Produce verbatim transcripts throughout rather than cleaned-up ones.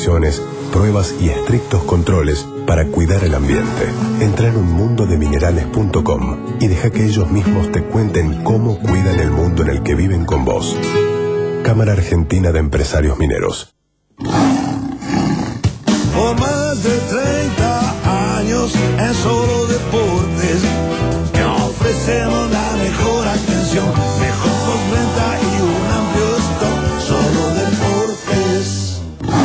inspecciones, pruebas y estrictos controles para cuidar el ambiente. Entra en un mundo de minerales punto com y deja que ellos mismos te cuenten cómo cuidan el mundo en el que viven con vos. Cámara Argentina de Empresarios Mineros. Por más de treinta años en Solo Deportes, te ofrecemos la mejor atención, mejor postventa y un amplio stock. Solo Deportes.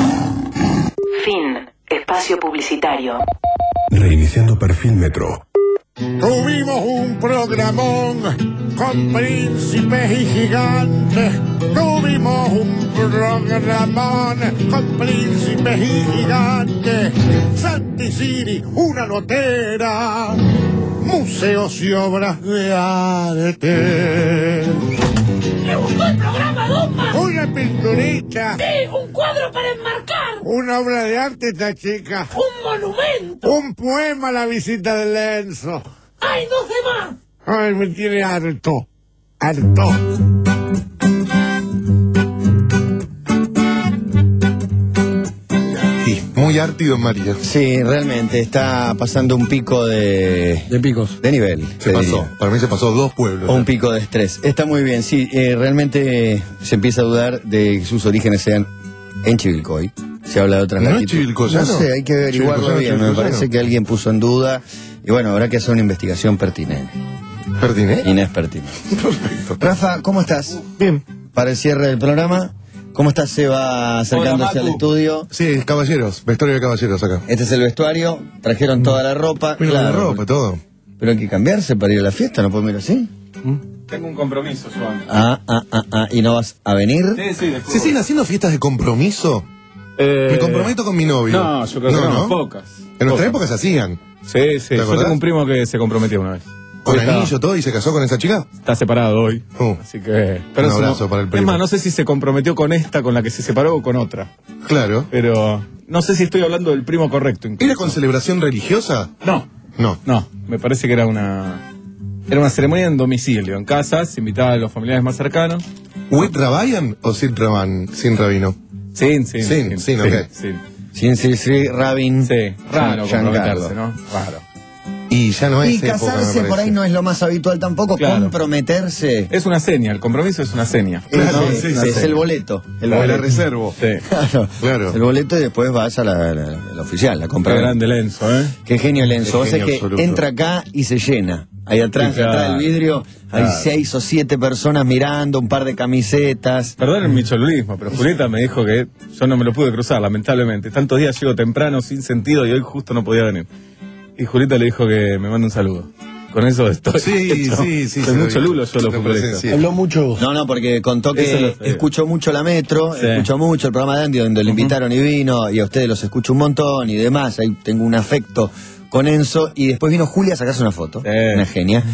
Fin. Espacio publicitario. Reiniciando perfil Metro. Tuvimos un programón con príncipes y gigantes. Tuvimos un programón con príncipes y gigantes. Santi City, una notera. Museos y obras de arte. ¿Le gustó el programa, Dogma? Una pinturita. Sí, un cuadro para enmarcar. Una obra de arte esta chica. Un monumento. Un poema a la visita del Lenzo. ¡Hay dos demás! Ay, me tiene harto. Harto. Sí, muy harto y don María. Sí, realmente está pasando un pico de... De picos. De nivel. Se pasó. Diría. Para mí se pasó dos pueblos. O un pico de estrés. Está muy bien, sí. Eh, realmente se empieza a dudar de que sus orígenes sean en Chivilcoy. Se habla de otras ¿No es latitudes. chivilcoyano? No sé, hay que averiguarlo Chivilcoyano, bien. Me chivilcoyano. parece que alguien puso en duda. Y bueno, habrá que hacer una investigación pertinente. ¿Pertinente? Inés pertinente. Perfecto. Rafa, ¿cómo estás? Bien. Para el cierre del programa, ¿cómo estás? Se va acercándose al estudio. Sí, caballeros. Vestuario de caballeros acá. Este es el vestuario. Trajeron toda la ropa. Mira Claro, la ropa, todo. pero hay que cambiarse para ir a la fiesta, ¿no podemos ir así? Tengo un compromiso, Joan. Ah, ah, ah, ah. ¿Y no vas a venir? Sí, sí, después. ¿Se siguen haciendo fiestas de compromiso? Eh, Me comprometo con mi novio. No, yo creo que no, pocas. En nuestra Pocas. época se hacían. Sí, sí. Yo acordás? tengo un primo que se comprometió una vez. Con Hoy está- anillo, todo, y se casó con esa chica. Está separado hoy. Uh, Así que. Un eso abrazo no- para el Es primo. más, no sé si se comprometió con esta, con la que se separó o con otra. Claro. Pero. No sé si estoy hablando del primo correcto. incluso. ¿Era con celebración religiosa? No, No. no. Me parece que era una. Era una ceremonia en domicilio, en casa. Se invitaba a los familiares más cercanos. ¿Wit Rabayan o Sin Raban, sin rabino? Sin, sin. Sin, sin, ok. sin. Sin Sri Sri Rabin. Sí, raro Giancarlo. comprometerse, ¿no? Raro. Y ya no es Y época, me casarse por parece. ahí no es lo más habitual tampoco. Claro. Comprometerse. Es una seña, el compromiso es una seña. Es, Claro, es- sí, es sí, sí. el boleto. El La boleto. reservo. Sí. Claro. Claro. El boleto y después vas a la, la- la oficial, la Qué compra. grande Lenzo, ¿eh? Qué genio Lenzo. Qué O sea genio que absoluto. entra acá y se llena. Ahí atrás, Sí, claro. atrás del vidrio, hay Claro. seis o siete personas mirando, un par de camisetas. Perdón mi cholulismo, pero Julieta me dijo que yo no me lo pude cruzar, lamentablemente. Tantos días llego temprano, sin sentido, y hoy justo no podía venir. Y Julieta le dijo que me mande un saludo. Con eso estoy. Sí, hecho. sí, sí. Soy se lo mucho vi. lulo yo lo Lo futbolista. presencié. Habló mucho. No, no, porque contó Eso que lo sé. escuchó mucho la Metro, Sí. escuchó mucho el programa de Andy, donde lo invitaron y vino, y a ustedes los escucho un montón y demás. Ahí tengo un afecto con Enzo, y después vino Julia a sacarse una foto, Sí. una genia,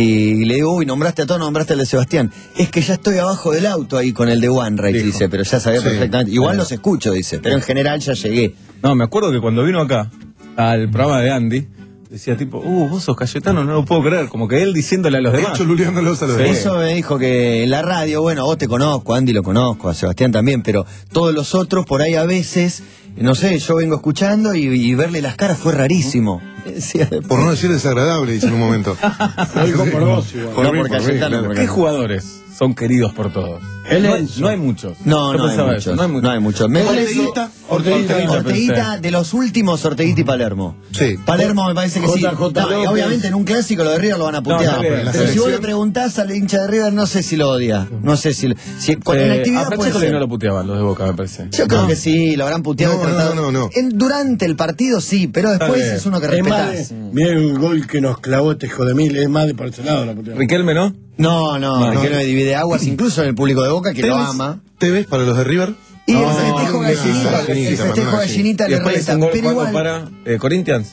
y le digo, uy, nombraste a todos, nombraste al de Sebastián. Es que ya estoy abajo del auto ahí con el de One Right, Dijo. dice, pero ya sabía Sí. perfectamente. Igual Sí. los escucho, dice, pero en general ya llegué. No, me acuerdo que cuando vino acá, al programa de Andy, decía tipo, uh, vos sos Cayetano, no lo puedo creer. Como que él diciéndole a los demás. Hecho luleándolos a los Sí. demás. Eso me dijo que en la radio, bueno, a vos te conozco, a Andy lo conozco, a Sebastián también, pero todos los otros por ahí a veces, no sé, yo vengo escuchando y, y verle las caras fue rarísimo. Decía después. Por no decir desagradable, dice en un momento. Lo dijo por vos, igual. Por No, mí, por por mí, Cayetano, claro. por ¿Qué jugadores son queridos por todos? El no, hay, Enzo. no hay muchos. No, Yo no hay, pensaba muchos, eso, no hay muchos. no hay muchos. Me parece- Orteguita, Orteguita, Orteguita, Orteguita, de los últimos, Orteguita y Palermo. Sí. Palermo me parece que sí. J J No, y López. obviamente en un clásico lo de River lo van a putear. está bien, pero la si vos selección- le preguntás al hincha de River, no sé si lo odia. No sé si. si con en Eh, actividad a puede Francesco ser. no lo puteaban los de Boca, me parece. Yo creo que sí, lo habrán puteado. No, y tratado- no, no, no. En- durante el partido sí, pero después bien. es uno que Es más, respetás. de- mirá el gol que nos clavó este hijo de mil, es más de por ese lado la puteada. Riquelme, ¿no? No, no, No, que no. no divide aguas, incluso en el público de Boca que lo ¿Tevez? ama. ¿Tevez para los de River? Y el No, festejo no, gallinita, no, el gallinita, festejo no, gallinita Y le después hizo reta, un gol pero jugando igual. para eh, Corinthians.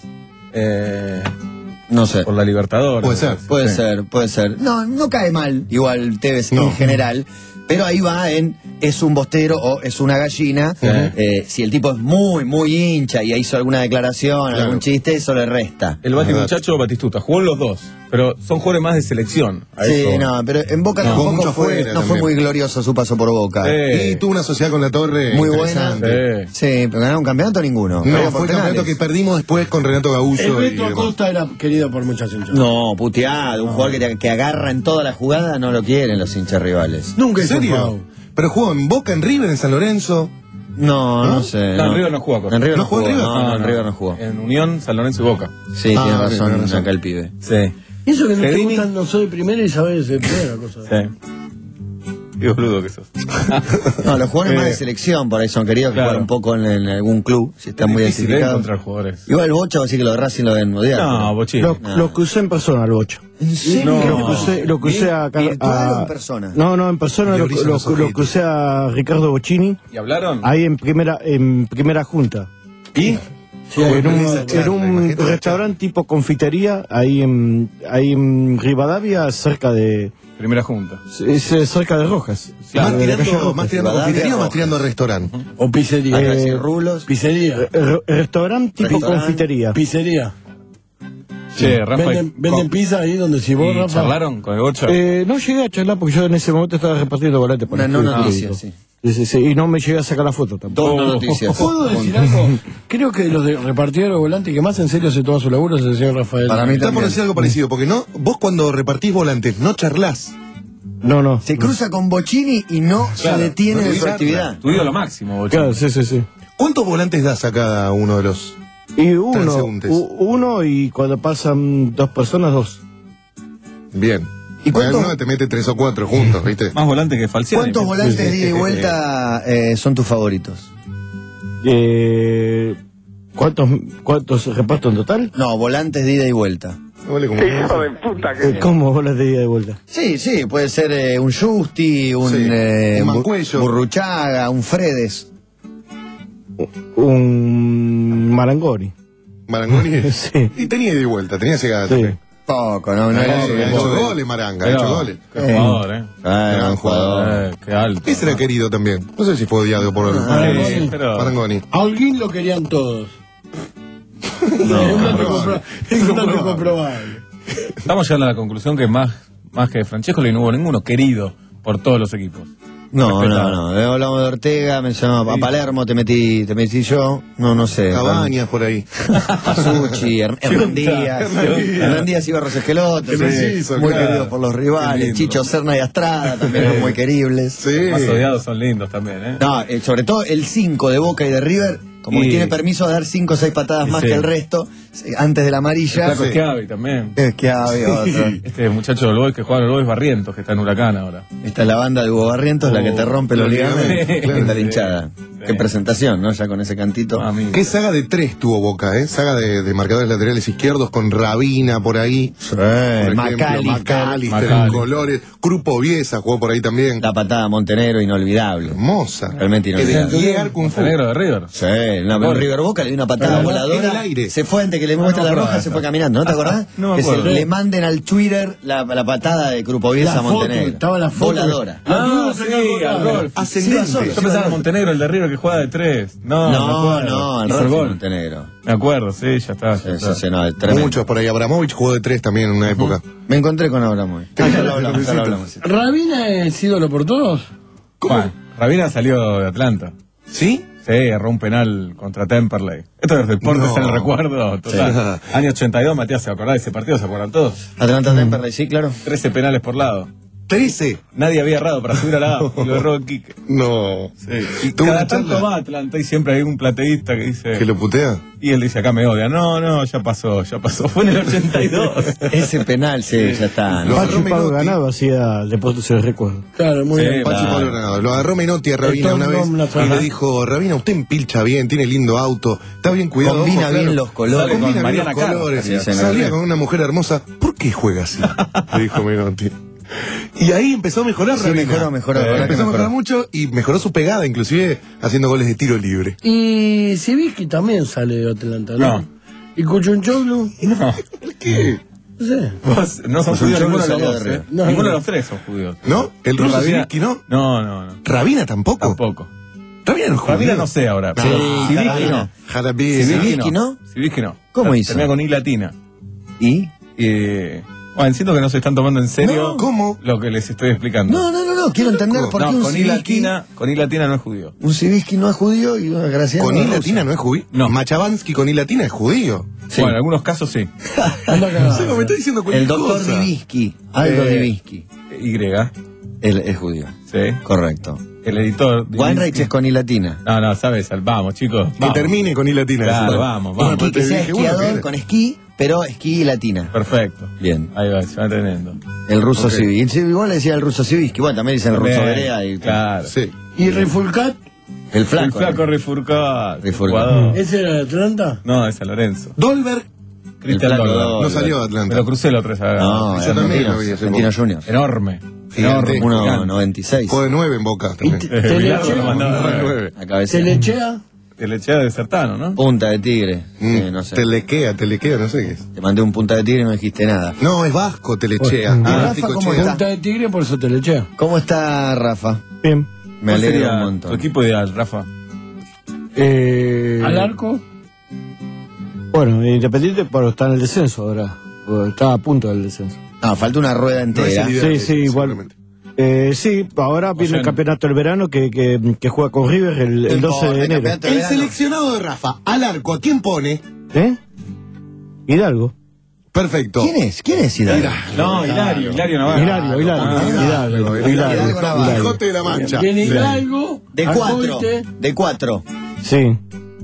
Eh, No sé. por la Libertadores. Puede ser. Puede Sí. ser, puede ser. No, no cae mal, igual Tevez en general, Pero ahí va en, es un bostero o es una gallina. Sí. Eh, si el tipo es muy, muy hincha y hizo alguna declaración, Claro. algún chiste, eso le resta. El Bati muchacho Batistuta, jugó en los dos, pero son jugadores más de selección. A Sí, eso. no, pero en Boca No, jugó tampoco mucho fue, afuera no fue también. muy glorioso su paso por Boca. Sí. Y tuvo una sociedad con la Torre Muy buena. interesante. Sí. Sí, pero ganaron campeonato ninguno. No, Perdieron fue por el campeonato penales. que perdimos después con Renato Gaúcho. El y Beto demás. Acosta era querido por muchas hinchas. No, puteado, un jugador que, te- que agarra en toda la jugada, no lo quieren los hinchas rivales. Nunca ¿En hizo serio? foul. Pero jugó en Boca, en River, en San Lorenzo. No, no, sé. No, en River no jugó. En River no, ¿No jugó jugó. en River? No, no, en River no jugó. En Unión, San Lorenzo y Boca. Sí, Ah, tiene ok, razón, tiene razón. acá el pibe. Sí. Y eso que no te Pedrini. gustan, no soy primero y sabes de primera cosa. Sí. Qué boludo que sos. No, los jugadores más de Eh, selección por ahí son queridos que claro. jugar un poco en, en algún club, si están Es muy difícil, ¿eh? identificados. encontrar jugadores. Igual el Bocha va a decir que lo de Racing lo deben odiar. No, pero- Bochín. Lo, No. lo crucé en persona al Bocha. ¿En serio? No. Lo crucé, lo crucé a, Car- ¿Virtual o a- en persona? No, no, en persona Le lo, brillan lo- los lo ojitos. crucé a Ricardo Bocchini, ¿Y hablaron? ahí en primera, en primera junta. ¿Y? Sí, en un, esa charla, en un imagínate la restaurante tipo confitería, ahí en, ahí en Rivadavia, cerca de, Primera junta. es, eh, cerca de Rojas. más De la calle tirando, Rojas. más tirando Rivadavia, confitería o más Rojas. tirando restaurante. O pizzería. Acá Eh, decir rulos. Pizzería. Eh, re- Restaurante tipo Restaurante. confitería. Pizzería. Che, Rafa. Venden, venden pizza ahí donde si vos, ¿Y Rafa. charlaron con el Bocha? Eh, no llegué a charlar porque yo en ese momento estaba repartiendo volantes por Una el no estudio. noticia, sí. Sí, sí, sí, y no me llegué a sacar la foto tampoco. Dos no noticias. ¿Puedo decir algo? Creo que de los de repartidores de volantes que más en serio se toma su laburo es el señor Rafael. Para mí Está por también. decir algo parecido, porque no, vos cuando repartís volantes no charlás. No, no. Se cruza con Bocchini y no Claro, se detiene no de su charla. actividad. Tu ídolo máximo, Bochín. Claro, sí, sí, sí. ¿Cuántos volantes das a cada uno de los? Y uno, Transeúntes. u- uno y cuando pasan dos personas, dos. Bien. ¿Y Porque cuántos- uno te mete tres o cuatro juntos, ¿viste? Más volante que Falciani. ¿Cuántos volantes de ida y vuelta eh, son tus favoritos? Eh, ¿cuántos, ¿Cuántos reparto en total? No, volantes de ida y vuelta. Vale como- Eh, ¿Cómo bolas de ida y vuelta? Sí, sí, puede ser eh, un Justi, un, Sí, eh, un Bu- Mancuello. Burruchaga, un Fredes. Un Marangoni. Marangoni. Sí. Y tenía ida y vuelta, tenía llegada Sí. también. Poco, no, no Ha era hecho, ha hecho goles, Maranga, ha Pero, hecho goles. Qué jugador, ¿eh? Ah, era un jugador. Eh, qué alto. Ese era querido también. No sé si fue odiado por Sí, pero... Marangoni. A Holguín lo querían todos. No, es un dato compro- es un dato comprobable. Estamos llegando a la conclusión que más, más que Francescoli no hubo ninguno querido por todos los equipos. No, Respetado. no, no. Eh, Hablamos de Ortega, mencionamos a Palermo, te metí, te metí yo. No, no sé. Cabañas por ahí. Pasucci, Her- Hernán Díaz. Hernán Díaz y Barros Esqueloto. Qué sí, preciso, muy claro. queridos por los Qué rivales. lindo. Chicho Serna y Astrada también eran muy queribles. Sí. Más odiados son lindos también, ¿eh? No, eh, sobre todo el cinco de Boca y de River, como que Y- tiene permiso de dar cinco o seis patadas Y más sí. que el resto, eh, antes de la amarilla. Flaco sí. Schiavi también. Es que había otro. Este muchacho del Boys que juega en el Boys Barrientos, que está en Huracán ahora. Esta es la banda de Hugo Barrientos, la que te rompe los los ligamentos. ligamentos, claro. Esta Sí, hinchada. sí. Qué presentación, ¿no? Ya con ese cantito. Amigo. ¿Qué saga de tres tuvo Boca, eh? Saga de, de marcadores laterales izquierdos con Rabina por ahí. Sí, Por ejemplo, Macalister, Macalister en Macalister. colores. Grupo Viesa jugó por ahí también. la patada a Montenegro, inolvidable. Hermosa. Realmente inolvidable. Llegar con Fu. Montenegro de River. Sí, una, Gol. River Boca le dio una patada Pero, voladora. en el aire. Se fue antes que le muestre no me la acuerdo roja, de se esa. fue caminando. ¿No te acordás? No me que se acuerdo. le manden al Twitter la, la patada de Grupo Viesa La a foto, Montenegro. estaba la foto. Voladora. Ah, sí, al gol. Ascendente. Yo pensaba en Montenegro, el de River que juega de tres. No, me No, acuerdo. no, el Hizo el Racing gol. Montenegro. Me acuerdo, sí, ya está. Ya Sí, está. sí, sí, no, es tremendo. Muchos por ahí. Abramovich jugó de tres también en una época. Me encontré con Abramovich. Ah, ya lo hablamos, ya lo hablamos. ¿Rabina es ídolo por todos? Bueno, Rabina salió de Atlanta. ¿Sí? Sí, erró un penal contra Temperley. Esto es deportes No. en el recuerdo. Total. Sí. Año ochenta y dos, Matías, ¿se acordás de ese partido? ¿Se acuerdan todos? Atlanta Temperley, sí, claro. trece penales por lado. ¿Trece? Nadie había errado para subir a la A y lo erró Quique. No. Y Tuvo cada una tanto charla va a Atlanta y siempre hay un plateísta que dice... que lo putea. Y él dice, acá me odia. No, no, ya pasó, ya pasó. Fue en el ochenta y dos. Ese penal, sí, ya está. ¿no? Lo Pachi agarró Pablo Menotti. ganado hacía depósitos de recuerdo. Claro, muy Sí, bien. Pachi claro. Pablo Granado. Lo agarró Menotti a Rabina Esto una no vez me la y suena. le dijo, Rabina, usted empilcha bien, tiene lindo auto, está bien cuidado. Combina ojo, bien claro. los colores. Sale con Combina bien Mariana los Caro. colores. Sí, sí, Salía sí. con una mujer hermosa. ¿Por qué juega así? Le dijo Menotti. Y ahí empezó a mejorar Sí, Rabina. mejoró, mejoró, Eh, la verdad que empezó a mejorar mejoró. mucho y mejoró su pegada, inclusive haciendo goles de tiro libre. Y Sibisky también sale de Atlanta, ¿no? No. ¿Y Cuchunchoglu? No. ¿Qué? No sé. Vos no son Pues judíos yo ninguno no de los salía dos, de ¿eh? No, Ninguno no. de los tres son judíos. ¿No? ¿El Y ruso Rabina- Zivitsky no? No, no, no. ¿Rabina tampoco? Tampoco. ¿Rabina no es judío? Rabina no sé ahora. Sí, pero Zivitsky Rabina. no. Jarabí. Zivitsky, ¿no? Zivitsky no. ¿Cómo O sea, hizo? Termina con I latina. ¿Y? Eh, bueno, siento que no se están tomando en serio No, ¿cómo? lo que les estoy explicando. No, no, no, no, quiero entender por qué No, un con I Zivitsky, latina, con I latina no es judío. un Zivitsky no es judío y una Graciano Con es I ruso. latina no es judío. No. Machabansky con I latina es judío. Sí. Bueno, en algunos casos sí. Anda cagado. No sé, me está diciendo cualquier El doctor cosa. Divisky, Aldo Eh, Divisky, Y, él es judío. sí. Correcto. El editor. Weinreich es con I latina. No, no, sabes, vamos, chicos. Que Vamos. termine con I latina. Claro, Bueno. vamos, Un vamos. esquí que te sea dije uno, esquiador que- con esquí, pero esquí y latina. Perfecto. Bien. Ahí va, se va entendiendo. El ruso Ok. Zivitsky. Sí, igual le decía el ruso Zivitsky. Bueno, también dicen el ruso Bien, Berea. Y, Claro. Sí. ¿Y Rifulcat? El flaco. El flaco Rifurcat. Rifurcat. jugador. ¿Ese era de Atlanta? No, es San Lorenzo. Dolberg. Cristian flaco Dolberg. Dolberg. No salió de Atlanta. Me lo crucé la otra vez. No, Yo era también Argentino, lo vi hace Argentino poco. Junior. Enorme. Gigante. Enorme. uno gigante. noventa y seis. Juego de nueve en Boca también. ¿Y Eh, Bilardo Telechea? lo mandaba de nueve. nueve. A cabeza. ¿Telechea? El Echea de Sertano, ¿no? Punta de tigre. Mm, Sí, no sé. Telequea, telequea, no sé qué es. Te mandé un punta de tigre y no dijiste nada. No, es vasco, telechea. Ah, Ah, Rafa, Tico ¿cómo Chea. está? Punta de tigre, por eso Telechea. ¿Cómo está Rafa? Bien. Me ¿Cuál alegro sería un tu montón. equipo ideal, Rafa? Eh, ¿Al arco? Bueno, Independiente, pero está en el descenso ahora. O Está a punto del descenso. No, falta una rueda No es entera. el ideal, Sí, sí, igual. seguramente. Eh, sí, ahora viene sea, el campeonato del verano que, que, que juega con River el, el doce importa, de el enero. campeonato. El Verano. seleccionado de Rafa, al arco, ¿a quién pone? ¿Eh? Hidalgo. Perfecto. ¿Quién es? ¿Quién es Hidalgo? No, Hilario, Hilario Navarro. Hilario, Hilario, Ah, Hilario, Hidalgo Hilario, Navarro. Quijote de la Mancha. Tiene Hidalgo, De cuatro. Arcoite, De cuatro. Sí.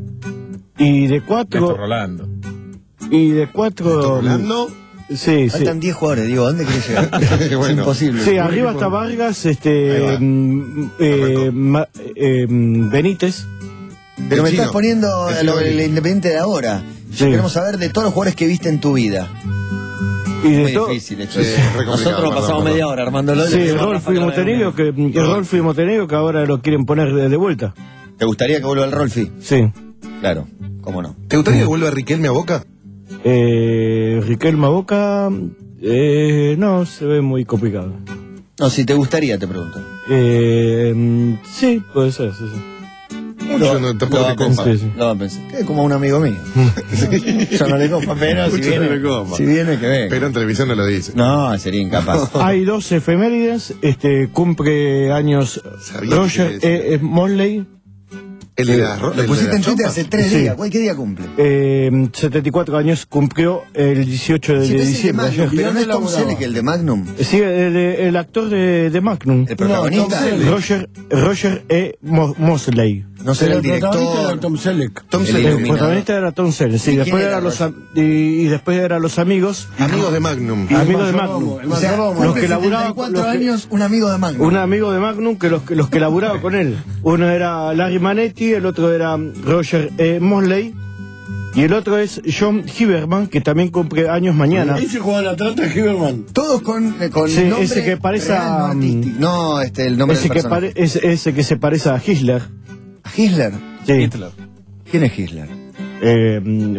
Y de Néstor cuatro. Rolando. Y de cuatro. Rolando. Sí, sí. Faltan diez jugadores, digo, ¿a dónde querés llegar? Es Bueno. imposible. Sí, arriba está Vargas, Ahí este. va. mm, eh, ma- eh, mm, Benítez. Pero me El chino. estás poniendo El a chino lo del Benítez. Independiente de ahora. Sí. Queremos saber de todos los jugadores que viste en tu vida. Y de Muy to- difícil, esto. Sí, es re complicado, Nosotros perdón, pasamos perdón. media hora armándolo. Sí, Le decimos a Rolfo Rafa y que lo Montenegro, que, que Rolfo y Montenegro que ahora lo quieren poner de, de vuelta. ¿Te gustaría que vuelva el Rolfi? Sí. Claro, cómo no. ¿Te gustaría que vuelva Riquelme a Boca? Eh, Riquelme Boca, eh, no, se ve muy complicado. No, si te gustaría, te pregunto. Eh, mm, sí, puede ser, sí, sí. Yo no, tampoco lo va te a copa. Sí, sí. Lo va a pensar. Que es como un amigo mío. Yo no le copa, pero si Mucho no viene, le copa. si viene que venga. Pero en televisión no lo dice. No, sería incapaz. Hay dos efemérides, este, cumple años Sabía Roger que E. Mosley, El de la, Lo el de pusiste la en Twitter chompa. hace tres Sí. días. ¿Cuál- ¿Qué día cumple? eh, setenta y cuatro años, cumplió el dieciocho de, Si de ves el de diciembre, Magnum, ayer. pero no es Tom laburaba? Selleck el de Magnum. Sí, el, el actor de, de Magnum, El protagonista. Tom Selleck. Roger, Roger E. Mo- Mosley. No será Pero el el protagonista era director. Tom Selleck. Tom El Selleck. El iluminador. protagonista era Tom Selleck, sí, ¿Y después quién era era los Roger? am- y, y después eran los amigos, Amigos de Magnum. Y el amigos de mayordomo, Magnum. el O sea, mayordomo. los cumple que laburaban- setenta y cuatro los que- años, un amigo de Magnum. un amigo de Magnum que los, que los que laburaban con él. Uno era Larry Manetti, el otro era Roger E. Mosley y el otro es John Hiberman, que también cumple años mañana. Ese jugaba en Atlanta, Hiberman. Todos con, eh, con Sí, nombre ese que parece real, a- no artístico. No, este, el nombre Ese del que, personaje. pare- es- ese que se parece a Hitler. ¿A Hitler? Sí. Hitler. ¿Quién es Hitler? Eh,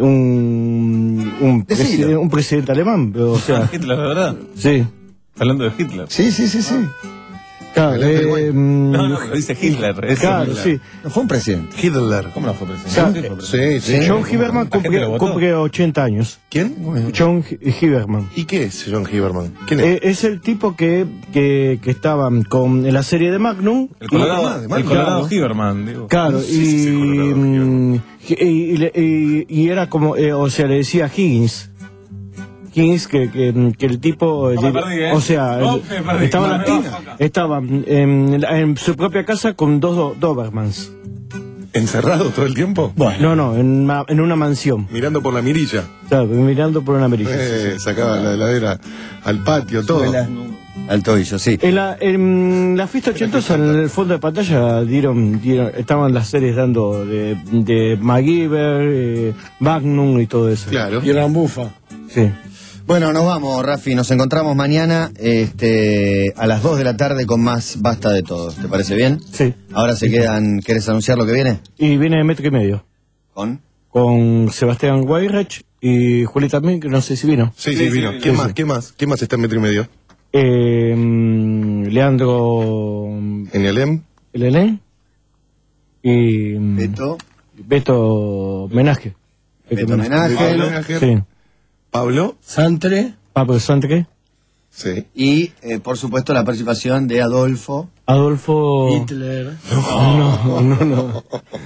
un, un, Decilo. preside- un presidente alemán, pero, o sea, Hitler, de verdad. sí. Hablando de Hitler. Sí, sí, sí, sí. Claro, El hombre eh, bueno. mm, No, no, pero dice Hitler. eso claro, Hitler. sí. No fue un presidente. Hitler. ¿Cómo no fue presidente? O sea, Sí, fue presidente. Sí, sí. John Hiberman ¿La gente cumple, lo votó? cumple ochenta años. ¿Quién? John Hiberman. ¿Y qué es John Hiberman? ¿Quién es? Eh, es el tipo que, que, que estaba con en la serie de Magnum. El Colorado, Ah, de Magnum. el Colorado Claro. Hiberman, digo. Claro, Sí, sí, sí, y, Colorado, mm, y, y le- y- y era como, eh, o sea, le decía Higgins. Higgins, que, que, que el tipo, No me eh, perdí, ¿eh? o sea, No el- me perdí. estaba, Valentina. estaba en, en su propia casa con dos do- Dobermans. ¿Encerrado todo el tiempo? No, no, en, ma- en una mansión. Mirando por la mirilla. Claro, mirando por una merilla. Eh, sacaba la heladera al patio, todo. Suela. Al tobillo, sí. En la, en la fiesta ochentosa, en el fondo de pantalla, dieron, dieron estaban las series dando de, de MacGyver, eh, Magnum y todo eso. Claro. Y Rambufa. Sí. Bueno, nos vamos, Rafi. Nos encontramos mañana este, a las dos de la tarde con más Basta de Todos. ¿Te parece bien? Sí. Ahora se quedan. ¿Querés anunciar lo que viene? Y viene de metro y medio, Con. con Sebastián Weinreich Y Juli también, que no sé si vino. Sí, sí, Sí, vino. sí, ¿Quién sí, más? sí. ¿Quién más? ¿Quién más está en metro y medio? Eh, mm, Leandro En el E M. el Elén y mm, Beto, Beto Homenaje. Beto Homenaje. Pablo. Sí. Pablo. Santre. Pablo Santre, Sí. y eh, por supuesto la participación de Adolfo. Adolfo. Hitler. No, no, no.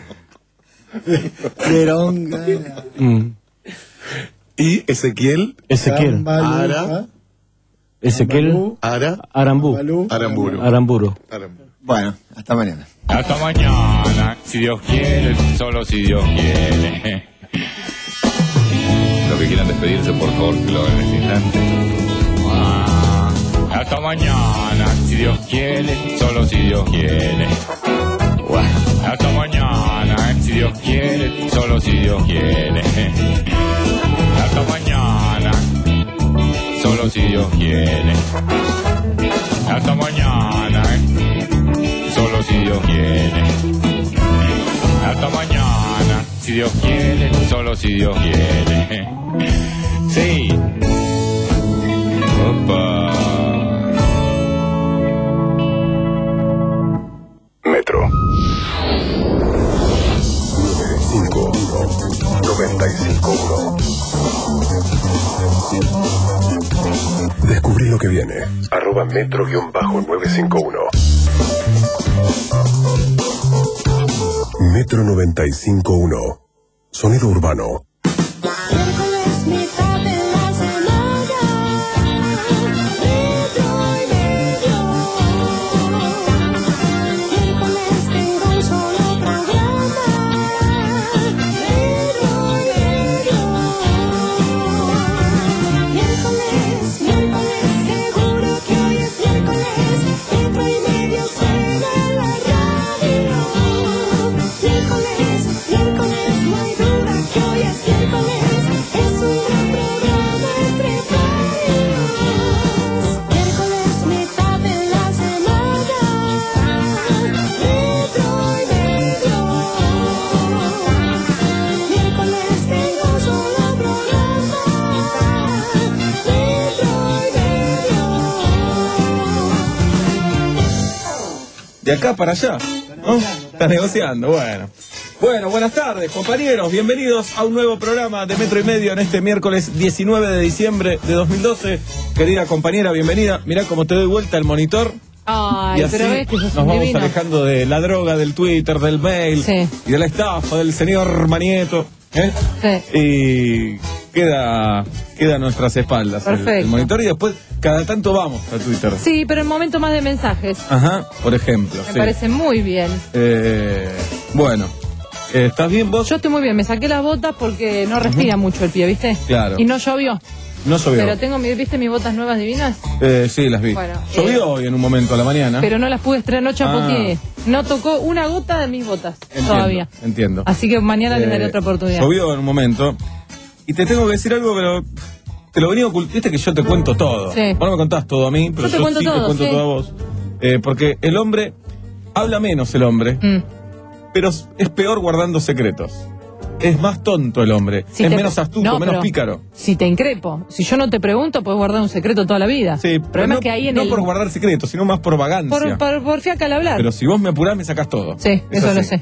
Peronga. Mm. Y Ezequiel. Ezequiel. Ara. Ezequiel Ara. Arambú. Aramburu. Aramburo. Aramburu. Bueno, hasta mañana. Hasta mañana, si Dios quiere, solo si Dios quiere. Los que quieran despedirse, por favor, que lo hagan en este instante. Ah, hasta mañana, si Dios quiere, solo si Dios quiere. Bueno, hasta mañana, si Dios quiere, solo si Dios quiere. Hasta mañana, solo si Dios quiere. Hasta mañana, solo si Dios quiere. Hasta mañana, si Dios quiere, solo si Dios quiere. Sí. Opa. Metro. cinco uno noventa y cinco uno. Descubrí lo que viene. Arroba metro guión bajo nueve cinco uno. Metro noventa y cinco uno. Sonido urbano. Miércoles, mitad de la semana, metro y medio. Miércoles tengo un solo programa, metro y medio. Miércoles, miércoles, seguro que hoy es miércoles, metro y medio suena en la radio. Miércoles, miércoles, no hay duda que hoy es miércoles, es un gran programa entre varios. Miércoles, mitad de la semana, metro y medio. Miércoles tengo solo programa, metro y medio. De acá para allá, ¿no? Estás negociando, bueno. Bueno, buenas tardes, compañeros. Bienvenidos a un nuevo programa de Metro y Medio en este miércoles diecinueve de diciembre de dos mil doce. Querida compañera, bienvenida. Mirá cómo te doy vuelta el monitor. Ay, Y así pero ves que sos nos un vamos divino. alejando de la droga, del Twitter, del mail Sí. y de la estafa del señor Manieto. ¿eh? Sí. Y queda, queda a nuestras espaldas el, Perfecto. el monitor y después cada tanto vamos a Twitter. Sí, pero en momento más de mensajes. Ajá, por ejemplo. Me sí. parece muy bien. Eh, bueno, eh, ¿estás bien vos? Yo estoy muy bien, me saqué las botas porque no respira mucho el pie, ¿viste? Claro. Y no llovió. No llovió. Pero tengo, mi- ¿viste mis botas nuevas divinas? Eh, sí, las vi. Bueno, Llovió eh, hoy en un momento a la mañana. Pero no las pude estrenar, no chapoteé. Ah. No tocó una gota de mis botas Entiendo, todavía. Entiendo. Así que mañana les daré Eh, otra oportunidad. Llovió en un momento. Y te tengo que decir algo, pero te lo venía ocultando. Viste que yo te cuento todo. Sí. Vos no me contás todo a mí, pero Yo te yo cuento sí todo, te cuento sí. todo a vos. Eh, porque el hombre, habla menos el hombre, Mm. pero es peor guardando secretos. Es más tonto el hombre. Si es te- menos astuto, No, menos pero pícaro. Si te increpo, si yo no te pregunto, puedes guardar un secreto toda la vida. Sí, el pero problema no, es que ahí en no el. por guardar secretos, sino más por vagancia. por, por, por fiaca al hablar. Pero si vos me apurás, me sacás todo. Sí, Es eso lo así. sé.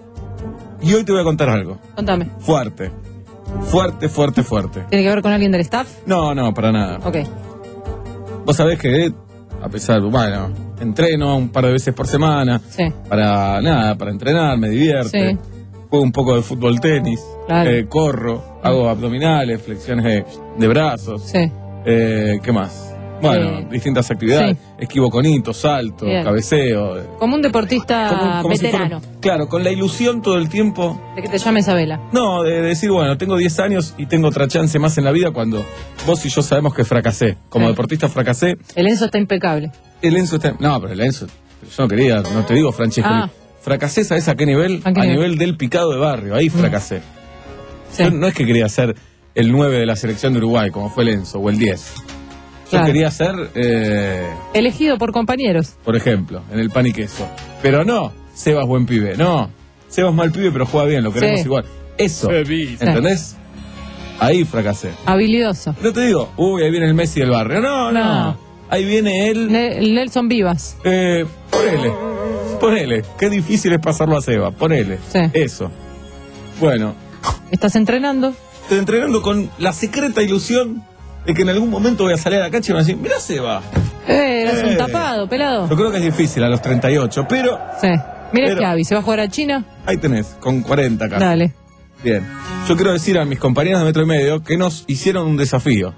Y hoy te voy a contar algo. Contame. Fuerte. Fuerte, fuerte, fuerte. ¿Tiene que ver con alguien del staff? No, no, para nada. Ok. Vos sabés que, a pesar, bueno, entreno un par de veces por semana. Sí. Para nada, para entrenar, me divierte. Sí. Juego un poco de fútbol tenis. Claro. eh, corro, hago abdominales, flexiones de, de brazos. Sí. Eh, ¿Qué más? Bueno, Eh, distintas actividades. Esquivo conitos, salto, Bien. cabeceo. eh, Como un deportista como- como si veterano. fuera- claro, con la ilusión todo el tiempo. De que te llame Isabela. No, de decir, bueno, tengo diez años y tengo otra chance más en la vida cuando vos y yo sabemos que fracasé. Como Sí. deportista fracasé. El Enzo está impecable. El Enzo está... No, pero el Enzo... Yo no quería, no te digo Francesco. Ah. Fracasé, ¿sabes a qué nivel? ¿A qué a nivel? nivel del picado de barrio. Ahí fracasé. Sí. Yo no es que quería ser el nueve de la selección de Uruguay, como fue el Enzo, o el diez. Yo Claro. quería ser, eh, Elegido por compañeros. por ejemplo, en el pan y queso. Pero no, Sebas buen pibe. No, Sebas mal pibe, pero juega bien, lo queremos Sí. igual. Eso, Sí. ¿entendés? Ahí fracasé. Habilidoso. No te digo, uy, ahí viene el Messi del barrio. No, no. No. Ahí viene él. Ne- el Nelson Vivas. Eh, ponele. Ponele. Qué difícil es pasarlo a Seba. Ponele. Sí. Eso. Bueno, ¿Estás entrenando? estoy entrenando con la secreta ilusión de que en algún momento voy a salir a la cancha y me van a decir, mirá Seba. Eh, eras Eh. un tapado, pelado. Yo creo que es difícil a los treinta y ocho, pero Sí. Mira Pero- Schiavi, ¿se va a jugar a China? ahí tenés, con cuarenta acá. Dale. Bien. Yo quiero decir a mis compañeros de Metro y Medio que nos hicieron un desafío.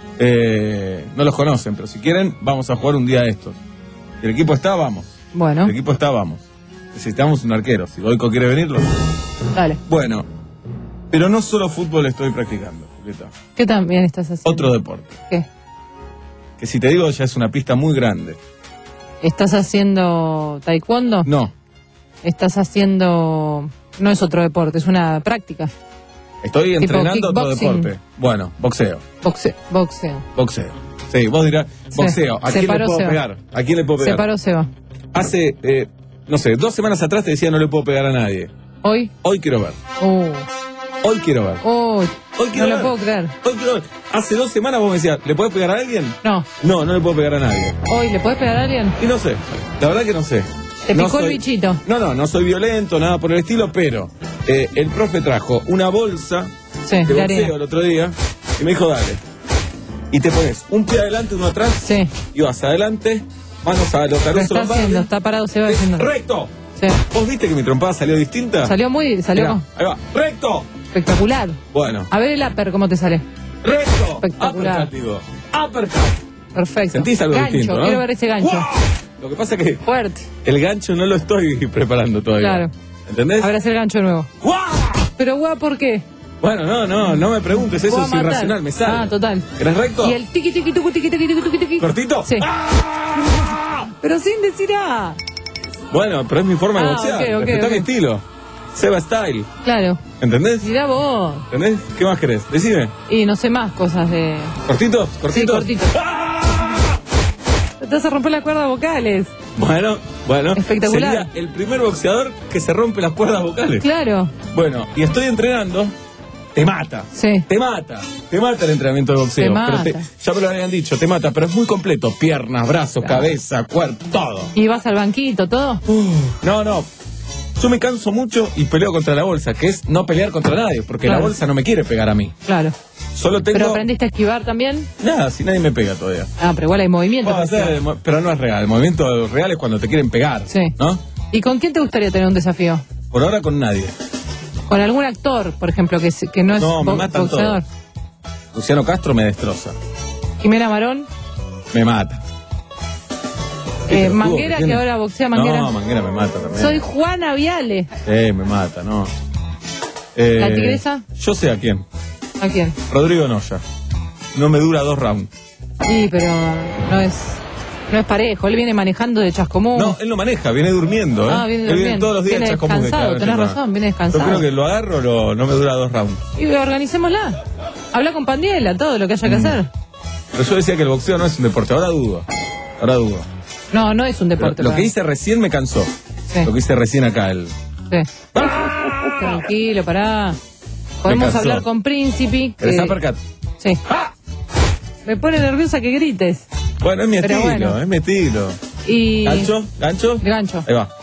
Eh, no los conocen, pero si quieren, vamos a jugar un día de estos. Si el equipo está, vamos. Bueno, El equipo está, vamos. Necesitamos un arquero. Si Goico quiere venirlo. dale. Bueno, pero no solo fútbol estoy practicando, Julieta. ¿Qué también estás haciendo? Otro deporte. ¿Qué? Que si te digo ya es una pista muy grande. ¿Estás haciendo taekwondo? No, ¿Estás haciendo...? No es otro deporte, es una práctica. estoy Tipo entrenando otro kickboxing. deporte. Bueno, boxeo. Boxeo. Boxeo. Boxeo. Sí, vos dirás, Sí. boxeo. ¿A Se quién le paró puedo Seba. pegar? ¿A quién le puedo Se pegar? paró Seba. Hace, eh, no sé, dos semanas atrás te decía no le puedo pegar a nadie. ¿Hoy? Hoy quiero ver. Uh, Hoy quiero ver. Uy, Hoy no quiero lo ver. puedo creer. Hoy quiero ver. Hace dos semanas vos me decías, ¿le podés pegar a alguien? No. No, no le puedo pegar a nadie. ¿Hoy le podés pegar a alguien? Y no sé, la verdad que no sé. Te No picó el soy- bichito. No, no, no soy violento, nada por el estilo, pero eh, el profe trajo una bolsa Sí, de de boxeo arena. el otro día y me dijo, dale. Y te pones un pie adelante, uno atrás, Sí. y vas adelante, manos a los Lo carosos está lombardi. haciendo, está parado Seba haciendo. ¡Recto! Sí. ¿Vos viste que mi trompada salió distinta? Salió muy, salió Mirá, ahí va. ¡Recto! espectacular. Bueno, A ver el upper, ¿cómo te sale? ¡recto! Espectacular. Uppercut, digo. Uppercut. Perfecto. Sentís algo gancho, distinto, ¿no? quiero ver ese gancho. ¡Guau! Lo que pasa es que Fuerte. el gancho no lo estoy preparando todavía. Claro. ¿Entendés? A ver, hacer gancho nuevo. ¡Guau! Pero guau, ¿por qué? Bueno, no, no, no me preguntes, eso Guau, es matar. irracional, me sale. Ah, total. ¿Querés recto? Y el tiqui tiqui tucu tiqui tiqui tiqui tiqui tiqui. ¿Cortito? Sí. ¡Ah! Pero sin decir ah. Bueno, pero es mi forma de Ah, boxear. ok, ok, Respetá ok. mi estilo. Seba Style. Claro. ¿Entendés? Mirá vos. ¿Entendés? ¿Qué más querés? Decime. Y no sé más cosas de. ¿Cortitos? ¿Cortitos? Sí, cortito. ¡Ah! Te vas a romper las cuerdas vocales. Bueno, bueno. Espectacular. Sería el primer boxeador que se rompe las cuerdas vocales. Claro. Bueno, y estoy entrenando. Te mata. Sí. Te mata. Te mata el entrenamiento de boxeo. Te Pero mata. ya me lo habían dicho, te mata, pero es muy completo. Piernas, brazos, Claro. cabeza, cuerpo, todo. Y vas al banquito, todo. No, no. Yo me canso mucho y peleo contra la bolsa, que es no pelear contra nadie, porque Claro. la bolsa no me quiere pegar a mí. Claro. Solo tengo... Pero aprendiste a esquivar también. Nada, si nadie me pega todavía. Ah, pero igual hay movimiento. Puedo hacer el mo- pero no es real. El movimiento real es cuando te quieren pegar. Sí. ¿No? ¿Y con quién te gustaría tener un desafío? Por ahora con nadie. Con algún actor, por ejemplo, que, es- que no es No, me bo- matan boxeador. Luciano Castro me destroza. Jimena Marón. Me mata. Eh, Pero Manguera, tuvo, que ahora boxea Manguera. No, Manguera me mata también. Soy Juana Viale. Eh, me mata, no. Eh, ¿La tigresa? Yo sé a quién. ¿A quién? Rodrigo Noya. No me dura dos rounds. Sí, pero no es no es parejo. Él viene manejando de Chascomús. No, él no maneja, viene durmiendo. ¿eh? Ah, viene Él viene durmiendo. todos los días Viene en Chascomús de descansado, cada tenés semana. razón, viene Yo descansado. creo que lo agarro, lo- no me dura dos rounds. Y organicémosla. Habla con Pandiela, todo lo que haya que Mm. hacer. Pero yo decía que el boxeo no es un deporte, ahora dudo. Ahora dudo. No, no es un Lo, deporte. lo para que mí. hice recién me cansó. Sí. Lo que hice recién acá, el. Sí. Tranquilo, pará. Podemos cansó. hablar con Príncipe. ¿Querés que- uppercut? Sí. Me pone nerviosa que grites. Bueno, es mi Pero estilo, bueno. es mi estilo. Y. ¿Gancho? ¿Gancho? Gancho. Ahí va.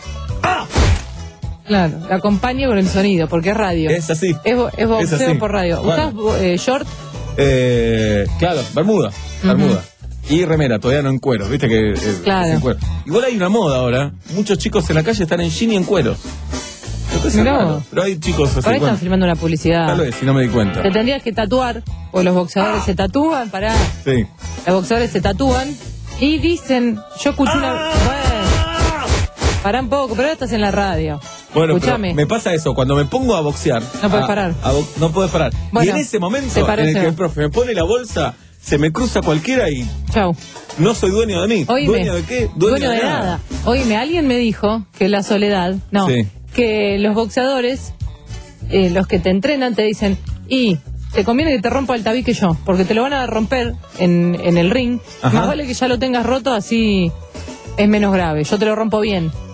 Claro, la acompaño con el sonido, porque es radio. Es así. Es, bo- es boxeo Es así. por radio. Bueno. ¿Usás bo- eh, short? Eh, claro, Bermuda. Bermuda. Y remera, todavía no en cuero, viste que. eh, Claro. es en cuero. Igual hay una moda ahora. Muchos chicos en la calle están en jean y en cuero. Me parece Mirá raro, vos. pero hay chicos así. Por ahí bueno, están filmando una publicidad. tal vez, si no me di cuenta. Te tendrías que tatuar, porque los boxeadores se tatúan, pará. Sí. Los boxeadores se tatúan y dicen, yo escuché una... Bueno, pará un poco, pero ahora estás en la radio. Bueno, pero Escuchame. me pasa eso, cuando me pongo a boxear. No podés a- parar. a bo- no puedes parar. Bueno, y en ese se momento paró en el Seba. que el profe me pone la bolsa, se me cruza cualquiera y Chau. no soy dueño de mí. Oíme. ¿Dueño de qué? Dueño de nada. Oíme, alguien me dijo que la soledad, no, Sí. que los boxeadores, eh, los que te entrenan, te dicen, y te conviene que te rompa el tabique yo, porque te lo van a romper en, en el ring. Ajá. Más vale que ya lo tengas roto, así es menos grave. Yo te lo rompo bien.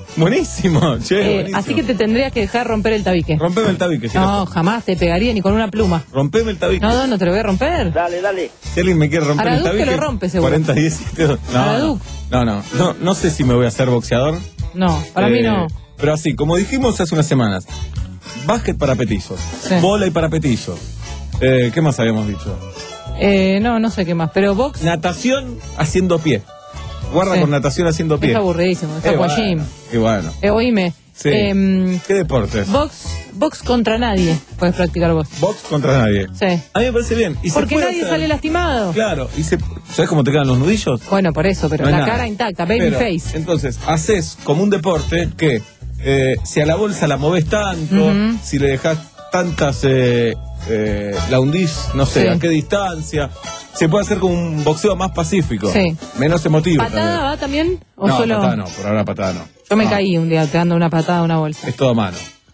Buenísimo, che, Eh, buenísimo. así que te tendrías que dejar romper el tabique. Rompeme el tabique. No, jamás te pegaría ni con una pluma. Rompeme el tabique. No, no, no te lo voy a romper. Dale, dale. Si alguien me quiere romper Araduc el tabique. te lo rompe, seguro. cuarenta diecisiete. No, no, Araduc. no, no, no, no sé si me voy a hacer boxeador. No, para mí Eh, no. Pero así, como dijimos hace unas semanas, básquet para petizos, Sí. bola y para petizos. Eh, ¿Qué más habíamos dicho? Eh, no, no sé qué más. Pero box Natación haciendo pie. Guarda Sí. con natación haciendo pie. es aburridísimo. Es Qué aqua bueno, gym. qué bueno. Eh, oíme. Sí. em, ¿Qué deportes? box, box contra nadie. Puedes practicar vos. Box contra nadie. Sí. A mí me parece bien. Y se Porque puede nadie hacer- sale lastimado. Claro. Y se... ¿Sabes cómo te quedan los nudillos? Bueno, por eso, pero No es la nada. cara intacta, baby Pero, face. Entonces, haces como un deporte que eh, si a la bolsa la movés tanto, Ujú. si le dejás tantas, eh, eh, la hundís, no sé, Sí. a qué distancia, se puede hacer como un boxeo más pacífico, Sí. menos emotivo. ¿Patada va también? ¿O No, solo? patada no, por ahora patada no. Yo me No, caí un día pegando una patada a una bolsa. Es todo a mano.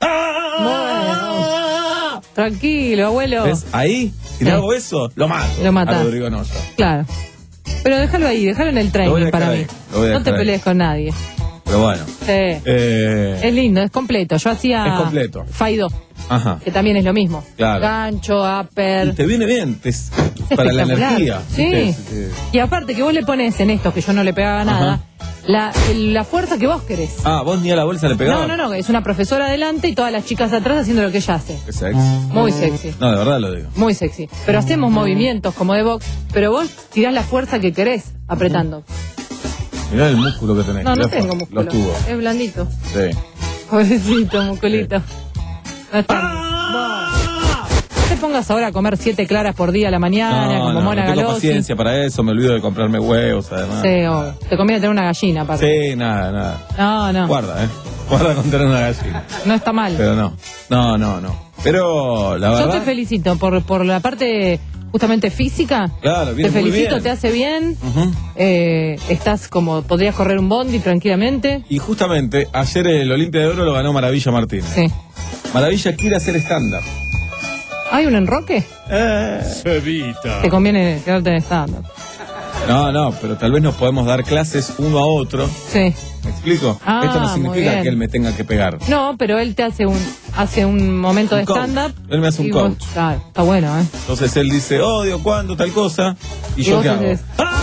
Bueno. Tranquilo, abuelo. ¿Ves? Ahí, si le Sí. hago eso, lo mato. Lo matás. A Rodrigo Noya. Claro. Pero déjalo ahí, déjalo en el Lo voy a training dejar para ahí, mí. lo voy a No te dejar ahí. pelees con nadie. Pero bueno. Sí. Eh, Es lindo, es completo. Yo hacía Es completo. Faido, ajá. que también es lo mismo. Claro. Gancho, Y upper. te viene bien, te- para la espectacular. energía. Sí. ¿viste? Te- Y aparte que vos le pones en esto, que yo no le pegaba nada, la, el- la fuerza que vos querés. Ah, vos ni a la bolsa le pegabas. No, no, no, es una profesora adelante y todas las chicas atrás haciendo lo que ella hace. Qué sexy. Muy sexy. No, de verdad lo digo. Muy sexy. Pero hacemos movimientos como de box, pero vos tirás la fuerza que querés apretando. Mirá el músculo que tenés. No, no mirá, tengo músculo. Los tubos. Es blandito. Sí. Pobrecito, musculito. No está. No te pongas ahora a comer siete claras por día a la mañana, No, como no, Mona no tengo Galossi. paciencia para eso, me olvido de comprarme huevos, además. Sí, o te conviene tener una gallina, aparte. Sí, nada, nada. No, no. Guarda, eh. Guarda con tener una gallina. No está mal. Pero no. No, no, no. Pero la Yo verdad. te felicito por, por la parte justamente física. Claro, viene Te muy felicito, bien. te hace bien. Ujú. Eh, estás como, podrías correr un bondi tranquilamente. Y justamente ayer el Olimpia de Oro lo ganó Maravilla Martínez. Sí. Maravilla quiere hacer stand-up. ¿Hay un enroque? Eh. Te conviene quedarte en stand-up. No, no, pero tal vez nos podemos dar clases uno a otro. Sí. ¿Me explico? Ah, Esto no muy significa bien. que él me tenga que pegar. No, pero él te hace un hace un momento Un de coach. stand-up. Él me hace un y vos- coach. Claro, está bueno, ¿eh? Entonces él dice, odio, ¿cuándo? Tal cosa. ¿Y, Y yo vos qué hago? haces-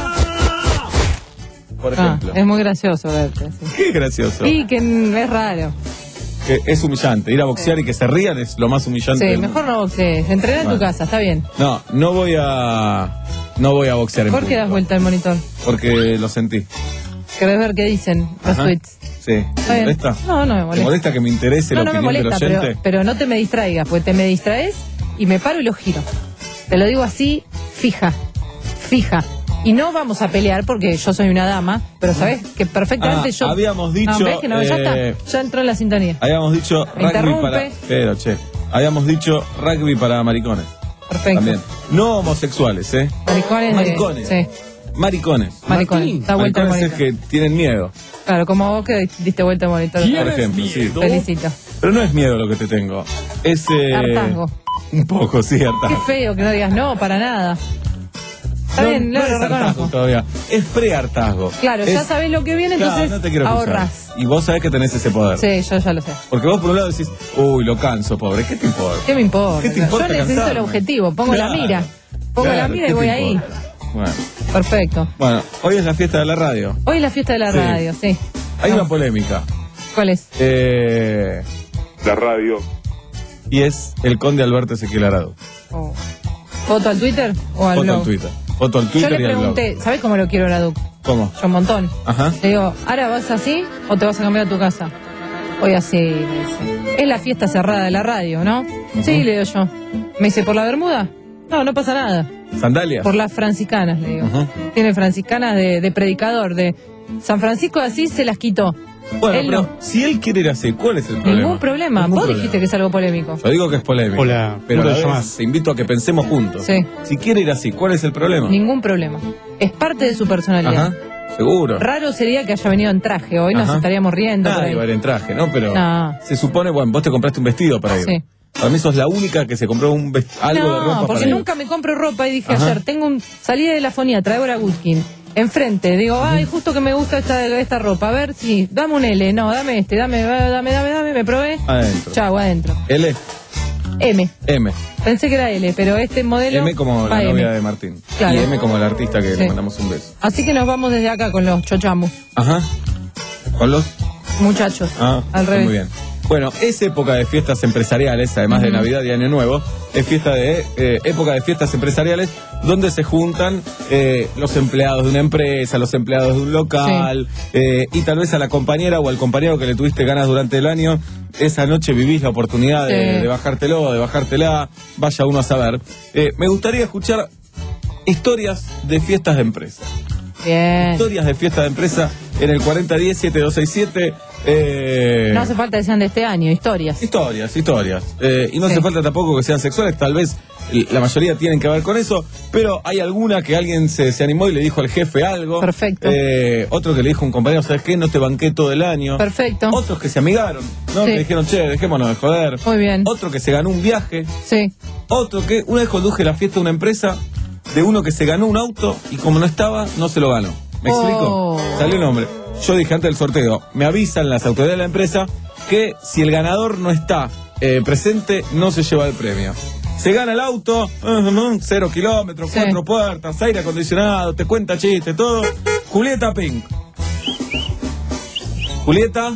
Por Ah, ejemplo. es muy gracioso verte. Sí. Qué gracioso. Y que mm, es raro. Que es humillante. Ir a boxear y que se rían es lo más humillante Sí, del mejor mundo. no boxees. Entrená en tu Bueno. casa, está bien. No, no voy a... No voy a boxear en ¿Por qué das público. vuelta al monitor? Porque lo sentí. ¿Querés ver qué dicen los Ajá. tweets? Sí. Está ¿Te bien. molesta? No, no me ¿Te molesta. molesta que me interese No, la no me opinión molesta, del pero, oyente? pero no te me distraigas, porque te me distraes y me paro y lo giro. Te lo digo así, fija, fija. Y no vamos a pelear porque yo soy una dama, pero sabes que perfectamente Ah, yo... habíamos dicho, No, ves que no, ya eh, está, ya entró en la sintonía. Habíamos dicho Me rugby interrumpe. para... Pero, che. Habíamos dicho rugby para maricones. Perfecto. También. No homosexuales, ¿eh? Maricones. de- Maricones. sí, Maricones. maricones. Da vuelta al Maricones es monitor. que tienen miedo, Claro, como vos que diste vuelta al monitor. por ejemplo. Sí. Felicito. Pero no es miedo lo que te tengo. Es... eh, Hartazgo. Un poco, sí, Qué hartazgo. feo que no digas no, para nada. Está No, bien, no lo es hartazgo reconozco. todavía. Es pre-hartazgo. Claro, ya Es- sabés lo que viene, Claro, entonces no te quiero escuchar. ahorras. Y vos sabés que tenés ese poder. Sí, yo ya lo sé. Porque vos por un lado decís, uy, lo canso, pobre. ¿Qué te importa? ¿Qué me importa? ¿Qué te importa Yo necesito cansarme? el objetivo, pongo Claro. la mira. Pongo Claro, la mira y ¿qué voy te ahí. importa? Bueno. Perfecto. Bueno, hoy es la fiesta de la radio. Hoy es la fiesta de la Sí. radio, sí. Hay una polémica. ¿Cuál es? Eh, La radio. y es el conde Alberto Ezequiel Arado. Oh. ¿Foto al Twitter o al Foto blog? al Twitter. Foto al Yo Twitter le y al blog. pregunté, ¿sabés cómo lo quiero la Duc? ¿Cómo? Yo un montón. Ajá. Le digo, ¿ahora vas así o te vas a cambiar a tu casa? Hoy así, me dice. Es la fiesta cerrada de la radio, ¿no? Sí, le digo yo. Me dice, ¿por la Bermuda? No, no pasa nada. ¿Sandalias? Por las franciscanas, le digo. Ajá. Tiene franciscanas de, de predicador, de San Francisco de Asís se las quitó. Bueno, Él pero no. si él quiere ir así, ¿cuál es el problema? Ningún problema. Ningún Vos problema. dijiste que es algo polémico. Yo digo que es polémico. Hola, pero a ¿cómo la te vez llamas? te invito a que pensemos juntos. Sí. Si quiere ir así, ¿cuál es el problema? Ningún problema. Es parte de su personalidad. Ajá. Seguro. Raro sería que haya venido en traje. Hoy nos Ajá. estaríamos riendo. por Nadie ahí. va a ir en traje, ¿no? Pero No. se supone, bueno, vos te compraste un vestido para ir. Sí. Para mí sos la única que se compró un vest- algo de ropa No, para porque ir. nunca me compro ropa y dije Ajá. ayer, tengo un, salí de la fonía, trae ahora Gutkin enfrente. Digo, ay, justo que me gusta esta, esta ropa. A ver, sí, dame un L. No, dame este, dame, dame, dame, dame, me probé. Adentro. Chau, adentro. L. M. M. Pensé que era L, pero este modelo. M como la va novia M. de Martín. Claro. Y M como el artista que Sí. le mandamos un beso. Así que nos vamos desde acá con los chochamos, Ajá. ¿Con los? muchachos. Ah, al revés. muy bien. Bueno, es época de fiestas empresariales, además de Ujú. Navidad y Año Nuevo, es fiesta de eh, época de fiestas empresariales donde se juntan eh, los empleados de una empresa, los empleados de un local, eh, y tal vez a la compañera o al compañero que le tuviste ganas durante el año, esa noche vivís la oportunidad de, Sí. de bajártelo, de bajártela, vaya uno a saber. Eh, me gustaría escuchar historias de fiestas de empresa. Bien. Historias de fiesta de empresa en el cuarenta diez siete dos seis siete. Eh, No hace falta que sean de este año, historias. Historias, historias. Eh, y no Sí. hace falta tampoco que sean sexuales, tal vez l- la mayoría tienen que ver con eso, pero hay alguna que alguien se, se animó y le dijo al jefe algo. Perfecto. Eh, otro que le dijo a un compañero, ¿sabes qué? No te banqué todo el año. Perfecto. Otros que se amigaron, ¿no? Sí. Que dijeron, che, dejémonos de joder. Muy bien. Otro que se ganó un viaje. Sí. Otro que una vez conduje la fiesta de una empresa de uno que se ganó un auto y como no estaba, no se lo ganó. ¿Me Oh. explico? Salió el nombre. Yo dije antes del sorteo, me avisan las autoridades de la empresa que si el ganador no está eh, presente, no se lleva el premio. Se gana el auto, uh, uh, cero kilómetros, Sí. cuatro puertas, aire acondicionado, te cuenta chiste, todo. Julieta Pink. Julieta.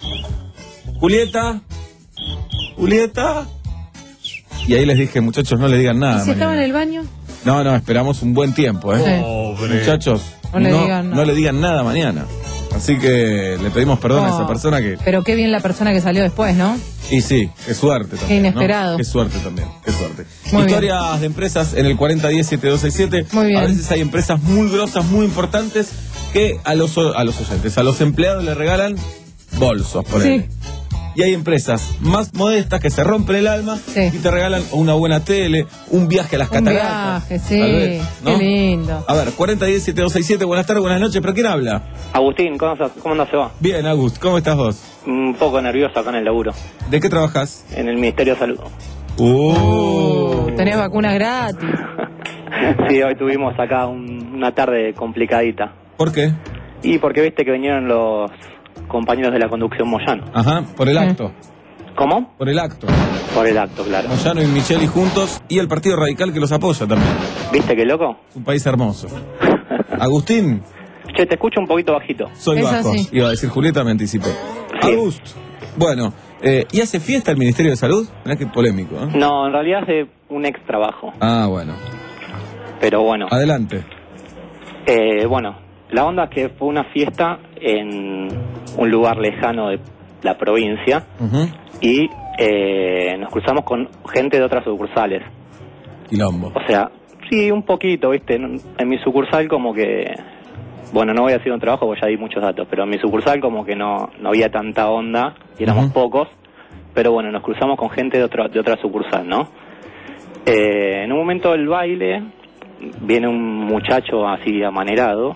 Julieta. Julieta. Y ahí les dije, muchachos, no le digan nada. ¿Y si estaba en mañana. el baño? No, no, esperamos un buen tiempo, ¿eh? Sí. Muchachos, No le digan nada. no le digan nada mañana. Así que le pedimos perdón a Oh. esa persona que... Pero qué bien la persona que salió después, ¿no? Y sí, qué suerte también. Qué inesperado. ¿no? Qué suerte también, qué suerte. Muy Historias de empresas en el cuarenta diez siete dos seis siete. Muy bien. A veces hay empresas muy grosas, muy importantes, que a los, o- a los oyentes, a los empleados le regalan bolsos, por Sí. ejemplo. Y hay empresas más modestas que se rompen el alma Sí. y te regalan una buena tele, un viaje a las Un cataratas. viaje, sí. tal vez, ¿no? Qué lindo. A ver, cuarenta diez siete dos seis siete, buenas tardes, buenas noches, ¿pero quién habla? Agustín, ¿cómo andas, cómo andas, Seba? Bien, Agus, ¿cómo estás vos? Un poco nervioso acá en el laburo, ¿De qué trabajas? en el Ministerio de Salud. Uh. Tenés vacunas gratis. Sí, hoy tuvimos acá un- una tarde complicadita. ¿Por qué? Y porque viste que vinieron los compañeros de la conducción Moyano. Ajá, por el Sí. acto. ¿Cómo? Por el acto. Por el acto, claro. Moyano y Micheli juntos y el Partido Radical que los apoya también. ¿Viste qué loco? Es un país hermoso. Agustín, Che, te escucho un poquito bajito. soy Es bajo. así. Iba a decir Julieta, me anticipé. Sí. Agust, bueno, eh, ¿y hace fiesta el Ministerio de Salud? Mirá qué polémico, ¿eh? No, en realidad hace un ex trabajo. Ah, bueno. Pero bueno, Adelante. eh, bueno, la onda es que fue una fiesta en un lugar lejano de la provincia Ujú. y eh, nos cruzamos con gente de otras sucursales. Quilombo. O sea, sí, un poquito, ¿viste? En, en mi sucursal como que... Bueno, no voy a hacer un trabajo porque ya di muchos datos, pero en mi sucursal como que no, no había tanta onda y éramos Ujú. pocos. Pero bueno, nos cruzamos con gente de, otro, de otra sucursal, ¿no? Eh, en un momento del baile viene un muchacho así amanerado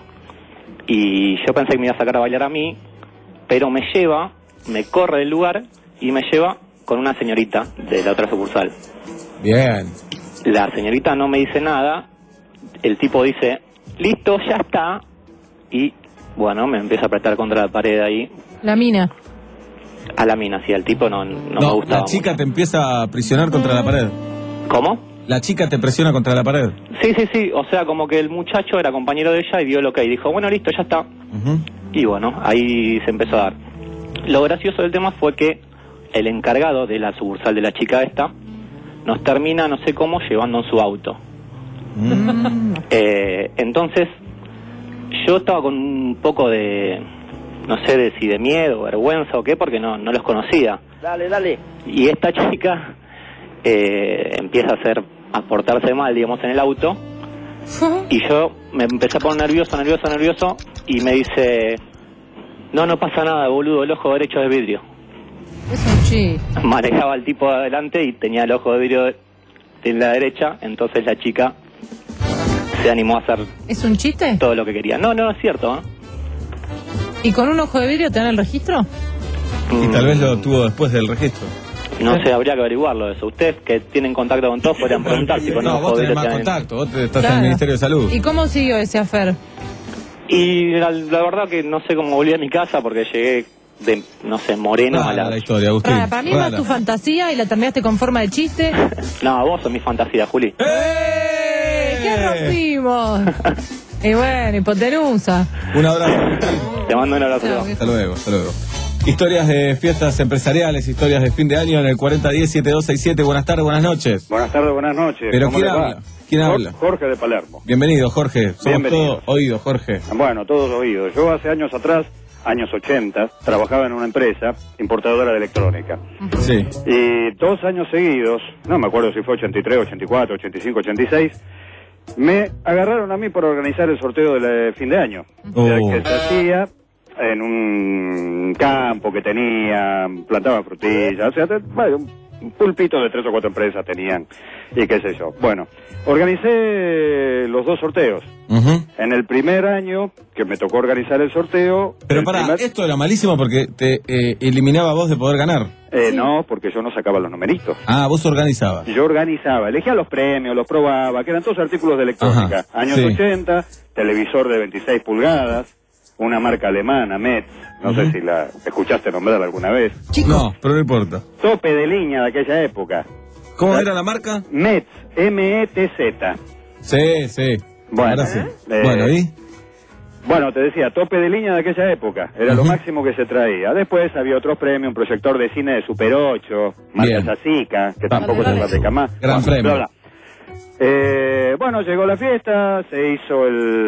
y yo pensé que me iba a sacar a bailar a mí, pero me lleva, me corre del lugar y me lleva con una señorita de la otra sucursal. Bien. La señorita no me dice nada, el tipo dice, listo, ya está, y bueno, me empieza a apretar contra la pared ahí, La mina. a la mina, sí, al tipo no, no, me gustaba. la chica te empieza a prisionar contra la pared. ¿Cómo? La chica te presiona contra la pared. Sí, sí, sí, o sea, como que el muchacho era compañero de ella y dio lo que dijo, bueno, listo, ya está. Ujú. Y bueno, ahí se empezó a dar. Lo gracioso del tema fue que el encargado de la sucursal de la chica esta nos termina, no sé cómo, llevando en su auto. Mm. Eh, entonces, yo estaba con un poco de, no sé de si de miedo, vergüenza o qué, porque no, no los conocía. Dale, dale. Y esta chica eh, empieza a hacer, a portarse mal, digamos, en el auto. Y yo me empecé a poner nervioso, nervioso, nervioso. Y me dice, no, no pasa nada, boludo, el ojo derecho es de vidrio. Es un chiste. Manejaba al tipo de adelante y tenía el ojo de vidrio en la derecha. Entonces la chica se animó a hacer ¿Es un chiste? todo lo que quería. No, no, es cierto, ¿eh? ¿Y con un ojo de vidrio te dan el registro? Y tal vez lo tuvo después del registro. No sé, habría que averiguarlo eso. Ustedes que tienen contacto con todos podrían preguntar si con No, un vos ojo de tenés vidrio más te dan- contacto, vos te- estás en Claro. el Ministerio de Salud. ¿Y cómo siguió ese afer? Y la, la verdad que no sé cómo volví a mi casa porque llegué de, no sé, moreno Rara a la... la historia, Agustín. Rara, para mí es más Rara. tu fantasía y la terminaste con forma de chiste. No, vos sos mi fantasía, Juli. ¡Eh! ¿Qué rompimos? Y bueno, hipotenusa. Un abrazo, Agustín. Te mando un abrazo. Chao. Hasta luego, hasta luego. Historias de fiestas empresariales, historias de fin de año en el cuarenta diez setenta y dos sesenta y siete. Buenas tardes, buenas noches. Buenas tardes, buenas noches. Pero ¿Cómo ¿quién les va? habla? ¿Quién Jor- habla? Jorge de Palermo. Bienvenido, Jorge. Somos Bienvenidos. todos oídos, Jorge. Bueno, todos oídos. Yo hace años atrás, años ochenta, trabajaba en una empresa importadora de electrónica. Sí. Y dos años seguidos, no me acuerdo si fue ochenta y tres, ochenta y cuatro, ochenta y cinco, ochenta y seis, me agarraron a mí por organizar el sorteo del fin de año. Oh. O sea, que se hacía en un campo que tenía, plantaban frutillas, o sea, te- bueno, un pulpito de tres o cuatro empresas tenían, y qué sé yo. Bueno, organicé los dos sorteos. Ujú. En el primer año que me tocó organizar el sorteo... Pero el pará, primer- esto era malísimo porque te eh, eliminaba a vos de poder ganar. Eh, no, porque yo no sacaba los numeritos. Ah, vos organizabas. Yo organizaba, elegía los premios, los probaba, que eran todos artículos de electrónica. Ajá, Años sí. ochenta, televisor de veintiséis pulgadas, una marca alemana, Metz, no sé si la escuchaste nombrar alguna vez. No, pero no importa. Tope de línea de aquella época. ¿Cómo era la marca? Metz, M E T Z. Sí, sí. Bueno, Ahora sí. eh, Bueno, ¿y? Bueno, te decía, tope de línea de aquella época. Era lo Ujú. máximo que se traía. Después había otros premios, un proyector de cine de Super ocho, marca Bien. Sassica, que tampoco se fabrica más. Gran Bueno, premio. bla, bla. Eh, bueno, llegó la fiesta, se hizo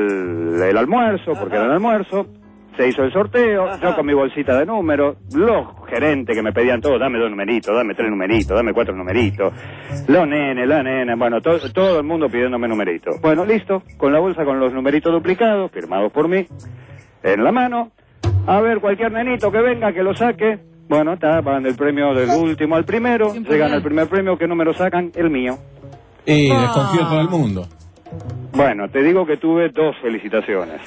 el, el almuerzo, porque era el almuerzo, se hizo el sorteo, yo con mi bolsita de números, los gerentes que me pedían todo, dame dos numeritos, dame tres numeritos, dame cuatro numeritos, los nenes, la nena, bueno, to- todo el mundo pidiéndome numeritos. Bueno, listo, con la bolsa con los numeritos duplicados, firmados por mí, en la mano, a ver, cualquier nenito que venga, que lo saque. Bueno, está, van del premio del último al primero, llegan al primer premio, ¿qué número sacan? El mío. Y desconfío con el mundo. Bueno, te digo que tuve dos felicitaciones.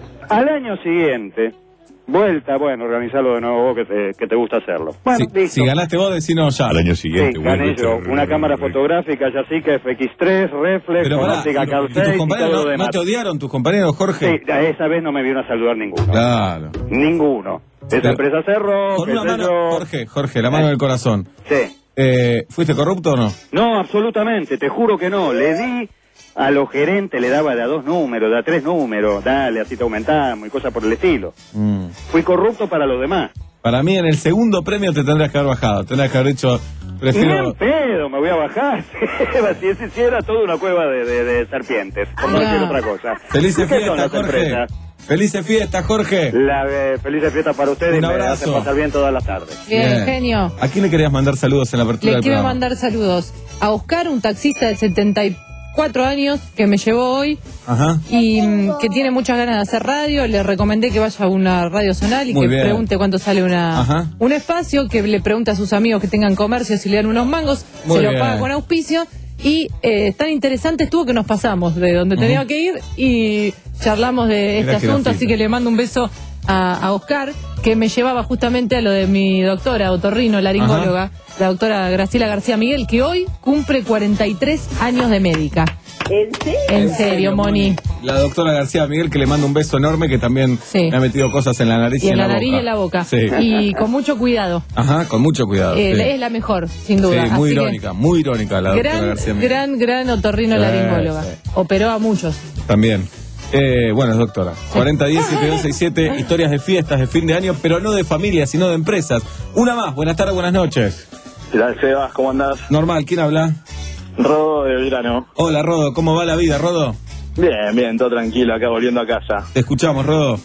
Al año siguiente, vuelta, bueno, organizarlo de nuevo vos que te, que te gusta hacerlo. Bueno, Si, listo. si ganaste vos, decinos ya. Al año Sí, siguiente. gané yo. Una cámara fotográfica, Yacica F X tres, reflex, Pero pará, óptica ¿y- Cal y tus seis y compañeros todo lo no, demás. no te odiaron tus compañeros, Jorge? Sí, a esa vez no me vino a saludar ninguno. Claro. Ninguno. Esa Pero- empresa cerró, Con qué una sé mano, yo. Jorge, Jorge, la mano del corazón. Sí. Eh, ¿Fuiste corrupto o no? No, absolutamente, te juro que no. Le di a los gerentes, le daba de a dos números, de a tres números, dale, así te aumentamos y cosas por el estilo. Mm. Fui corrupto para los demás. Para mí, en el segundo premio te tendrás que haber bajado. Tendrás que haber dicho, Ni prefiero... en pedo, me voy a bajar. Si ese sí era toda una cueva de, de, de serpientes, por no Ah. decir otra cosa. Felices ¿Qué son fiestas, las Jorge. empresas? Felices fiestas, Jorge. La, eh, felices fiestas para ustedes Un y me abrazo. hacen pasar bien todas las tardes. Bien, genio. ¿A quién le querías mandar saludos en la apertura Le del quiero programa? mandar saludos a Oscar, un taxista de setenta y cuatro años que me llevó hoy Ajá. y mm, que tiene muchas ganas de hacer radio. Le recomendé que vaya a una radio zonal y Muy que bien. pregunte cuánto sale una Ajá. un espacio, que le pregunte a sus amigos que tengan comercio si le dan unos mangos, Muy se lo bien. paga con auspicio. Y eh, tan interesante estuvo que nos pasamos de donde tenía que ir y charlamos de este Mirá qué asunto, grafito. así que le mando un beso a, a Oscar, que me llevaba justamente a lo de mi doctora, otorrino, laringóloga, la doctora Graciela García Miguel, que hoy cumple cuarenta y tres años de médica. ¿En serio? En serio, Moni. La doctora García Miguel, que le mando un beso enorme, que también Sí. me ha metido cosas en la nariz y, Y en la boca. nariz y en la boca. Sí. Y con mucho cuidado. Ajá, con mucho cuidado. Eh, sí. Es la mejor, sin duda. Sí, muy Así que irónica, muy irónica la doctora gran, García Miguel. gran, gran otorrino Sí, laringóloga. sí. Operó a muchos. También. Eh, bueno, es doctora. cuarenta diez setenta y dos sesenta y siete, historias de fiestas, de fin de año, pero no de familia, sino de empresas. Una más, buenas tardes, buenas noches. Gracias, Sebas, ¿cómo andás? Normal, ¿quién habla? Rodo de Belgrano. Hola, Rodo, ¿cómo va la vida, Rodo? Bien, bien, todo tranquilo, acá volviendo a casa. Te escuchamos, Rodo.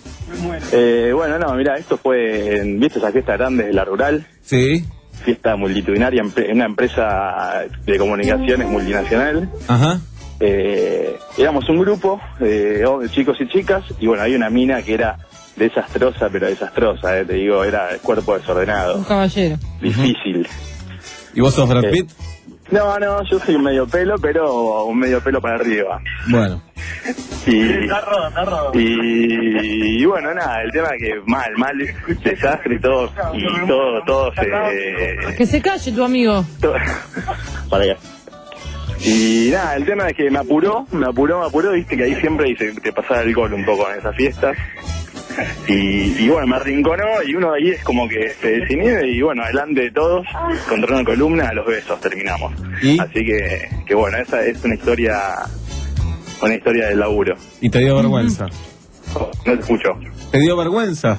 Eh, bueno, no, mira, esto fue, en- ¿viste esa fiesta grande de la rural? Sí. Fiesta multitudinaria en una empresa de comunicaciones multinacional. Ajá. Eh, éramos un grupo de oh, de chicos y chicas, y bueno, hay una mina que era desastrosa, pero desastrosa, eh, te digo, era cuerpo desordenado, Un caballero. difícil. ¿Y vos sos Brad Eh, Pitt? No, no, yo soy un medio pelo, pero un medio pelo para arriba. Bueno. Y, y, y bueno, nada, el tema que mal, mal, desastre y todo, y todo, todo se... Que se calle tu amigo. todo- para que... Y nada, el tema es que me apuró, me apuró, me apuró, viste que ahí siempre dice, te pasaba el gol un poco en esas fiestas. Y, y bueno, me arrinconó y uno de ahí es como que se desinhibe y bueno, adelante de todos, contra una columna, a los besos terminamos. Así que, que bueno, esa es una historia, una historia del laburo. ¿Y te dio vergüenza? No te escucho. ¿Te dio vergüenza?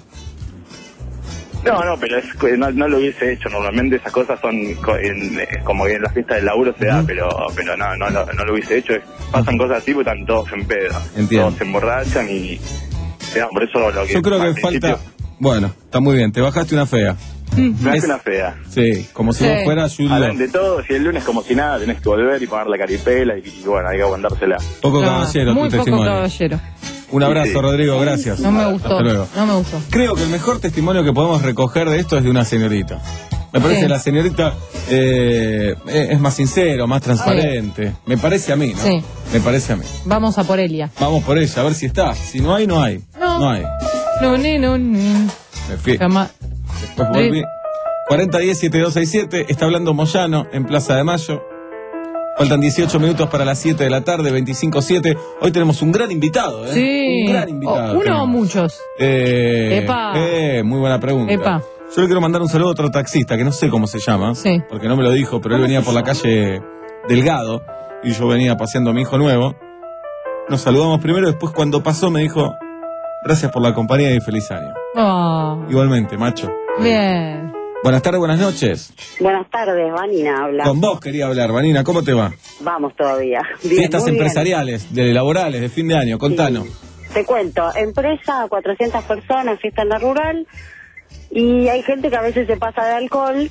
No, no, pero es, que no, no lo hubiese hecho. Normalmente esas cosas son co- en, eh, como que en la fiesta del laburo se da, pero pero no, no, no, no lo hubiese hecho. Es- pasan cosas así porque están todos en pedo. Entiendo. Todos se emborrachan y... ya, por eso lo que... Yo creo al que falta... principio Bueno, está muy bien, te bajaste una fea. Me hace Es- una fea. Sí, como si Sí. vos fueras Jude Law. Hablan de todo, si el lunes como si nada, tenés que volver y poner la caripela y, y bueno, hay que aguantársela. Poco Ah, caballero, muy tu poco testimonio. caballero. Un abrazo, Sí. Rodrigo, gracias. No me gustó. Hasta luego. No me gustó. Creo que el mejor testimonio que podemos recoger de esto es de una señorita. Me parece Sí. que la señorita eh, es más sincero, más transparente. Me parece a mí, ¿no? Sí. Me parece a mí. Vamos a por Elia. Vamos por ella, a ver si está. Si no hay, no hay. No. No hay. No, ni, no, ni. Me fui. Llama- Después volví. cuarenta diez setenta y dos sesenta y siete. Está hablando Moyano en Plaza de Mayo. Faltan dieciocho minutos para las siete de la tarde, veinticinco siete. Hoy tenemos un gran invitado, ¿eh? Sí. Un gran invitado. O- ¿Uno o tenemos. muchos? Eh, Epa. eh, muy buena pregunta. Epa. Yo le quiero mandar un saludo a otro taxista, que no sé cómo se llama, Sí. porque no me lo dijo, pero él venía por la calle Delgado y yo venía paseando a mi hijo nuevo. Nos saludamos primero, después cuando pasó me dijo, gracias por la compañía y feliz año. Oh, Igualmente, macho. bien. Buenas tardes, buenas noches. Buenas tardes, Vanina habla. Con vos quería hablar, Vanina, ¿cómo te va? Vamos todavía. Bien, Fiestas muy bien. empresariales, de laborales, de fin de año, contanos. Te cuento, empresa, cuatrocientas personas, fiesta en la rural, y hay gente que a veces se pasa de alcohol,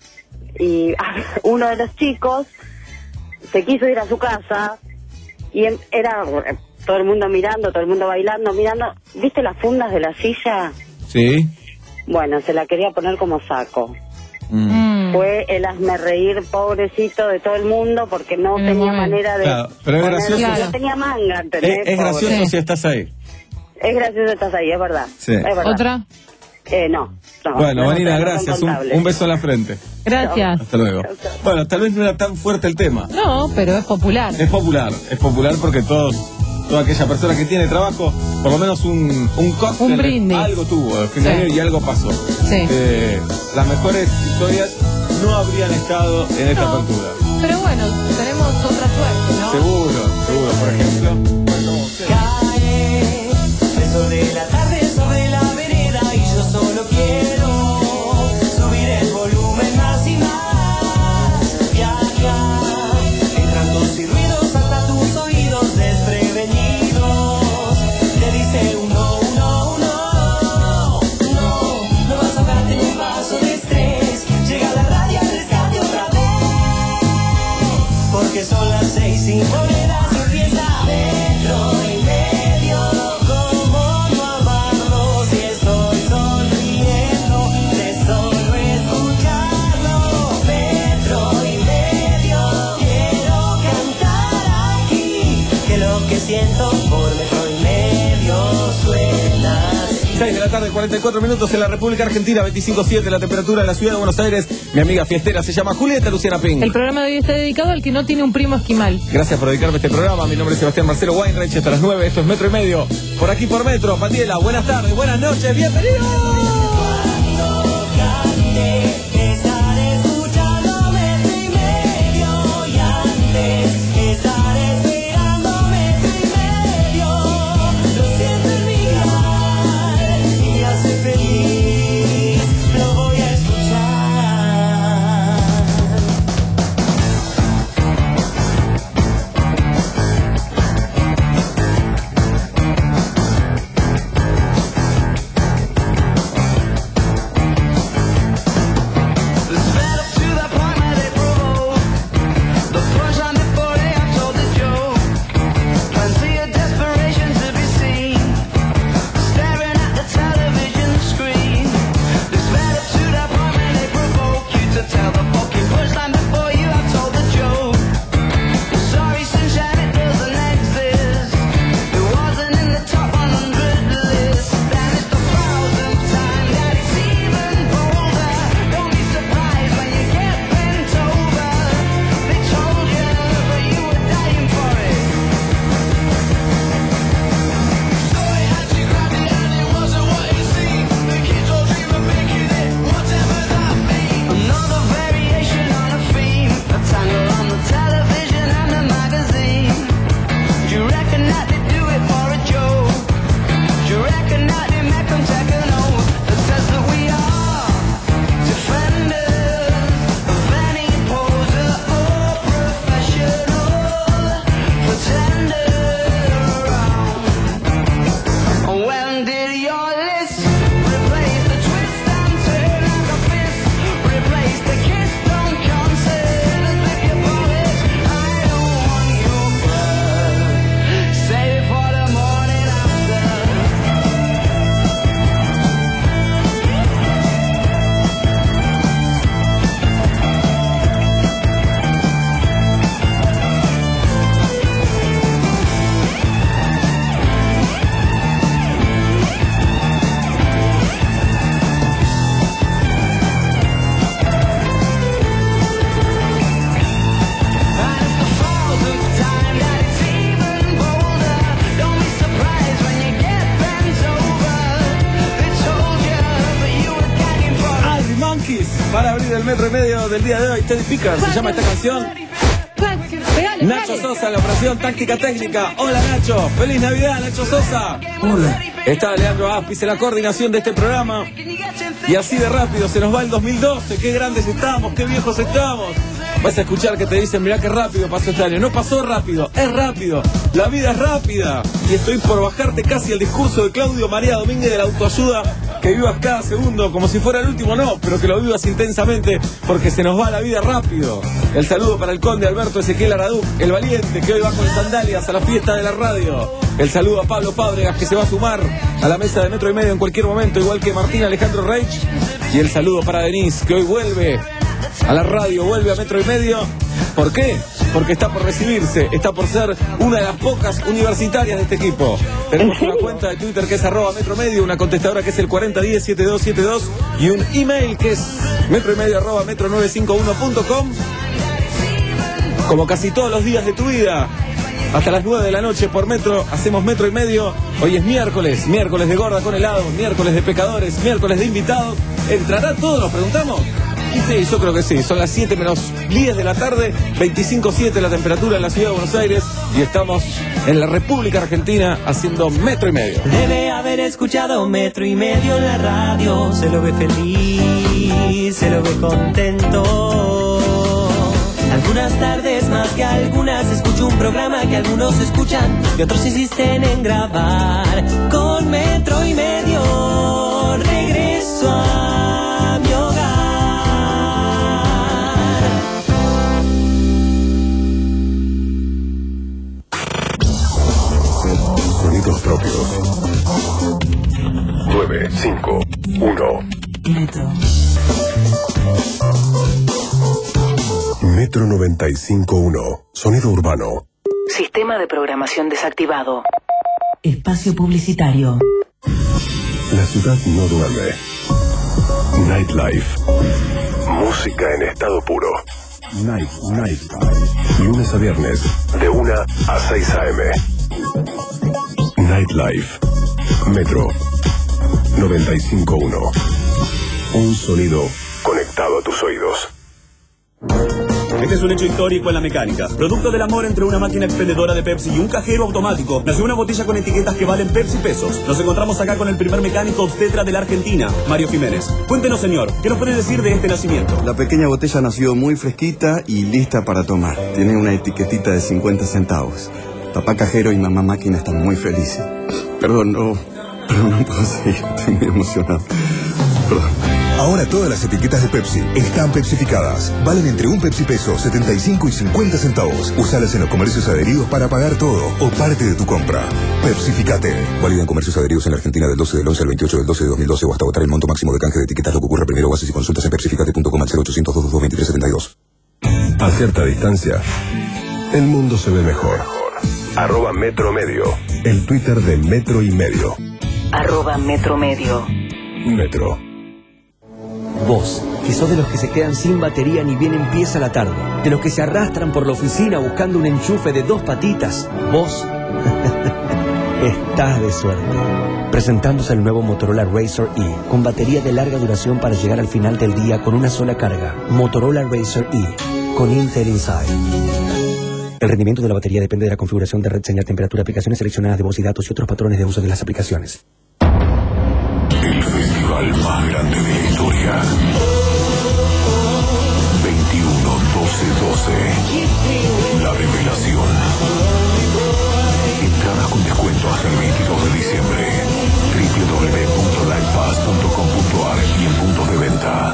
y uno de los chicos se quiso ir a su casa, y em- era eh, todo el mundo mirando, todo el mundo bailando, mirando. ¿Viste las fundas de la silla? Sí. Bueno, se la quería poner como saco. Mm. Fue el hazme reír pobrecito de todo el mundo porque no En el tenía momento. manera de... Claro, pero es poner- gracioso. No Claro. tenía manga, ¿entendés? Es, es Pobre. gracioso si estás ahí. Es gracioso estás ahí, es verdad. Sí. Es verdad. ¿Otra? Eh, no. no Bueno, no, Vanina, no son gracias. Un, contables. un beso en la frente. Gracias. Hasta luego. Bueno, tal vez no era tan fuerte el tema. No, pero es popular. Es popular, es popular porque todos, toda aquella persona que tiene trabajo, por lo menos un, un cóctel, Un brindis. algo tuvo de fin de Sí. año y algo pasó. Sí. Eh, las mejores historias no habrían estado en esta No. apertura. Pero bueno, tenemos otra suerte, ¿no? Seguro, seguro, por ejemplo. Cae el sol de la tarde sobre la vereda y yo solo quiero subir el volumen más y más. Viajar, entran tus y ruidos hasta tus oídos desprevenidos. Te dice uno, uno, uno. No, no vas a ahogarte en un vaso de estrés. Llega la radio al rescate otra vez. Porque son las seis y monedas empieza metro y medio. ¿Cómo no amarlo si estoy sonriendo de solo escucharlo? Metro y medio. Quiero cantar aquí que lo que siento por metro y medio suena así. seis de la tarde, cuarenta y cuatro minutos en la República Argentina, veinticinco siete la temperatura en la ciudad de Buenos Aires. Mi amiga fiestera se llama Julieta Luciana Ping. El programa de hoy está dedicado al que no tiene un primo esquimal. Gracias por dedicarme a este programa. Mi nombre es Sebastián Marcelo Weinreich. Hasta las nueve. Esto es Metro y Medio. Por aquí por Metro. Patiela, buenas tardes, buenas noches. Bienvenidos. Estaré escuchando metro y medio y antes estaré esperando metro y medio. Lo siento en mi hogar y me hace feliz. Lo voy a escuchar. video del día de hoy, Teddy Picker, se llama esta canción. Pegale, Nacho pegale. Sosa, la operación táctica técnica. Hola Nacho, feliz Navidad Nacho Sosa. Hola. Está Leandro Aspis en la coordinación de este programa. Y así de rápido se nos va el dos mil doce, qué grandes estamos, qué viejos estamos. Vas a escuchar que te dicen, mirá qué rápido pasó este año. No pasó rápido, es rápido. La vida es rápida. Y estoy por bajarte casi el discurso de Claudio María Domínguez de la autoayuda. Que vivas cada segundo como si fuera el último, no, pero que lo vivas intensamente porque se nos va la vida rápido. El saludo para el conde Alberto Ezequiel Araduc, el valiente que hoy va con sandalias a la fiesta de la radio. El saludo a Pablo Fábregas que se va a sumar a la mesa de Metro y Medio en cualquier momento, igual que Martín Alejandro Reich. Y el saludo para Denise que hoy vuelve a la radio, vuelve a Metro y Medio. ¿Por qué? Porque está por recibirse, está por ser una de las pocas universitarias de este equipo. Tenemos una cuenta de Twitter que es arroba Metro Medio, una contestadora que es el cuarenta diez setenta y dos setenta y dos y un email que es metro y medio arroba metro novecientos cincuenta y uno punto com. Como casi todos los días de tu vida, hasta las nueve de la noche por Metro, hacemos Metro y Medio. Hoy es miércoles, miércoles de gorda con helado, miércoles de pecadores, miércoles de invitados. ¿Entrará todo? Nos preguntamos. Y sí, yo creo que sí. Son las siete menos diez de la tarde, veinticinco siete la temperatura en la ciudad de Buenos Aires. Y estamos en la República Argentina haciendo Metro y Medio. Debe haber escuchado Metro y Medio en la radio. Se lo ve feliz, se lo ve contento. Algunas tardes más que algunas escucho un programa que algunos escuchan y otros insisten en grabar. Con Metro y Medio regreso a mi hogar. Sonidos propios. nueve cinco uno. Metro. Metro noventa y cinco uno. Sonido urbano. Sistema de programación desactivado. Espacio publicitario. La ciudad no duerme. Nightlife. Música en estado puro. Night, Nightlife. Lunes a viernes, de una a seis a eme. Nightlife. Metro noventa y cinco uno. Un sonido conectado a tus oídos. Este es un hecho histórico en la mecánica. Producto del amor entre una máquina expendedora de Pepsi y un cajero automático, nació una botella con etiquetas que valen Pepsi pesos. Nos encontramos acá con el primer mecánico obstetra de la Argentina, Mario Jiménez. Cuéntenos, señor, ¿qué nos puede decir de este nacimiento? La pequeña botella nació muy fresquita y lista para tomar. Tiene una etiquetita de cincuenta centavos. Papá cajero y mamá máquina están muy felices. Perdón, no, pero no puedo seguir, estoy muy emocionado. Perdón. Ahora todas las etiquetas de Pepsi están pepsificadas. Valen entre un Pepsi peso, setenta y cinco y cincuenta centavos. Usalas en los comercios adheridos para pagar todo o parte de tu compra. Pepsificate. Válida en comercios adheridos en la Argentina del doce del once al veintiocho del doce de dos mil doce o hasta agotar el monto máximo de canje de etiquetas. Lo que ocurra primero, bases y consultas en pepsificate punto com al cero ochocientos, veintitrés veintitrés setenta y dos. A cierta distancia, el mundo se ve mejor. Arroba Metro Medio. El Twitter de Metro y Medio. Arroba Metro Medio. Metro. Vos, que sos de los que se quedan sin batería ni bien empieza la tarde, de los que se arrastran por la oficina buscando un enchufe de dos patitas, vos estás de suerte. Presentándose el nuevo Motorola Razr E, con batería de larga duración para llegar al final del día con una sola carga. Motorola Razr E, con Intel Inside. El rendimiento de la batería depende de la configuración de red, señal, temperatura, aplicaciones seleccionadas de voz y datos y otros patrones de uso de las aplicaciones. El festival más grande de la historia. veintiuno, doce, doce. La revelación. Entradas con descuento hasta el veintidós de diciembre. doble u doble u doble u punto livepass punto com punto a r y en puntos de venta.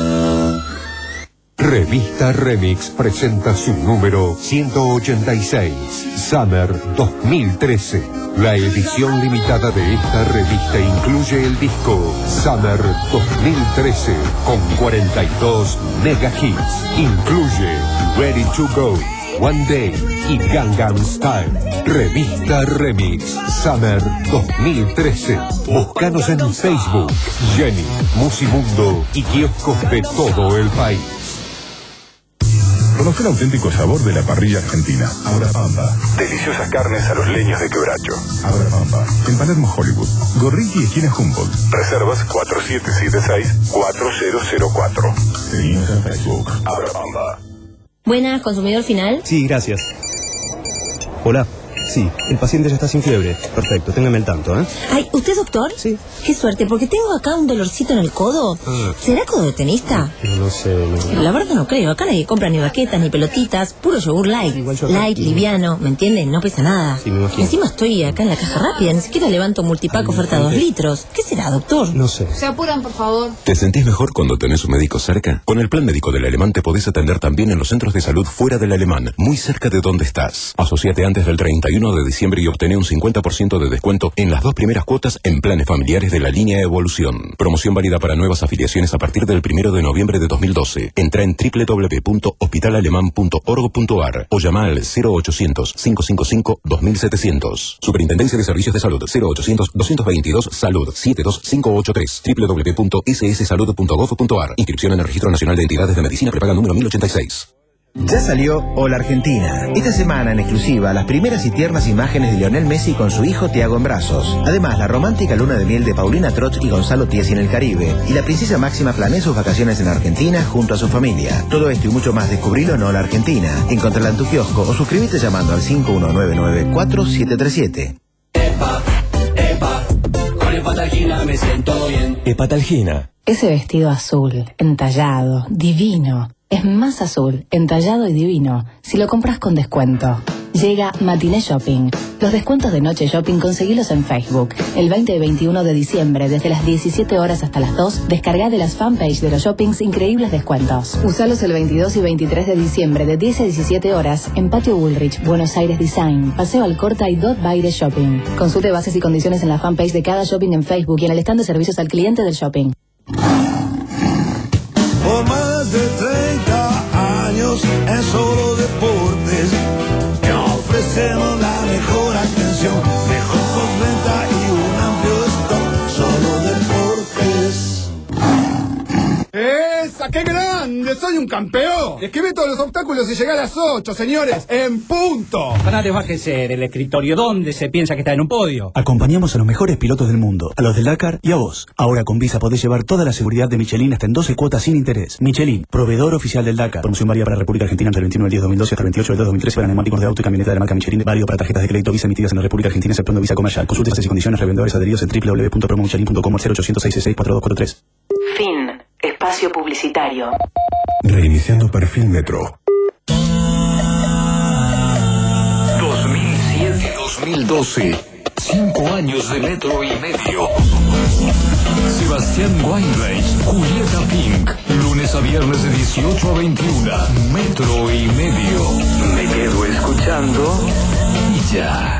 Revista Remix presenta su número ciento ochenta y seis, Summer dos mil trece. La edición limitada de esta revista incluye el disco Summer dos mil trece con cuarenta y dos mega hits. Incluye Ready to Go, One Day y Gangnam Style. Revista Remix Summer dos mil trece. Búscanos en Facebook, Jenny, Musimundo y kioscos de todo el país. Conoce el auténtico sabor de la parrilla argentina. Abrapampa. Deliciosas carnes a los leños de quebracho. Abrapampa. En Palermo, Hollywood. Gorriti, esquina Humboldt. Reservas cuatro siete siete seis cuatro cero cero cuatro. Seguimos en Facebook. Abrapampa. Buenas, consumidor final. Sí, gracias. Hola. Sí, el paciente ya está sin fiebre. Perfecto, téngame el tanto, ¿eh? Ay, ¿usted doctor? Sí. Qué suerte, porque tengo acá un dolorcito en el codo. Ah. ¿Será codo de tenista? No, no sé. No. Pero la verdad no creo. Acá nadie compra ni baquetas ni pelotitas. Puro yogur light. Light, liviano, ¿me entienden? No pesa nada. Sí, me imagino. Encima estoy acá en la caja rápida. Ni siquiera levanto multipack oferta dos litros. ¿Qué será, doctor? No sé. Se apuran, por favor. ¿Te sentís mejor cuando tenés un médico cerca? Con el plan médico del Alemán te podés atender también en los centros de salud fuera del Alemán, muy cerca de donde estás. Asociate antes del treinta y uno de diciembre y obtené un cincuenta por ciento de descuento en las dos primeras cuotas en planes familiares de la línea Evolución. Promoción válida para nuevas afiliaciones a partir del primero de noviembre de dos mil doce. Entra en doble u doble u doble u punto hospital alemán punto org punto a r o llama al cero ochocientos, cinco cinco cinco, dos mil setecientos. Superintendencia de Servicios de Salud cero ochocientos, doscientos veintidós, Salud siete dos cinco ocho tres. doble u doble u doble u punto s s salud punto gov punto a r. Inscripción en el Registro Nacional de Entidades de Medicina prepaga número mil ochenta y seis. Ya salió Hola Argentina. Esta semana en exclusiva las primeras y tiernas imágenes de Lionel Messi con su hijo Thiago en brazos. Además la romántica luna de miel de Paulina Trotz y Gonzalo Tiesi en el Caribe. Y la princesa Máxima planea sus vacaciones en Argentina junto a su familia. Todo esto y mucho más descubrilo en Hola Argentina. Encontrala en tu kiosco o suscríbete llamando al cinco uno nueve nueve cuatro siete tres siete. Epa, epa, con Hepatalgina me siento bien. Hepatalgina. Ese vestido azul, entallado, divino. Es más azul, entallado y divino, si lo compras con descuento. Llega Matiné Shopping. Los descuentos de Noche Shopping conseguilos en Facebook. El veinte y veintiuno de diciembre, desde las diecisiete horas hasta las dos, descarga de las fanpage de los shoppings increíbles descuentos. Usalos el veintidós y veintitrés de diciembre, de diez a diecisiete horas, en Patio Woolrich, Buenos Aires Design, Paseo Alcorta y Dot Baile Shopping. Consulte bases y condiciones en la fanpage de cada shopping en Facebook y en el stand de servicios al cliente del shopping. Por más de treinta años en Solo Deportes, te ofrecemos la mejor atención, mejor postventa y un amplio stock. Solo Deportes. ¡Esa, qué grande! ¡Soy un campeón! Esquivé todos los obstáculos y llegué a las ocho, señores, en punto. Parate, bájese del escritorio. ¿Dónde se piensa que está en un podio? Acompañamos a los mejores pilotos del mundo, a los del Dakar y a vos. Ahora con Visa podés llevar toda la seguridad de Michelin hasta en doce cuotas sin interés. Michelin, proveedor oficial del Dakar. Promoción válida para la República Argentina entre el veintiuno del diez de dos mil doce hasta el veintiocho del dos de dos mil trece para neumáticos de auto y camioneta de la marca Michelin. Válido para tarjetas de crédito Visa emitidas en la República Argentina exceptuando Visa Comercial. Consulte bases y condiciones, revendedores adheridos en doble u doble u doble u punto promo michelin punto com o cero ochocientos, seiscientos sesenta y seis, cuarenta y dos cuarenta y tres. Fin. Espacio publicitario. Reiniciando perfil Metro. dos mil siete a dos mil doce. Cinco años de Metro y medio. Sebastián Weinreich, Julieta Pink. Lunes a viernes de dieciocho a veintiuno. Metro y medio. Me quedo escuchando y ya.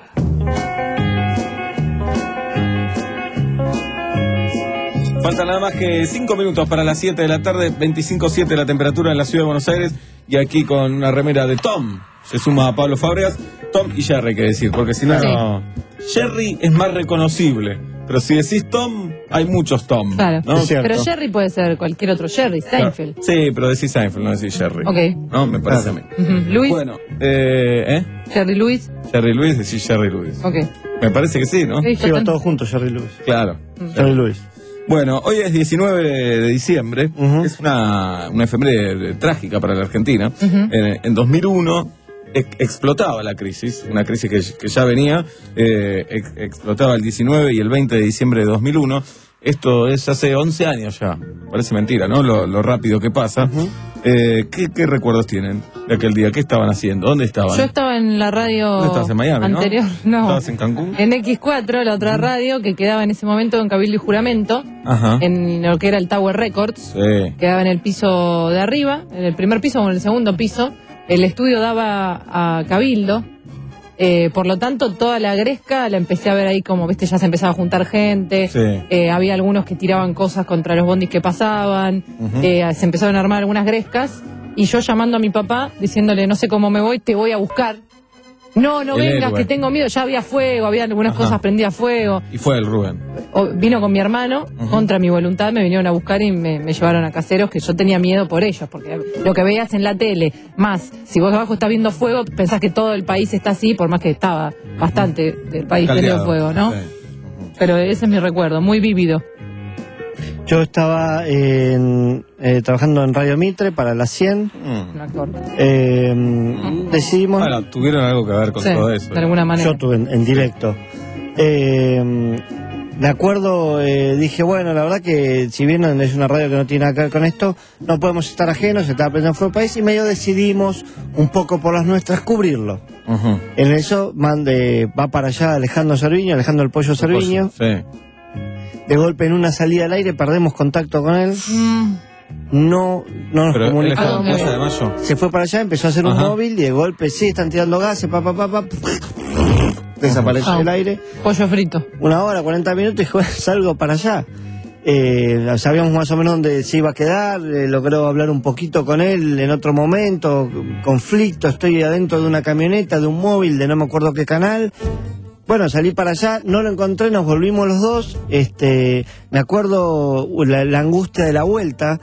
Faltan nada más que cinco minutos para las siete de la tarde, veinticinco siete la temperatura en la ciudad de Buenos Aires, y aquí con una remera de Tom. Se suma a Pablo Fábregas, Tom y Jerry, hay que decir, porque si no, Sí. no. Jerry es más reconocible, pero si decís Tom, hay muchos Tom. Claro. ¿no? Pero Jerry puede ser cualquier otro Jerry, Seinfeld. Sí, pero decís Seinfeld, no decís Jerry. Ok. No, me parece a mí. Ujú. Luis. Bueno, eh, ¿eh? Jerry Luis. Jerry Luis, decís Jerry Luis. Ok. Me parece que sí, ¿no? Sí, Sí, va todos juntos, Jerry Lewis. Claro. Jerry Lewis. Bueno, hoy es diecinueve de diciembre, es una, una efeméride trágica para la Argentina. Ujú. en, en dos mil uno ex- explotaba la crisis, una crisis que, que ya venía, eh, ex- explotaba el diecinueve y el veinte de diciembre de dos mil uno. Esto es hace once años ya, parece mentira, ¿no? Lo, lo rápido que pasa. eh, ¿qué, ¿Qué recuerdos tienen de aquel día? ¿Qué estaban haciendo? ¿Dónde estaban? Yo estaba en la radio ¿Dónde estabas? ¿En Miami, no? anterior, no. ¿Estabas en Cancún? En equis cuatro, la otra radio que quedaba en ese momento en Cabildo y Juramento, Ajá. en lo que era el Tower Records. Sí. Quedaba en el piso de arriba, en el primer piso o en el segundo piso. El estudio daba a Cabildo. Eh, por lo tanto, toda la gresca la empecé a ver ahí como, viste, ya se empezaba a juntar gente. Sí. Eh, había algunos que tiraban cosas contra los bondis que pasaban. Ujú. Eh, se empezaron a armar algunas grescas. Y yo llamando a mi papá, diciéndole, no sé cómo me voy, te voy a buscar. No, no El vengas, héroe. que tengo miedo. Ya había fuego, había algunas Ajá. cosas prendidas a fuego. Y fue el Rubén. O- vino con mi hermano, contra mi voluntad, me vinieron a buscar y me, me llevaron a caseros, que yo tenía miedo por ellos, porque lo que veías en la tele, más, si vos abajo estás viendo fuego, pensás que todo el país está así, por más que estaba bastante del país Caldeado. prendido fuego, ¿no? Sí. Pero ese es mi recuerdo, muy vívido. Yo estaba en, eh, trabajando en Radio Mitre para las cien. Un actor. Eh, decidimos... Bueno, tuvieron algo que ver con Sí, todo eso. de alguna manera. Yo tuve en, en directo. Eh, de acuerdo, eh, dije, bueno, la verdad que si bien es una radio que no tiene nada que ver con esto, no podemos estar ajenos, se estaba pensando fuera del país y medio decidimos, un poco por las nuestras, cubrirlo. Ujú. En eso mande, va para allá Alejandro Cerviño, Alejandro el Pollo Cerviño. Sí. De golpe en una salida al aire perdemos contacto con él. No, no nos Pero él comunicamos. está en Plaza de Mayo. Se fue para allá, empezó a hacer un Ajá. móvil y de golpe sí, están tirando gases, pa, pa, pa, pa. Desapareció Ah. el aire. Pollo frito. Una hora, cuarenta minutos y dije, bueno, salgo para allá. Eh, sabíamos más o menos dónde se iba a quedar, eh, logró hablar un poquito con él en otro momento, conflicto, estoy adentro de una camioneta, de un móvil, de no me acuerdo qué canal. Bueno, salí para allá, no lo encontré, nos volvimos los dos, este, me acuerdo uh, la, la angustia de la vuelta.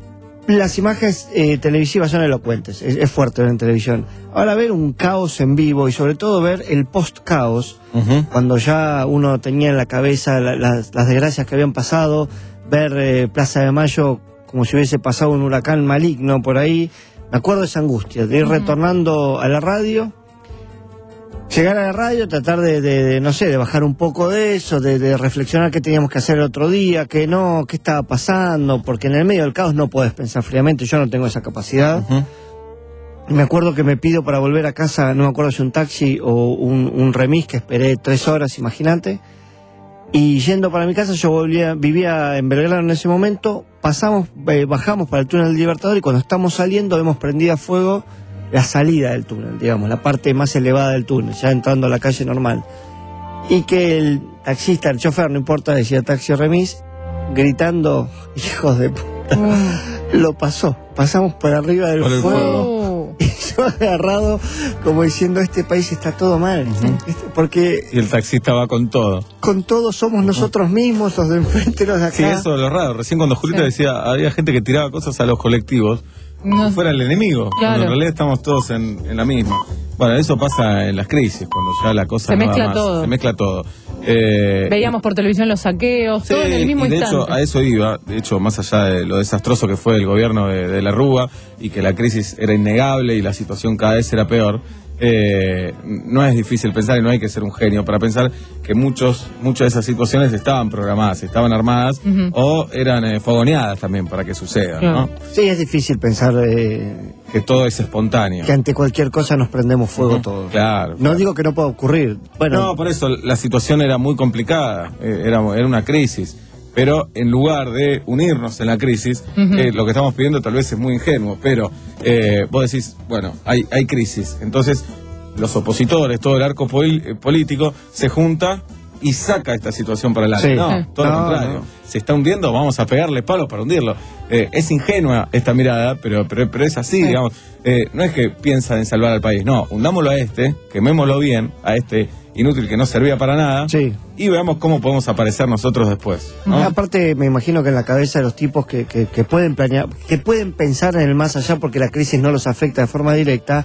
Las imágenes eh, televisivas son elocuentes, es, es fuerte ver en televisión. Ahora ver un caos en vivo y sobre todo ver el post-caos, Ujú. cuando ya uno tenía en la cabeza la- las, las desgracias que habían pasado, ver eh, Plaza de Mayo como si hubiese pasado un huracán maligno por ahí. Me acuerdo de esa angustia, de ir retornando a la radio, llegar a la radio, tratar de, de- de, no sé, de bajar un poco de eso, de, de reflexionar qué teníamos que hacer el otro día, qué no, qué estaba pasando, porque en el medio del caos no podés pensar fríamente, yo no tengo esa capacidad. Me acuerdo que me pido para volver a casa, no me acuerdo si un taxi o un, un remis, que esperé tres horas, imagínate. Y yendo para mi casa, yo volvía, vivía en Belgrano en ese momento, pasamos, eh, bajamos para el túnel del Libertador y cuando estamos saliendo vemos prendida a fuego la salida del túnel, digamos, la parte más elevada del túnel, ya entrando a la calle normal. Y que el taxista, el chofer, no importa, decía taxi o remis, gritando, hijos de puta, lo pasó. Pasamos por arriba del Por el fuego. Y yo agarrado como diciendo, este país está todo mal. Este- Porque Y el taxista va con todo. con todos somos nosotros mismos, los de enfrente, los de acá. Sí, eso es lo raro. Recién cuando Julita Sí. decía, había gente que tiraba cosas a los colectivos, como si fuera el enemigo. Claro. Cuando en realidad estamos todos en, en la misma. Bueno, eso pasa en las crisis, cuando ya la cosa Se no da mezcla más. todo. Se mezcla todo. Eh, Veíamos por televisión los saqueos, todo en el mismo y de instante. hecho, a eso iba. De hecho, más allá de lo desastroso que fue el gobierno de, de la Rúa y que la crisis era innegable y la situación cada vez era peor, eh, no es difícil pensar y no hay que ser un genio para pensar que muchos muchas de esas situaciones estaban programadas, estaban armadas Ujú. o eran eh, fogoneadas también para que suceda, ¿no? Sí, es difícil pensar eh, Que todo es espontáneo. que ante cualquier cosa nos prendemos fuego todos. Claro. No digo que no pueda ocurrir. Bueno, No, por eso la situación era muy complicada, eh, era, era una crisis. Pero en lugar de unirnos en la crisis, Ujú. eh, lo que estamos pidiendo tal vez es muy ingenuo, pero eh, vos decís, bueno, hay, hay crisis. Entonces, los opositores, todo el arco pol- eh, político, se junta y saca esta situación para adelante. Sí. No, Sí. todo No, lo contrario. no. Se está hundiendo, vamos a pegarle palos para hundirlo. Eh, es ingenua esta mirada, pero, pero, pero es así, Sí. digamos. Eh, no es que piensan en salvar al país, no, hundámoslo a este, quemémoslo bien, a este inútil que no servía para nada, y veamos cómo podemos aparecer nosotros después. ¿no? Aparte, me imagino que en la cabeza de los tipos que, que, que pueden planear, que pueden pensar en el más allá porque la crisis no los afecta de forma directa,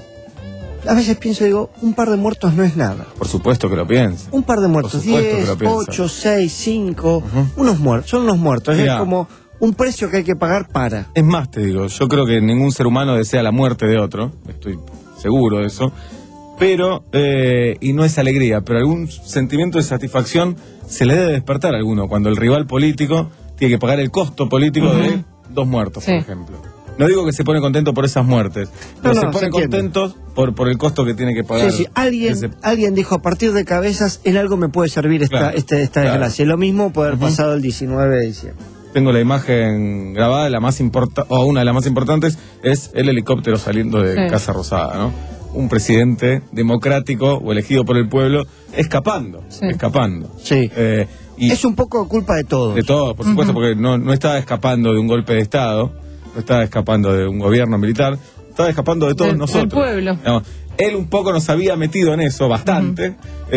a veces pienso, digo, un par de muertos no es nada. Por supuesto que lo piensan. Un par de muertos, Por supuesto que diez, lo piensan. ocho, seis, cinco, unos muertos, son unos muertos, Mirá. es como un precio que hay que pagar para. Es más, te digo, yo creo que ningún ser humano desea la muerte de otro, estoy seguro de eso, pero, eh, y no es alegría, pero algún sentimiento de satisfacción se le debe despertar a alguno cuando el rival político tiene que pagar el costo político de dos muertos, Sí. por ejemplo. No digo que se pone contento por esas muertes, pero No, se no, pone se entiende. contentos por, por el costo que tiene que pagar. Sí, sí, alguien, ese- alguien dijo, a partir de cabezas, en algo me puede servir esta, Claro, este- esta claro. desgracia. Lo mismo puede haber Ujú. pasado el diecinueve de diciembre. Tengo la imagen grabada, la más importa o una de las más importantes es el helicóptero saliendo de Sí. Casa Rosada, ¿no? Un presidente democrático o elegido por el pueblo escapando, Sí. escapando. Sí. Eh, y Es un poco culpa de todos. de todo, por supuesto, Ujú. porque no, no estaba escapando de un golpe de Estado, no estaba escapando de un gobierno militar, estaba escapando de todos Del- del nosotros. pueblo. Digamos, él un poco nos había metido en eso, bastante, uh-huh.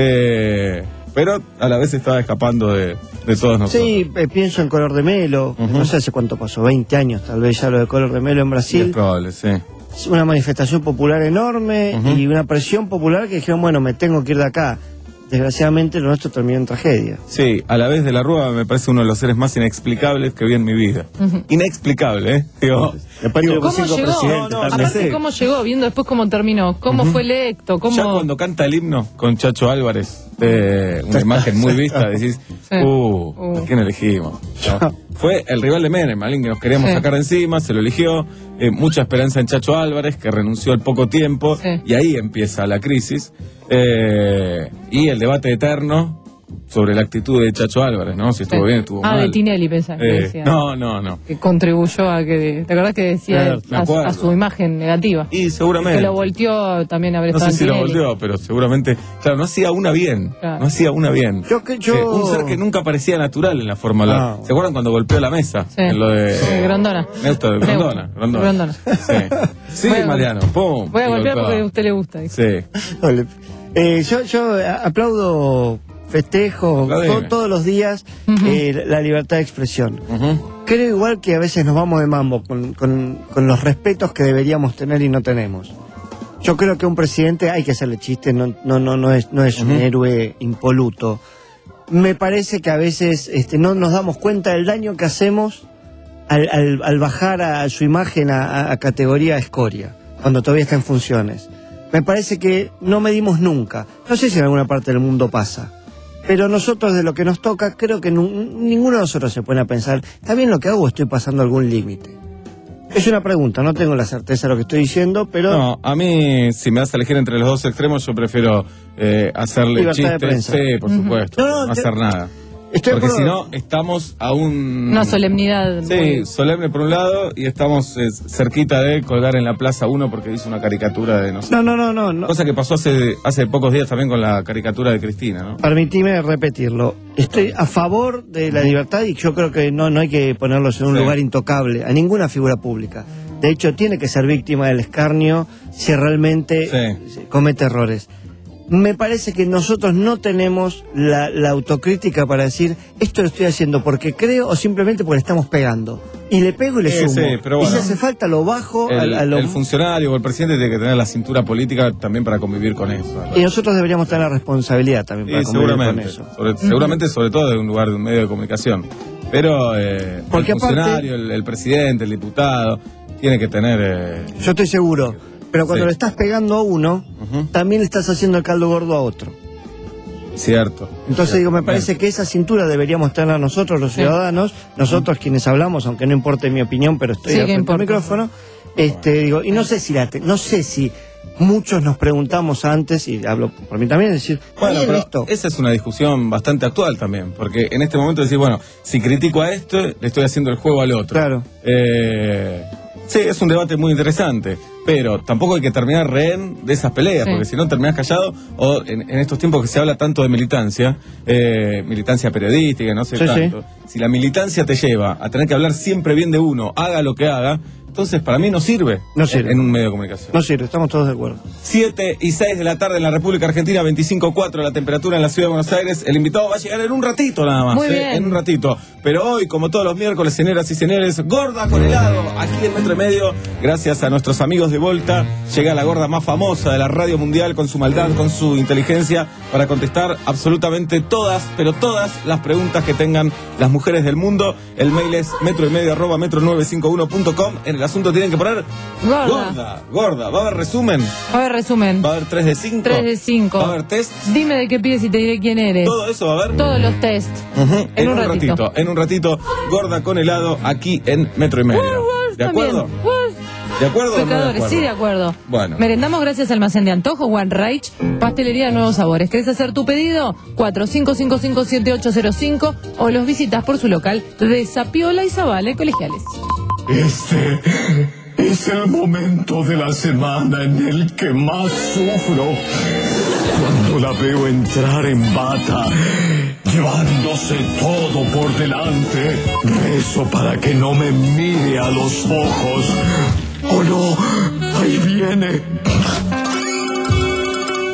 eh, pero a la vez estaba escapando de, de todos nosotros. Sí, eh, pienso en Color de Melo, uh-huh. no sé hace cuánto pasó, veinte años tal vez ya lo de Color de Melo en Brasil. Es probable, sí. Una manifestación popular enorme uh-huh. y una presión popular que dijeron, bueno, me tengo que ir de acá. Desgraciadamente lo nuestro terminó en tragedia. Sí, a la vez de la Rúa me parece uno de los seres más inexplicables que vi en mi vida. Uh-huh. Inexplicable, ¿eh? Digo, digo, ¿cómo llegó? No, no, aparte, ¿cómo llegó? Viendo después cómo terminó, cómo uh-huh. fue electo, cómo... Ya cuando canta el himno con Chacho Álvarez, de una imagen muy vista, decís, sí. uh, uh, ¿a quién elegimos? ¿No? Fue el rival de Menem, alguien que nos queríamos sí. sacar de encima, se lo eligió, eh, mucha esperanza en Chacho Álvarez, que renunció al poco tiempo, sí. y ahí empieza la crisis. Eh, y el debate eterno sobre la actitud de Chacho Álvarez, ¿no? Si estuvo sí. bien, estuvo ah, mal. Ah, de Tinelli pensás que eh, decía. No, no, no. Que contribuyó a que... ¿Te acordás que decía eh, a, a su imagen negativa? Y seguramente. Que lo volteó también a haber No estado sé si Tinelli. lo volteó, pero seguramente... Claro, no hacía una bien. Claro. No hacía una bien. Yo, que yo... Eh, un ser que nunca parecía natural en la forma. Ah. ¿Se acuerdan cuando golpeó la mesa? Sí. En lo de... Sí, Grondona. Esto de Grondona. Grondona. Grondona. Sí, sí Voy a, Mariano. Pum. Voy a golpear porque a usted le gusta. Sí. Eh, yo, yo aplaudo, festejo to, todos los días uh-huh. eh, la libertad de expresión. Uh-huh. Creo igual que a veces nos vamos de mambo con, con, con los respetos que deberíamos tener y no tenemos. Yo creo que a un presidente hay que hacerle chiste, no, no, no, no es, no es uh-huh. un héroe impoluto. Me parece que a veces este, no nos damos cuenta del daño que hacemos al, al, al bajar a su imagen a, a categoría escoria, cuando todavía está en funciones. Me parece que no medimos nunca. No sé si en alguna parte del mundo pasa. Pero nosotros, de lo que nos toca, creo que no, ninguno de nosotros se pone a pensar, ¿está bien lo que hago o estoy pasando algún límite? Es una pregunta, no tengo la certeza de lo que estoy diciendo, pero... No, a mí, si me das a elegir entre los dos extremos, yo prefiero eh, hacerle chistes. Sí, por supuesto, uh-huh. no, no, no hacer te... nada. Estoy Porque si no, estamos a un... Una solemnidad. Sí, muy... solemne por un lado, y estamos eh, cerquita de colgar en la Plaza uno porque hizo una caricatura de nosotros. No, no, no, no, no. Cosa que pasó hace, hace pocos días también con la caricatura de Cristina, ¿no? Permitime repetirlo. Estoy a favor de la libertad y yo creo que no, no hay que ponerlos en un sí. lugar intocable, a ninguna figura pública. De hecho, tiene que ser víctima del escarnio si realmente sí. comete errores. Me parece que nosotros no tenemos la, la autocrítica para decir esto lo estoy haciendo porque creo o simplemente porque le estamos pegando. Y le pego y le sí, sumo. Sí, pero bueno, y si hace falta lo bajo... El, a, a lo... el funcionario o el presidente tiene que tener la cintura política también para convivir con eso. ¿Verdad? Y nosotros deberíamos tener la responsabilidad también para sí, convivir seguramente, con eso. Sobre, seguramente, sobre todo de un lugar de un medio de comunicación. Pero eh, porque el funcionario, aparte, el, el presidente, el diputado, tiene que tener... Eh, yo estoy seguro. Pero cuando sí. le estás pegando a uno, uh-huh. también le estás haciendo el caldo gordo a otro. Cierto. Entonces cierto, digo, me parece bien. que esa cintura deberíamos tener nosotros los ciudadanos, nosotros uh-huh. quienes hablamos, aunque no importe mi opinión, pero estoy sí, al frente del micrófono. Este, digo, y no sé si la te, no sé si muchos nos preguntamos antes, y hablo por mí también, es decir, bueno, pero esto? Esa es una discusión bastante actual también, porque en este momento decir, bueno, si critico a esto, le estoy haciendo el juego al otro. Claro. Eh, sí, es un debate muy interesante. Pero tampoco hay que terminar rehén de esas peleas, sí. porque si no terminás callado, o en, en estos tiempos que se habla tanto de militancia, eh, militancia periodística, no sé sí, tanto, sí. si la militancia te lleva a tener que hablar siempre bien de uno, haga lo que haga, entonces para mí no sirve, no sirve en un medio de comunicación. No sirve, estamos todos de acuerdo. siete y seis de la tarde en la República Argentina, veinticinco cuatro la temperatura en la Ciudad de Buenos Aires. El invitado va a llegar en un ratito nada más, Muy ¿eh? bien. En un ratito. Pero hoy, como todos los miércoles, señoras y señores, gorda con helado, aquí en Metro y Medio, gracias a nuestros amigos de Volta, llega la gorda más famosa de la radio mundial con su maldad, con su inteligencia, para contestar absolutamente todas, pero todas las preguntas que tengan las mujeres del mundo. El mail es metro y medio arroba metro nueve cinco uno punto com. En el asunto tienen que poner gorda. Gorda, gorda. ¿Va a haber resumen? Va a haber resumen. ¿Va a haber tres de cinco? tres de cinco. ¿Va a haber test? Dime de qué pides y te diré quién eres. ¿Todo eso va a haber? Todos los test. Uh-huh. En, en un, un ratito. ratito. En un ratito, gorda con helado, aquí en Metro y Medio. Uh, uh, ¿De acuerdo? Uh, ¿De acuerdo o no de acuerdo? Sí, de acuerdo. Bueno. Merendamos gracias al Almacén de Antojo, One Reich, Pastelería de Nuevos Sabores. ¿Querés hacer tu pedido? cuatro cinco cinco cinco siete ocho cero cinco o los visitas por su local de Zapiola y Zabala Colegiales. Este es el momento de la semana en el que más sufro. Cuando la veo entrar en bata, llevándose todo por delante, rezo para que no me mire a los ojos. ¡Oh no! ¡Ahí viene!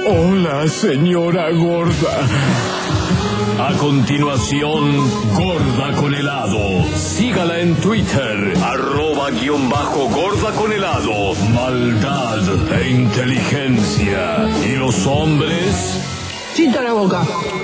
Hola, señora gorda. A continuación, Gorda con helado. Sígala en Twitter, arroba guión bajo gorda con helado. Maldad e inteligencia. ¿Y los hombres? Chita la boca.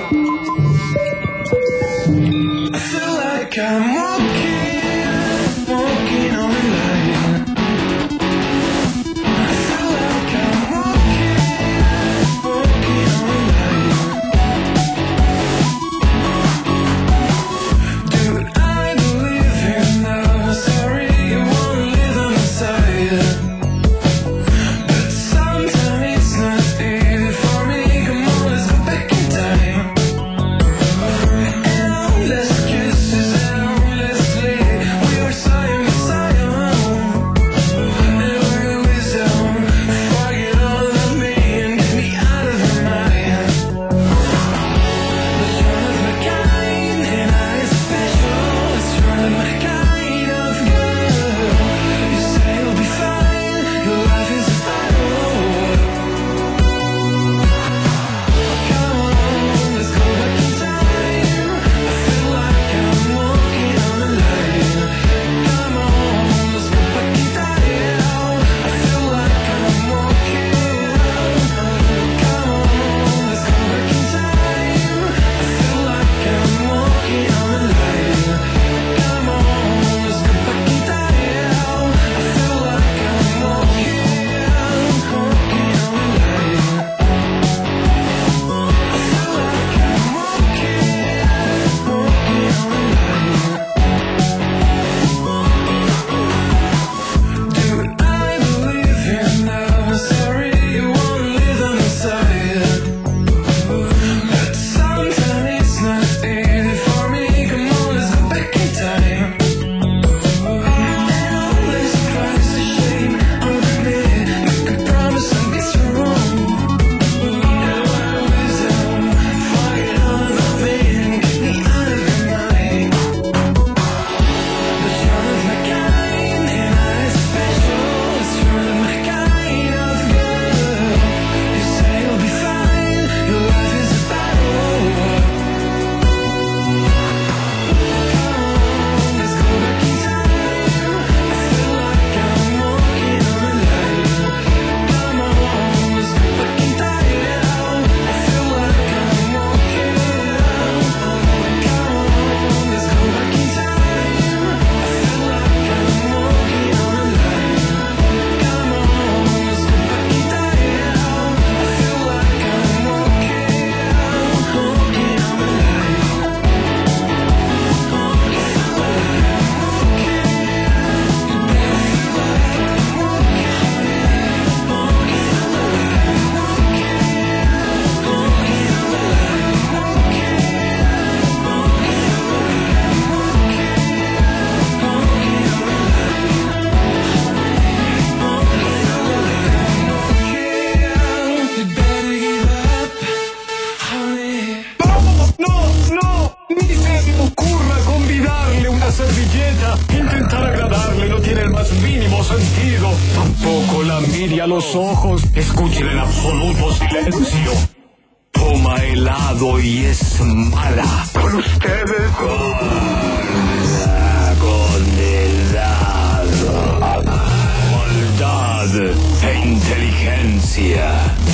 A los ojos, escuchen en absoluto silencio. Toma helado y es mala. Con ustedes, Gorda con helado. Maldad e inteligencia.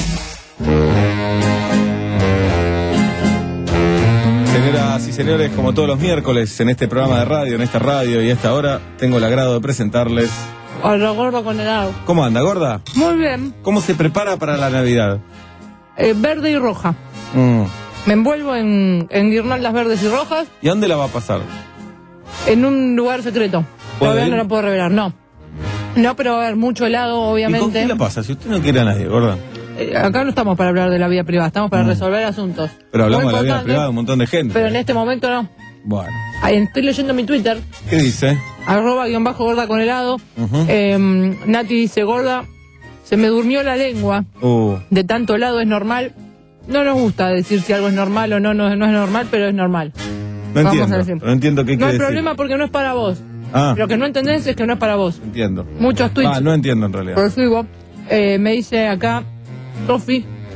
Señoras y señores, como todos los miércoles en este programa de radio, en esta radio y a esta hora, tengo el agrado de presentarles. Hola, Gorda con helado. ¿Cómo anda, Gorda? Muy bien. ¿Cómo se prepara para la Navidad? Eh, verde y roja. Mm. Me envuelvo en, en guirnaldas verdes y rojas. ¿Y a dónde la va a pasar? En un lugar secreto. Todavía ir? no la puedo revelar, no. No, pero va a haber mucho helado, obviamente. ¿Y con quién la pasa? Si usted no quiere a nadie, Gorda. Eh, acá no estamos para hablar de la vida privada, estamos para mm. resolver asuntos. Pero hablamos Muy de la vida importante, privada de un montón de gente. Pero en este momento no. Bueno. Ahí estoy leyendo mi Twitter. ¿Qué dice? Arroba guión bajo gorda con helado. Uh-huh. eh, Nati dice, Gorda, se me durmió la lengua. Uh. De tanto helado es normal. No nos gusta decir si algo es normal o no, no, no es normal, pero es normal. No Vamos entiendo, a decir. no entiendo qué No quiere hay decir. problema porque no es para vos. Ah. Lo que no entendés es que no es para vos. Entiendo. Muchos tweets. Ah, no entiendo en realidad. Por Facebook. Eh, me dice acá, Sofi,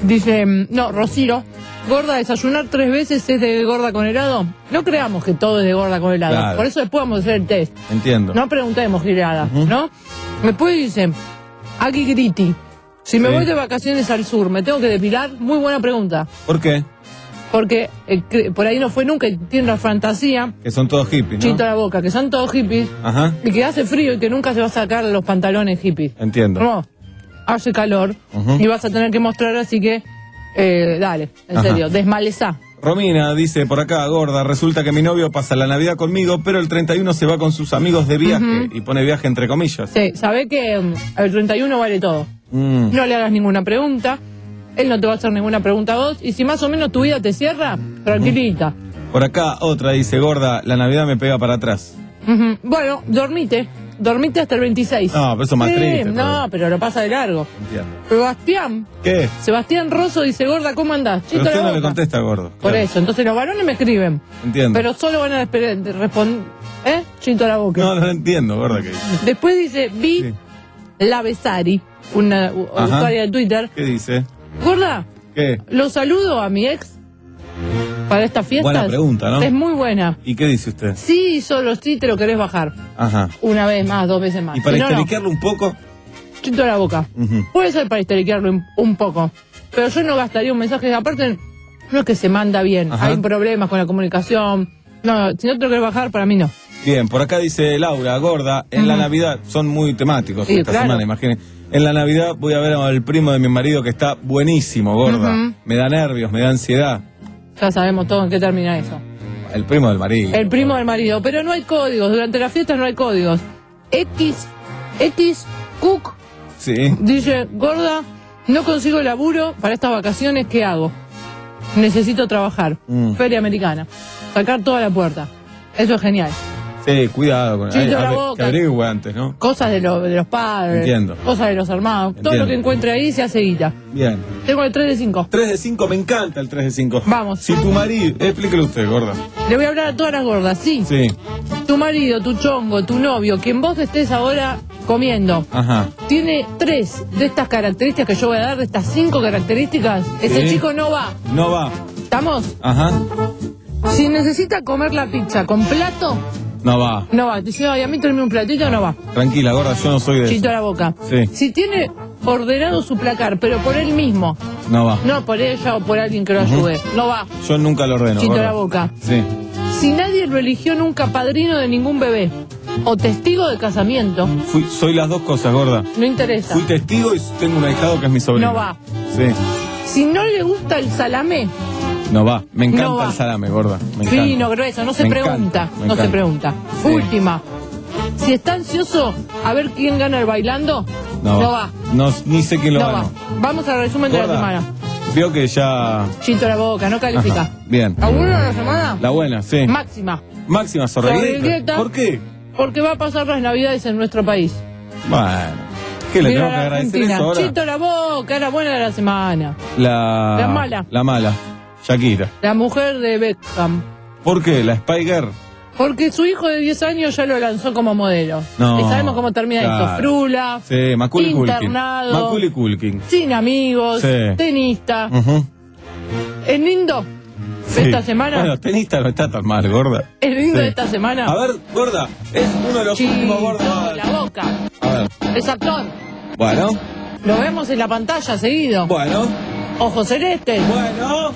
Dice, mm, no, Rocío, gorda, desayunar tres veces es de gorda con helado. No creamos que todo es de gorda con helado. Claro. Por eso después vamos a hacer el test. Entiendo. No preguntemos girada, ¿no? Después dice, Aki Griti, si me Sí. voy de vacaciones al sur, ¿me tengo que depilar? Muy buena pregunta. ¿Por qué? Porque eh, cre- por ahí no fue nunca y tiene la fantasía, Que son todos hippies, ¿no? chito a la boca, que son todos hippies Ajá, y que hace frío y que nunca se va a sacar los pantalones hippies. entiendo. No, hace calor Ujú. y vas a tener que mostrar, así que, eh, dale, en Ajá. serio, desmalezá. Romina dice por acá, gorda, resulta que mi novio pasa la Navidad conmigo, pero el treinta y uno se va con sus amigos de viaje, Ujú. y pone viaje entre comillas. Sí, sabe que mm, el treinta y uno vale todo. Mm. No le hagas ninguna pregunta, él no te va a hacer ninguna pregunta a vos, y si más o menos tu vida te cierra, tranquilita. Por acá otra dice, gorda, la Navidad me pega para atrás. Ujú. Bueno, dormite, dormite hasta el veintiséis. No, pero eso es más Sí, triste, no, pero lo pasa de largo. Entiendo. Sebastián, ¿Qué? Sebastián Rosso dice, gorda, ¿cómo andás? Pero Chito usted la no le boca. contesta, gordo. Por Claro. eso, entonces los varones me escriben, Entiendo. pero solo van a responder, ¿eh? Chito la boca. No, no lo entiendo, gorda, que Después dice, vi la Besari, una u- Ajá. usuaria de Twitter. ¿Qué dice? Gorda, ¿Qué? lo saludo a mi ex para esta fiesta. Buena pregunta, ¿no? Es muy buena. ¿Y qué dice usted? Sí, solo sí te lo querés bajar. Ajá. Una vez más, dos veces más. Y para Si no, no. histeriquearlo un poco, Chito la boca. ujú, Puede ser para histeriquearlo un, un poco. Pero yo no gastaría un mensaje. Aparte, no es que se manda bien. Ajá. Hay problemas con la comunicación. No, si no te lo querés bajar, para mí no. bien, por acá dice Laura, gorda, en la Ujú. Navidad, son muy temáticos Sí, esta claro. semana, imaginen. En la Navidad voy a ver al primo de mi marido que está buenísimo, gorda. Ujú. Me da nervios, me da ansiedad. Ya sabemos todo en qué termina eso. El primo del marido. El primo del marido. Pero no hay códigos. Durante las fiestas no hay códigos. X, X, Cook, Sí. dice, gorda, no consigo laburo para estas vacaciones, ¿qué hago? Necesito trabajar. Mm. Feria americana. Sacar toda la puerta. Eso es genial. Sí, cuidado con Chito ay, la abre- boca. que averigüe antes, ¿no? Cosas de, lo- de los padres. Entiendo. Cosas de los hermanos. Todo Entiendo. lo que encuentre ahí se hace guita. Bien. Tengo el tres de cinco. tres de cinco, me encanta el tres de cinco. Vamos. Si tu marido, explíquelo usted, gorda. Le voy a hablar a todas las gordas, sí. Sí. Tu marido, tu chongo, tu novio, quien vos estés ahora comiendo, Ajá. tiene tres de estas características que yo voy a dar, de estas cinco características, ese Sí. chico no va. No va. ¿Estamos? Ajá. Si necesita comer la pizza con plato, No va. no va. Dice, ay, a mí tráeme un platito, no va. Tranquila, gorda, yo no soy de Chito a eso. la boca. Sí. Si tiene ordenado su placar, pero por él mismo, No va. no por ella o por alguien que lo Ujú. ayude, no va. Yo nunca lo ordeno. Chito a gorda. la boca. Sí. Si nadie lo eligió nunca padrino de ningún bebé o testigo de casamiento, Fui, soy las dos cosas, gorda. no interesa. Fui testigo y tengo un ahijado que es mi sobrino. No va. Sí. Si no le gusta el salamé, No va. Me encanta No va. el salame, gorda. Me encanta. fino, grueso, no se Me pregunta. encanta, me No se encanta. pregunta. Sí. Última. Si está ansioso a ver quién gana el bailando, No, no va. No, ni sé quién lo No va. ganó. Vamos al resumen de la Gorda, semana. Vio que ya. Chito a la boca, no califica. Ajá, bien. ¿A uno de la semana? La buena, sí. Máxima. Máxima Zorrigueta. Zorrigueta. ¿Por qué? Porque va a pasar las navidades en nuestro país. Bueno. ¿Qué le Mira tengo que la agradecer Argentina. eso ahora? Chito a la boca, la buena de la semana. La. La mala. La mala. Shakira. La mujer de Beckham. ¿Por qué? La Spy Girl. Porque su hijo de diez años ya lo lanzó como modelo. No, Y sabemos cómo termina claro. esto. Frula, Sí, Macaulay Culkin. internado, Macaulay Culkin. sin amigos, Sí. tenista. Ujú. Es lindo Sí. esta semana. Bueno, tenista no está tan mal, gorda. Es lindo Sí. esta semana. A ver, gorda, es uno de los Chito, últimos gordos. la boca. A ver. Es actor. Bueno, Lo vemos en la pantalla seguido. bueno, Ojos celestes. bueno,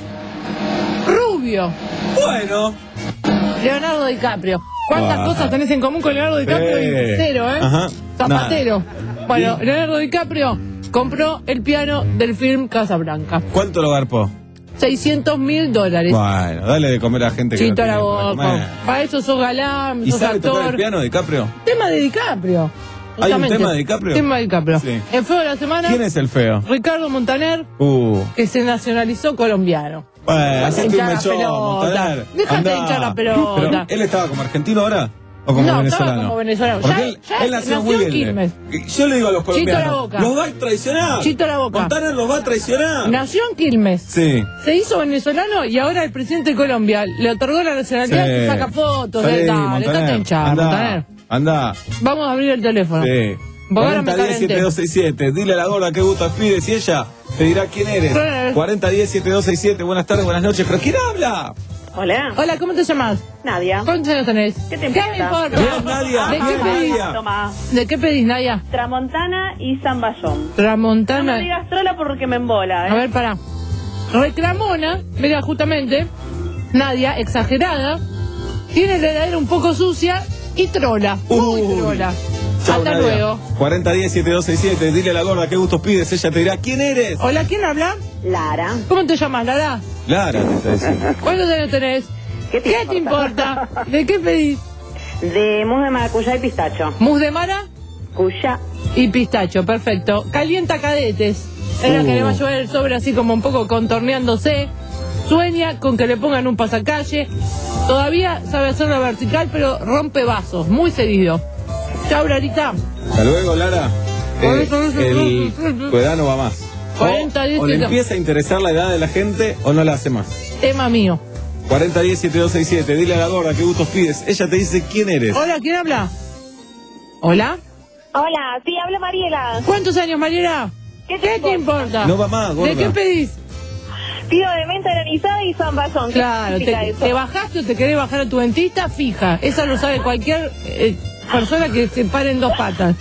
Rubio. bueno. Leonardo DiCaprio. ¿Cuántas Bueno. cosas tenés en común con Leonardo DiCaprio? Sí. Cero, ¿eh? Ajá. Zapatero. Bueno, Sí. Leonardo DiCaprio compró el piano del film Casablanca. ¿Cuánto lo garpó? seiscientos mil dólares. Bueno, dale de comer a gente que Chito a no la tiene para boca. comer. Para eso sos galán, ¿Y sos sabe tocar el actor. piano, DiCaprio? Tema de DiCaprio. ¿Hay un Justamente. tema de DiCaprio? Tema de DiCaprio. Sí. En feo de la semana, ¿Quién es el feo? Ricardo Montaner, Uh. que se nacionalizó colombiano. Bueno, Dejate hacete un hinchar la mechón, pelota. Montaner. Déjate Andá. hinchar la pelota. Pero, ¿él estaba como argentino ahora? ¿O como No, venezolano? estaba como venezolano. Porque Ya- él, ya él nació en nació en Wilde. Quilmes. Yo le digo a los Chito a la colombianos, boca. los va a traicionar. Chito a la boca. Montaner los va a traicionar. Nació en Quilmes. Sí. Se hizo venezolano y ahora el presidente de Colombia le otorgó la nacionalidad, Sí. se saca fotos, Sí, dale, Montaner. dale, date hinchado, Andá, Montaner. Andá. Vamos a abrir el teléfono. Sí. cuarenta diez siete dos seis siete. Dile a la gorda qué gusto pides y ella te dirá quién eres. cuarenta diez siete dos seis siete. Buenas tardes, buenas noches. ¿Pero quién habla? Hola. Hola, ¿cómo te llamas? Nadia. ¿Cuántos años tenés? ¿Qué te ¿Qué importa? me importa? Bien, Nadia. ¿De qué Bien, pedís? Nadia. Toma. ¿De qué pedís, Nadia? Tramontana y Zamballón. No Tramontana. me digas trola porque me embola, ¿eh? A ver, pará. Reclamona, mira, justamente, Nadia, exagerada, tiene la heladera un poco sucia y trola. Muy Uy. trola. Chau, Hasta Nadia. luego. cuarenta diez siete dos seis siete. Dile a la gorda qué gustos pides. Ella te dirá quién eres. Hola, ¿quién habla? Lara. ¿Cómo te llamas, Lara? Lara te está diciendo. ¿Cuántos años tenés? ¿Qué te ¿Qué te importa? ¿De qué pedís? De mousse de maracuyá y pistacho. ¿Mousse de mara? Cuya. Y pistacho, perfecto. Calienta cadetes. Es la Uh. que le va a llevar el sobre así como un poco contorneándose. Sueña con que le pongan un pasacalle. Todavía sabe hacerlo vertical, pero rompe vasos. Muy seguido. Chau, Larita. Hasta luego, Lara. Eh, el, tu edad no va más. cuarenta, O, diez, o le siete. empieza a interesar la edad de la gente o no la hace más. Tema mío. cuarenta diez siete dos seis siete. Dile a la gorda qué gustos pides. Ella te dice quién eres. Hola, ¿quién habla? ¿Hola? Hola, sí, habla Mariela. ¿Cuántos años, Mariela? ¿Qué te, ¿Qué te importa? No va más, gorda. ¿De qué pedís? Pido de menta granizada y zamballón. ¿Qué Claro, significa te, eso? te bajaste o te querés bajar a tu dentista, fija. Esa lo sabe cualquier eh, persona que se pare en dos patas.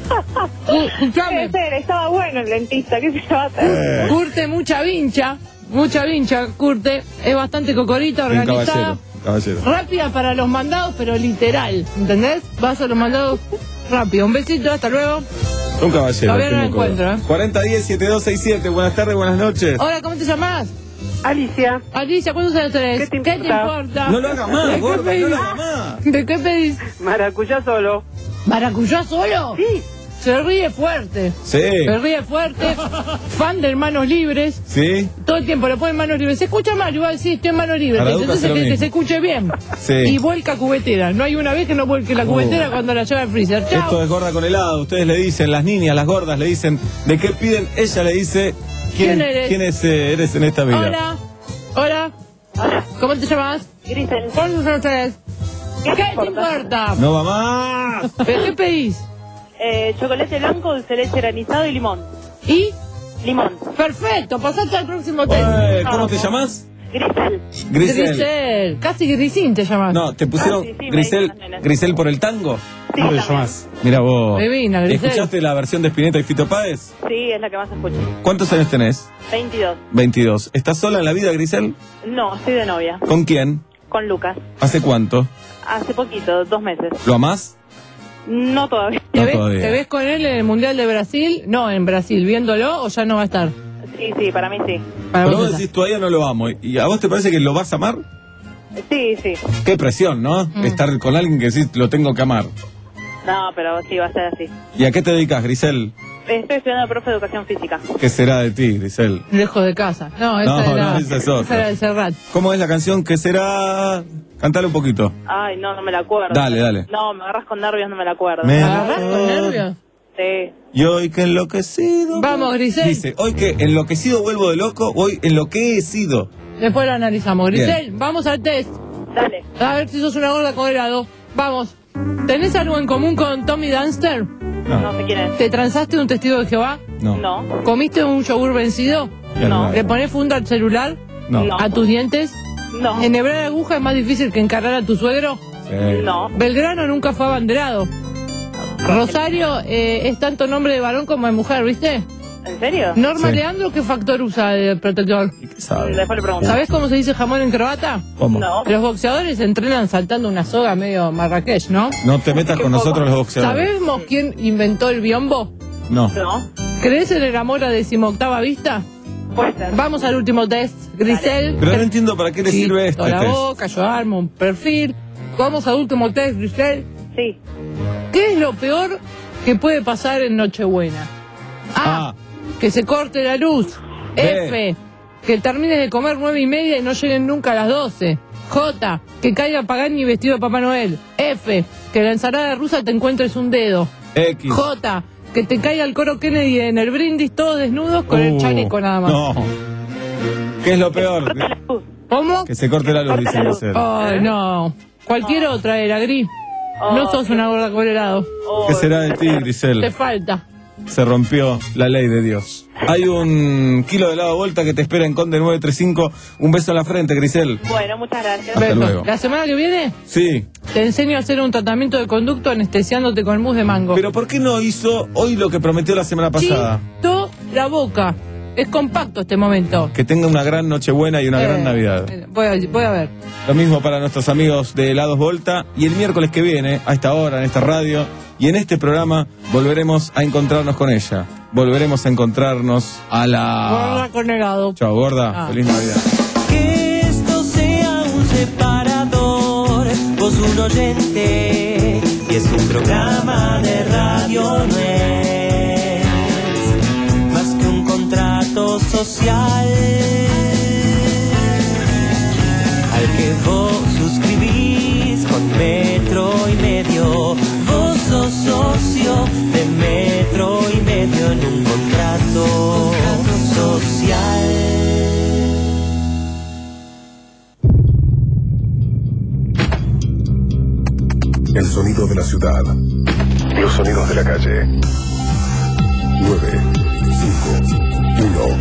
Uh, escuchame. Puede ser, estaba bueno el dentista, ¿qué se va a hacer? Curte mucha vincha, mucha vincha, Curte. Es bastante cocorita, Un organizada. caballero. Caballero. Rápida para los mandados, pero literal. ¿Entendés? Vas a los mandados rápido. Un besito, hasta luego. Un caballero. Todavía no la Temuco. encuentro, ¿eh? cuarenta diez siete dos seis siete. Buenas tardes, buenas noches. Hola, ¿cómo te llamás? Alicia. Alicia, ¿cuántos años tenés? ¿Qué te importa? importa? No lo hagas más, ¿De qué gorda, pedís? no lo hagas más. ¿De qué pedís? Maracuyá solo. ¿Maracuyá solo? Sí. Se ríe fuerte. Sí. Se ríe fuerte. Fan de Manos Libres. Sí. Todo el tiempo lo pone en manos libres. Se escucha mal, igual sí, estoy en manos libres. Araduca Entonces hace lo que, que mismo. se escuche bien. Sí. Y vuelca cubetera. No hay una vez que no vuelque la cubetera Oh. cuando la lleva al freezer. Chao. Esto es gorda con helado. Ustedes le dicen, las niñas, las gordas le dicen, ¿de qué piden? Ella le dice, ¿quién, ¿Quién eres? quién es, eh, eres en esta vida? Hola. Hola. ¿Cómo te llamas? Grisel. ¿Cuántos años tenés? ¿Qué te importa? No va más. ¿Pero qué pedís? Eh, chocolate blanco, dulce de leche granizado y limón. ¿Y? Limón. Perfecto, pasate al próximo test. Eh, ¿Cómo te llamas? Grisel. Grisel. Grisel. Casi Grisín te llamas. No, ¿te pusieron Ah, sí, sí, me Grisel, dicen las nenas. Grisel por el tango? Sí, ¿Cómo te también. llamas? Mira vos. Divina, Grisel. ¿Escuchaste la versión de Spinetta y Fito Páez? Sí, es la que más escucho. ¿Cuántos años tenés? veintidós. veintidós. ¿Estás sola en la vida, Grisel? No, estoy de novia. ¿Con quién? Con Lucas. ¿Hace cuánto? Hace poquito, dos meses. ¿Lo amás? No todavía. ¿Te, No ves, todavía. ¿Te ves con él en el Mundial de Brasil? No, en Brasil, viéndolo o ya no va a estar. Sí, sí, para mí sí. Para Pero vos vos está. decís, todavía no lo amo. ¿Y a vos te parece que lo vas a amar? Sí, sí. Qué presión, ¿no? Mm. Estar con alguien que decís, lo tengo que amar. No, pero sí, va a ser así. ¿Y a qué te dedicas, Grisel? Estoy estudiando profe de educación física. ¿Qué será de ti, Grisel? Lejos de casa. No, esa No, era, no, esa es otra. esa era de Serrat. ¿Cómo es la canción? ¿Qué será? Cantale un poquito. Ay, no, no me la acuerdo. Dale, dale. No, me agarras con nervios, no me la acuerdo. Me ¿Agarrás con nervios? Sí. Y hoy que enloquecido. Vamos, Grisel. Dice, hoy que enloquecido vuelvo de loco, hoy en lo que he sido. Después lo analizamos. Bien. Grisel, vamos al test. Dale. A ver si sos una gorda con helado. Vamos. ¿Tenés algo en común con Tommy Dunster? No sé quién es. ¿Te transaste un testigo de Jehová? No. No. ¿Comiste un yogur vencido? Ya No. ¿Le ponés funda al celular? No. No. ¿A tus dientes? No. ¿Enhebrar aguja es más difícil que encargar a tu suegro? Sí. No. Belgrano nunca fue abanderado. Rosario eh, es tanto nombre de varón como de mujer, ¿viste? ¿En serio? Norma Sí. Leandro, ¿qué factor usa de protector? ¿Y qué sabe? Después le pregunto. ¿Sabés cómo se dice jamón en croata? ¿Cómo? No. Los boxeadores entrenan saltando una soga medio marrakech, ¿no? No te metas con nosotros los boxeadores. ¿Sabemos quién inventó el biombo? No. No. ¿Crees en el amor a decimoctava vista? Puede ser. Vamos al último test. Grisel. Pero no entiendo para qué le sirve este la test. boca, yo armo un perfil. Vamos al último test, Grisel. Sí. ¿Qué es lo peor que puede pasar en Nochebuena? A. Ah. Que se corte la luz. B. F. Que termines de comer nueve y media y no lleguen nunca a las doce. J. Que caiga Pagani vestido de Papá Noel. F. Que la ensalada rusa te encuentres un dedo. X. J. Que te caiga el coro Kennedy en el brindis todos desnudos con el Uh, chaleco nada más. No. ¿Qué es lo peor? ¿Cómo? Que se corte la luz, dice Grisel. Ay, no. Cualquier otra era, Gris. No sos una gorda con helado. ¿Qué será de ti, Grisel? Te falta. Se rompió la ley de Dios. Hay un kilo de helado Volta que te espera en Conde nueve treinta y cinco. Un beso en la frente, Grisel. Bueno, muchas gracias. Hasta luego. La semana que viene Sí. te enseño a hacer un tratamiento de conducto anestesiándote con mousse de mango. Pero ¿por qué no hizo hoy lo que prometió la semana pasada? Chito la boca. Es compacto este momento. Que tenga una gran Nochebuena y una Eh, gran Navidad. eh, Voy a, voy a ver. Lo mismo para nuestros amigos de Helados Volta. Y el miércoles que viene, a esta hora, en esta radio y en este programa, volveremos a encontrarnos con ella. Volveremos a encontrarnos a la... Gorda con helado. Chao, gorda. Ah. Feliz Navidad. Que esto sea un separador, vos un oyente, y es un programa de radio, no es más que un contrato social al que vos suscribís con Metro y Medio. Vos sos socio de Metro y Medio en un contrato social. El sonido de la ciudad. Los sonidos de la calle. nueve, cinco, uno.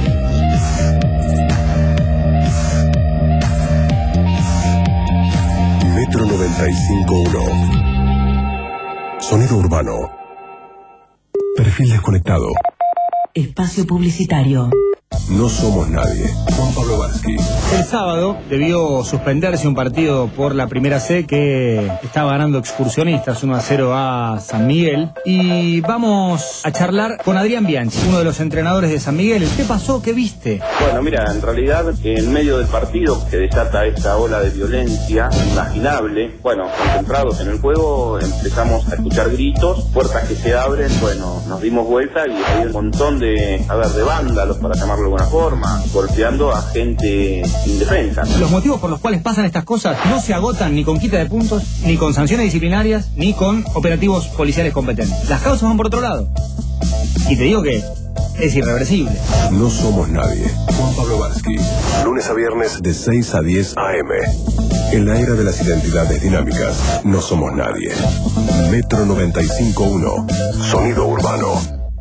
Metro noventa y cinco punto uno. Sonido urbano. Perfil desconectado. Espacio publicitario. No somos nadie. Juan Pablo Varsky. El sábado debió suspenderse un partido por la primera C que estaba ganando Excursionistas uno a cero a San Miguel. Y vamos a charlar con Adrián Bianchi, uno de los entrenadores de San Miguel. ¿Qué pasó? ¿Qué viste? Bueno, mira, en realidad, en medio del partido que desata esta ola de violencia inimaginable, bueno, concentrados en el juego, empezamos a escuchar gritos, puertas que se abren, bueno, nos dimos vuelta y hay un montón de, a ver, de vándalos, para llamarlo de alguna forma, golpeando a gente indefensa. Los motivos por los cuales pasan estas cosas no se agotan ni con quita de puntos, ni con sanciones disciplinarias, ni con operativos policiales competentes. Las causas van por otro lado. Y te digo que es irreversible. No somos nadie. Juan Pablo Varsky. Lunes a viernes de seis a diez a eme. En la era de las identidades dinámicas, no somos nadie. Metro noventa y cinco punto uno. Sonido urbano.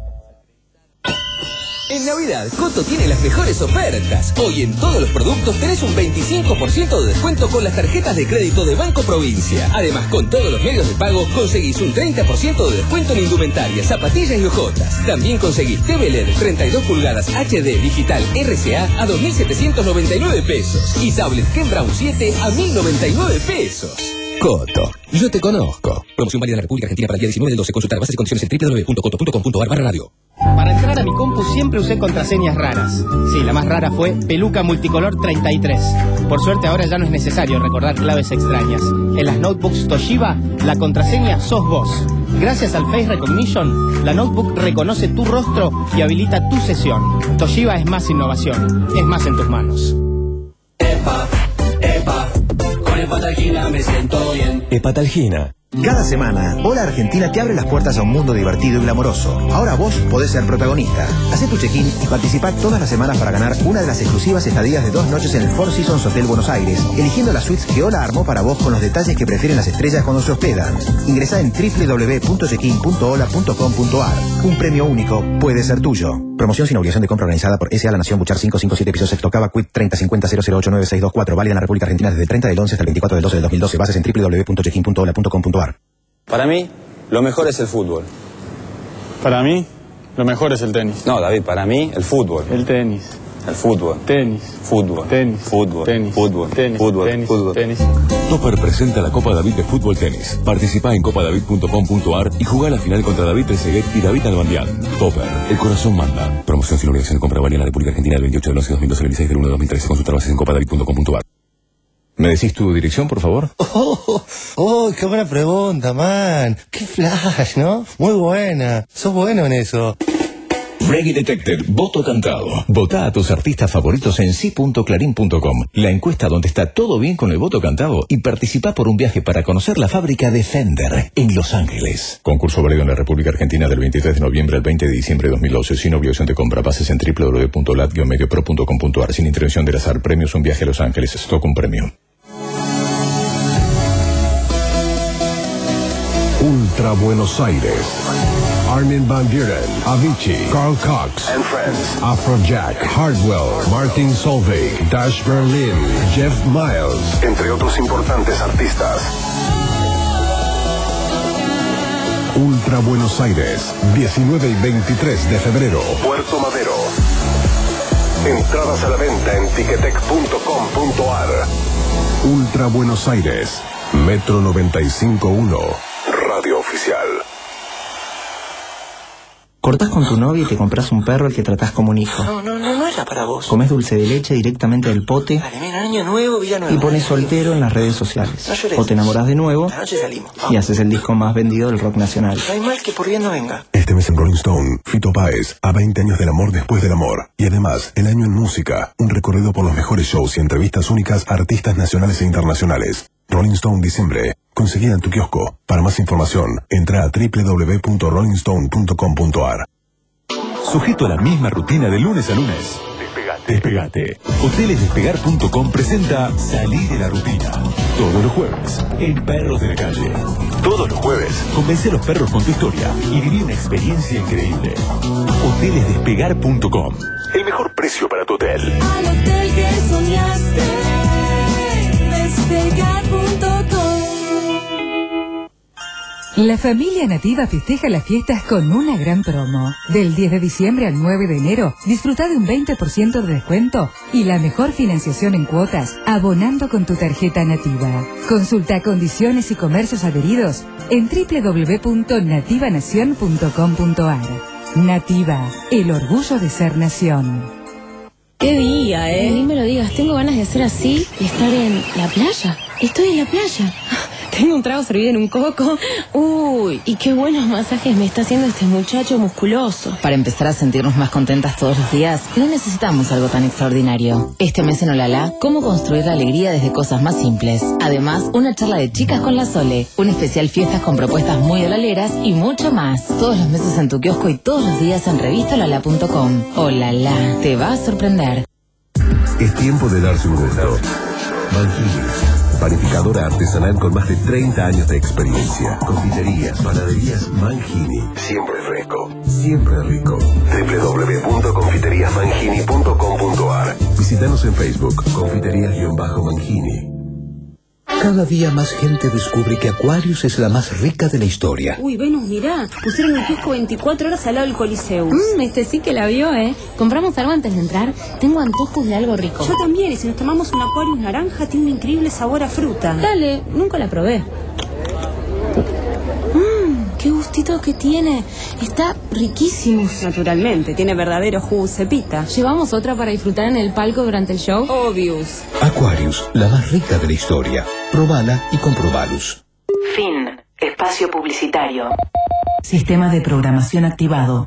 En Navidad, Coto tiene las mejores ofertas. Hoy en todos los productos tenés un veinticinco por ciento de descuento con las tarjetas de crédito de Banco Provincia. Además, con todos los medios de pago, conseguís un treinta por ciento de descuento en indumentaria, zapatillas y hojotas. También conseguís T V L E D treinta y dos pulgadas H D digital R C A a dos mil setecientos noventa y nueve pesos. Y tablet Ken Brown siete a mil noventa y nueve pesos. Coto, yo te conozco. Promoción válida en la República Argentina para el día diecinueve del doce. Consultar bases y condiciones en doble u doble u doble u punto coto punto com punto ar barra radio. Para entrar a mi compu siempre usé contraseñas raras. Sí, la más rara fue Peluca Multicolor treinta y tres. Por suerte ahora ya no es necesario recordar claves extrañas. En las notebooks Toshiba, la contraseña sos vos. Gracias al Face Recognition, la notebook reconoce tu rostro y habilita tu sesión. Toshiba es más innovación, es más en tus manos. Epa, epa, con Hepatalgina me siento bien. Hepatalgina. Cada semana, Hola Argentina te abre las puertas a un mundo divertido y glamoroso. Ahora vos podés ser protagonista. Hacé tu check-in y participá todas las semanas para ganar una de las exclusivas estadías de dos noches en el Four Seasons Hotel Buenos Aires, eligiendo las suites que Hola armó para vos con los detalles que prefieren las estrellas cuando se hospedan. Ingresá en doble u doble u doble u punto checkin punto hola punto com punto ar. Un premio único puede ser tuyo. Promoción sin obligación de compra organizada por S A La Nación Buchar cinco cinco siete piso sexto Cava Quit treinta cincuenta cero cero ocho nueve seis dos cuatro. Válida en la República Argentina desde el treinta del once hasta el veinticuatro del doce del dos mil doce. Bases en doble u doble u doble u punto checkin punto hola punto com punto ar. Para mí, lo mejor es el fútbol. Para mí, lo mejor es el tenis. No, David, para mí, el fútbol. El tenis. El fútbol. Tenis. Fútbol. Tenis. Fútbol. Tenis. Fútbol. Tenis. Fútbol. Tenis. Fútbol. Tenis. Topper presenta la Copa David de Fútbol Tenis. Participa en copa david punto com punto ar y juega la final contra David Trezeguet y David Albandián. Topper, el corazón manda. Promoción sin obligación de compra válida en la República Argentina del veintiocho del once del dos mil doce al veintiséis del uno del dos mil trece. Consulta bases en copa david punto com punto ar. ¿Me decís tu dirección, por favor? Oh, oh, oh, qué buena pregunta, man. Qué flash, ¿no? Muy buena. Sos bueno en eso. Reggae Detected, voto cantado. Vota a tus artistas favoritos en sí punto clarín punto com, la encuesta donde está todo bien con el voto cantado, y participa por un viaje para conocer la fábrica de Fender en Los Ángeles. Concurso válido en la República Argentina del veintitrés de noviembre al veinte de diciembre de dos mil doce, sin obligación de compra. Bases en doble u doble u doble u punto lat guion medio pro punto com punto ar. Sin intervención del azar. Premios un viaje a Los Ángeles. Stock un premio. Ultra Buenos Aires. Armin van Buren, Avicii, Carl Cox and Friends, Afrojack, Hardwell, Martin Solveig, Dash Berlin, Jeff Miles, entre otros importantes artistas. Ultra Buenos Aires, diecinueve y veintitrés de febrero, Puerto Madero. Entradas a la venta en ticketek punto com punto ar. Ultra Buenos Aires, Metro noventa y cinco punto uno, Radio Oficial. Cortás con tu novia y te compras un perro al que tratás como un hijo. No, no, no, no era para vos. Comés dulce de leche directamente del pote. Dale, mira, año nuevo, vida nueva. Y pones soltero en las redes sociales. No llores. O te enamorás de nuevo. La noche salimos. Y haces el disco más vendido del rock nacional. No hay mal que por bien no venga. Este mes en Rolling Stone, Fito Páez, a veinte años del amor después del amor. Y además, el año en música, un recorrido por los mejores shows y entrevistas únicas a artistas nacionales e internacionales. Rolling Stone diciembre. Conseguida en tu kiosco. Para más información, entra a doble u doble u doble u punto rolling stone punto com punto ar. Sujeto a la misma rutina de lunes a lunes. Despegate. Despegate. Hoteles Despegar punto com presenta Salir de la rutina. Todos los jueves, en Perros de la Calle. Todos los jueves, convence a los perros con tu historia y viví una experiencia increíble. Hoteles Despegar punto com. El mejor precio para tu hotel. Al hotel que soñaste, Despegar punto com. La familia Nativa festeja las fiestas con una gran promo. Del diez de diciembre al nueve de enero, disfruta de un veinte por ciento de descuento y la mejor financiación en cuotas, abonando con tu tarjeta Nativa. Consulta condiciones y comercios adheridos en doble u doble u doble u punto nativa nación punto com punto ar. Nativa, el orgullo de ser nación. Qué día, eh. Ni me lo digas, tengo ganas de hacer así y estar en la playa. Estoy en la playa. Tengo un trago servido en un coco. Uy, y qué buenos masajes me está haciendo este muchacho musculoso. Para empezar a sentirnos más contentas todos los días, no necesitamos algo tan extraordinario. Este mes en Olala, cómo construir la alegría desde cosas más simples. Además, una charla de chicas con la Sole, un especial fiestas con propuestas muy olaleras y mucho más. Todos los meses en tu kiosco y todos los días en revista olala punto com. Olala, te va a sorprender. Es tiempo de darse un gusto. Mangini, panificadora artesanal con más de treinta años de experiencia. Confiterías, panaderías Mangini. Siempre fresco, siempre rico. doble u doble u doble u punto confiterías mangini punto com punto ar. Visítanos en Facebook, confiterías-mangini. Cada día más gente descubre que Aquarius es la más rica de la historia. Uy, Venus, mirá, pusieron un kiosco veinticuatro horas al lado del Coliseum. Mmm, este sí que la vio, ¿eh? ¿Compramos algo antes de entrar? Tengo antojos de algo rico. Yo también, y si nos tomamos un Aquarius naranja, tiene un increíble sabor a fruta. Dale, nunca la probé. Mmm, qué gustito que tiene. Está riquísimo. Naturalmente, tiene verdadero jugo cepita. ¿Llevamos otra para disfrutar en el palco durante el show? Obvious. Aquarius, la más rica de la historia. Probala y comprobalus. Fin. Espacio publicitario. Sistema de programación activado.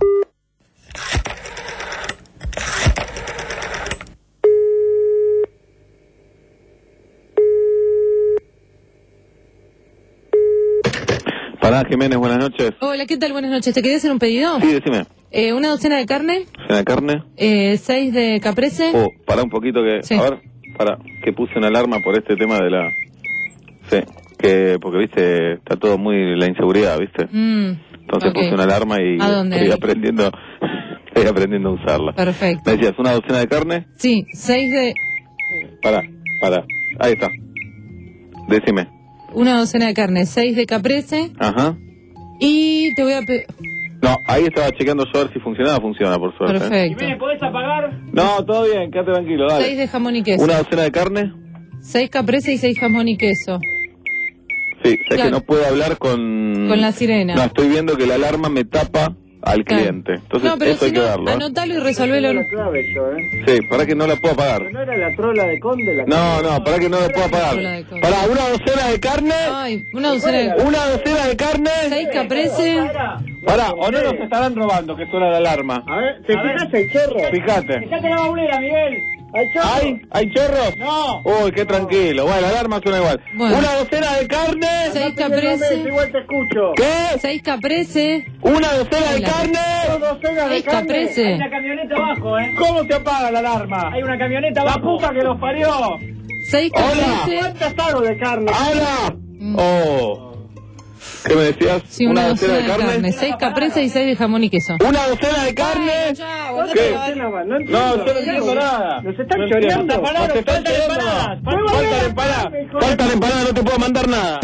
Pará, Jiménez, buenas noches. Hola, ¿qué tal? Buenas noches. ¿Te quería hacer un pedido? Sí, decime. Eh, una docena de carne, ¿Cena de carne? eh, seis de caprese. Oh, pará un poquito que... Sí. A ver, pará, que puse una alarma por este tema de la... Sí, que porque, viste, está todo muy... la inseguridad, viste. Mm, Entonces ok. puse una alarma y ¿A dónde? estoy aprendiendo... estoy aprendiendo a usarla. Perfecto. ¿Me decías una docena de carne? Sí, seis de... Pará, pará. Ahí está. Decime. Una docena de carne, seis de caprese. Ajá. Y te voy a... pe- No, ahí estaba chequeando yo a ver si funcionaba. Funciona, por suerte. Perfecto. ¿podés apagar? No, todo bien, quédate tranquilo, dale. Seis de jamón y queso. ¿Una docena de carne? Seis caprese y seis jamón y queso. Sí, sé Claro. que no puedo hablar con... Con la sirena. No, estoy viendo que la alarma me tapa al Claro. cliente. Entonces No, pero eso si hay que no, darlo. ¿eh? anotalo y resolvelo. La clave yo, ¿eh? Sí, para que no la puedo apagar. ¿No era la trola de Conde? La No, no, para que no la puedo apagar. Trola de Conde. Para una docena de carne. Ay, una docena de... Una docena de carne. Seis caprese. Pará, o no nos estarán robando que suena la alarma. A ver, ¿te fijas el chorro? Fíjate. Fíjate la baulera, Miguel. ¿Hay chorro? ¿Hay? ¿Hay chorros? No. Uy, qué tranquilo. Bueno, la alarma suena igual. Bueno. Una docena de carne. Seis caprese. Igual te escucho. ¿Qué? Seis caprese. Una docena de Ay, la- carne. Dos docenas de Seis carne. caprese. Hay una camioneta abajo, ¿eh? ¿Cómo se apaga la alarma? Hay una camioneta abajo. La puta que los parió. Seis caprese. ¿Cuántas hago de carne? ¡Hola! Mm. Oh. ¿Qué me decías? Sí, una, docena, docena de, de carne. Seis caprese y seis de jamón y queso. ¿Una docena de carne? Ay, ya, ¿Qué? No, entiendo. No, yo no entiendo nada. Nos están choreando. Nos están choreando. Faltan empanadas. Faltan empanadas, no te puedo mandar nada.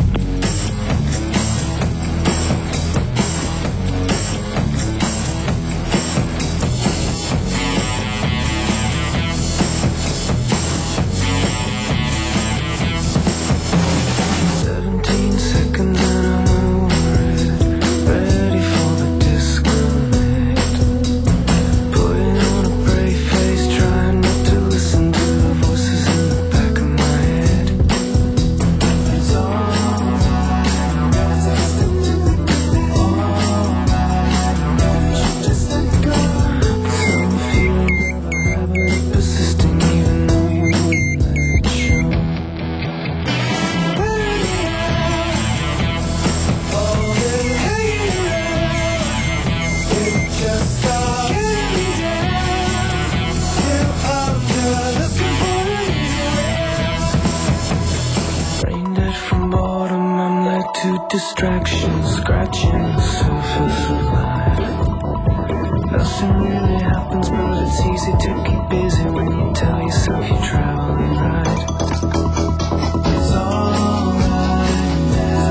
Distractions, scratching the surface of life. Nothing really happens, but it's easy to keep busy when you tell yourself you're traveling right. It's alright now.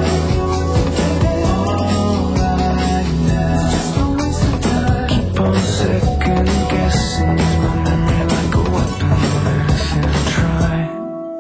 Alright now. Just don't waste the time. Keep on second guessing my memory like a weapon of anything I try.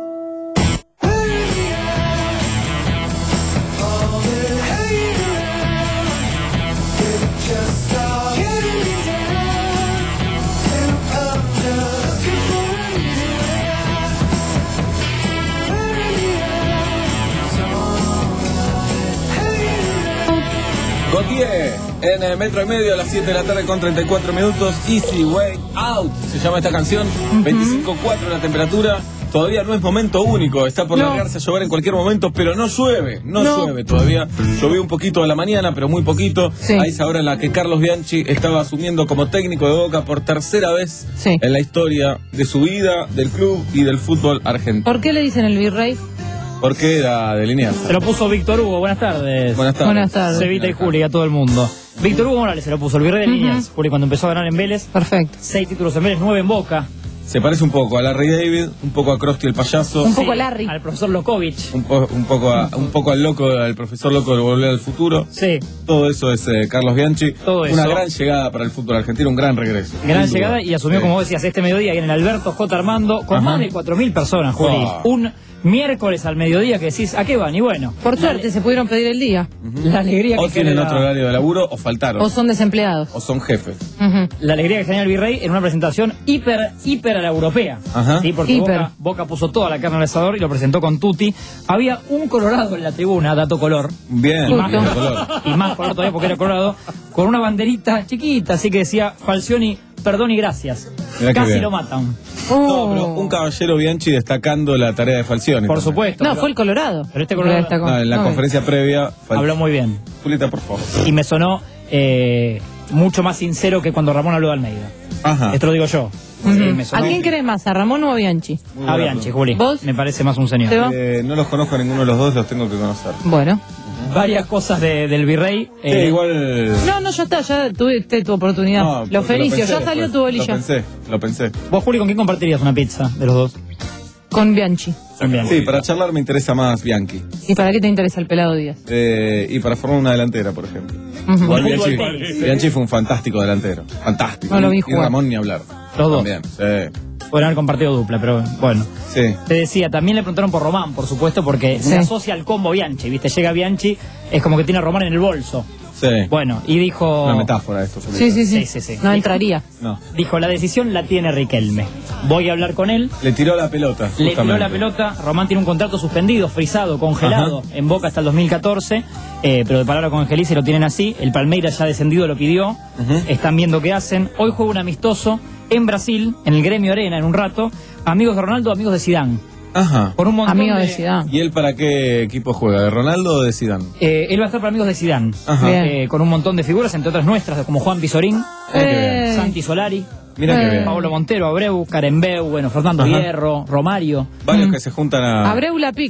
Gautier, en el metro y medio a las siete de la tarde con treinta y cuatro minutos. Easy Way Out se llama esta canción. Uh-huh. veinticinco punto cuatro la temperatura. Todavía no es momento único, está por no. largarse a llover en cualquier momento, pero no llueve, no, no llueve todavía. Llovió un poquito a la mañana, pero muy poquito. Sí. A esa hora en la que Carlos Bianchi estaba asumiendo como técnico de Boca por tercera vez sí. en la historia de su vida, del club y del fútbol argentino. ¿Por qué le dicen el virrey? Porque era de Liniers. Se lo puso Víctor Hugo, buenas tardes. Buenas tardes. Buenas tardes. Cevita y Juli, a todo el mundo. Víctor Hugo Morales se lo puso, el virrey de uh-huh. Liniers. Juli, cuando empezó a ganar en Vélez. Perfecto. Seis títulos en Vélez, nueve en Boca. Se parece un poco a Larry David, un poco a Krusty el payaso. Un poco sí, a Larry. Al profesor Lokovich. Un, po un, poco a, un poco al loco, al profesor loco de Volver al Futuro. Sí. Todo eso es eh, Carlos Bianchi. Todo eso. Una gran llegada para el fútbol argentino, un gran regreso. Gran llegada y asumió, sí. como vos decías, este mediodía en el Alberto J. Armando con Ajá. más de cuatro mil personas, Juli. Wow. Un miércoles al mediodía que decís, ¿a qué van? Y bueno. Por suerte se pudieron pedir el día. Uh-huh. La alegría que O tienen genera... otro horario de laburo o faltaron. O son desempleados. O son jefes. Uh-huh. La alegría que genera el virrey en una presentación hiper, hiper a la europea. Ajá. Sí, porque hiper. Boca, Boca puso toda la carne al asador y lo presentó con Tutti. Había un colorado en la tribuna, dato color. Bien, y más, color. y más color todavía porque era colorado, con una banderita chiquita, así que decía Falcioni, perdón y gracias. Mirá Casi lo matan. Oh. No, pero un caballero Bianchi destacando la tarea de Falcioni. Por también. supuesto. No, pero, fue el Colorado. Pero este Colorado. No, en la no, conferencia bien. previa. Fal... Habló muy bien. Julieta, por favor. Y me sonó eh, mucho más sincero que cuando Ramón habló de Almeida. Ajá. Esto lo digo yo. Uh-huh. eh, me sonó... ¿A quién crees más? ¿A Ramón o a Bianchi? Muy a Bianchi, Juli. ¿Vos? Me parece más un señor. Eh, no los conozco a ninguno de los dos, los tengo que conocer. Bueno. Varias cosas de, del virrey. Sí, eh, igual. No, no, ya está, ya tuviste tu oportunidad. No, lo felicio, ya salió pues, tu bolilla. Lo pensé, lo pensé. ¿Vos, Juli, con quién compartirías una pizza de los dos? Con Bianchi. Con Bianchi. Sí, para charlar me interesa más Bianchi. ¿Y para qué te interesa el pelado Díaz? Eh, y para formar una delantera, por ejemplo. Uh-huh. Igual Bianchi, Bianchi fue un fantástico delantero. Fantástico. No lo vi y jugar. Ramón ni hablar. Los dos. También, sí. Pueden haber compartido dupla, pero bueno. Sí. Te decía, también le preguntaron por Román, por supuesto, porque sí. se asocia al combo Bianchi, ¿viste? Llega Bianchi, es como que tiene a Román en el bolso. Sí. Bueno, y dijo... Una metáfora esto. Sí, sí, sí, sí, sí, sí. No dijo, entraría. No. Dijo, la decisión la tiene Riquelme. Voy a hablar con él. Le tiró la pelota, justamente. Le tiró la pelota. Román tiene un contrato suspendido, frisado, congelado, Ajá. en Boca hasta el dos mil catorce, eh, pero de palabra con Angelici lo tienen así. El Palmeiras ya descendido lo pidió. Uh-huh. Están viendo qué hacen. Hoy juega un amistoso en Brasil, en el Gremio Arena, en un rato. Amigos de Ronaldo, amigos de Zidane. Ajá. Por un montón Amigo de, de Zidane. ¿Y él para qué equipo juega? ¿De Ronaldo o de Zidane? Eh, él va a estar para amigos de Zidane. Eh, con un montón de figuras, entre otras nuestras, como Juan Pizorín, eh. Santi Solari, Mira eh. que bien. Pablo Montero, Abreu, Carembeu, bueno, Fernando Ajá. Hierro, Romario. Varios mm. que se juntan a... Abreu la pica.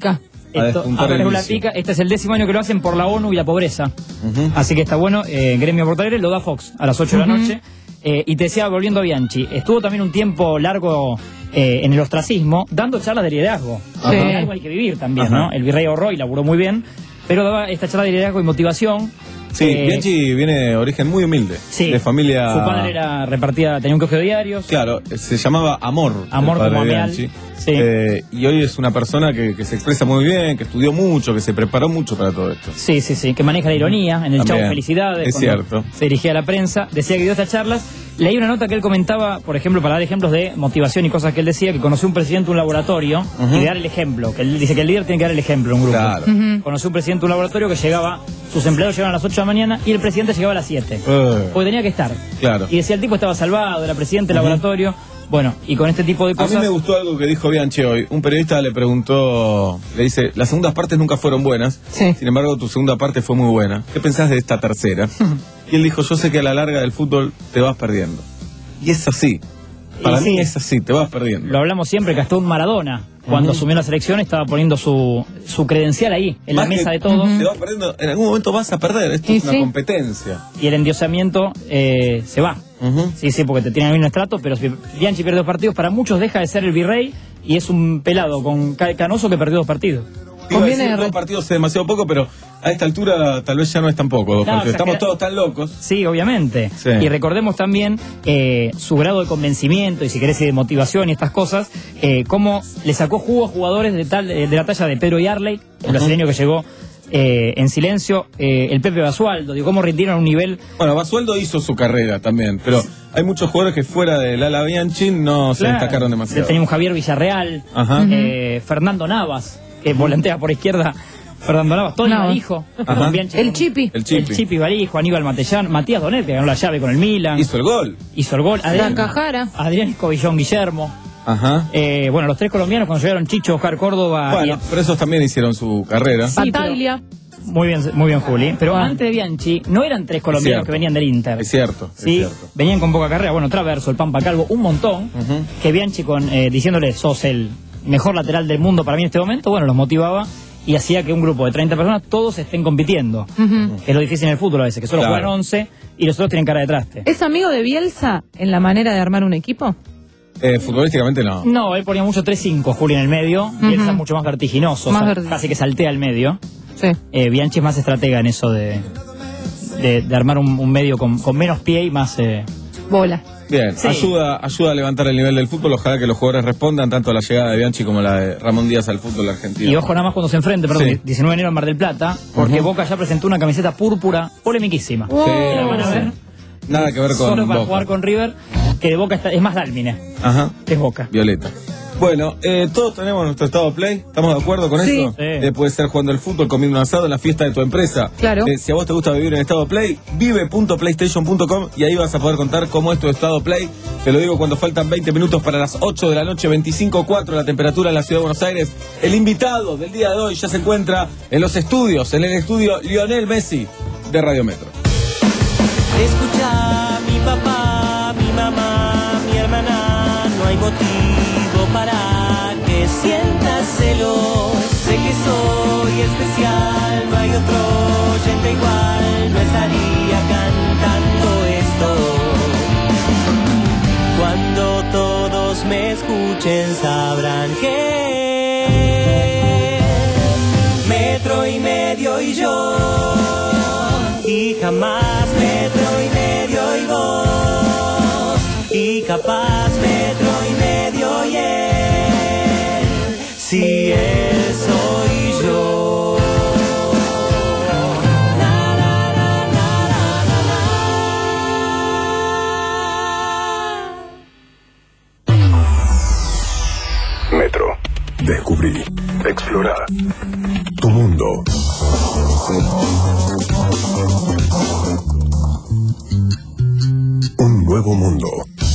A Esto, despuntar a el la vicio. pica. Este es el décimo año que lo hacen por la ONU y la pobreza. Ujú. Así que está bueno. Eh, Gremio Porto Alegre lo da Fox a las ocho de la noche. Eh, y te decía, volviendo a Bianchi, estuvo también un tiempo largo eh, en el ostracismo, dando charlas de liderazgo. Sí. De algo hay que vivir también, Ajá. ¿no? El virrey ahorró y laburó muy bien, pero daba esta charla de liderazgo y motivación. Sí, Eh, Bianchi viene de origen muy humilde. Sí. De familia. Su padre era repartía, tenía un kiosco de diarios. Claro, se llamaba Amor. Amor el padre como de Ameal. Bianchi. Sí. Eh, y hoy es una persona que, que se expresa muy bien, que estudió mucho, que se preparó mucho para todo esto. Sí, sí, sí, que maneja la ironía en el También. Chau Felicidades. Es cuando cierto. Se dirigía a la prensa, decía que dio estas charlas. Leí una nota que él comentaba, por ejemplo, para dar ejemplos de motivación y cosas que él decía, que conoció un presidente de un laboratorio Ujú. y de dar el ejemplo. Que él dice que el líder tiene que dar el ejemplo en un grupo. Claro. Ujú. Conoció un presidente de un laboratorio que llegaba, sus empleados llegaban a las ocho de la mañana y el presidente llegaba a las siete. Eh, Porque tenía que estar. claro. Y decía, el tipo estaba salvado, era presidente del Ujú. laboratorio. Bueno, y con este tipo de A cosas... mí me gustó algo que dijo Bianchi hoy. Un periodista le preguntó, le dice, las segundas partes nunca fueron buenas, Sí. sin embargo tu segunda parte fue muy buena. ¿Qué pensás de esta tercera? Y él dijo, yo sé que a la larga del fútbol te vas perdiendo. Y es así. Para Y mí sí. es así, te vas perdiendo. Lo hablamos siempre, que hasta un Maradona, cuando Ujú. asumió la selección, estaba poniendo su, su credencial ahí, en la Más que mesa de todos. Te vas perdiendo, en algún momento vas a perder. Esto Y es una sí. competencia. Y el endiosamiento eh, se va. Ujú. Sí, sí, porque te tienen en un estrato, pero si Bianchi pierde dos partidos, para muchos deja de ser el virrey y es un pelado con ca- canoso que perdió dos partidos. Iba a Conviene decir, re- dos partidos es demasiado poco, pero a esta altura tal vez ya no es tan poco. Dos No, partidos. Estamos exagera- todos tan locos. Sí, obviamente. Sí. Y recordemos también eh, su grado de convencimiento y si querés de motivación y estas cosas, eh, cómo le sacó jugo a jugadores de tal de, de la talla de Pedro Yarley, el brasileño que llegó eh, en silencio, eh, el Pepe Basualdo, digo, cómo rindieron a un nivel... Bueno, Basualdo hizo su carrera también, pero hay muchos jugadores que fuera del ala Bianchi no se Claro, destacaron demasiado. Tenía un Javier Villarreal, Ajá. eh, Fernando Navas, que volantea por izquierda. Fernando Navas, Tony Navas. Barijo, Ajá. con Bianchi, El con- Chipi. El Chipi. El Chipi Barijo, Aníbal Matellán, Matías Donet, que ganó la llave con el Milan. Hizo el gol. Hizo el gol. La Cajara. Adrián Escobillón Guillermo. Ajá. Eh, bueno, los tres colombianos cuando llegaron Chicho, Oscar Córdoba. Bueno, y- pero esos también hicieron su carrera. Sí, Bataglia. muy bien, muy bien, Juli. Pero Ah. antes de Bianchi, no eran tres colombianos cierto. que venían del Inter. Es cierto, es Sí, cierto. venían con poca carrera. Bueno, Traverso, el Pampa Calvo, un montón. Ujú. Que Bianchi con eh, diciéndole sos el mejor lateral del mundo para mí en este momento, bueno, los motivaba y hacía que un grupo de treinta personas todos estén compitiendo. Ujú. Que es lo difícil en el fútbol a veces, que solo Claro. juegan once y los otros tienen cara de traste. ¿Es amigo de Bielsa en la manera de armar un equipo? Eh, futbolísticamente no. No, él ponía mucho tres cinco, Juli, en el medio, y él Ujú. es mucho más vertiginoso, Más o sea, verti- casi que saltea el medio. Sí. Eh, Bianchi es más estratega en eso de, de, de armar un, un medio con, con menos pie y más... eh, Bola. Bien, Sí. ayuda, ayuda a levantar el nivel del fútbol. Ojalá que los jugadores respondan tanto a la llegada de Bianchi como a la de Ramón Díaz al fútbol argentino. Y ojo nada más cuando se enfrente, perdón, Sí. diecinueve de enero en Mar del Plata, porque Ujú. Boca ya presentó una camiseta púrpura polemiquísima. Sí, La van a ver. Nada que ver con Solo para Boca. jugar con River, que de Boca está, es más Dálmine, Ajá. que es Boca. Violeta. Bueno, eh, todos tenemos nuestro estado play. ¿Estamos de acuerdo con Sí. eso? Sí. Eh, puede ser jugando al fútbol, comiendo un asado en la fiesta de tu empresa. Claro. Eh, si a vos te gusta vivir en estado play, vive punto playstation punto com y ahí vas a poder contar cómo es tu estado play. Te lo digo cuando faltan veinte minutos para las ocho de la noche, veinticinco punto cuatro la temperatura en la ciudad de Buenos Aires. El invitado del día de hoy ya se encuentra en los estudios, en el estudio Lionel Messi de Radio Metro. Escucha, mi papá, mi mamá, mi hermana, no hay motivo para que sientas celos. Sé que soy especial, no hay otro oyente igual, no estaría cantando esto. Cuando todos me escuchen sabrán que metro y medio y yo, y jamás metro y medio y vos, y capaz metro y medio y él, si él soy yo. Na, na, na, na, na, na, na. Metro. Descubrí. Explorar. Tu mundo. Un nuevo mundo.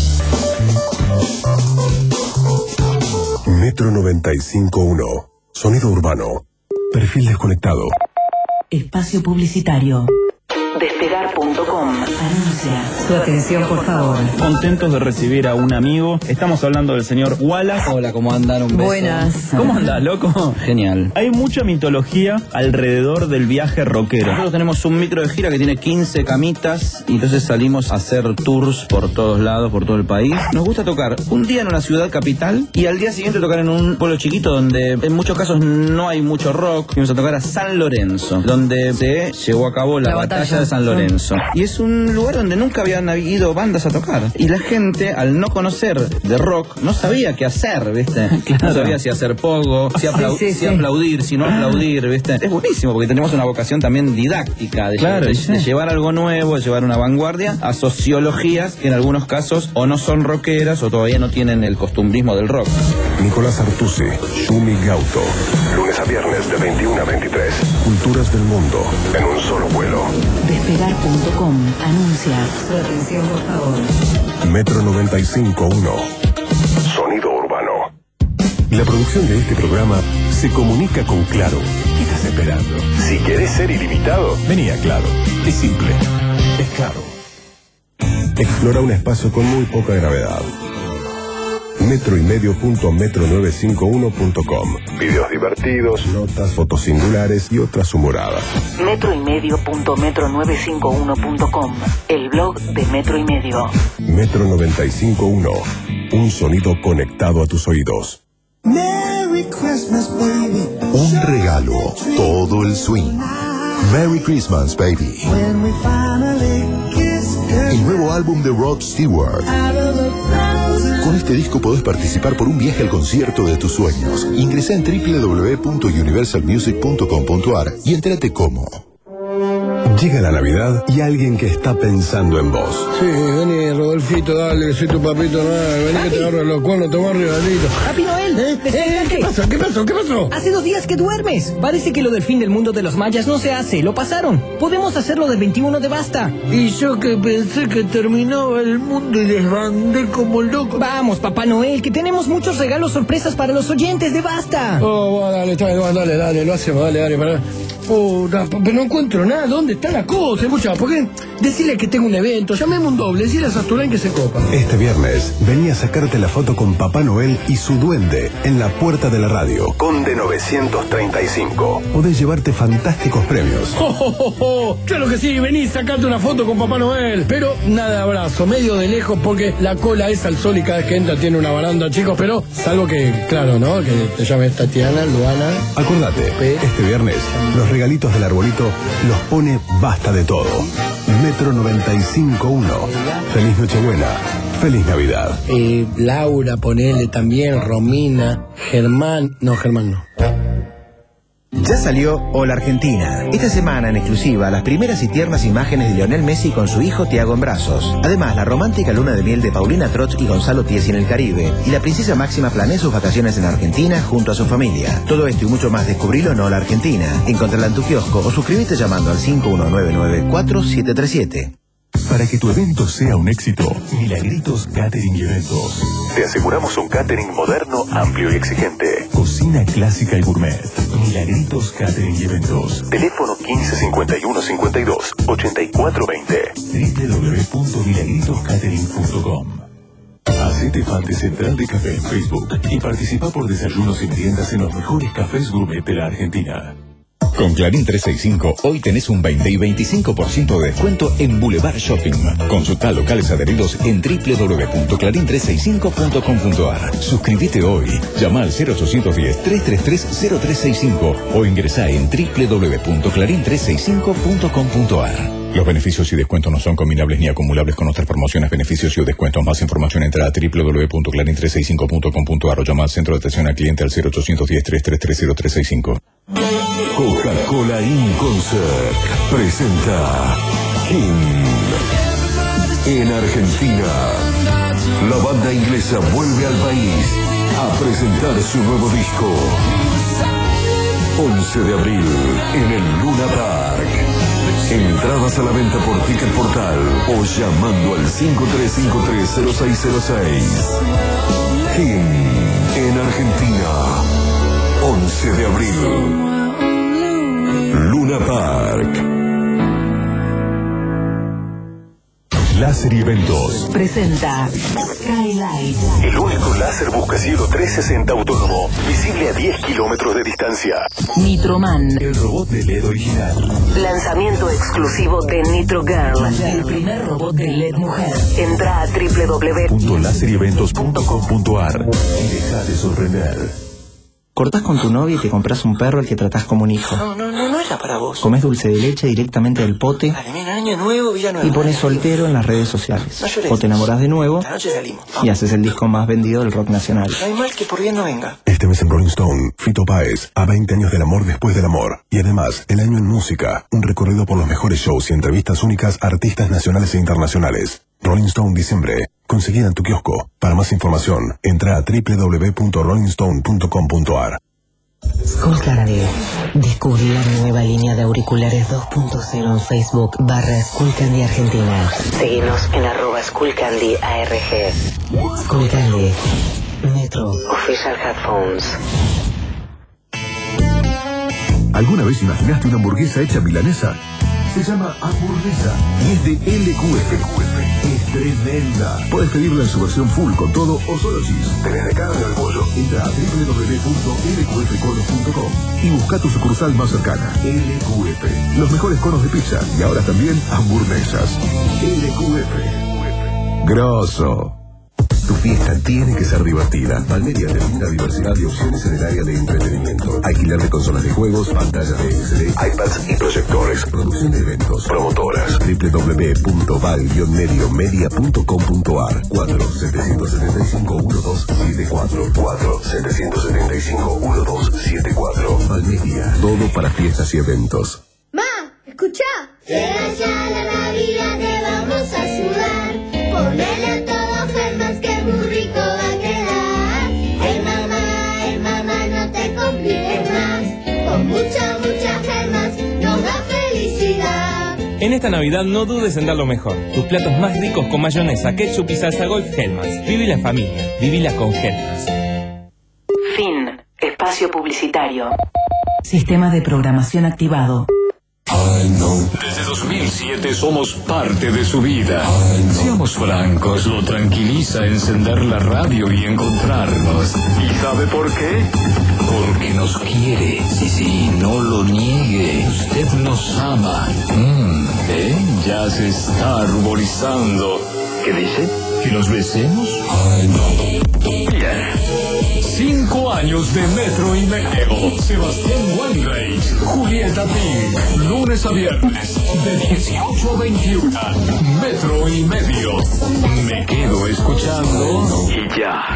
Metro noventa y cinco punto uno. Sonido urbano. Perfil desconectado. Espacio publicitario. Despegar punto com anuncia. Su atención, por favor. Contentos de recibir a un amigo. Estamos hablando del señor Wallace. Hola, ¿cómo andan? Un beso. Buenas. ¿Cómo andás, loco? Genial. Hay mucha mitología alrededor del viaje rockero. Nosotros tenemos un micro de gira que tiene quince camitas y entonces salimos a hacer tours por todos lados, por todo el país. Nos gusta tocar un día en una ciudad capital y al día siguiente tocar en un pueblo chiquito donde en muchos casos no hay mucho rock. Fuimos a tocar a San Lorenzo, donde se llevó a cabo la, la batalla, batalla de San Lorenzo. Y es un lugar donde nunca habían ido bandas a tocar. Y la gente, al no conocer de rock, no sabía qué hacer, ¿viste? Claro. No sabía si hacer pogo, si, aplau sí, sí, si sí. aplaudir, si no aplaudir, ¿viste? Es buenísimo porque tenemos una vocación también didáctica de, claro, de, sí. de llevar algo nuevo, de llevar una vanguardia a sociologías que en algunos casos o no son rockeras o todavía no tienen el costumbrismo del rock. Nicolás Artusi, Yumi Gauto. Lunes a viernes de veintiuno a veintitrés. Culturas del mundo en un solo vuelo. Despegar punto com anuncia. Su atención, por favor. Metro noventa y cinco punto uno. Sonido urbano. La producción de este programa se comunica con Claro. ¿Qué estás esperando? Si querés ser ilimitado, vení a Claro. Es simple. Es Claro. Explora un espacio con muy poca gravedad. Metro y medio punto metro novecientos cincuenta y uno punto com. Videos divertidos, notas, fotos singulares y otras humoradas. Metro y medio punto metro novecientos cincuenta y uno punto com. El blog de Metro y Medio. Metro noventa y cinco punto uno. Un sonido conectado a tus oídos. Merry Christmas, baby. Un regalo, todo el swing. Merry Christmas, baby. When we finally kiss, el nuevo álbum de Rod Stewart. Con este disco podés participar por un viaje al concierto de tus sueños. Ingresá en doble u doble u doble u punto universal music punto com punto a r y entérate cómo. Llega la Navidad y alguien que está pensando en vos. Sí, vení, Rodolfito, dale, que soy tu papito Noel. Vení, Papi, que te agarro los cuernos, te voy regalito. ¡Papi Noel! ¿Eh? ¿Eh? ¿Qué pasó? ¿Qué pasó? ¿Qué pasó? Hace dos días que duermes. Parece que lo del fin del mundo de los mayas no se hace. Lo pasaron. Podemos hacerlo del veintiuno de Basta. Y yo que pensé que terminaba el mundo y desbandé como el loco. Vamos, Papá Noel, que tenemos muchos regalos sorpresas para los oyentes de Basta. Oh, bueno, dale, dale, dale, dale, lo hacemos, dale, dale, para... Oh, no, pero no encuentro nada. ¿Dónde está la cosa? Escucha, ¿por qué? Decirle que tengo un evento, llamemos un doble, decirle a Sasturán que se copa. Este viernes, vení a sacarte la foto con Papá Noel y su duende en la puerta de la radio. Conde novecientos treinta y cinco. Podés llevarte fantásticos premios. Oh, oh, oh, oh. Claro que sí, vení, sacarte una foto con Papá Noel. Pero nada de abrazo, medio de lejos, porque la cola es al sol y cada vez que entra tiene una baranda, chicos. Pero salvo que, claro, ¿no? Que te llames Tatiana, Luana. Acordate, P. este viernes, los regalitos del arbolito los pone Basta de Todo. Metro noventa y cinco punto uno. Feliz Nochebuena. Feliz Navidad. Eh, Laura, ponele también, Romina, Germán. No, Germán no. Ya salió Hola Argentina. Esta semana en exclusiva las primeras y tiernas imágenes de Lionel Messi con su hijo Thiago en brazos. Además, la romántica luna de miel de Paulina Trotz y Gonzalo Tiesi en el Caribe. Y la princesa Máxima planea sus vacaciones en Argentina junto a su familia. Todo esto y mucho más descubrilo en Hola Argentina. Encontrala en tu kiosco o suscríbete llamando al cinco uno nueve nueve cuatro siete tres siete. Para que tu evento sea un éxito, Milagritos Catering y Eventos. Te aseguramos un catering moderno, amplio y exigente. Cocina clásica y gourmet. Milagritos Catering y Eventos. Teléfono quince cincuenta y uno cincuenta y dos ochenta y cuatro veinte. doble u doble u doble u punto milagritos catering punto com. Hacete fan de Central de Café en Facebook y participa por desayunos y meriendas en los mejores cafés gourmet de la Argentina. Con Clarín trescientos sesenta y cinco, hoy tenés un veinte y veinticinco por ciento de descuento en Boulevard Shopping. Consulta locales adheridos en doble u doble u doble u punto clarín trescientos sesenta y cinco punto com punto a r. Suscríbete hoy. Llama al cero ochocientos diez, trescientos treinta y tres, cero tres sesenta y cinco o ingresá en doble u doble u doble u punto clarín trescientos sesenta y cinco punto com punto a r. Los beneficios y descuentos no son combinables ni acumulables con otras promociones, beneficios y descuentos. Más información entra a doble u doble u doble u punto clarín trescientos sesenta y cinco punto com punto a r o llama al centro de atención al cliente al cero ochocientos diez, trescientos treinta y tres, cero tres sesenta y cinco. Coca-Cola In Concert presenta King. En Argentina, la banda inglesa vuelve al país a presentar su nuevo disco. once de abril en el Luna Park. Entradas a la venta por Ticket Portal o llamando al cinco tres cinco tres, cero seis cero seis. King en Argentina. once de abril. Luna Park. Láser y Eventos Presenta Skylight. El único láser buscacielo trescientos sesenta autónomo, visible a diez kilómetros de distancia. Nitroman. El robot de L E D original. Lanzamiento exclusivo de Nitro Girl. El primer robot de L E D mujer. Entra a w w w punto láser y eventos punto com punto a r y deja de sorprender. Cortás con tu novia y te compras un perro al que tratás como un hijo. No, no, no, no era para vos. Comés dulce de leche directamente del pote. Dale, mira, año nuevo, Villa Nueva. Y pones soltero en las redes sociales. No llores. O te enamorás de nuevo Esta noche salimos. y haces el disco más vendido del rock nacional. No hay mal que por bien no venga. Este mes en Rolling Stone, Fito Páez, a veinte años del amor después del amor. Y además, el año en música, un recorrido por los mejores shows y entrevistas únicas a artistas nacionales e internacionales. Rolling Stone diciembre. Conseguida en tu kiosco. Para más información, entra a w w w punto rolling stone punto com punto a r. Skullcandy. Descubrí la nueva línea de auriculares dos punto cero en Facebook barra Skullcandy Argentina. Seguinos en arroba Skullcandy A R G. Skullcandy. Metro. Official Headphones. ¿Alguna vez imaginaste una hamburguesa hecha milanesa? Se llama hamburguesa y es de L Q F. Es tremenda. Puedes pedirla en su versión full con todo o solo cheese. Tenés de carne al pollo. Entra a w w w punto l q f conos punto com y busca tu sucursal más cercana. L Q F. Los mejores conos de pizza y ahora también hamburguesas. L Q F. Grosso. Tu fiesta tiene que ser divertida. Palmeria te brinda diversidad de opciones en el área de entretenimiento. Alquiler de consolas de juegos, pantallas de X D, iPads y proyectores. Producción de eventos. Promotoras. w w w punto val guion medio media punto com punto a r. cuatro siete siete cinco uno dos siete cuatro. cuatro siete siete cinco uno dos siete cuatro. Palmeria. Todo para fiestas y eventos. Ma, escucha. Llega ya la Navidad, te vamos a ayudar. Ponele a todo Germas que muy rico va a quedar. Ay mamá, ay mamá, no te compliques más. Con mucha, mucha Germas nos da felicidad. En esta Navidad no dudes en dar lo mejor. Tus platos más ricos con mayonesa, ketchup y salsa golf Hellmann's. Viví la familia, vivila con Hellmann's. Fin. Espacio publicitario. Sistema de programación activado. Desde dos mil siete somos parte de su vida. Seamos francos, lo tranquiliza encender la radio y encontrarnos. ¿Y sabe por qué? Porque nos quiere. Sí, sí, no lo niegue. Usted nos ama. Mm, ¿eh? Ya se está ruborizando. ¿Qué dice? ¿Que nos besemos? Ay, no. Bien. Cinco años de Metro y Medio. Sebastián Weinreich, Julieta Pink. Lunes a viernes, de dieciocho a veintiuno. Metro y Medio. Me quedo escuchando y ya.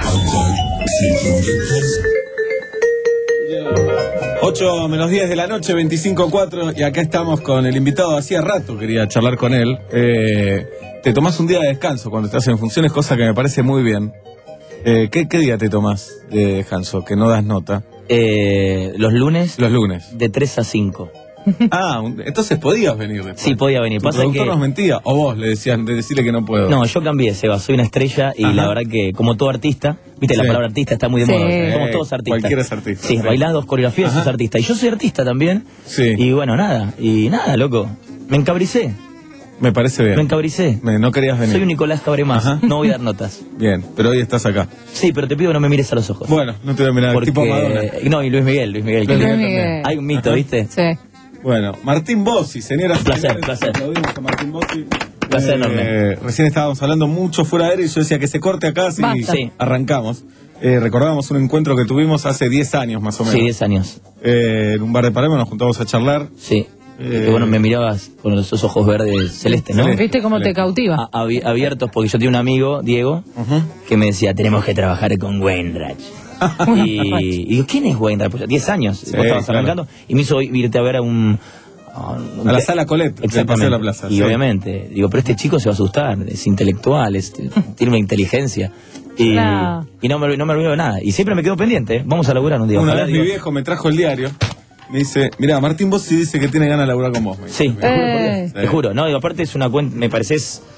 ocho menos diez de la noche, veinticinco cuatro, y acá estamos con el invitado. Hacía rato quería charlar con él. Eh, te tomás un día de descanso cuando estás en funciones, cosa que me parece muy bien. Eh, ¿qué, ¿Qué día te tomás de descanso? Que no das nota. Eh, los lunes. Los lunes. De tres a cinco. Ah, entonces podías venir después. Sí, podía venir. ¿Tu Pasa productor que... nos mentía? ¿O vos le decías de decirle que no puedo? No, yo cambié, Seba. Soy una estrella y Ajá. la verdad que, como todo artista, viste, Sí. la palabra artista está muy de Sí. moda. Somos todos artistas. Cualquiera es artista. Sí, Sí. bailás dos coreografías y sos artista. Y yo soy artista también. Sí. Y bueno, nada. Y nada, loco. Me encabricé. Me parece bien. Me encabricé. Me- no querías venir. Soy un Nicolás Cabré más. Ajá. No voy a dar notas. Bien, pero hoy estás acá. Sí, pero te pido que no me mires a los ojos. Bueno, no te voy a mirar, Porque... tipo Madonna. No, y Luis Miguel, Luis Miguel. Luis que- Miguel también. Hay un mito, ¿viste? Sí. Bueno, Martín Bossi, señoras y Placer, señores, placer. aplaudimos a Martín Bossi. Placer Eh, enorme. Recién estábamos hablando mucho fuera de aire y yo decía que se corte acá si Basta. Sí. arrancamos. Eh, recordábamos un encuentro que tuvimos hace diez años más o menos. Sí, diez años. Eh, en un bar de Palermo nos juntamos a charlar. Sí. Eh, Que bueno, me mirabas con esos ojos verdes celestes, ¿no? ¿Viste cómo te cautiva? A- abi- abiertos, porque yo tenía un amigo, Diego, que me decía, tenemos que trabajar con Weinreich. y, y digo, ¿quién es Weinreich? Pues diez años, Sí, vos estabas claro. arrancando, y me hizo irte a ver a un... A, un- A la sala Colette, del Paseo Exactamente. de la Plaza, Y sí. obviamente, digo, pero este chico se va a asustar, es intelectual, es- tiene una inteligencia. Y, Claro. y no, me, no me olvido de nada. Y siempre me quedo pendiente, ¿eh? Vamos a laburar un día. Una Ojalá, vez mi digo, viejo me trajo el diario. Me dice, mirá, Martín Bossi dice que tiene ganas de laburar con vos. Me dice. Sí, Me dijo, te juro, no, digo, aparte es una cuenta, me pareces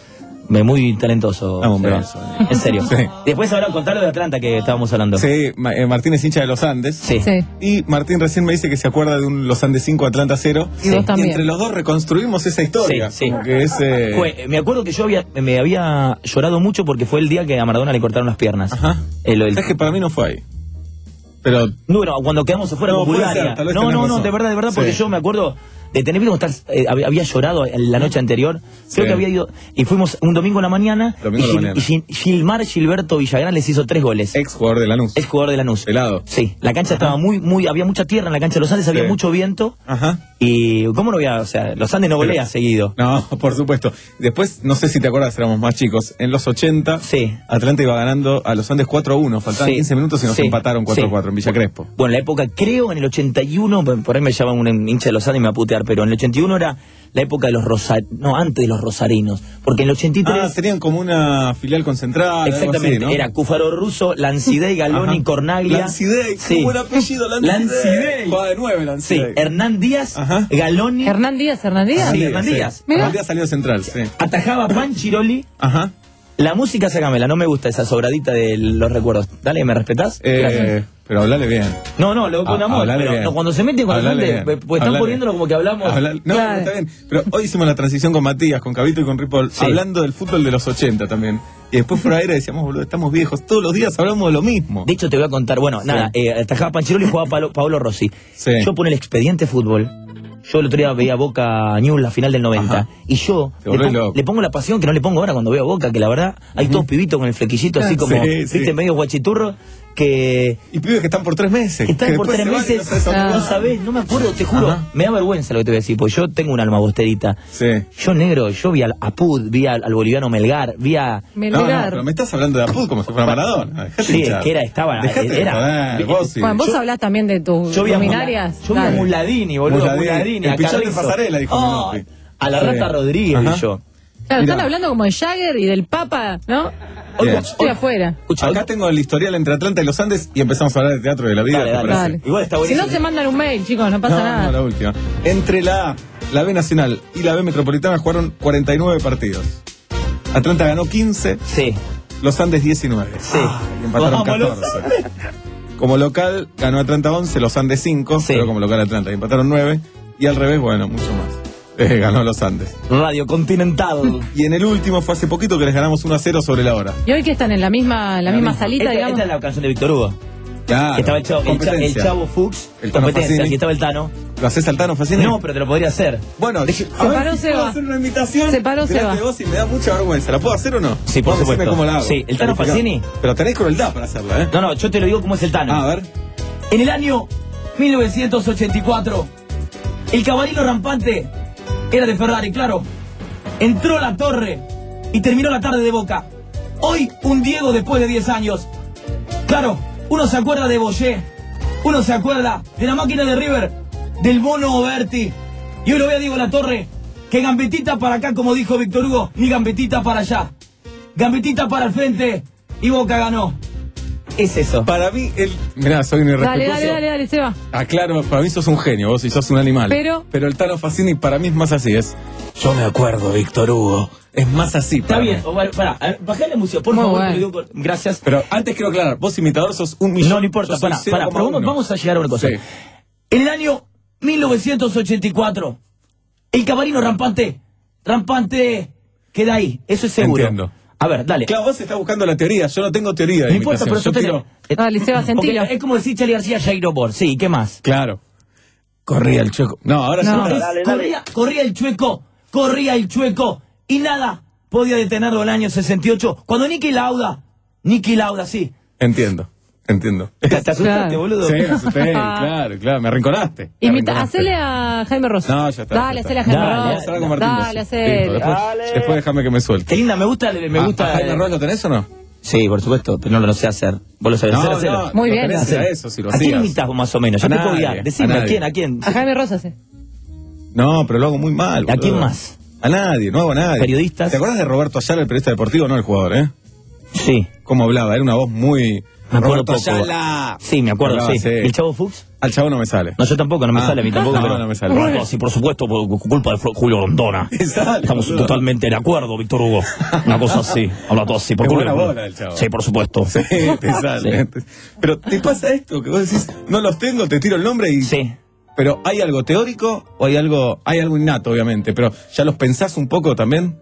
Me muy talentoso. Ah, un Seba. beso. En serio. Sí. Después ahora contar de Atlanta que estábamos hablando. Sí, Ma- eh, Martín es hincha de los Andes. Sí. Sí. Y Martín recién me dice que se acuerda de un Los Andes cinco Atlanta cero. Y vos también. entre los dos reconstruimos esa historia. Sí, sí. Como que es, eh, Fue, me acuerdo que yo había, me había llorado mucho porque fue el día que a Maradona le cortaron las piernas. Ajá. El, el- ¿Sabes que para mí no fue ahí? Pero No, bueno, cuando quedamos afuera No, con puede Bulgaria. ser, tal vez no, tenés no, no, razón. de verdad, de verdad, porque Sí. yo me acuerdo de tener visto estar, eh, había, había llorado en la noche anterior. Creo Sí. que había ido. Y fuimos un domingo en la mañana. Domingo y en la Gil- mañana. y Gil- Gilmar Gilberto Villagrán les hizo tres goles. ex jugador de Lanús. Es jugador de Lanús. Pelado. Sí, la cancha estaba muy, muy, había mucha tierra en la cancha de los Andes, había Sí. mucho viento. Ajá. Y ¿cómo no había? O sea, los Andes no golea seguido. No, por supuesto. Después, no sé si te acuerdas, éramos más chicos. En los ochenta, Sí. Atlanta iba ganando a los Andes cuatro a uno. Faltaban Sí. quince minutos y nos Sí. empataron cuatro a Sí. cuatro en Villa Crespo. Bueno, la época, creo, en el ochenta y uno, por por ahí me llaman un hincha de los Andes y me va a putear, pero en el ochenta y uno era la época de los rosarinos, no, antes de los rosarinos, porque en el ochenta y tres... Ah, tenían como una filial concentrada. algo Exactamente, así, ¿no? era Cúfaro Russo, Lancidei, Galoni, Ajá. Cornaglia. Lancidei, qué Sí. buen apellido, Lancidei. Lancidei. Jugaba de nueve, Sí, Lancidei. Hernán Díaz, Ajá. Galoni, Hernán Díaz, Hernán Díaz. Sí, Hernán Díaz. Mira. Hernán Díaz salió central, sí. atajaba Panchiroli. Ajá. La música, sácamela, no me gusta esa sobradita de los recuerdos. Dale, ¿me respetás? Eh, pero hablale bien. No, no, lo con Ah, amor, hablale pero bien. no, cuando se mete con la Hablale gente, bien. pues están Hablale. poniéndolo como que hablamos. Hablar- no, Claro. está bien. Pero hoy hicimos la transición con Matías, con Cabito y con Ripoll, Sí. hablando del fútbol de los ochenta también. Y después fuera aire decíamos, boludo, estamos viejos. Todos los días hablamos de lo mismo. De hecho, te voy a contar, bueno, Sí. nada, eh, atajaba Panchiroli y jugaba Paolo, Paolo Rossi. Sí. Yo pongo el expediente fútbol. Yo el otro día veía Boca News la final del noventa. Ajá. Y yo Te le volvés pongo, loco. le pongo la pasión que no le pongo ahora cuando veo a Boca, que la verdad hay todos pibitos con el flequillito así como, Sí, viste, sí. medio guachiturro, que Y pibes que están por tres meses. que están que por después tres se van y meses. no sabes a dónde No van. sabés, no me acuerdo, te juro. Ajá. Me da vergüenza lo que te voy a decir, porque yo tengo un alma bosterita. Sí. Yo negro, yo vi al Apud, vi al, al boliviano Melgar, vi a... No, no, Melgar. pero me estás hablando de Apud como si fuera Maradona. Dejate Sí, hinchar. que era, estaba, Dejate de era- joder, vos sí. Bueno, vos Yo- hablás también de tus Yo vi a luminarias. Mula- yo vi a Dale. Muladini, boludo. Muladini, Muladini, el a pichón de Carrizo. pasarela, dijo Oh, Menotti. a la Sí. Rata Rodríguez Ajá. vi yo. Claro, Mirá. están hablando como de Jagger y del Papa, ¿no? Hoy, Bien. hoy- Estoy afuera. escucha, Acá hoy- tengo el historial entre Atlanta y los Andes y empezamos a hablar de teatro de la vida. Dale, ¿te dale, parece? Dale. Igual está Si buenísimo. no, se mandan un mail, chicos, no pasa No, nada. no, la última. Entre la A, la B Nacional y la B Metropolitana jugaron cuarenta y nueve partidos. Atlanta ganó quince, Sí. los Andes diecinueve. Sí. Ah, y empataron Vamos, los catorce. Como local ganó Atlanta once, los Andes cinco, Sí. pero como local Atlanta y empataron nueve. Y al revés, bueno, mucho más. Eh, ganó los Andes. Radio Continental. Y en el último fue hace poquito que les ganamos uno a cero sobre la hora. Y hoy que están en la misma, la misma salita, esta, digamos. esta es la canción de Víctor Hugo. Claro, Que estaba el chavo, el, cha- el competencia. chavo Fuchs, El Tano competencia, Facini. aquí estaba el Tano. ¿Lo haces al Tano Facini? No, pero te lo podría hacer. Bueno, Deje- a Se ver paró si puedo Seba. hacer una invitación. Se paró delante Seba. de vos y me da mucha vergüenza. ¿La puedo hacer o no? Sí, por Vos decime supuesto. cómo la hago. Sí, el Tano Calificá. Facini. Pero tenés crueldad para hacerla, ¿eh? No, no, yo te lo digo cómo es el Tano. Ah, a ver. En el año mil novecientos ochenta y cuatro, el caballo rampante era de Ferrari, claro. Entró a la torre y terminó la tarde de Boca. Hoy, un Diego después de diez años. Claro, uno se acuerda de Boyé, uno se acuerda de la máquina de River, del Mono Oberti. Y hoy lo ve a Diego La Torre, que gambetita para acá, como dijo Víctor Hugo, ni gambetita para allá. Gambetita para el frente y Boca ganó. Es eso. Para mí, el. Mirá, soy un irrespetuoso. Dale, dale, dale, dale, Seba. Aclaro, para mí sos un genio, vos y sos un animal. Pero- Pero el Tano Facini para mí es más así, es. Yo me acuerdo, Víctor Hugo. Es más así. Está para bien, mí. o- bueno, pará, a ver, bajá la música, por Muy favor, bueno. te lo digo con- gracias. Pero antes quiero aclarar, vos imitador sos un millón. No, no importa, yo soy pará, cero pará, coma pero vamos, uno. vamos a llegar a una cosa. Sí. En el año mil novecientos ochenta y cuatro, el caballo rampante, rampante, queda ahí, eso es seguro. Entiendo. A ver, dale. Claro, vos estás buscando la teoría, yo no tengo teoría de No importa, pero imitación. yo Yo te quiero- Dale, Seba, sentilo. Es como decir Charlie García, Jairo Bor. Sí, ¿qué más? Claro. Corría el chueco. No, ahora No. sí. Es- corría, corría el chueco, corría el chueco, y nada podía detenerlo en el año sesenta y ocho, cuando Niki Lauda, Niki Lauda, sí. Entiendo, entiendo. ¿Te, te asustaste, Claro. boludo? Sí, me asusté, claro, claro, me arrinconaste. Me Imita, arrinconaste. hacele a Jaime Ross. No, ya está. Dale, ya hacele a está. Jaime Dale, Ross. Dale, con Martín Dale, Bossi. hacele. Listo, después, después déjame que me suelte. Qué linda, me gusta, me ¿A- gusta. ¿A Jaime eh, Ross lo tenés o no? Sí, por supuesto, pero no lo sé hacer. ¿Vos lo sabés hacer? No, Hacelo. no, Muy lo bien. tenés que hacer Hacelo. eso, si lo ¿A quién hacías. imitas vos más o menos? Yo A te puedo nadie, guiar. Decime, a ¿a nadie. quién? ¿A quién? A Jaime Ross hace. No, pero lo hago muy mal. ¿A boludo. quién más? A nadie, no hago a nadie. ¿Periodistas? ¿Te acuerdas de Roberto Ayala, el periodista deportivo, no el jugador, eh? Sí. Cómo hablaba, era una voz muy Me acuerdo Roberto poco. Ayala. Sí, me acuerdo, Hablaba, sí. sí. ¿El Chavo Fuchs? Al Chavo no me sale. No, yo tampoco, no me Ah. sale, a mí tampoco. No, pero... no me sale. Bueno, sí, por supuesto, por culpa de Flo- Julio Rondona. Sale, Estamos boludo. totalmente de acuerdo, Víctor Hugo. Una cosa así, habla todo así. Por Es Julio buena Rondona. bola el Chavo. Sí, por supuesto. Sí, te sale. Pero ¿te pasa esto? Que vos decís, no los tengo, te tiro el nombre y... Sí. Pero ¿hay algo teórico o hay algo, hay algo innato, obviamente? Pero ¿ya los pensás un poco también?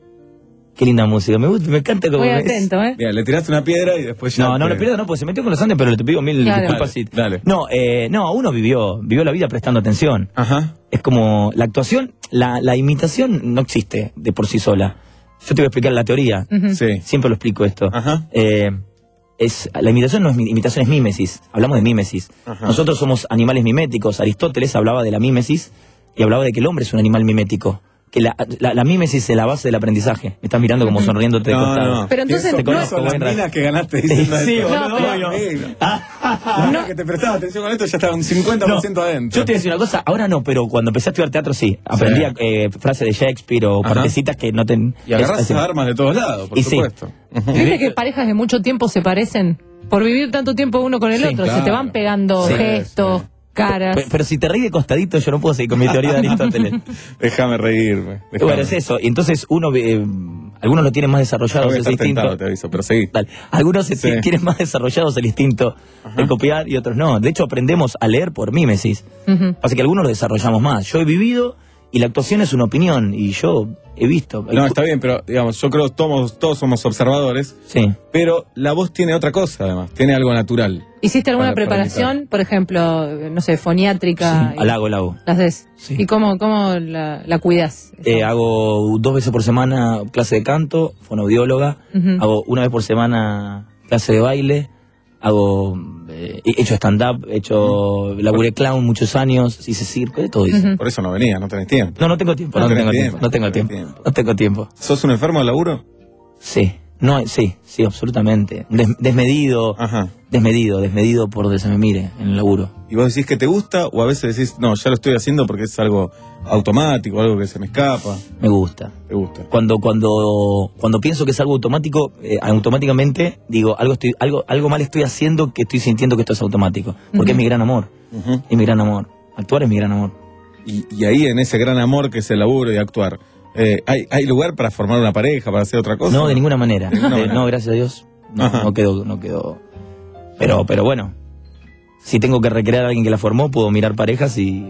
Qué linda música, me gusta, me encanta como Muy ves. atento, ¿eh? Mira, le tiraste una piedra y después ya... No, no te- le pierdo, no, porque se metió con los Andes, pero le te pido mil Claro. disculpas. sí. Dale. No, eh, no, uno vivió, vivió la vida prestando atención. Ajá. Es como la actuación, la, la imitación no existe de por sí sola. Yo te voy a explicar la teoría. Ujú. Sí. Siempre lo explico esto. Ajá. Eh, es, la imitación no es mi- imitación, es mímesis. Hablamos de mímesis. Ajá. Nosotros somos animales miméticos. Aristóteles hablaba de la mímesis y hablaba de que el hombre es un animal mimético. Que la, la, la mímesis es la base del aprendizaje. Me estás mirando como sonriéndote de No, costado. no. Pero entonces Eso- Te conozco, son las buen rato. minas que ganaste diciendo Sí, esto. boludo, No, obvio. amigo. La mina que te prestaba atención con esto ya estaba un cincuenta por ciento adentro. Yo te voy a decir una cosa, ahora no, pero cuando empecé a estudiar teatro sí. Aprendía eh, frases de Shakespeare o Ajá. partecitas que no ten... Y agarrás es- es- armas de todos lados, por Y sí. supuesto. Ujú. ¿Viste que parejas de mucho tiempo se parecen? Por vivir tanto tiempo uno con el Sí, otro, se claro. te van pegando Sí, gestos, caras. Pero, pero si te reí de costadito, yo no puedo seguir con mi teoría de Aristóteles. Déjame reírme. déjame. Bueno, es eso. Y entonces uno, eh, algunos lo tienen más desarrollado Voy a ese estar instinto. tentado, te aviso, pero seguí. Dale. Algunos se Sí. tienen más desarrollados el instinto de copiar y otros no. De hecho, aprendemos a leer por mímesis. Ujú. Pasa que algunos lo desarrollamos más. Yo he vivido y la actuación es una opinión y yo he visto. No, está bien, pero digamos, yo creo que todos, todos somos observadores, Sí. pero la voz tiene otra cosa además, tiene algo natural. ¿Hiciste alguna Para- para preparación, por ejemplo, no sé, foniátrica? y- Al hago, al hago. Las des. Sí. ¿Y cómo, cómo la, la cuidas? Eh, hago dos veces por semana clase de canto, fonoaudióloga. Ujú. Hago una vez por semana clase de baile. Hago, eh, he hecho stand-up, he hecho, laburé clown muchos años, hice circo, de todo hice. Ujú. Por eso no venía, no tenés tiempo. No, no tengo tiempo, No no, tenés tengo tiempo, tiempo, no tengo no tenés tiempo, tiempo. no tengo tiempo. ¿Sos un enfermo de laburo? Sí, no, sí, sí, absolutamente. Des- desmedido, Ajá. desmedido, desmedido por donde se me mire en el laburo. ¿Y vos decís que te gusta o a veces decís, no, ya lo estoy haciendo porque es algo automático, algo que se me escapa? Me gusta. ¿Te gusta? Cuando, cuando, cuando pienso que es algo automático, eh, automáticamente digo, algo estoy, algo, algo mal estoy haciendo que estoy sintiendo que esto es automático. Porque es mi gran amor. Ujú. Es mi gran amor. Actuar es mi gran amor. Y, y ahí en ese gran amor que es el laburo y actuar, eh, ¿hay, ¿hay lugar para formar una pareja, para hacer otra cosa? No, de ninguna manera. De ninguna Eh, manera. no, gracias a Dios. No, Ajá. no quedó, no quedó. Pero, pero bueno. Si tengo que recrear a alguien que la formó, puedo mirar parejas y.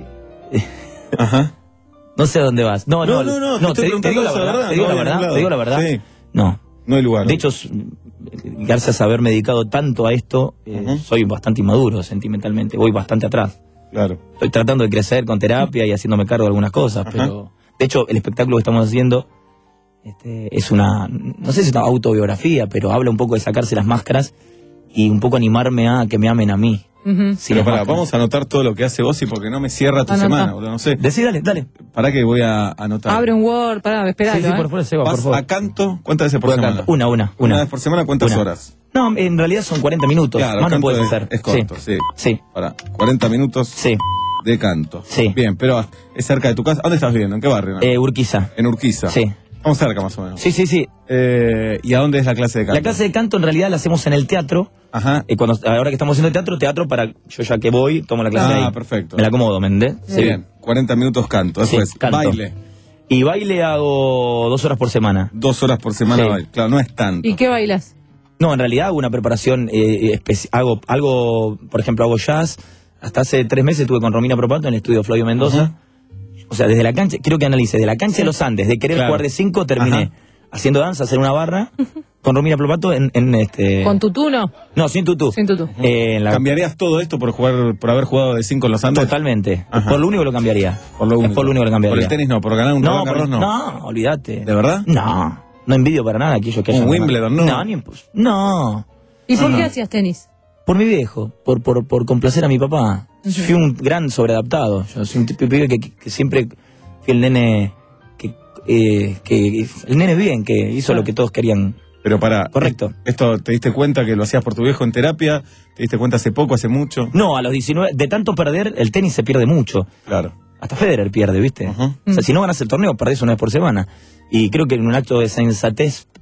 Ajá. No sé a dónde vas. No, no, No, no, no, te te, estoy te digo la preguntando verdad. eso, Te digo no la voy a verdad. ningún Te digo la lado. verdad. Sí. No. No hay lugar. De hecho, s- gracias a haberme dedicado tanto a esto, eh, Ujú. soy bastante inmaduro sentimentalmente. Voy bastante atrás. Claro. Estoy tratando de crecer con terapia y haciéndome cargo de algunas cosas, Ajá. pero de hecho el espectáculo que estamos haciendo este, es una, no sé si es una autobiografía, pero habla un poco de sacarse las máscaras y un poco animarme a que me amen a mí. Ujú. sin Pero las pará, máscaras. vamos a anotar todo lo que hace Bossi porque no me cierra tu Anota. semana, boludo, no sé. Decí, dale, dale. Para que voy a anotar. Abre un Word, pará, esperalo, Sí, sí, ¿eh? por favor, Seba, por Vas favor. a canto, ¿cuántas veces por Voy a semana? cantar. Una, una, Una una. vez por semana, ¿cuántas Una. horas? No, en realidad son cuarenta minutos. Claro, Más no canto puedes es, hacer. es corto, sí. Sí, Para, cuarenta minutos sí, de canto. sí. Bien, pero es cerca de tu casa. ¿Dónde estás viviendo? ¿En qué barrio? no? Eh, Urquiza. En Urquiza. Sí. Estamos cerca más o menos. Sí, sí, sí. Eh, ¿Y a dónde es la clase de canto? La clase de canto en realidad la hacemos en el teatro. Ajá. Eh, cuando, ahora que estamos haciendo teatro, teatro para yo ya que voy, tomo la clase Ah, ahí. perfecto. Me la acomodo, ¿me entendés? Sí. Bien, cuarenta minutos canto. Sí, Después, canto. baile. Y baile hago dos horas por semana. Dos horas por semana Sí. baile. Claro, no es tanto. ¿Y qué bailas? No, en realidad hago una preparación, eh, especi- hago algo, por ejemplo, hago jazz. Hasta hace tres meses estuve con Romina Propato en el estudio Flavio Mendoza. O sea, desde la cancha, quiero que analice, de la cancha de los Andes, de querer Claro. jugar de cinco, terminé Ajá. haciendo danza, hacer una barra, con Romina Propato en, en este... ¿Con tutú no? No, sin tutú. Sin tutú. Eh, en la- ¿Cambiarías todo esto por jugar, por haber jugado de cinco en los Andes? Totalmente. Ajá. Por lo único que lo cambiaría. Por lo Es único. por lo único que lo cambiaría. Por el tenis no, por ganar un No, Roland por- Garros no. no, olvídate. ¿De verdad? No, no envidio para nada a aquellos que Un hayan ganado. Wimbledon, ¿no? No, ni en pos- no. ¿Y por Ajá. qué hacías tenis? Por mi viejo, por, por, por complacer a mi papá. Fui un gran sobreadaptado. Yo soy un tipo de pibe que, que, que siempre fui el nene que, eh, que el nene bien, que hizo lo que todos querían. Pero para. Correcto. ¿Esto te diste cuenta que lo hacías por tu viejo en terapia? ¿Te diste cuenta hace poco, hace mucho? No, a los diecinueve, de tanto perder, el tenis se pierde mucho. Claro. Hasta Federer pierde, ¿viste? Ajá. O sea, si no ganas el torneo, perdés una vez por semana. Y creo que en un acto de sensatez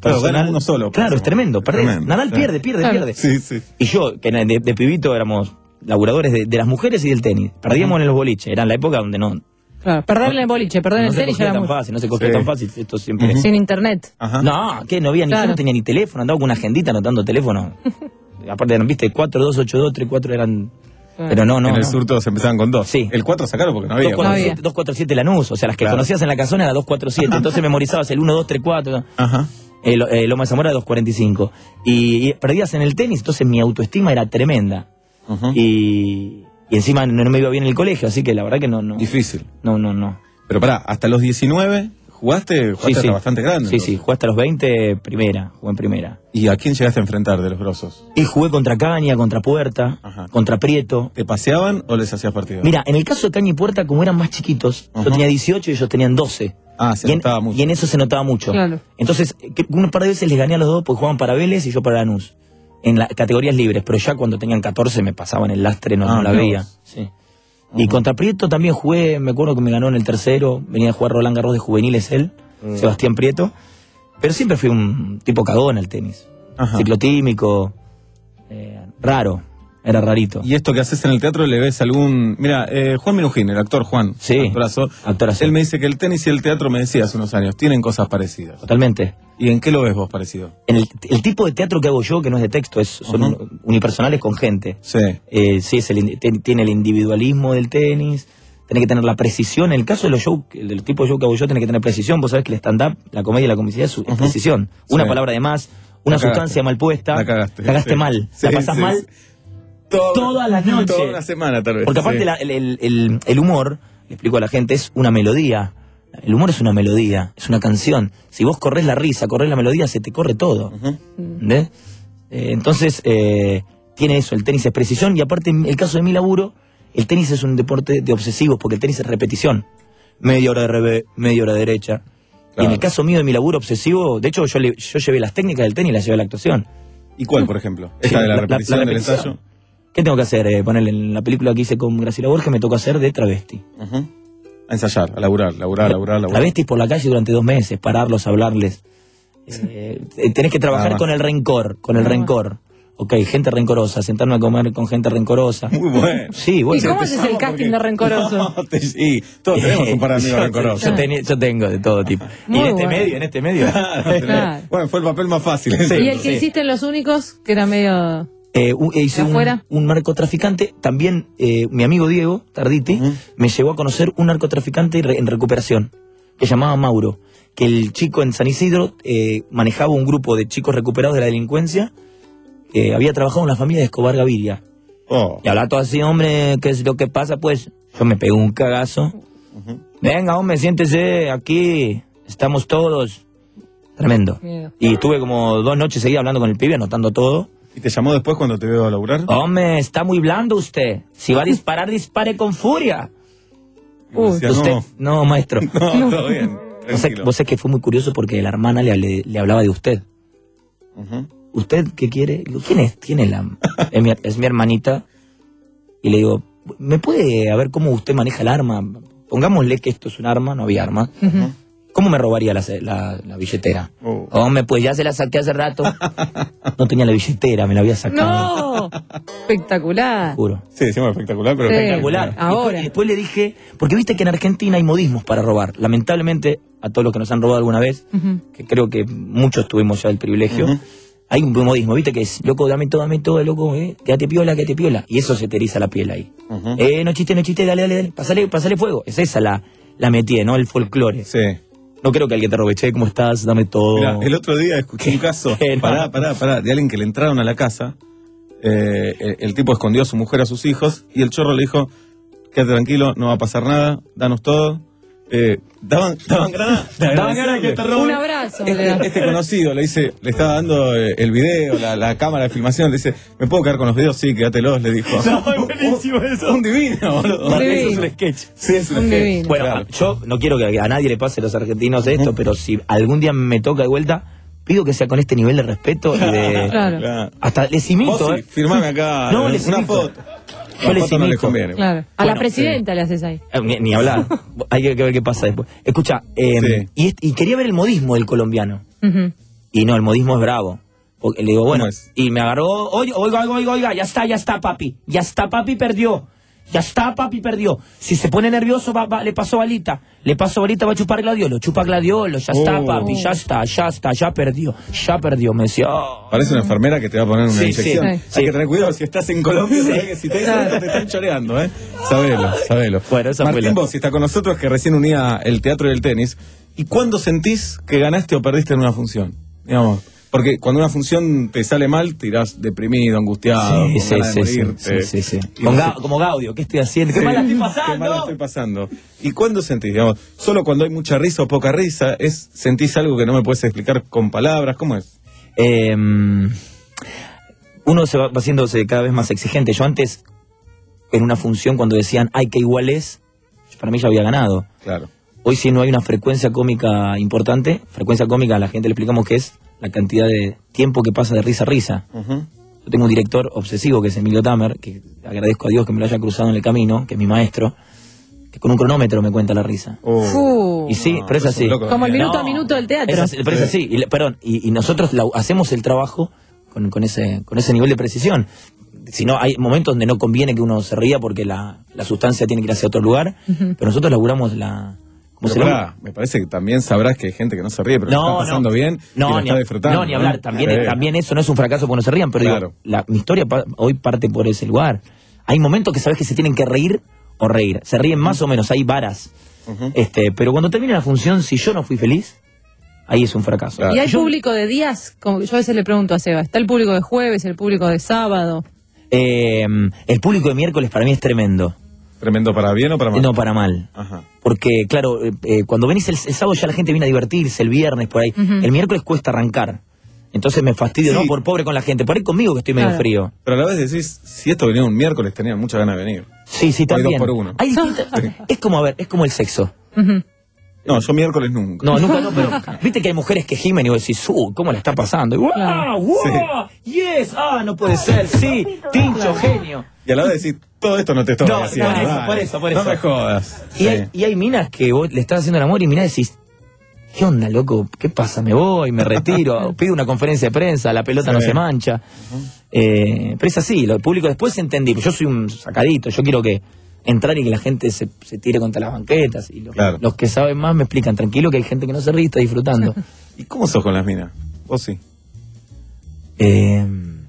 Claro, personal. gana uno solo. Claro, es tremendo. Perdés. Tremendo, Nadal sí. pierde, pierde, Claro. pierde. Sí, sí. Y yo, que de, de pibito éramos laburadores de, de las mujeres y del tenis. Perdíamos en los boliches. Era la época donde no, Claro, perder en el boliche, perder en no el se tenis ya cogía era tan muy fácil, no se cogía Sí. tan fácil. Esto siempre. Sin internet. No, que no había ni, Claro. yo no tenía ni teléfono, andaba con una agendita anotando teléfono. Aparte eran, viste, cuatro dos ocho dos tres cuatro eran. Pero no, no. En el no. sur todos empezaban con dos. Sí. El cuatro sacaron porque no había. dos cuatro siete, dos cuatro siete Lanús, o sea, las que Claro. conocías en la casona era dos cuatro siete, entonces memorizabas el uno dos tres cuatro. Ajá. El, el Loma de Zamora dos cuarenta y cinco. Y, y perdías en el tenis, entonces mi autoestima era tremenda. Ajá. Y, y encima no, no me iba bien en el colegio, así que la verdad que no. no Difícil. No, no, no. Pero pará, hasta los diecinueve jugaste, jugaste Sí, hasta sí. bastante grande. Sí, entonces. sí, jugué hasta los veinte, primera, jugué en primera. ¿Y a quién llegaste a enfrentar de los grosos? Y jugué contra Caña, contra Puerta, contra Prieto. ¿Te paseaban o les hacías partido? Mira, en el caso de Caña y Puerta, como eran más chiquitos, Ajá. yo tenía dieciocho y ellos tenían doce. Ah, se y en, notaba mucho. Y en eso se notaba mucho. Claro. Entonces, que- un par de veces les gané a los dos porque jugaban para Vélez y yo para Lanús. En las categorías libres, pero ya cuando tenían catorce me pasaban el lastre, no, Ah, no la mirá veía. vos. Sí. Y contra Prieto también jugué, me acuerdo que me ganó en el tercero, venía a jugar Roland Garros de juveniles él, Mm. Sebastián Prieto. Pero siempre fui un tipo cagón al tenis. Ajá. Ciclotímico, eh, raro, era rarito. ¿Y esto que haces en el teatro le ves algún...? Mira, eh, Juan Minujín, el actor Juan, Sí, actorazo, actorazo. él me dice que el tenis y el teatro, me decía hace unos años, tienen cosas parecidas. Totalmente. ¿Y en qué lo ves vos parecido? En el, el tipo de teatro que hago yo, que no es de texto, es, son Ajá. un- unipersonales con gente. Sí. Eh, sí, es el, in- ten- tiene el individualismo del tenis, tiene que tener la precisión. En el caso de los shows, el, el tipo de show que hago yo, tiene que tener precisión. Vos sabés que el stand-up, la comedia y la comicidad es, su- es precisión. Una Sí. palabra de más, una La cagaste. sustancia mal puesta, La cagaste. cagaste Sí. mal, Sí, la pasás sí, mal sí. Toda- todas las noches. Toda una semana tal vez. Porque aparte sí. la- el, el- el- el humor, le explico a la gente, es una melodía. El humor es una melodía, es una canción. Si vos corres la risa, corres la melodía, se te corre todo. ¿Entendés? Eh, entonces, eh, tiene eso, el tenis es precisión. Y aparte, en el caso de mi laburo, el tenis es un deporte de obsesivos, porque el tenis es repetición. Media hora de revés, media hora de derecha. Y en el caso mío de mi laburo obsesivo, de hecho, yo, le- yo llevé las técnicas del tenis y las llevé a la actuación. ¿Y cuál, por ejemplo? Sí, Esta de la, la- la- repetición la del repetición. ensayo. ¿Qué tengo que hacer? Eh, ponerle en la película que hice con Graciela Borges, me tocó hacer de travesti. Ujú. A ensayar, a laburar, laburar, laburar, laburar. Travestis por la calle durante dos meses, pararlos, hablarles. Eh, eh, tenés que trabajar Nada más. con el rencor, con el rencor. Ok, gente rencorosa, sentarme a comer con gente rencorosa. Muy bueno. Sí, ¿Y bueno. cómo haces el casting de rencoroso? No, te- sí, todos tenemos un par de amigos yo, rencorosos. yo, tenía- yo tengo de todo tipo. y Muy en este bueno. medio, en este medio. Claro. Bueno, fue el papel más fácil. Sí. Y el que hiciste en Los Únicos, que era medio... Eh, un- hice ¿De un, afuera? un narcotraficante. También eh, mi amigo Diego Tarditi me llevó a conocer un narcotraficante re- en recuperación que llamaba Mauro. Que el chico en San Isidro eh, manejaba un grupo de chicos recuperados de la delincuencia que había trabajado en la familia de Escobar Gaviria. Oh. Y hablaba todo así, hombre, ¿qué es lo que pasa? Pues yo me pegué un cagazo. Venga, hombre, siéntese aquí, estamos todos. Tremendo. Miedo. Y estuve como dos noches seguidas hablando con el pibe, anotando todo. ¿Y te llamó después cuando te veo a laburar? Hombre, está muy blando usted. Si va a disparar, dispare con furia. Uy. Decía, usted, no. no, maestro. No, todo bien. Vos sabés, vos sabés que fue muy curioso porque la hermana le, le, le hablaba de usted. Ujú. ¿Usted qué quiere? Le digo, ¿quién es? ¿Quién es la...? Es mi, es mi hermanita. Y le digo, ¿me puede a ver cómo usted maneja el arma? Pongámosle que esto es un arma, no había arma. ¿Cómo me robaría la, la, la billetera? Oh. Hombre, pues ya se la saqué hace rato. No tenía la billetera, me la había sacado. ¡No! Espectacular. Juro. Sí, decimos espectacular, pero Sí. Espectacular. Ahora. Después, después le dije, porque viste que en Argentina hay modismos para robar. Lamentablemente, a todos los que nos han robado alguna vez, Ujú. que creo que muchos tuvimos ya el privilegio, Ujú. hay un modismo, viste que es, loco, dame todo, dame todo, loco, eh, quédate piola, quédate piola. Y eso se te eriza la piel ahí. Ujú. Eh, no chiste, no chiste, dale, dale, dale, pasale, pasale fuego. Es esa la, la metí, ¿no? El folclore. Sí. No creo que alguien te robe, che, ¿cómo estás? Dame todo. Mirá, el otro día escuché un caso, ¿Qué? No. pará, pará, pará, de alguien que le entraron a la casa. Eh, el, el tipo escondió a su mujer, a sus hijos, y el chorro le dijo, quédate tranquilo, no va a pasar nada, danos todo. Eh, daban, daban ganas, daban ganas de que te roben. Un abrazo. le da. Este, este conocido le dice, le estaba dando eh, el video, la, la cámara de filmación, le dice, ¿me puedo quedar con los videos? Sí, quédatelos, le dijo. No, es buenísimo eso. Un divino, boludo. Un divino. Eso es un sketch. Sí, es Un un divino. Bueno, Claro. yo no quiero que a nadie le pase a los argentinos esto, pero si algún día me toca de vuelta, pido que sea con este nivel de respeto y de... Claro. Claro. Hasta les imito, Vos sí, ¿eh? firmame acá No, les una imito. foto. Yo La les foto no les imito. conviene. Claro. A Bueno, la presidenta le haces ahí. Eh, Ni, ni hablar. Hay que, que ver qué pasa después. Escucha, eh, Sí. y, est- y quería ver el modismo del colombiano. Ujú. Y no, el modismo es bravo. Porque le digo, bueno, y me agarró, oiga, oiga, oiga, oiga, ya está, ya está, papi. Ya está, papi, perdió. Ya está, papi, perdió. Si se pone nervioso, va, va, le pasó balita. Le pasó balita, va a chupar gladiolo. Chupa gladiolo, ya está, Oh. papi, ya está, ya está, ya perdió. Ya perdió, me decía. Oh. Parece una enfermera que te va a poner una Sí, inyección. sí, sí. Hay que tener cuidado si estás en Colombia, Sí. sabés que si te dicen esto te están choreando, ¿eh? Sabelo, sabelo. Bueno, esa fue Martín la- Bossi está con nosotros, que recién unía el teatro y el tenis. ¿Y cuándo sentís que ganaste o perdiste en una función? Digamos, porque cuando una función te sale mal, te irás deprimido, angustiado, Sí, con sí, ganas de sí, sí, morirte. sí, sí, sí. Y Con vos- Ga- como Gaudio, ¿qué estoy haciendo? ¿Qué Sí, mal la estoy Qué pasando? mal la estoy pasando. ¿Y cuándo sentís? Digamos, solo cuando hay mucha risa o poca risa, es sentís algo que no me puedes explicar con palabras. ¿Cómo es? Eh, uno se va haciéndose cada vez más exigente. Yo antes, en una función, cuando decían, ay, que igual es, para mí ya había ganado. Claro. Hoy, si no hay una frecuencia cómica importante, frecuencia cómica a la gente le explicamos que es la cantidad de tiempo que pasa de risa a risa. Ujú. Yo tengo un director obsesivo que es Emilio Tamer, que agradezco a Dios que me lo haya cruzado en el camino, que es mi maestro, que con un cronómetro me cuenta la risa. Fu. Y sí, pero es así. Como el minuto No, a minuto del teatro. Es así, pero es así. Y, le- perdón, y, y nosotros la- hacemos el trabajo con, con ese con ese nivel de precisión. Si no, hay momentos donde no conviene que uno se ría porque la, la sustancia tiene que ir hacia otro lugar, Ujú. pero nosotros laburamos la... Como Pero se pará, labura- me parece que también sabrás que hay gente que no se ríe, pero No, está pasando no. bien y No, lo ni, está a- disfrutando. no, ni hablar. También, Sí. también eso no es un fracaso porque no se rían, pero digo, Claro. la, mi historia pa- hoy parte por ese lugar. Hay momentos que sabes que se tienen que reír o reír. Se ríen más o menos, hay varas. Ujú. este Pero cuando termina la función, si yo no fui feliz, ahí es un fracaso. Y hay Yo- público de días, como yo a veces le pregunto a Seba, ¿está el público de jueves, el público de sábado? Eh, el público de miércoles para mí es tremendo. ¿Tremendo para bien o para mal? No, para mal. Ajá. Porque, claro, eh, eh, cuando venís el, el sábado ya la gente viene a divertirse, el viernes por ahí. Ujú. El miércoles cuesta arrancar. Entonces me fastidio, Sí. no por pobre con la gente, por ahí conmigo que estoy medio Claro. frío. Pero a la vez decís, si esto venía un miércoles, tenían muchas ganas de venir. Sí, sí, Hoy dos también. por uno. Hay distintas- Es como, a ver, es como el sexo. Ujú. No, yo miércoles nunca. No, nunca, no, pero viste que hay mujeres que gimen y vos decís, uh, ¿cómo la está pasando? Y, ¡Wow! Claro. ¡Wow! ¡Yes! ¡Ah, no puede ser! ¡Sí! ¡Tincho, genio! Y a la vez decís, todo esto no te estoy No, haciendo. por eso, dale. por eso, por No eso. me jodas. Y, Sí. hay, y hay minas que vos le estás haciendo el amor y mirá decís, ¿qué onda, loco? ¿Qué pasa? Me voy, me retiro, pido una conferencia de prensa, la pelota Sí. no se mancha. Eh, pero es así, lo público después entendí, yo soy un sacadito, yo quiero que entrar y que la gente se, se tire contra las banquetas. Y los, Claro. los que saben más me explican, tranquilo que hay gente que no se ríe y está disfrutando. ¿Y cómo sos con las minas? Vos sí. Eh,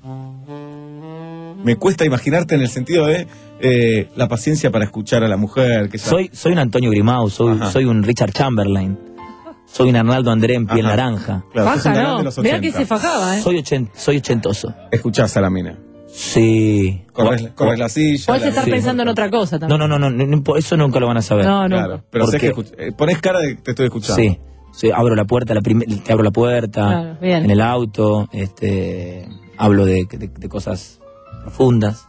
Me cuesta imaginarte en el sentido de eh, la paciencia para escuchar a la mujer. Que ya- soy, soy un Antonio Grimau, soy, Ajá. soy un Richard Chamberlain, soy un Arnaldo André en piel Ajá. naranja. Claro, sos un Faja, galán de ¿no? los Mirá que ochenta. se fajaba, ¿eh? Soy, ochen- soy ochentoso. Escuchás a la mina. Sí. Corres, corres la silla. Podés la- estar sí. pensando en otra cosa No, también. no, no, no, no, no, eso nunca lo van a saber. No, nunca. Claro, pero sé Porque- que escuch- eh, ponés cara de que te estoy escuchando. Sí, sí, abro la puerta, la prim- te abro la puerta, Claro, bien. en el auto, este, hablo de, de- de cosas profundas.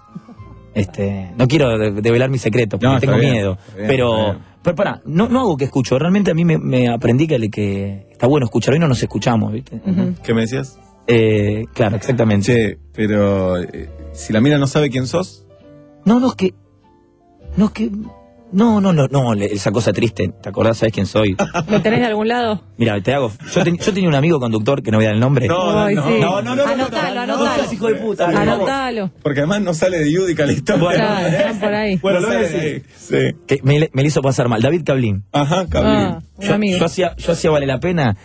Este, no quiero de- develar mis secretos porque No, está tengo bien, miedo, está bien, pero, está bien. pero pará, no, no hago que escucho, realmente a mí me, me aprendí que, le- que está bueno escuchar, hoy no nos escuchamos, ¿viste? Ujú. ¿Qué me decías? Eh, claro, exactamente. Che, pero eh, si la mina no sabe quién sos, No, no, es que, no, es que, no, no, no, no, le- esa cosa triste, ¿te acordás? ¿Sabés quién soy? ¿Lo tenés de algún lado? Mira, te hago, yo, ten- yo tenía un amigo conductor, que no voy a dar el nombre. No, no, Ay, no. sí. No, no, no, no, Anotalo, no, anotalo. no seas hijo de puta. no. Anotalo. porque además no sale de Yudica la historia. Bueno, Claro, están por ahí. Bueno, No lo voy a sale de- decir. Sí. Que me, le- me le hizo pasar mal. David Cablín. Ajá, cabrón. Ah, un Yo, amigo. yo hacía, yo hacía Vale la Pena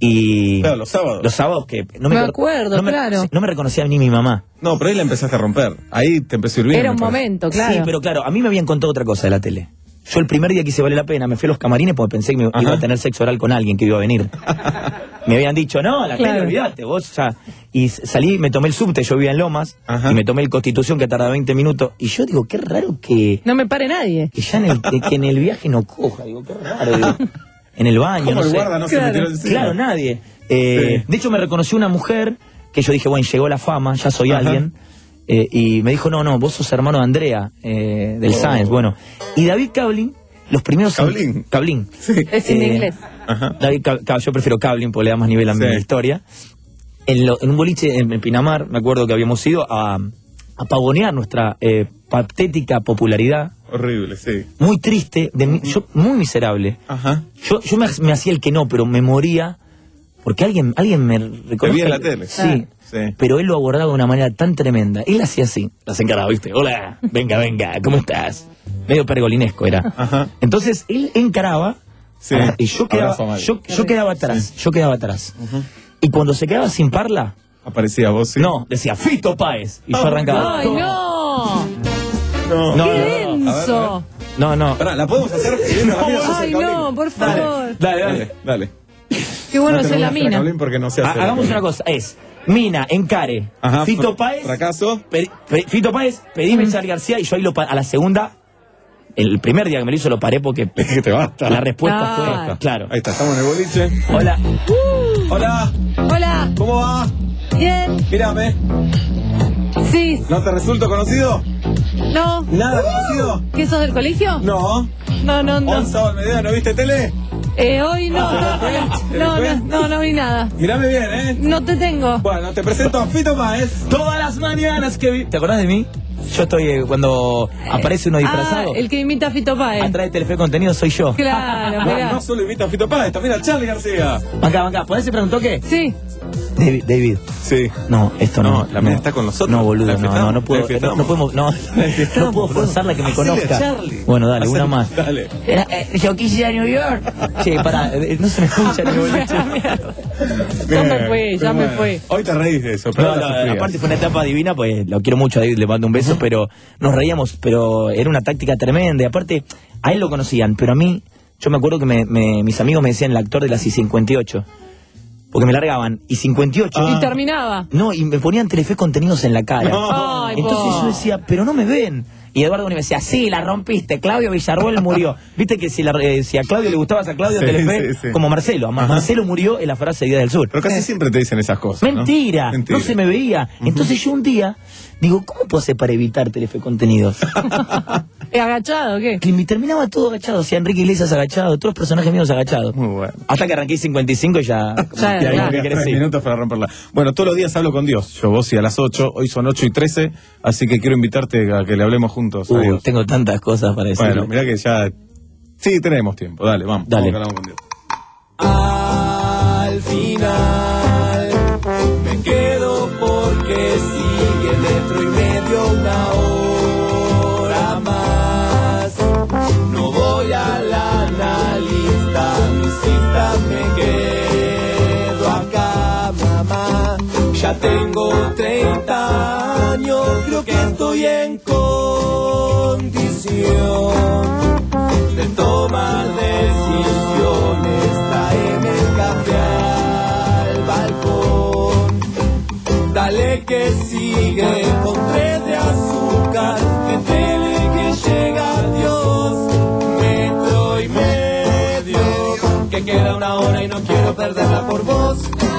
y. Claro, los sábados. Los sábados que no Me me, acuerdo, no me- claro. no me reconocía ni mi mamá. No, pero ahí la empezaste a romper. Ahí te empezó a ir bien. Era un me parece. momento, claro. Sí, pero claro, a mí me habían contado otra cosa de la tele. Yo el primer día que hice Vale la Pena me fui a los camarines porque pensé que me Ajá. iba a tener sexo oral con alguien que iba a venir. Me habían dicho, no, la Claro. tele, olvídate, vos ya. Y s- salí, me tomé el subte, yo vivía en Lomas, Ajá. y me tomé el Constitución que tardaba veinte minutos. Y yo digo, qué raro que, No me pare nadie. que ya en el, que, que en el viaje no coja. Digo, qué raro, digo. En el baño, ¿Cómo no el sé. guarda no se Claro. metió encima? Claro, nadie. Eh, Sí. De hecho, me reconoció una mujer que yo dije, bueno, llegó la fama, ya soy Ajá. alguien. Eh, y me dijo, no, no, vos sos hermano de Andrea, eh, del Oh. Sáenz. Bueno, y David Cablin, los primeros. ¿Cablin? Cablin. Sí. Es en Eh, inglés. Ajá. David Cab- Cab- yo prefiero Cablin porque le da más nivel a mi Sí. historia. En, lo- en un boliche en, en Pinamar, me acuerdo que habíamos ido a, a pavonear nuestra eh, patética popularidad. Horrible, sí. Muy triste, de, mi- yo muy miserable. Ajá. Yo, yo me, me hacía el que no, pero me moría Porque alguien, alguien me reconoce. Te vi en la tele. Sí, sí. Pero él lo abordaba de una manera tan tremenda. Él hacía así, las encaraba, ¿viste? Hola, venga, venga, ¿cómo estás? Medio pergolinesco era. Ajá. Entonces él encaraba Sí. y yo quedaba, Abrazo, Mario. yo, yo quedaba atrás, Sí. yo quedaba atrás. Ujú. Y cuando se quedaba sin parla, aparecía vos, sí. no, decía Fito Páez. Y yo Oh, arrancaba. ¡Ay, no! No, No, ¡Qué no, no. denso! No, no. Pará, ¿la podemos hacer? No, Ay, no, por favor. Dale, dale. Dale, dale. Qué bueno No es la tenemos que hacer mina. Cablín porque no se hace. Ha- Hagamos una cosa, es Mina, encare, Ajá, Fito fr- Páez, fracaso. pe- pe- Fito Páez, pedime Charly García y yo ahí lo pa- a la segunda, el primer día que me lo hizo lo paré porque que te basta. la respuesta Ah. fue, claro. Ahí está, estamos en el boliche. Hola. Hola, Hola, ¿cómo va? bien, Mírame. sí, ¿No te resulto conocido? no. ¿Nada conocido? ¿Qué sos del colegio? No. No, no, no. Onza al mediodía, ¿no viste tele? Eh, hoy no, no, no, no, no, no vi nada. Mírame bien, ¿eh? No te tengo. Bueno, te presento a Fito Páez. Todas las mañanas que vi... ¿Te acordás de mí? Yo estoy, eh, cuando aparece uno Ah, disfrazado, el que imita a Fito Páez. atrás de Telefe Contenido soy yo. Claro, No, mirá. no solo invita a Fito Páez, también a Charly García. Acá, acá, ¿podés hacer un toque? Sí. David, David. Sí. No, esto no. No, la mina está con nosotros. No, boludo, La no, no, enfrentamos, no puedo, la enfrentamos. no, no podemos, no, no puedo forzarla que me Hacele a conozca. Charly. Bueno, dale, Hacele- una más. Dale. Era, eh, yo quise ir a New York. Che, pará, eh, no se me escucha ni boliche. Ya me fue, ya me fue. Hoy te reís de eso, pero No, ahora no, sufrías. aparte fue una etapa divina, pues lo quiero mucho a David, le mando un beso, pero nos reíamos, pero era una táctica tremenda. Y aparte, a él lo conocían, pero a mí, yo me acuerdo que me, me- mis amigos me decían el actor de las I cincuenta y ocho. Porque me largaban, y cincuenta y ocho. Y terminaba. No, y me ponían Telefe Contenidos en la cara. No. Ay, Entonces po. yo decía, pero no me ven. Y Eduardo me decía, sí, la rompiste, Claudio Villarruel murió. Viste que si, la- eh, si a Claudio le gustabas a Claudio Sí, Telefe, sí, sí. como Marcelo. A Ma- Ajá. Marcelo murió en la frase de Día del Sur. Pero casi siempre te dicen esas cosas. ¿no? Mentira, Mentira. no se me veía. Entonces yo un día digo, ¿cómo puedo hacer para evitar Telefe Contenidos? ¿Es agachado o qué? Que me terminaba todo agachado, o sea, Enrique Iglesias agachado, todos los personajes míos agachados. Muy bueno. Hasta que arranqué cincuenta y cinco y ya... Ya, Y ahí ya. tenías ¿Qué querés tres decir? minutos para romperla. Bueno, todos los días hablo con Dios. Yo vos y a las ocho, hoy son ocho y trece, así que quiero invitarte a que le hablemos juntos. a Uh, Dios. tengo tantas cosas para decirle. Bueno, mirá que ya... Sí, tenemos tiempo. Dale, vamos. Dale. Vamos que hablamos con Dios. Al final me quedo porque sigue metro y medio una hora más. No voy a la analista, mis citas me quedo acá, mamá. Ya tengo treinta años, creo que estoy en condición de tomar decisiones. Traeme el café al balcón, dale que sigue con tres de azúcar, métele que llega Dios, metro y medio, que queda una hora y no quiero perderla por vos.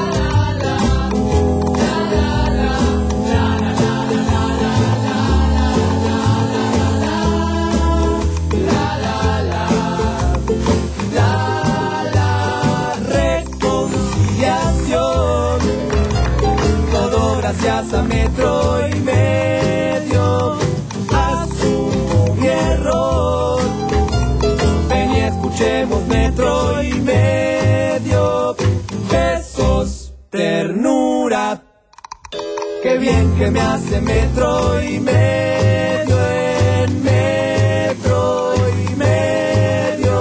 Reconciliación, todo gracias a metro y medio. Asumo mi error, ven y escuchemos metro y medio. Besos, ternura, qué bien que me hace metro y medio en metro y medio.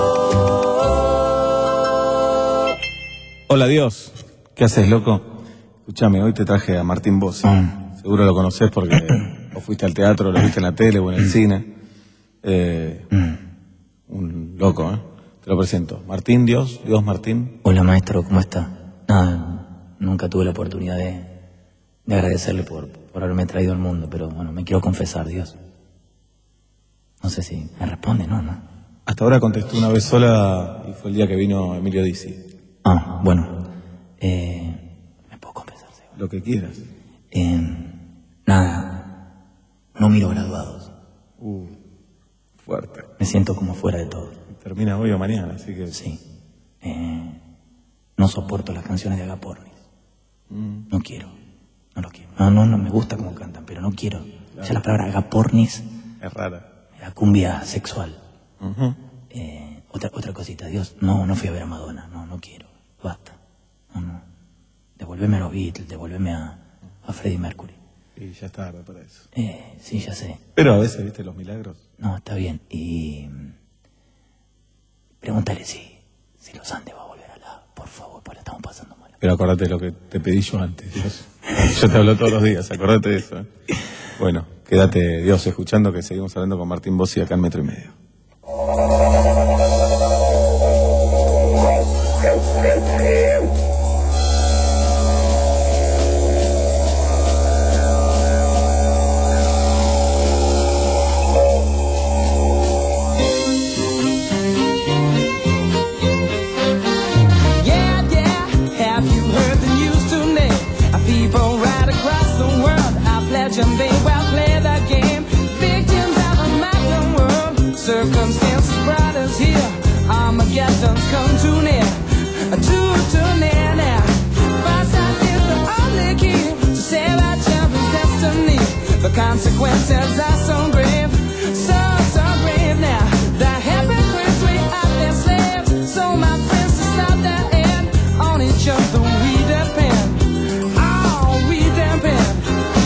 Hola, Dios. ¿Qué haces, loco? Escúchame, hoy te traje a Martín Bossi. Seguro lo conocés porque o fuiste al teatro, lo viste en la tele o en el cine. Eh, un loco, ¿eh? Te lo presento. Martín, Dios, Dios Martín. Hola maestro, ¿cómo está? Nada, nunca tuve la oportunidad de, de agradecerle por, por haberme traído al mundo, pero bueno, me quiero confesar, Dios. No sé si me responde, ¿no? no. Hasta ahora contesté una vez sola y fue el día que vino Emilio Dizzi. Ah, bueno. Eh, ¿Me puedo confesar? Lo que quieras. Eh, nada, no miro graduados. Uh, fuerte. Me siento como fuera de todo. Termina hoy o mañana, así que... Sí. Eh, no soporto las canciones de Agapornis. Mm. No quiero. No lo quiero. No, no, no me gusta cómo cantan, pero no quiero. Claro. Ya la palabra Agapornis, Es rara. la cumbia sexual. Ujú. Eh, otra, otra cosita, Dios. No, no fui a ver a Madonna. No, no quiero. Basta. No, no. devolveme a los Beatles, devolveme a, a Freddie Mercury. Y ya está tarde para eso. Eh, sí, ya sé. Pero a veces, ¿viste los milagros? No, está bien. Y pregúntale si, si los Andes va a volver a la... Por favor, pues la estamos pasando mal. Pero acordate de lo que te pedí yo antes. Yo, yo te hablo todos los días, acordate de eso. ¿eh? Bueno, quédate, Dios, escuchando que seguimos hablando con Martín Bossi acá en Metro y Medio. And they will play the game. Victims of a modern world. Circumstances brought us here. Armageddon's come too near. Too, too near now. Foresight is the only key to save our children's destiny. The consequences are so grave. So, so grave now. The hypocrites, we are their slaves. So my friends, to stop their end. On each other we depend. Oh, we depend.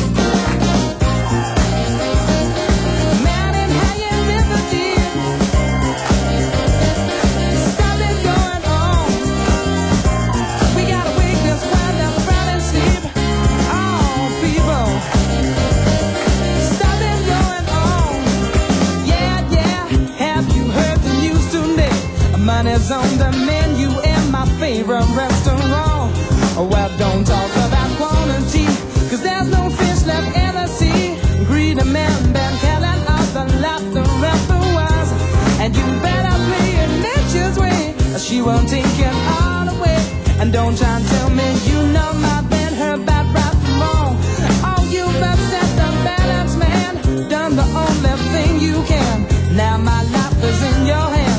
Money's on the menu in my favorite restaurant. Well, don't talk about quantity, cause there's no fish left in the sea. Greedy men been killing all the laughter of the wise. And you better play it nature's way, or she won't take it all away. And don't try and tell me you know my been her bad right from wrong. Oh, you've upset the balance, man. Done the only thing you can. Now my life is in your hands.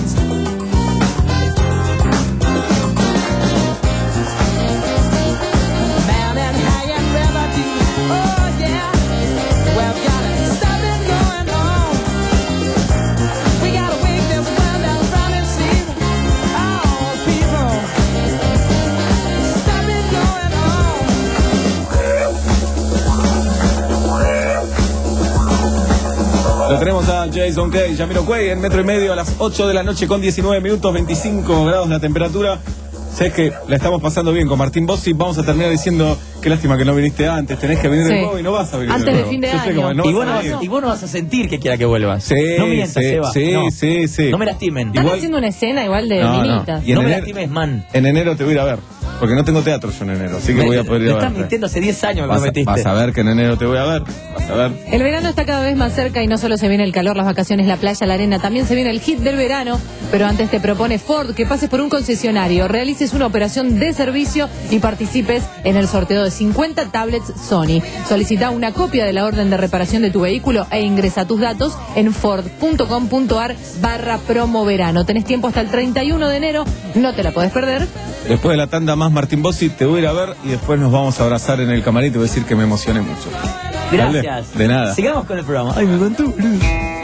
Lo tenemos a Jason Kay, Jamiroquai en Metro y Medio a las ocho de la noche con diecinueve minutos, veinticinco grados la temperatura. Sabes que la estamos pasando bien con Martín Bossi. Vamos a terminar diciendo qué lástima que no viniste antes. Tenés que venir Sí. de nuevo y no vas a venir Antes de de nuevo. fin de Yo sé año. cómo, no y, vas vos a no vas, venir. y vos no vas a sentir que quiera que vuelvas. Sí, no mientas, sí, Seba. sí, no. sí, sí. No me lastimen. Están Igual- haciendo una escena igual de No, no. minitas. Y en No me enero- lastimes, man. En enero te voy a ir a ver. Porque no tengo teatro yo en enero, así que Me- voy a poder ir me a estás verte. mintiendo hace diez años, me Vas a, prometiste. vas a ver que en enero te voy a ver. Vas a ver. El verano está cada vez más cerca y no solo se viene el calor, las vacaciones, la playa, la arena, también se viene el hit del verano. Pero antes te propone Ford que pases por un concesionario, realices una operación de servicio y participes en el sorteo de cincuenta tablets Sony. Solicita una copia de la orden de reparación de tu vehículo e ingresa tus datos en ford.com.ar barra promo verano. Tenés tiempo hasta el treinta y uno de enero, no te la podés perder. Después de la tanda más Martín Bossi, te voy a ir a ver y después nos vamos a abrazar en el camarín. Te voy a decir que me emocioné mucho. Gracias. ¿Vale? De nada. Sigamos con el programa. Ay, me contó, boludo.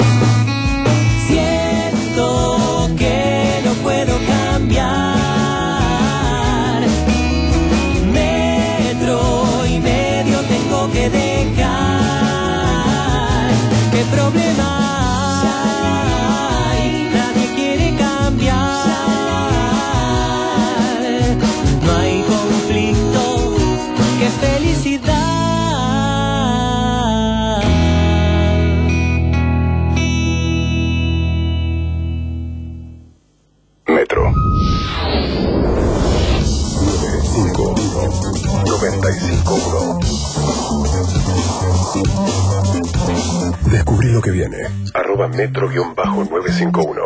Siento que no puedo cambiar. Metro y medio tengo que dejar. ¿Qué problema hay? Nadie quiere cambiar. No hay conflicto, qué felicidad. Metro. noventa y cinco uno. Descubrí lo que viene. Arroba metro guión bajo nueve cinco uno.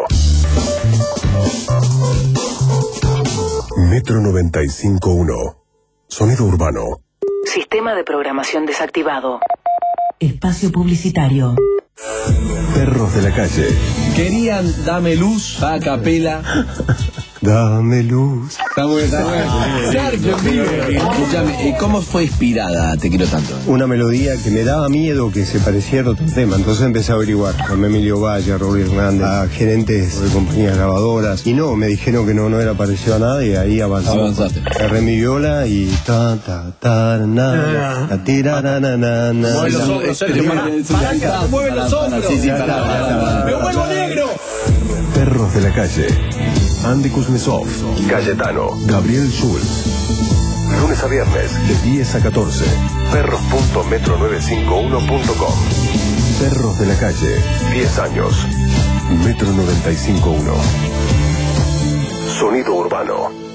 Metro noventa y cinco uno. Sonido urbano. Sistema de programación desactivado. Espacio publicitario. Perros de la calle. Querían Dame Luz a capela. dame luz. Está bueno, está bueno. Escúchame, ¿cómo fue inspirada Te quiero tanto? Una melodía que me daba miedo que se pareciera a otro tema, entonces empecé a averiguar. Llamé a Emilio Valle, a Raúl Hernández, a gerentes de compañías grabadoras, y no, me dijeron que no, no era parecido a nada, y ahí avancé. Avanzaste. Agarré mi viola y ta ta ta na ta tira na na na na. Mueve los hombros, Sergio, pará, pará, que te mueven los hombros. Sí, sí, pará, pará, pará. ¡Me vuelvo negro! Perros de la calle. Andy Kuznetsov, Cayetano, Gabriel Schulz. Lunes a viernes, de diez a catorce. perros punto metro nueve cinco uno punto com. Perros de la calle, diez años. Metro noventa y cinco punto uno. Sonido urbano.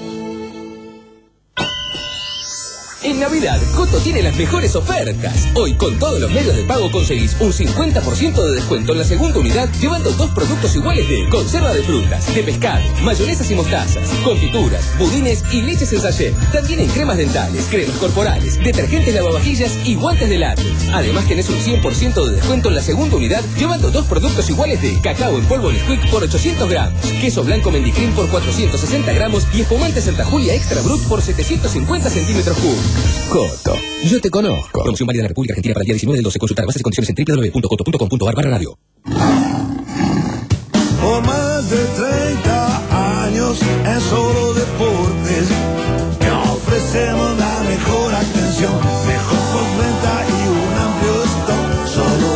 En Navidad, Coto tiene las mejores ofertas. Hoy, con todos los medios de pago, conseguís un cincuenta por ciento de descuento en la segunda unidad, llevando dos productos iguales de conserva de frutas, de pescado, mayonesas y mostazas, confituras, budines y leches en sachet. También en cremas dentales, cremas corporales, detergentes lavavajillas y guantes de látex. Además, tenés un cien por ciento de descuento en la segunda unidad, llevando dos productos iguales de cacao en polvo Nesquik por ochocientos gramos, queso blanco Mendicrim por cuatrocientos sesenta gramos y espumante Santa Julia Extra Brut por setecientos cincuenta centímetros cúbicos. Coto, yo te conozco. Promoción válida en la República Argentina para el día diecinueve del doce. Consultar bases y condiciones en doble u doble u doble u punto coto punto com punto a r barra radio. Por más de treinta años en Solo Deportes, te ofrecemos la mejor atención, mejor postventa y un amplio stock.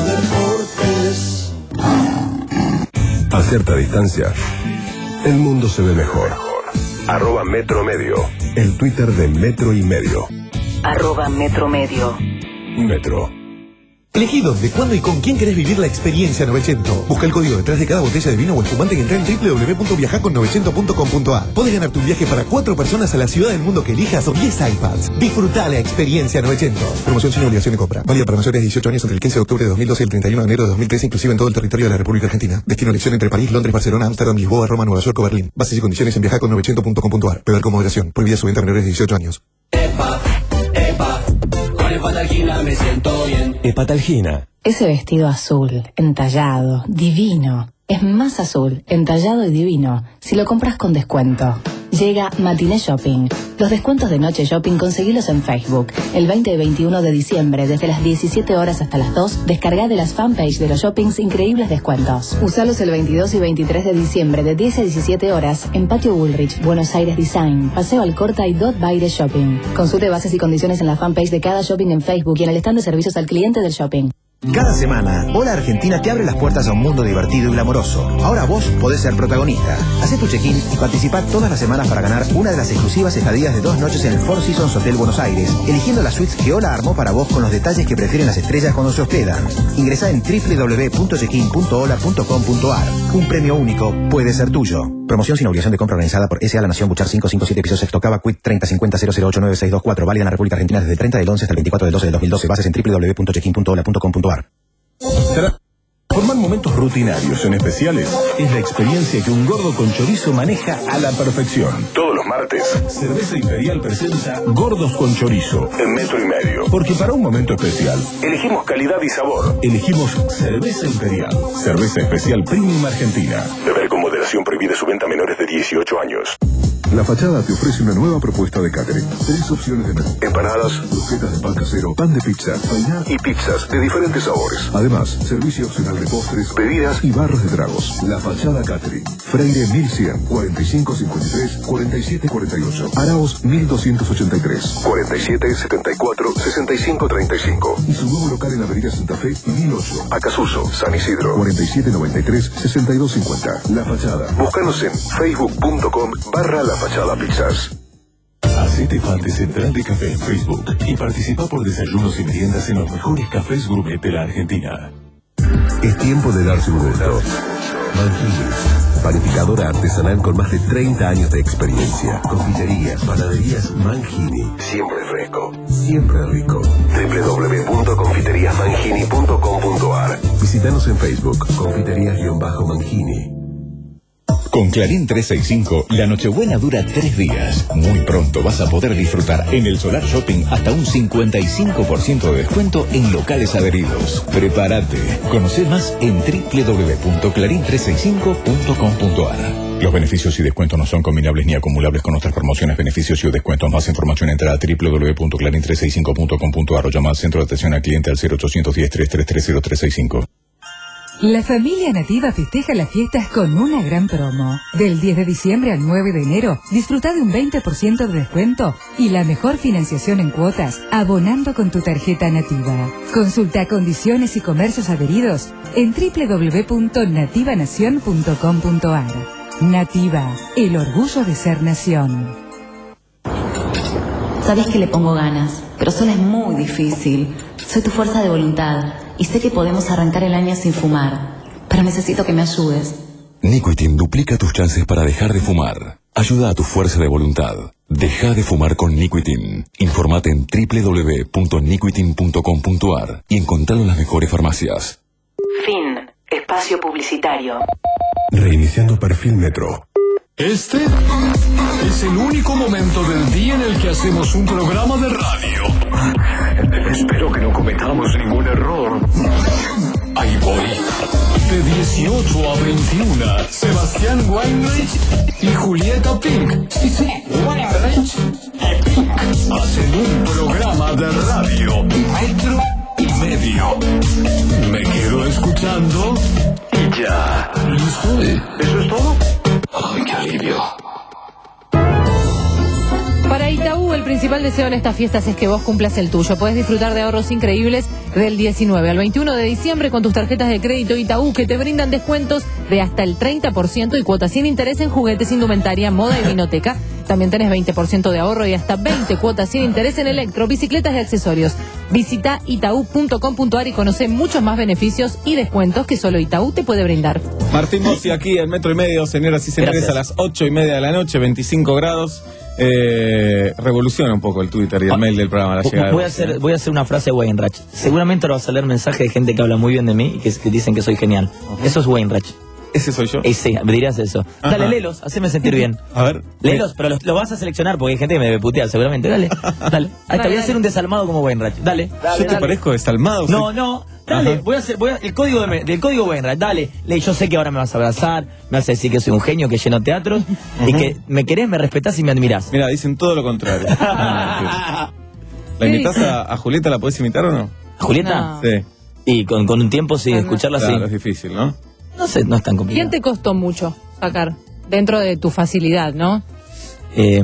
Solo Deportes. A cierta distancia, el mundo se ve mejor. Arroba Metro Medio, el Twitter de Metro y Medio. Arroba Metro Medio. Metro. Elegí dónde, cuándo y con quién querés vivir la experiencia novecientos. Busca el código detrás de cada botella de vino o espumante y entra en doble u doble u doble u punto viajar con novecientos punto com punto a r. Podés ganar tu viaje para cuatro personas a la ciudad del mundo que elijas o diez iPads. Disfrutá la experiencia novecientos. Promoción sin obligación de compra. Válida para mayores de dieciocho años entre el quince de octubre de dos mil doce y el treinta y uno de enero de dos mil trece, inclusive en todo el territorio de la República Argentina. Destino elección entre París, Londres, Barcelona, Ámsterdam, Lisboa, Roma, Nueva York o Berlín. Bases y condiciones en viajar con novecientos punto com punto a r. Beber con moderación. Prohibida su venta a menores de dieciocho años. Epa, epa, con Hepatalgina me siento bien. Hepatalgina. Ese vestido azul, entallado, divino. Es más azul, entallado y divino si lo compras con descuento. Llega Matiné Shopping. Los descuentos de Noche Shopping conseguilos en Facebook. El veinte y veintiuno de diciembre, desde las diecisiete horas hasta las dos, descarga de las fanpage de los shoppings increíbles descuentos. Usalos el veintidós y veintitrés de diciembre, de diez a diecisiete horas, en Patio Bullrich, Buenos Aires Design, Paseo Alcorta y Dot Baile Shopping. Consulte bases y condiciones en la fanpage de cada shopping en Facebook y en el stand de servicios al cliente del shopping. Cada semana, Hola Argentina te abre las puertas a un mundo divertido y glamoroso. Ahora vos podés ser protagonista. Hacé tu check-in y participá todas las semanas para ganar una de las exclusivas estadías de dos noches en el Four Seasons Hotel Buenos Aires, eligiendo las suites que Hola armó para vos con los detalles que prefieren las estrellas cuando se hospedan. Ingresá en doble u doble u doble u punto check in punto hola punto com punto a r. Un premio único puede ser tuyo. Promoción sin obligación de compra organizada por S A La Nación Buchar cinco cinco siete piso sexto Cava Quit treinta cincuenta cero cero ocho nueve seis dos cuatro, válida en la República Argentina desde el treinta del once hasta el veinticuatro del doce del dos mil doce. Bases en doble u doble u doble u punto check in punto hola punto com punto a r. Formar momentos rutinarios en especiales es la experiencia que un gordo con chorizo maneja a la perfección. Todos los martes, Cerveza Imperial presenta Gordos con Chorizo en Metro y Medio. Porque para un momento especial, elegimos calidad y sabor. Elegimos Cerveza Imperial, cerveza especial premium argentina. Beber con moderación, prohibida su venta a menores de dieciocho años. La Fachada te ofrece una nueva propuesta de catering. Tres opciones de menú: empanadas, croquetas de pan casero, pan de pizza, fainá y pizzas de diferentes sabores. Además, servicio opcional de postres, bebidas y barras de tragos. La Fachada Catering. Freire mil cien, cuarenta y cinco cincuenta y tres, cuarenta y siete cuarenta y ocho. Araos mil doscientos ochenta y tres, cuarenta y siete setenta y cuatro, sesenta y cinco treinta y cinco. Y su nuevo local en la Avenida Santa Fe y mil ocho. Acasuso, San Isidro, cuarenta y siete noventa y tres, sesenta y dos cincuenta. La Fachada. Búscanos en facebook punto com barra La Fachada Pizzas. Hacete fan de Central de Café en Facebook y participa por desayunos y meriendas en los mejores cafés gourmet de la Argentina. Es tiempo de darse un gusto. Manginis, panificadora artesanal con más de treinta años de experiencia. Confiterías, panaderías Mangini. Siempre fresco, siempre rico. doble u doble u doble u punto confiterías mangini punto com punto a r. Visítanos en Facebook, confiterías-mangini. Con Clarín trescientos sesenta y cinco, la Nochebuena dura tres días. Muy pronto vas a poder disfrutar en el Solar Shopping hasta un cincuenta y cinco por ciento de descuento en locales adheridos. Prepárate. Conoce más en doble u doble u doble u punto clarín trescientos sesenta y cinco punto com punto a r. Los beneficios y descuentos no son combinables ni acumulables con otras promociones, beneficios y descuentos. Más información entra a doble u doble u doble u punto clarín trescientos sesenta y cinco punto com punto a r o llama al centro de atención al cliente al cero ochocientos diez, trescientos treinta, cero tres sesenta y cinco. La familia Nativa festeja las fiestas con una gran promo. Del diez de diciembre al nueve de enero, disfruta de un veinte por ciento de descuento y la mejor financiación en cuotas, abonando con tu tarjeta Nativa. Consulta condiciones y comercios adheridos en doble u doble u doble u punto nativa nación punto com punto a r. Nativa, el orgullo de ser nación. Sabes que le pongo ganas, pero sola es muy difícil. Soy tu fuerza de voluntad y sé que podemos arrancar el año sin fumar, pero necesito que me ayudes. Nicotine duplica tus chances para dejar de fumar. Ayuda a tu fuerza de voluntad. Deja de fumar con Nicotine. Informate en doble u doble u doble u punto nicotine punto com punto a r y encontralo en las mejores farmacias. Fin. Espacio publicitario. Reiniciando perfil Metro. Este es el único momento del día en el que hacemos un programa de radio. Espero que no cometamos ningún error. Ahí voy. De dieciocho a veintiuno, Sebastián Weinreich y Julieta Pink. Sí, sí, Weinreich y Pink hacen un programa de radio. Metro y medio. Me quedo escuchando y ya. ¿Listo? ¿Eso es todo? ¡Ay, qué alivio! Para Itaú, el principal deseo en estas fiestas es que vos cumplas el tuyo. Podés disfrutar de ahorros increíbles del diecinueve al veintiuno de diciembre con tus tarjetas de crédito Itaú que te brindan descuentos de hasta el treinta por ciento y cuotas sin interés en juguetes, indumentaria, moda y vinoteca. También tenés veinte por ciento de ahorro y hasta veinte cuotas sin interés en electro, bicicletas y accesorios. Visita itaú punto com punto a r y conoce muchos más beneficios y descuentos que solo Itaú te puede brindar. Martín Bossi aquí en Metro y Medio, señoras y señores, Gracias. a las ocho y media de la noche, veinticinco grados. Eh, revoluciona un poco el Twitter y el mail del programa. La llegada Voy a de Bossi. hacer, voy a hacer una frase de Weinreich. Seguramente ahora vas a leer mensajes de gente que habla muy bien de mí y que, que dicen que soy genial. Eso es Weinreich. ¿Ese soy yo? Ese, me dirías eso. Ajá. Dale, léelos, haceme sentir bien. A ver. Léelos, pero los, los vas a seleccionar porque hay gente que me debe putear seguramente. Dale, dale. Ahí te voy a hacer un desalmado como Weinreich. Dale. ¿Yo te parezco desalmado? No, no. Dale, voy a hacer, voy a, el código de, del código Weinreich, dale. Le, yo sé que ahora me vas a abrazar, me vas a decir que soy un genio, que lleno teatros, y que me querés, me respetás y me admirás. Mira, dicen todo lo contrario. ¿La imitas a, a Julieta? ¿La podés imitar o no? ¿A Julieta? No. Sí. Y con, con un tiempo, sí, escucharla Claro, sí. es difícil, ¿no? No sé, no es tan complicado. ¿Quién te costó mucho sacar dentro de tu facilidad, no? Eh,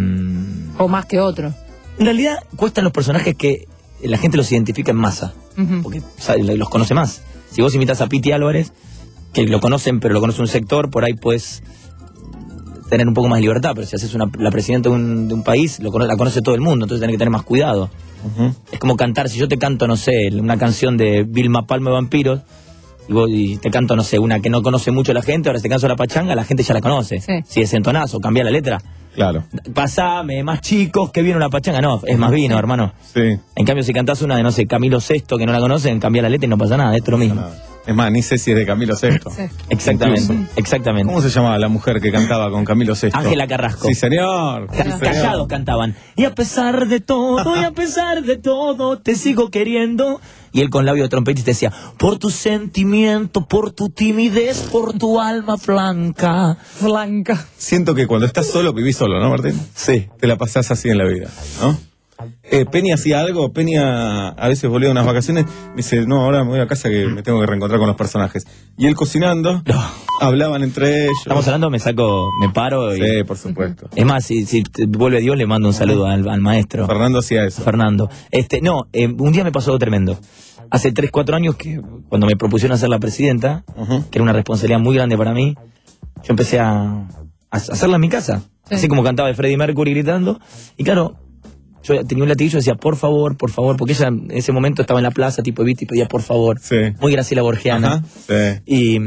O más que otro. en realidad, cuestan los personajes que la gente los identifica en masa. Ujú. Porque o sea, los conoce más. Si vos imitas a Piti Álvarez, que lo conocen, pero lo conoce un sector, por ahí puedes tener un poco más de libertad. Pero si haces una, la presidenta de un, de un país, lo cono- la conoce todo el mundo, entonces tenés que tener más cuidado. Uh-huh. Es como cantar, si yo te canto, no sé, una canción de Vilma Palma de Vampiros, y, vos, y te canto, no sé, una que no conoce mucho la gente, ahora te canto la pachanga, la gente ya la conoce. Sí. Si desentonás o cambiá la letra, Claro. pasame, más chicos, que viene una pachanga. No, es más vino, hermano. Sí. En cambio, si cantás una de, no sé, Camilo Sesto, que no la conocen, cambiá la letra y no pasa nada, esto es lo mismo. Es más, ni sé si es de Camilo Sesto. Exactamente, Incluso. exactamente. ¿Cómo se llamaba la mujer que cantaba con Camilo Sesto? Ángela Carrasco. Sí, señor. Ca- Sí, señor. Callados cantaban. Y a pesar de todo, y a pesar de todo, te sigo queriendo. Y él con labio de trompetista decía, por tu sentimiento, por tu timidez, por tu alma blanca. Blanca. Siento que cuando estás solo, vivís solo, ¿no, Martín? Sí. Te la pasás así en la vida, ¿no? Eh, Peña hacía algo, Peña a veces volvía de unas vacaciones, me dice, no, ahora me voy a casa que me tengo que reencontrar con los personajes. Y él cocinando, hablaban entre ellos. Estamos hablando, me saco, me paro y... Sí, por supuesto. Es más, si, si te vuelve Dios, le mando un saludo al, al maestro. Fernando hacía eso. Fernando. Este, no, eh, un día me pasó algo tremendo. Hace tres, cuatro años que cuando me propusieron ser la presidenta, Uh-huh. que era una responsabilidad muy grande para mí, yo empecé a, a hacerla en mi casa. Sí. Así como cantaba de Freddie Mercury gritando. Y claro, yo tenía un latiguillo y decía, por favor, por favor, porque ella en ese momento estaba en la plaza, tipo Evita, y pedía por favor. Sí. Muy Graciela Borgiana. Ajá, sí. Y,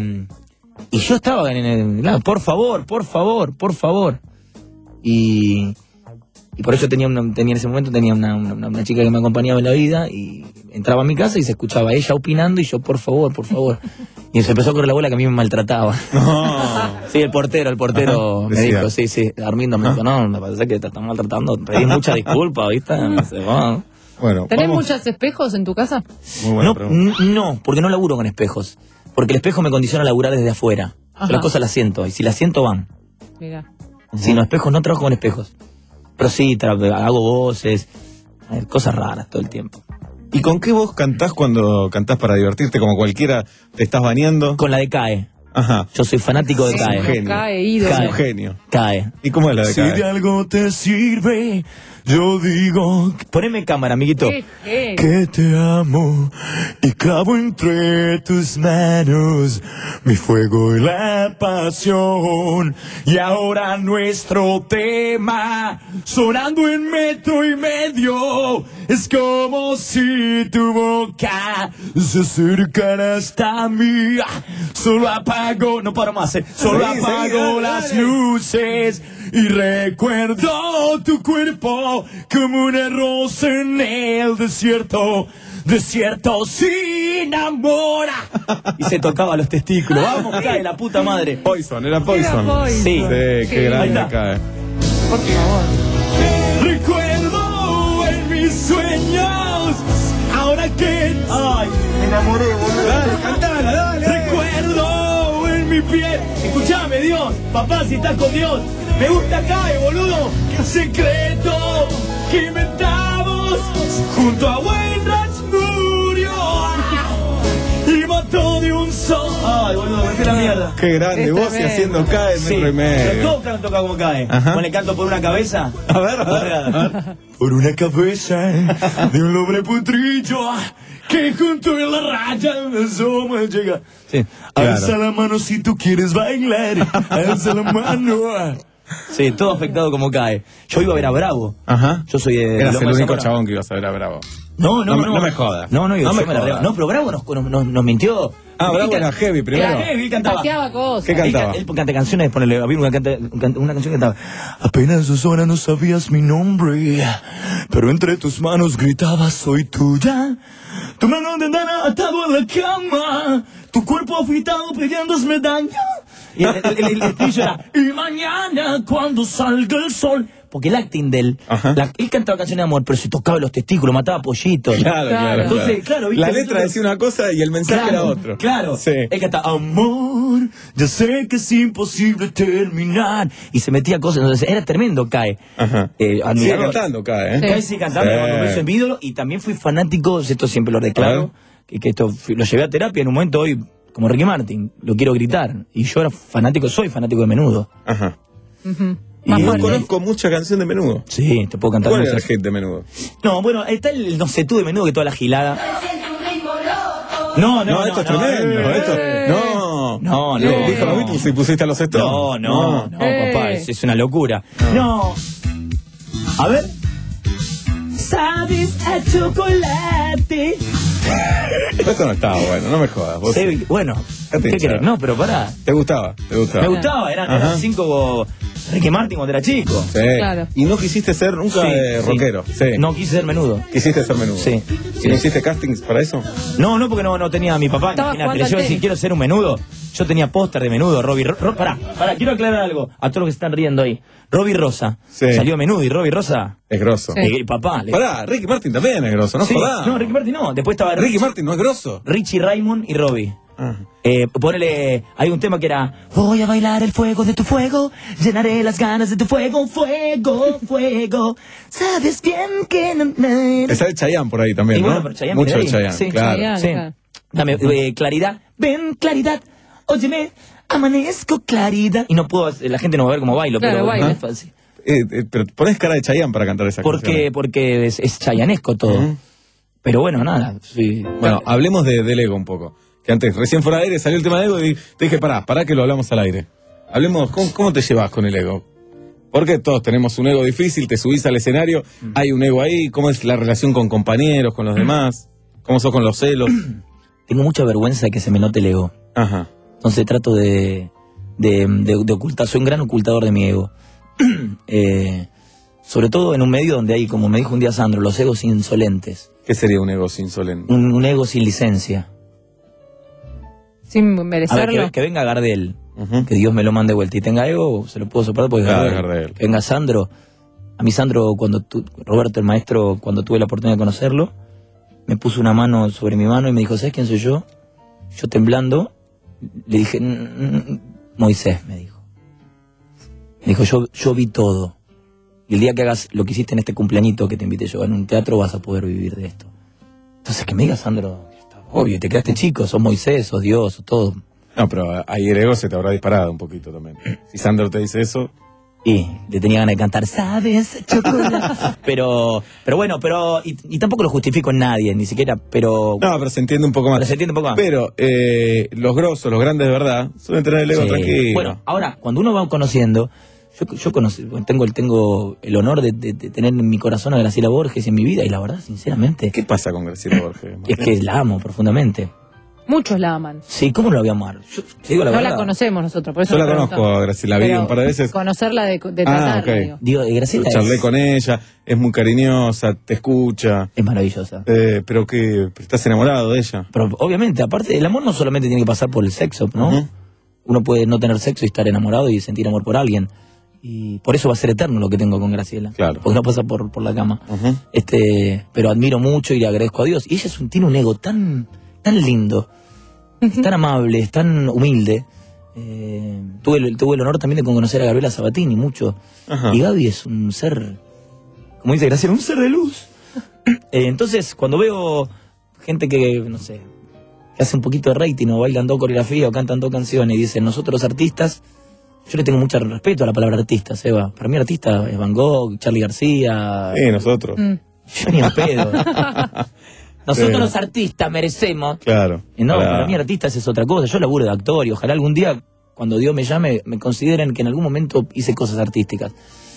y yo estaba en el, claro, por favor, por favor, por favor. Y, Y por eso tenía, una, tenía en ese momento tenía una, una, una chica que me acompañaba en la vida y entraba a mi casa y se escuchaba ella opinando y yo, por favor, por favor. Y se empezó a correr la bola que a mí me maltrataba. No. Sí, el portero, el portero Ajá, me decía. dijo, sí, sí, Armindo me dijo, no, me parece que te están maltratando, pedí mucha disculpa, ¿viste? Me dice, "Bueno". Bueno, ¿Tenés vamos. muchos espejos en tu casa? No, n- no, porque no laburo con espejos. Porque el espejo me condiciona a laburar desde afuera. Yo Ajá. las cosas las siento, y si las siento van. Mira. Si no, espejos, no trabajo con espejos. Pero sí, tra- hago voces, eh, cosas raras todo el tiempo. ¿Y con qué voz cantás cuando cantás para divertirte? Como cualquiera, te estás bañando. Con la de CAE. Ajá. Yo soy fanático de Es CAE. un genio. Cae, ídolo. Es un genio. CAE. ¿Y cómo es la de Si CAE? de algo te sirve, yo digo... Poneme cámara, amiguito. Qué genio. Que te amo y clavo entre tus manos mi fuego y la pasión. Y ahora nuestro tema sonando en metro y medio. Es como si tu boca se acercara hasta mí. Solo apago, no paro más, eh. Solo Sí, sí, apago dale, las dale. luces y recuerdo tu cuerpo como una rosa en el desierto. Desierto sin amor. Y se tocaba los testículos. Vamos, cae la puta madre. Poison, era Poison. Era Poison. Sí. Sí, qué Ahí grande está. CAE. Por favor. Recuerdo en mis sueños. Ahora que. Ay, me enamoré, boludo. Dale, cantala, dale. Recuerdo en mi piel. Escuchame, Dios. Papá, si estás con Dios. Me gusta CAE, boludo. Secreto que inventamos junto a Wayne Murió y mató de un sol. Ay, boludo, me fui a la mierda. Qué grande, Es vos y tremendo. haciendo CAE en Sí, metro y pero medio. todos cantan toca como CAE. Ajá. Con el canto por una cabeza. A ver, a ver, a ver. Por una cabeza de un hombre putrillo que junto en la raya asoma llega. Sí. Claro. Alza la mano si tú quieres bailar. Alza la mano. Sí, todo afectado como CAE. Yo iba a ver a Bravo. Ajá. Yo soy de. Eras Loma el de único Zamora. chabón que ibas a ver a Bravo. No, no, No no. me- no me jodas. No, no, yo, No me yo me la jodas. reba- No, pero Bravo nos, nos, nos mintió. Ah, Bravo Él era can- heavy primero. Era heavy, él cantaba. Hackeaba cosas. ¿Qué cantaba? Él, él canta canciones, ponele, había una, canta- un can- una canción que cantaba. Apenas dos horas no sabías mi nombre, pero entre tus manos gritaba soy tuya. Tu mano de nana atado a la cama, tu cuerpo afeitado pidiéndome daño. Y el, el, el, el estribillo era, y mañana cuando salga el sol. Porque el acting de él, Ajá. la- él cantaba canciones de amor, pero se tocaba los testículos, mataba pollitos. Claro, claro. Entonces, claro, ¿viste? La letra decía una cosa y el mensaje era otro. Claro. Sí. Él cantaba, amor, ya sé que es imposible terminar. Y se metía cosas, entonces era tremendo, CAE. Ajá. Eh, Sigue admirador. cantando CAE, ¿eh? Sí. CAE sigue cantando, Sí. cuando me hizo en mi ídolo, y también fui fanático, esto siempre lo A ver. declaro, que, que esto fui- lo llevé a terapia en un momento hoy, como Ricky Martin, lo quiero gritar. Y yo era fanático, soy fanático de Menudo. Ajá. Ujú. Y Más No fuerte. conozco mucha canción de Menudo. Sí, te puedo cantar ¿Cuál era el muchas. hit de Menudo? No, bueno, está el no sé tú de Menudo que toda la gilada. No, no, No, no. esto es no, tremendo. eh, Esto, eh. no. No, no. Lo dijo los Beatles y pusiste a los Stones. No, no, no, Eh. papá, es, es una locura. No. A ver. Sabes a chocolate. Esto no estaba bueno, no me jodas. Vos Sí, bueno, Ya te ¿qué hinchaba. querés? No, pero pará. ¿Te gustaba? ¿Te gustaba? Me gustaba, eran, Ajá. eran cinco Ricky Martin cuando era chico. Sí. Claro. Y no quisiste ser nunca Sí, eh, sí. rockero. Sí. No quise ser Menudo. Quisiste ser Menudo. Sí. ¿Y no hiciste castings para eso? No, no, porque no, no tenía a mi papá. Estaba Imagínate, jugando le al llevo a decir tenis. quiero ser un Menudo. Yo tenía póster de Menudo, Robbie Ro Ro- pará, pará, quiero aclarar algo a todos los que se están riendo ahí. Robbie Rosa. Sí. Salió Menudo y Robbie Rosa. Es grosso. Sí. eh, papá. le- Pará, Ricky Martin también es grosso, no Sí, jodás. no, Ricky Martin no. Después estaba Ricky Martin no es grosso. Richie Raymond y Robbie. Ah. Eh, ponele, hay un tema que era voy a bailar el fuego de tu fuego, llenaré las ganas de tu fuego, fuego, fuego. Sabes bien que no, no. Está de Chayanne por ahí también, Y ¿no? bueno, pero Chayanne Mucho queda de ahí. Chayanne, Sí, claro. Chayanne. Sí. claro. Dame eh, claridad, ven claridad, óyeme, amanezco claridad. Y no puedo, la gente no va a ver cómo bailo, Claro, pero baila. no es fácil. Eh, eh, pero pones cara de Chayanne para cantar esa Porque, canción. porque es, es chayanesco todo. Ujú. Pero bueno, nada. Sí. Bueno, hablemos de, del ego un poco. Que antes, recién fuera de aire, salió el tema de ego y te dije, pará, pará que lo hablamos al aire. Hablemos, ¿cómo, cómo te llevas con el ego? Porque todos tenemos un ego difícil, te subís al escenario, hay un ego ahí, ¿cómo es la relación con compañeros, con los demás? ¿Cómo sos con los celos? Tengo mucha vergüenza de que se me note el ego. Ajá. Entonces trato de, de, de, de ocultar, soy un gran ocultador de mi ego. eh, Sobre todo en un medio donde hay, como me dijo un día Sandro, los egos insolentes. ¿Qué sería un ego insolente? Un, un ego sin licencia. Sin A ver, merecerlo. que, que venga Gardel, uh-huh. que Dios me lo mande vuelta y tenga ego, se lo puedo soportar porque Claro, Gardel. Gardel. Que venga Sandro. A mí Sandro, cuando tu, Roberto, el maestro, cuando tuve la oportunidad de conocerlo, me puso una mano sobre mi mano y me dijo, ¿sabes quién soy yo? Yo temblando, le dije, Moisés, me dijo. Me dijo, yo, yo vi todo. Y el día que hagas lo que hiciste en este cumpleañito que te invité yo en un teatro, vas a poder vivir de esto. Entonces, que me diga Sandro, está obvio, te quedaste chico, sos Moisés, sos Dios, sos todo. No, pero ahí el ego se te habrá disparado un poquito también. Si Sandro te dice eso... Y le tenía ganas de cantar, ¿sabes? Chocolate. pero, pero bueno, pero y, y tampoco lo justifico en nadie, ni siquiera, pero... No, pero se entiende un poco más. Pero se entiende un poco más. Pero eh, los grosos, los grandes de verdad, suelen tener el ego Sí. tranquilo. Bueno, ahora, cuando uno va conociendo, yo, yo conocí, tengo, el, tengo el honor de, de, de tener en mi corazón a Graciela Borges en mi vida, y la verdad, sinceramente... ¿Qué pasa con Graciela Borges? Es que la amo profundamente. Muchos la aman. Sí, ¿cómo no la voy a amar? Yo te digo la no verdad. la conocemos nosotros, por eso Yo la nos conozco preguntamos. a Graciela, la vi Pero un par de veces. Conocerla de, de Ah, tratarla, ok. digo. Digo, eh, Graciela Charlé es, con ella, es muy cariñosa, te escucha. es maravillosa. Eh, pero que estás enamorado de ella. Pero obviamente, aparte, el amor no solamente tiene que pasar por el sexo, ¿no? Uh-huh. Uno puede no tener sexo y estar enamorado y sentir amor por alguien. Y por eso va a ser eterno lo que tengo con Graciela. Claro. Porque no pasa por, por la cama. Uh-huh. Este, pero admiro mucho y le agradezco a Dios. Y ella es un, tiene un ego tan, tan lindo, es tan amable, es tan humilde. Eh, tuve, el, tuve el honor también de conocer a Gabriela Sabatini mucho. Ajá. Y Gaby es un ser, como dice Graciela, un ser de luz. Eh, entonces, cuando veo gente que, no sé, que hace un poquito de rating o bailan dos coreografías o cantan dos canciones y dicen, nosotros los artistas, yo le tengo mucho respeto a la palabra artista, Seba. Para mí artista es Van Gogh, Charly García. Sí, nosotros. Mm. Yo ni en pedo. Nosotros Sí. los artistas merecemos. Claro. Y no, Para- para mí artistas es otra cosa. Yo laburo de actor y ojalá algún día, cuando Dios me llame, me consideren que en algún momento hice cosas artísticas.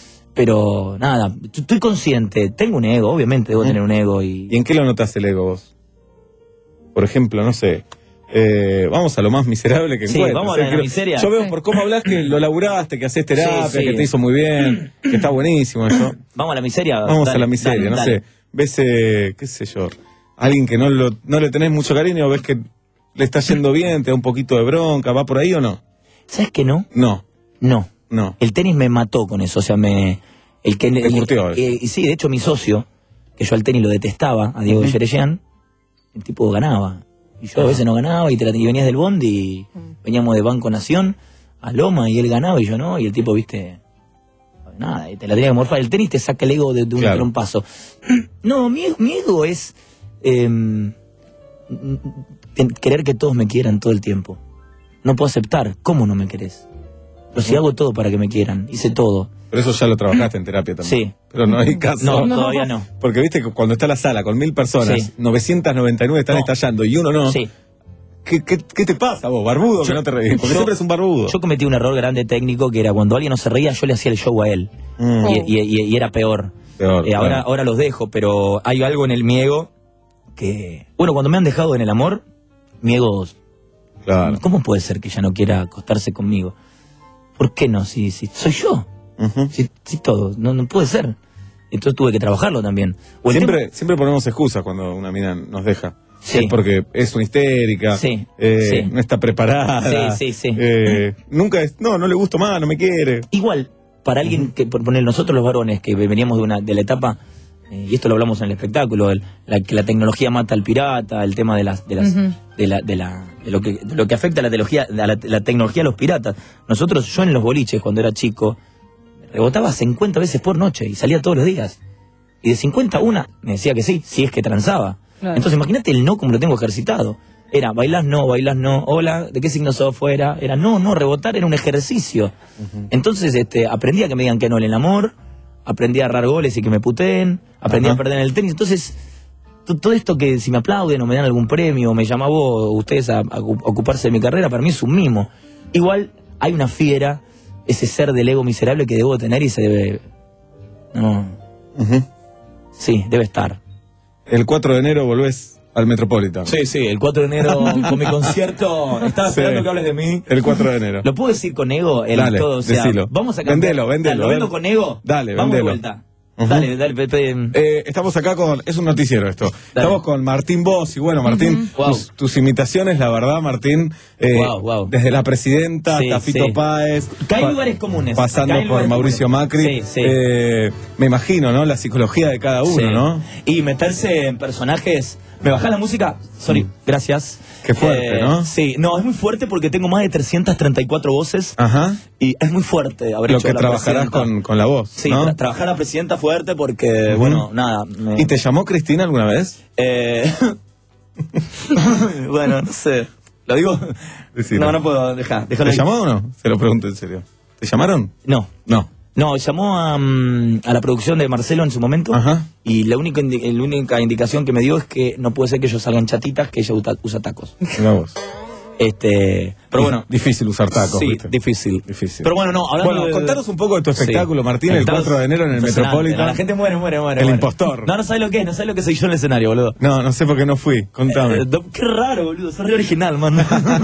Pero nada, estoy consciente, tengo un ego, obviamente debo tener un ego y... ¿Y en qué lo notas el ego vos? Por ejemplo, no sé. Eh, vamos a lo más miserable que Sí, encuentres. vamos a la Eh, creo- miseria. Yo veo Sí. por cómo hablas que lo laburaste, que haces terapia, Sí, sí. que te hizo muy bien, que está buenísimo eso. Vamos a la miseria. Vamos dale, a la miseria, dale, no dale. sé. Ves, eh, qué sé yo, alguien que no, lo, no le tenés mucho cariño, ves que le está yendo bien, te da un poquito de bronca, ¿va por ahí o no? ¿Sabes que no? No. No. No. El tenis me mató con eso, o sea, me... El que, Te el- curtió, eh, y sí, de hecho mi socio, que yo al tenis lo detestaba, a Diego Ujú. Yerellán, el tipo ganaba. Y yo a veces no ganaba y, te la, y venías del bondi y veníamos de Banco Nación a Loma y él ganaba y yo no, y el tipo, viste, nada, y te la tenía que morfar. El tenis te saca el ego de, de un, Claro. de un paso. No, mi, mi ego es eh, ten- querer que todos me quieran todo el tiempo. No puedo aceptar, ¿cómo no me querés? Pero si hago todo para que me quieran, hice todo. Pero eso ya lo trabajaste en terapia también. Sí. Pero no hay caso. No, todavía no. Porque viste que cuando está la sala con mil personas, Sí. novecientos noventa y nueve están No. estallando y uno no. Sí. ¿Qué, qué, qué te pasa vos, barbudo, que no te reís? Porque yo- siempre es un barbudo. Yo cometí un error grande técnico que era cuando alguien no se reía, yo le hacía el show a él. Mm. Y, y- y- y era peor. Peor, Eh, ahora, claro. ahora los dejo, pero hay algo en el mi ego que. Bueno, cuando me han dejado en el amor, mi ego. Claro. ¿Cómo puede ser que ya no quiera acostarse conmigo? ¿Por qué no? Si, si soy yo. Ujú. Si, si todo. No, no puede ser. Entonces tuve que trabajarlo también. O el Siempre, siempre ponemos excusas cuando una mina nos deja. Sí. Es porque es una histérica, Sí, eh, sí. no está preparada. Sí, sí, sí. eh, nunca es, no, no le gusto más, no me quiere. Igual, para alguien que, por poner nosotros los varones que veníamos de una de la etapa, eh, y esto lo hablamos en el espectáculo, el- la, que la tecnología mata al pirata, el tema de las, de las, Ujú. de la, de la, de lo que, de lo que afecta a la tecnología, a la, la tecnología a los piratas. Nosotros, yo en los boliches cuando era chico, rebotaba cincuenta veces por noche y salía todos los días. Y de cincuenta una me decía que sí, si es que transaba. Claro. Entonces imagínate el no como lo tengo ejercitado. Era, bailás no, bailás no, hola, ¿de qué signo sos fuera? Era, no, no, rebotar era un ejercicio. Entonces este, aprendí a que me digan que no en el amor, aprendí a errar goles y que me puteen, aprendí Ajá. a perder en el tenis. Entonces, to- todo esto que si me aplauden o me dan algún premio, o me llaman vos, ustedes a, a ocu- ocuparse de mi carrera, para mí es un mimo. Igual hay una fiera, ese ser del ego miserable que debo tener y se debe... No, Ujú. sí, debe estar. El cuatro de enero volvés al Metropolitan. Sí, sí, el cuatro de enero con mi concierto. Estaba Sí. esperando que hables de mí. El cuatro de enero. ¿Lo puedo decir con ego? El Dale, todo, o sea, decilo. vamos a cambiar. Vendelo, vendelo, ¿Lo vendo ven- con ego? Dale, Vamos de vendelo. vuelta. Uh-huh. Dale, dale, Pepe. Eh, estamos acá con... Es un noticiero esto. Dale. Estamos con Martín Bossi. Bueno, Martín, uh-huh. tus, wow. tus imitaciones, la verdad, Martín, eh, wow, wow. desde la presidenta sí, hasta Fito sí. Páez. Que hay lugares comunes. Pasando por Mauricio comunes. Macri. Sí, sí. Eh, me imagino, ¿no? La psicología de cada uno, sí. ¿no? Y meterse en personajes... ¿Me bajás la música? Sorry, mm. gracias. Qué fuerte, eh, ¿no? Sí, no, es muy fuerte porque tengo más de trescientas treinta y cuatro voces. Ajá. Y es muy fuerte haber Lo hecho que la trabajarás con, con la voz, Sí, ¿no? tra trabajar a la presidenta fuerte porque, uh-huh. bueno, nada. Me... ¿Y te llamó Cristina alguna vez? Eh... bueno, no sé. ¿Lo digo? Decilo. No, no puedo, dejar. ¿Te llamó o no? Se lo pregunto en serio. ¿Te llamaron? No. No. No, llamó a, um, a la producción de Marcelo en su momento. Ajá. Y la única, indi la única indicación que me dio es que no puede ser que ellos salgan chatitas, que ella usa, usa tacos. Mira vos. Este, pero bueno. Difícil usar tacos, Sí, ¿viste? difícil. Difícil. Pero bueno, no, hablando Bueno, de... contanos un poco de tu espectáculo, sí. Martín, el cuatro de enero en el Metropolitan. No, la gente muere, muere, muere. El muere. impostor. No, no sabes lo que es, no sabes lo que soy yo en el escenario, boludo. No, no sé por qué no fui, contame. Eh, do, qué raro, boludo, soy re original, man.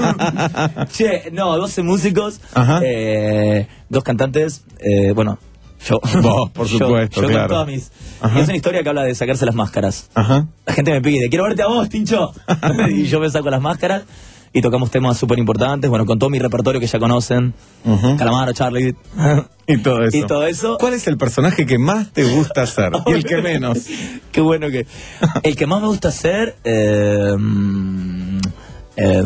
Che, no, doce músicos, eh, dos cantantes, eh, bueno... Yo, vos, por supuesto, yo, yo claro. con todas mis... Y es una historia que habla de sacarse las máscaras. Ajá. La gente me pide, quiero verte a vos, Tincho. Y yo me saco las máscaras y tocamos temas súper importantes, bueno, con todo mi repertorio que ya conocen. Uh-huh. Calamaro, Charlie. Y todo eso. Y todo eso. ¿Cuál es el personaje que más te gusta hacer? Y el que menos. Qué bueno que... El que más me gusta hacer... Eh, eh,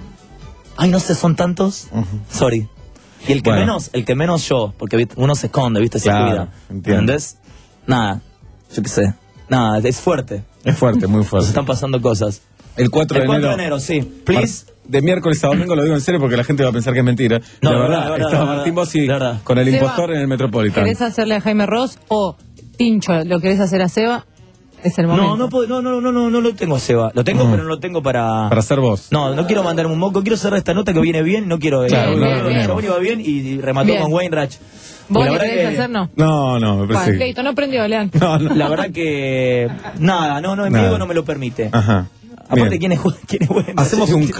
ay, no sé, son tantos. Uh-huh. Sorry. Y el que bueno. menos, el que menos yo, porque uno se esconde, ¿viste? Se claro, cuida. ¿Entendés? Nada, yo qué sé. Nada, es fuerte. Es fuerte, muy fuerte. Nos están pasando cosas. El cuatro de enero. El cuatro de enero, sí. Please. De miércoles a domingo, lo digo en serio porque la gente va a pensar que es mentira. No, la la verdad, verdad, la estaba verdad, Martín Bossi verdad. con el Seba, impostor en el Metropolitan. ¿Querés hacerle a Jaime Ross o Tincho lo querés hacer a Seba? Es el momento. No, no, puedo, no, no, no, no, no lo tengo a Seba. Lo tengo, uh-huh. pero no lo tengo para... Para ser vos. No, no quiero mandarme un moco. Quiero cerrar esta nota que viene bien. No quiero... Claro, bien, no, bien, no, bien. no. Bien. Iba bien y remató bien. Con Wayne Ratch. ¿Vos le querés que... hacer, no? No, no, me parece bueno, que... no prendió, Lean. No, no. La verdad que... Nada, no, no, en mi ego no me lo permite. Ajá. Aparte, ¿quién es, ¿quién es bueno? Hacemos un...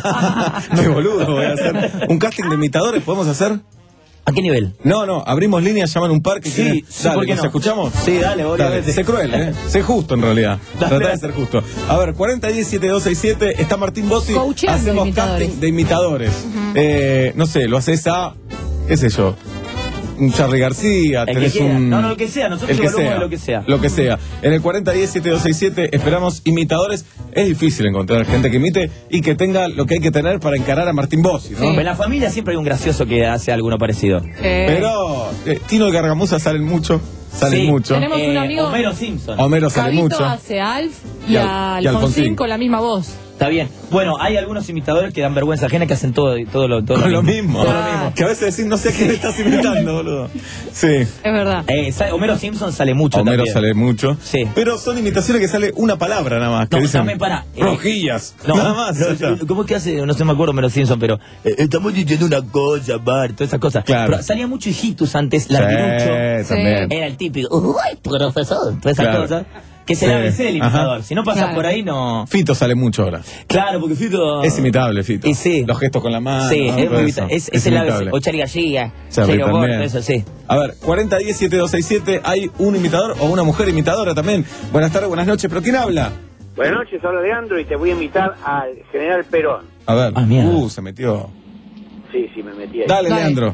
Qué boludo voy a hacer. ¿Un casting de imitadores podemos hacer? ¿A qué nivel? No, no, abrimos líneas, llaman un par que sí, quieren... sí, dale, ¿por qué ¿nos no? escuchamos? Sí, dale, obviamente. Sé cruel, ¿eh? Sé justo, en realidad. Trata de ser justo. A ver, cuarenta diez siete dos seis siete, está Martín Bossi. Coacheando hacemos imitadores. casting de imitadores. Uh-huh. eh, no sé, lo haces a... ¿Qué sé yo? Un Charly García, el tenés que quiera. un... No, no, lo que sea, nosotros evaluamos de lo que sea. Lo que sea. En el cuarenta diez siete dos seis siete esperamos imitadores. Es difícil encontrar gente que imite y que tenga lo que hay que tener para encarar a Martín Bossi, ¿no? Sí. En la familia siempre hay un gracioso que hace alguno parecido. Eh. Pero eh, Tino y Gargamusa salen mucho. Salen sí. mucho. Tenemos un Eh, amigo... Homero Simpson. Homero sale Cabito mucho. hace a Alf y, y, a y Alfonsín, Alfonsín con la misma voz. Está bien. Bueno, hay algunos imitadores que dan vergüenza ajena que hacen todo, todo, lo, todo Con lo lo mismo. mismo. Todo lo mismo. Que a veces decís, no sé a quién estás imitando, boludo. Sí. Es verdad. Eh, Homero Simpson sale mucho Homero también. sale mucho. Sí. Pero son imitaciones que sale una palabra nada más. Que No, dicen, también para. Eh, rojillas. No, nada más. No, ¿cómo es que hace? No sé, me acuerdo Homero Simpson, pero eh, estamos diciendo una cosa, Bart, todas esas cosas. Claro. Pero salía mucho Hijitus antes, Sí, Larguirucho. también. Era el típico, uy, profesor, todas esas Claro. cosas. Que es Sí. el A B C el imitador. Ajá. Si no pasa Claro. por ahí, no. Fito sale mucho ahora. Claro, porque Fito. Es imitable, Fito. Y sí. Los gestos con la mano. Sí, ¿no? es, Todo muy eso. imita- es, es el A B C. imitable. O Charly García, Charly Cero Bordo, también. eso sí. A ver, cuarenta diez siete dos seis siete, hay un imitador o una mujer imitadora también. Buenas tardes, buenas noches, pero ¿quién habla? Buenas noches, habla Leandro y te voy a invitar al general Perón. A ver, Ah, mierda. uh, se metió. Sí, sí, me metí ahí. Dale, Dale. Leandro.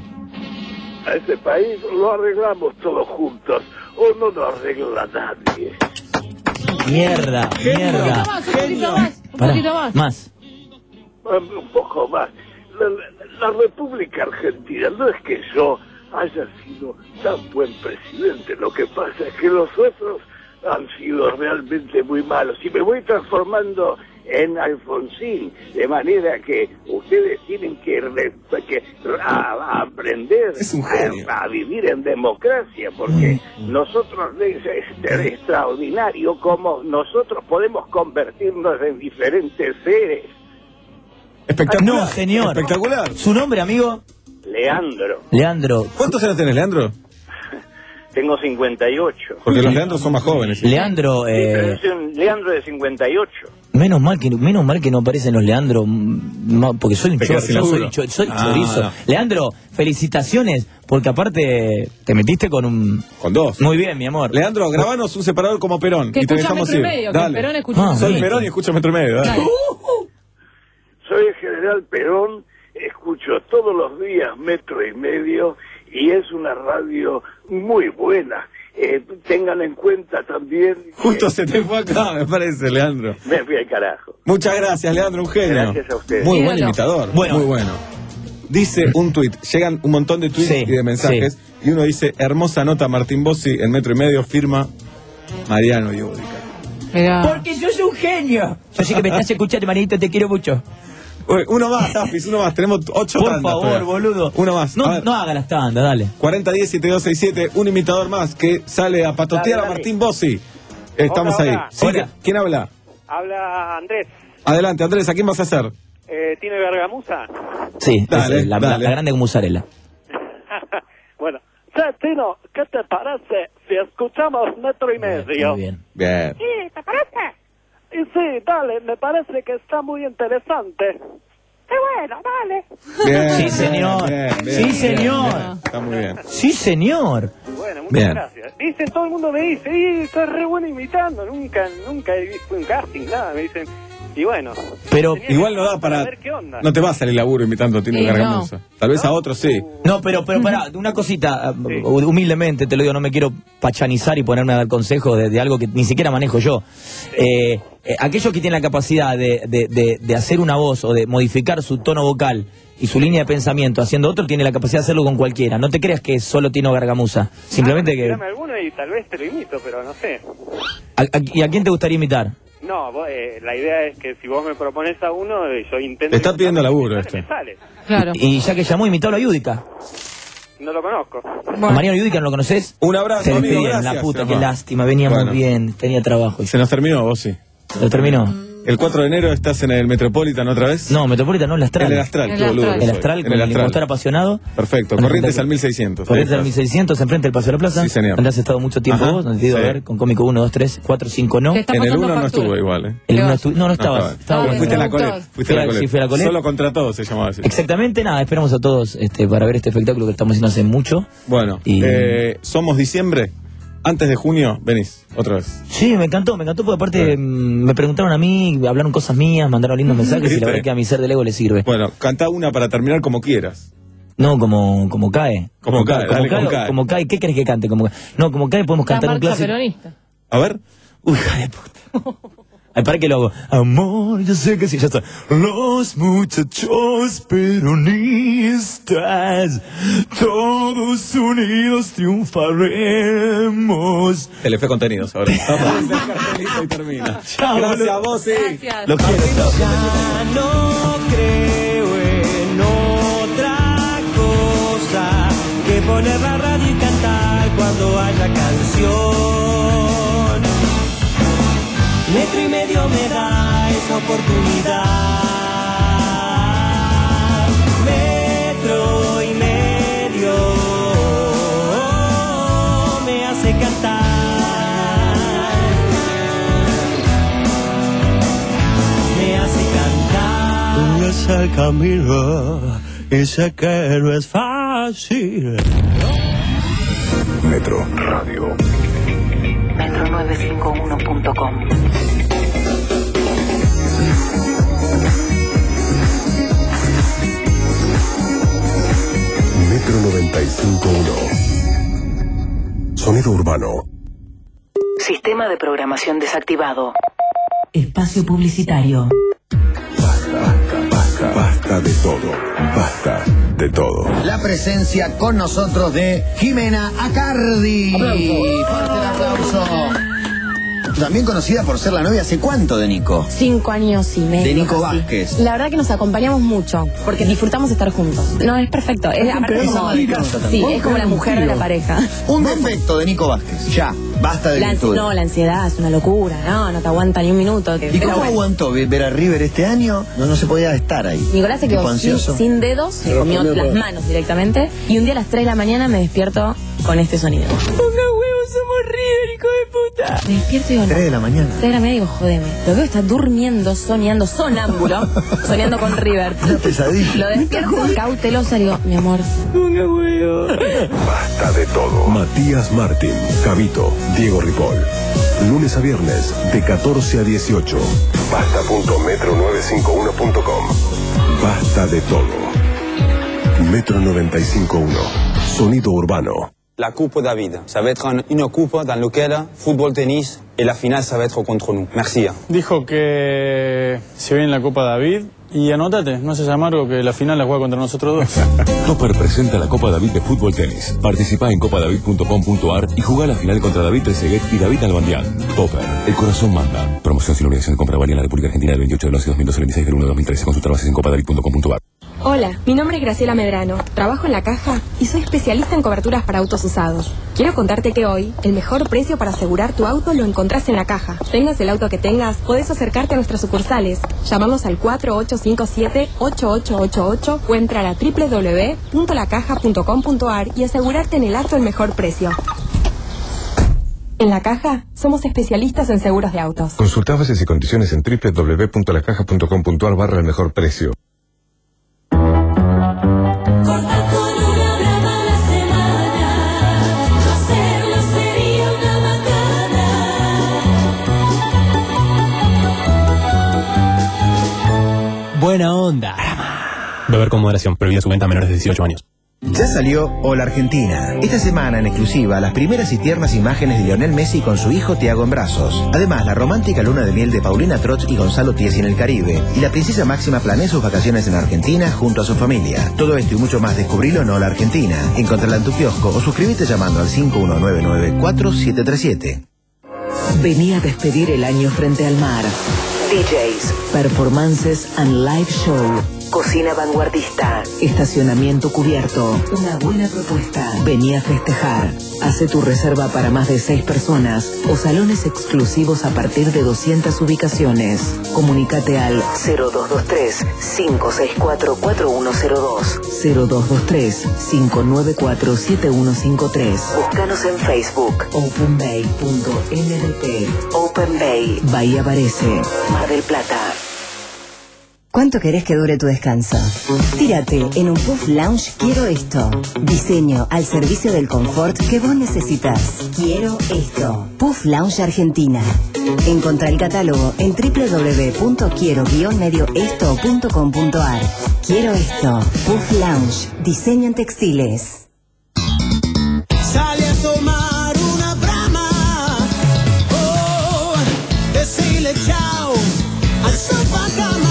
A este país lo arreglamos todos juntos o no lo arregla nadie. Mierda, Un mierda. poquito más, un poquito más, un Pará, poquito más. Más. Un poco más. La, la- la República Argentina no es que yo haya sido tan buen presidente, lo que pasa es que los otros han sido realmente muy malos y me voy transformando en Alfonsín, de manera que ustedes tienen que, re- que a- a aprender Es un genio. a, a vivir en democracia, porque nosotros es, es extraordinario como nosotros podemos convertirnos en diferentes seres. Espectacular. No, señor. Espectacular. ¿Su nombre, amigo? Leandro, Leandro. ¿Cuántos años tenés, Leandro? tengo cincuenta y ocho. Porque los Leandros son más jóvenes. ¿sí? Leandro, Sí, pero eh, es un Leandro de cincuenta y ocho. Menos mal que menos mal que no aparecen los Leandro, ma- porque soy un Te chor, quedas sin yo soy, laburo. cho- soy Ah, chorizo. no. Leandro, felicitaciones, porque aparte te metiste con un... Con dos. Muy bien, mi amor. Leandro, grabanos un separador como Perón. Que y te escucha dejamos Metro y ir. Medio, que Dale. Perón escucha Ah, Soy sí. Perón y escucho Metro y Medio. Dale. Dale. Soy el general Perón, escucho todos los días Metro y Medio y es una radio muy buena. Eh, tengan en cuenta también... Justo se te fue acá, me parece, Leandro. Me fui al carajo. Muchas gracias, Leandro, un genio. Gracias a ustedes. Muy buen Ídolo. imitador. Bueno. Muy bueno. Dice un tuit, llegan un montón de tweets Sí, y de mensajes, y uno dice, hermosa nota Martín Bossi, en Metro y Medio, firma Mariano Yudica. Mirá. Porque sos un genio. Yo sé que me estás escuchando, manito, te quiero mucho. Uy, uno más, Afis, uno más, tenemos ocho Por tandas favor, todavía. boludo. Uno más. No, A ver. no haga las tandas, dale. cuarenta diez siete dos seis siete, un imitador más que sale a patotear Dale, a dale. Martín Bossi. Estamos Hola, ahí. hola. Sí, Hola. ¿quién habla? Habla Andrés. Adelante, Andrés, ¿a quién vas a hacer? Eh, ¿Tiene Bergamusa? Sí, Dale, es, la, la- dale. la grande mozzarella. Bueno. Che, Tino, ¿qué te parece si escuchamos Metro y Medio? Muy bien. Bien. Sí, ¿te parece? Y sí, dale, me parece que está muy interesante. Qué bueno, dale. Bien. Sí, señor. bien, bien, Sí, bien, señor. bien. Está muy bien. Sí, señor. Bueno, muchas Bien. gracias. Dice, todo el mundo me dice, y estás re bueno imitando, nunca, nunca he visto un casting, nada, me dicen. Y bueno. Pero tenía que igual no da probar para... ver qué onda. No te va a salir laburo imitando a Tino Sí, Gargamusa. Tal vez a otros sí. No, pero, pero pará, una cosita, uh, humildemente te lo digo, no me quiero pachanizar y ponerme a dar consejos de, de algo que ni siquiera manejo yo. Eh, eh, aquellos que tienen la capacidad de, de, de, de hacer una voz o de modificar su tono vocal y su línea de pensamiento haciendo otro, tiene la capacidad de hacerlo con cualquiera. No te creas que es solo Tino Gargamusa. Simplemente que... Tirame alguno y tal vez te lo imito, pero no sé. ¿A, a- ¿Y a quién te gustaría imitar? No, vos, eh, la idea es que si vos me propones a uno, eh, yo intento... Te está pidiendo laburo me este. sale. Claro. Y ya que llamó, imitalo a Yudica. No lo conozco. ¿A Mariano Yudica no lo conoces? Un abrazo, Se amigo, despidieron, gracias, la puta, qué hermano. lástima, veníamos Bueno. bien, tenía trabajo. Se nos terminó, vos sí. ¿Lo terminó? ¿El cuatro de enero estás en el Metropolitan otra vez? No, Metropolitan no, el Astral. En el Astral, El qué boludo. Astral. que El soy. Astral, En con el el Astral. Impostor apasionado. Perfecto, Con el Corrientes Astral. al mil seiscientos. Corrientes al mil seiscientos, enfrente del Paseo de la Plaza. Sí, señor. Donde has estado mucho tiempo Ajá, vos, donde te he ido sí. a ver con cómico uno, dos, tres, cuatro, cinco, no. Te está En el pasando uno no factura. estuvo igual, ¿eh? El ¿Qué uno vas? estu- no, no estabas. estaba. Estaba Ah, bueno. Fuiste a la productor. Colet. Fuiste a la Fui a- Colet. sí, fui a la Colet. Solo contra todos se llamaba así. Exactamente, nada, esperamos a todos este, para ver este espectáculo que estamos haciendo hace mucho. Bueno, Y- eh, somos diciembre. Antes de junio, venís, otra vez. Sí, me encantó, me encantó porque aparte mm, me preguntaron a mí, hablaron cosas mías, mandaron lindos mensajes y ¿Viste? la verdad que a mi ser del ego le sirve. Bueno, cantá una para terminar como quieras. No, como, como cae. Como cae, como dale, cae, como cae. como cae. ¿Qué querés que cante? Como, no, como cae podemos La cantar un marcha clásico. peronista. A ver. Uy, hija de puta. Ay, para que lo hago. Amor, yo sé que sí, ya está. Los muchachos peronistas, todos unidos triunfaremos. Telefe Contenidos ahora. Aparece el cartelito y termina. Chao, Gracias boludo. a vos, sí. Gracias. Lo quiero. Ya no creo en otra cosa que poner la radio y cantar cuando haya canción. Metro y Medio me da esa oportunidad. Metro y Medio me hace cantar. Me hace cantar. Es el camino y sé que no es fácil. Metro Radio. metro novecientos cincuenta y uno punto com. Metro noventa y cinco punto uno. Sonido urbano. Sistema de programación desactivado. Espacio publicitario. Basta, basta de todo. Basta de todo. La presencia con nosotros de Jimena Acardi. Fuerte el aplauso. También conocida por ser la novia hace cuánto de Nico. Cinco años y medio. De Nico casi. Vázquez. La verdad que nos acompañamos mucho, porque disfrutamos estar juntos. No, es perfecto. Es, Es un aparte pedazo como- de casa también. sí, es como la mujer de la pareja. Un defecto de Nico Vázquez. Ya, basta de La ansi- virtud. no, la ansiedad es una locura. No, no te aguanta ni un minuto. ¿Y Pero cómo bueno. aguantó ver ver a River este año? No, no se podía estar ahí. Nicolás se Tipo quedó sin, ansioso. sin dedos, se Se comió comió las todo. manos directamente. Y un día a las tres de la mañana me despierto con este sonido. Ponga huevos somos River, hijo de puta. Me despierto y digo, no. tres de la mañana. tres de la mañana y digo, jodeme. Lo veo, está durmiendo, soñando, sonámbulo, soñando con River. Una pesadilla. Lo despierto cautelosa y digo, mi amor. Ponga huevo. Basta de todo. Matías Martín, Javito, Diego Ripoll. Lunes a viernes, de catorce a dieciocho. Basta punto metro novecientos cincuenta y uno punto com. Basta de todo. Metro noventa y cinco punto uno. Sonido urbano. La Coupe David, ça va être un- une coupe dans laquelle football, tennis et la finale ça va être contre nous. Merci. Dijo que se viene la Copa David y anótate, no seas amargo que la final la juega contra nosotros dos. Topper presenta la Copa David de Fútbol Tenis. Participa en copa david punto com punto ar y juega la final contra David Trezeguet y David Albandián. Topper, el corazón manda. Promoción sin obligación de compra válida en la República Argentina del veintiocho del once de dos mil doce al veintiséis del uno de dos mil trece. Consulta bases en copa david punto com punto ar. Hola, mi nombre es Graciela Medrano, trabajo en La Caja y soy especialista en coberturas para autos usados. Quiero contarte que hoy, el mejor precio para asegurar tu auto lo encontrás en La Caja. Tengas el auto que tengas, podés acercarte a nuestras sucursales. Llamamos al cuatro ocho cinco siete, ocho ocho ocho ocho o entrar a doble u doble u doble u punto la caja punto com punto ar y asegurarte en el acto el mejor precio. En La Caja, somos especialistas en seguros de autos. Consulta bases y condiciones en doble u doble u doble u punto la caja punto com punto ar barra el mejor precio. Buena onda. Beber con moderación, prohibida su venta a menores de dieciocho años. Ya salió Hola Argentina. Esta semana en exclusiva las primeras y tiernas imágenes de Lionel Messi con su hijo Thiago en brazos. Además, la romántica luna de miel de Paulina Trotz y Gonzalo Tiesi en el Caribe. Y la princesa Máxima planea sus vacaciones en Argentina junto a su familia. Todo esto y mucho más descubrilo en Hola Argentina. Encontrala en tu kiosco o suscríbete llamando al cinco uno nueve nueve cuatro siete tres siete. Vení a despedir el año frente al mar. D Js, performances and live show. Cocina vanguardista. Estacionamiento cubierto. Una buena propuesta. Vení a festejar. Hace tu reserva para más de seis personas o salones exclusivos a partir de doscientas ubicaciones. Comunícate al cero dos dos tres, cinco seis cuatro, cuatro uno cero dos, cero dos dos tres, cinco nueve cuatro, siete uno cinco tres. Búscanos en Facebook. openbay punto n d p. Open Bay. Bahía Varese. Mar del Plata. ¿Cuánto querés que dure tu descanso? Tírate en un Puff Lounge Quiero Esto. Diseño al servicio del confort que vos necesitas. Quiero esto. Puff Lounge Argentina. Encontrá el catálogo en doble u doble u doble u punto quiero guión medio esto punto com punto ar. Quiero esto. Puff Lounge. Diseño en textiles. Sale a tomar una brama. Oh, decirle chao al sofá cama.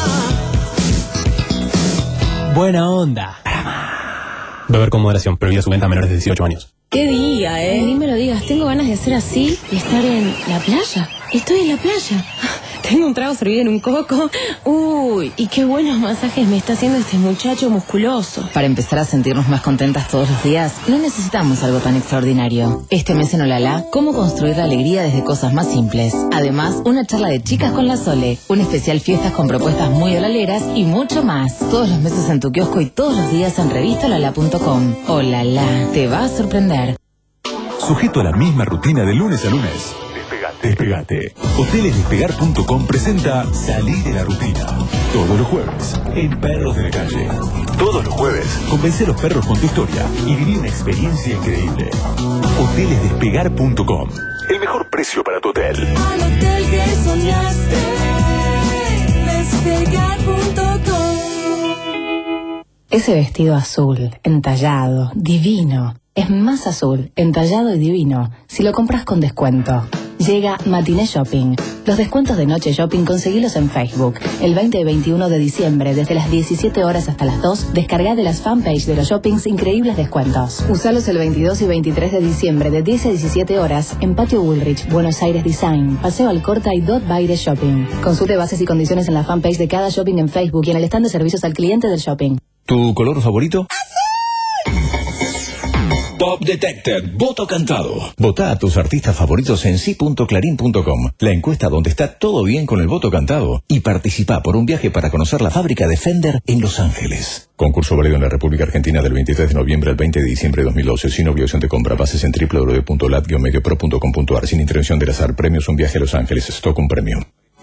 Buena onda. Beber con moderación, prohibida su venta a menores de dieciocho años. ¿Qué día, eh? Ni me lo digas, tengo ganas de hacer así y estar en la playa. Estoy en la playa. Tengo un trago servido en un coco. Uy, y qué buenos masajes me está haciendo este muchacho musculoso. Para empezar a sentirnos más contentas todos los días, no necesitamos algo tan extraordinario. Este mes en Olala, cómo construir la alegría desde cosas más simples. Además, una charla de chicas con la Sole, un especial fiestas con propuestas muy olaleras y mucho más. Todos los meses en tu kiosco y todos los días en revista olala punto com. Olala, te va a sorprender. Sujeto a la misma rutina de lunes a lunes. Despegate. Hoteles Despegar punto com presenta Salir de la rutina. Todos los jueves, en Perros de la Calle. Todos los jueves, convence a los perros con tu historia y viví una experiencia increíble. Hoteles Despegar punto com. El mejor precio para tu hotel. Al hotel que soñaste, despegar punto com. Ese vestido azul, entallado, divino. Es más azul, entallado y divino si lo compras con descuento. Llega Matiné Shopping. Los descuentos de Noche Shopping conseguilos en Facebook. El veinte y veintiuno de diciembre, desde las diecisiete horas hasta las dos, descarga de las fanpage de los shoppings increíbles descuentos. Usalos el veintidós y veintitrés de diciembre, de diez a diecisiete horas, en Patio Woolrich, Buenos Aires Design, Paseo Alcorta y Dot Baile Shopping. Consulte bases y condiciones en la fanpage de cada shopping en Facebook y en el stand de servicios al cliente del shopping. ¿Tu color favorito? Pop Detected, voto cantado. Vota a tus artistas favoritos en sí punto clarín punto com, la encuesta donde está todo bien con el voto cantado, y participa por un viaje para conocer la fábrica de Fender en Los Ángeles. Concurso válido en la República Argentina del veintitrés de noviembre al veinte de diciembre de dos mil doce, sin obligación de compra. Bases en doble u doble u doble u punto lat guion medio pro punto com punto ar, sin intervención del azar. Premios: un viaje a Los Ángeles, stock un premio.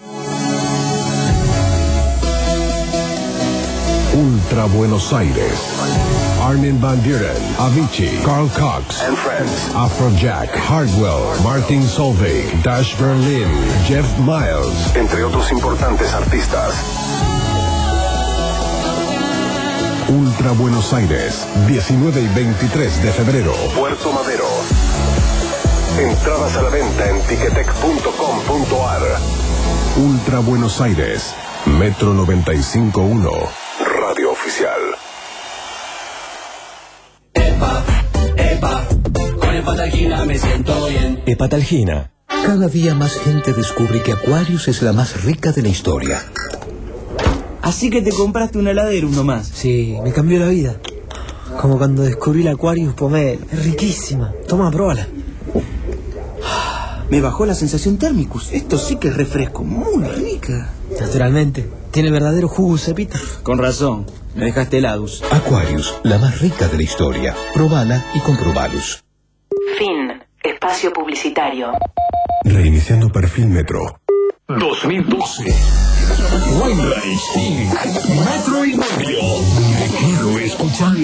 Ultra Buenos Aires. Armin van Buren, Avicii, Carl Cox and Friends, Afrojack, Hardwell, Martin Solveig, Dash Berlin, Jeff Miles, entre otros importantes artistas. Ultra Buenos Aires, diecinueve y veintitrés de febrero, Puerto Madero. Entradas a la venta en ticketek punto com punto ar. Ultra Buenos Aires, Metro noventa y cinco punto uno, Radio Oficial. Epa, epa, con Hepatalgina me siento bien. Hepatalgina. Cada día más gente descubre que Aquarius es la más rica de la historia. Así que te compraste un heladero, uno más. Sí, me cambió la vida. Como cuando descubrí la Aquarius Pomelo. Es riquísima. Toma, pruébala. Me bajó la sensación térmicus. Esto sí que es refresco, muy rica. Naturalmente. Tiene el verdadero jugo cepita. Con razón. Me dejaste helados. Aquarius, la más rica de la historia. Probala y comprobalus. Fin. Espacio publicitario. Reiniciando perfil Metro. dos mil doce. Wayne Sting, Metro y Medio. Quiero escuchar.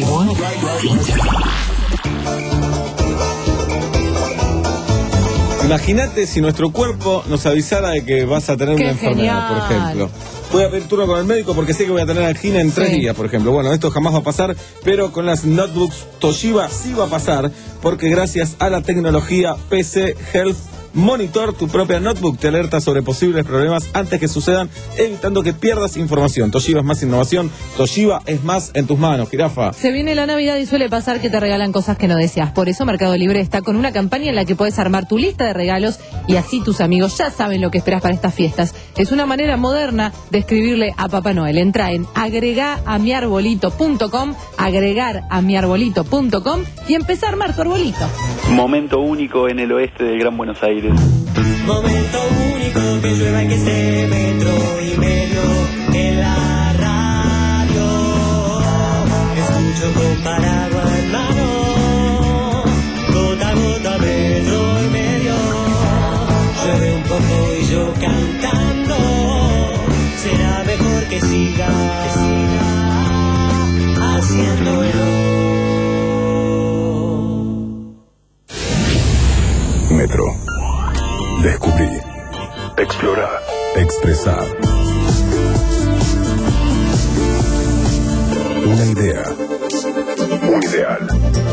Imagínate si nuestro cuerpo nos avisara de que vas a tener ¡Qué una enfermedad, genial! por ejemplo. Voy a pedir turno con el médico porque sé que voy a tener angina en tres Sí. días, por ejemplo. Bueno, esto jamás va a pasar, pero con las notebooks Toshiba sí va a pasar, porque gracias a la tecnología P C Health Monitor, tu propia notebook te alerta sobre posibles problemas antes que sucedan, evitando que pierdas información. Toshiba es más innovación, Toshiba es más en tus manos, jirafa. Se viene la Navidad y suele pasar que te regalan cosas que no deseas. Por eso Mercado Libre está con una campaña en la que puedes armar tu lista de regalos y así tus amigos ya saben lo que esperas para estas fiestas. Es una manera moderna de escribirle a Papá Noel. Entra en agregar a mi arbolito punto com, agregar a mi arbolito punto com y empezar a armar tu arbolito. Momento único en el oeste del Gran Buenos Aires. Momento único que llueva y que esté Metro y Medio en la radio. Escucho con paraguas en mano, gota a gota Metro y Medio. Llueve un poco y yo cantando, será mejor que siga, que siga haciéndolo. Metro. Descubrí, explorar, expresar. Una idea, un ideal.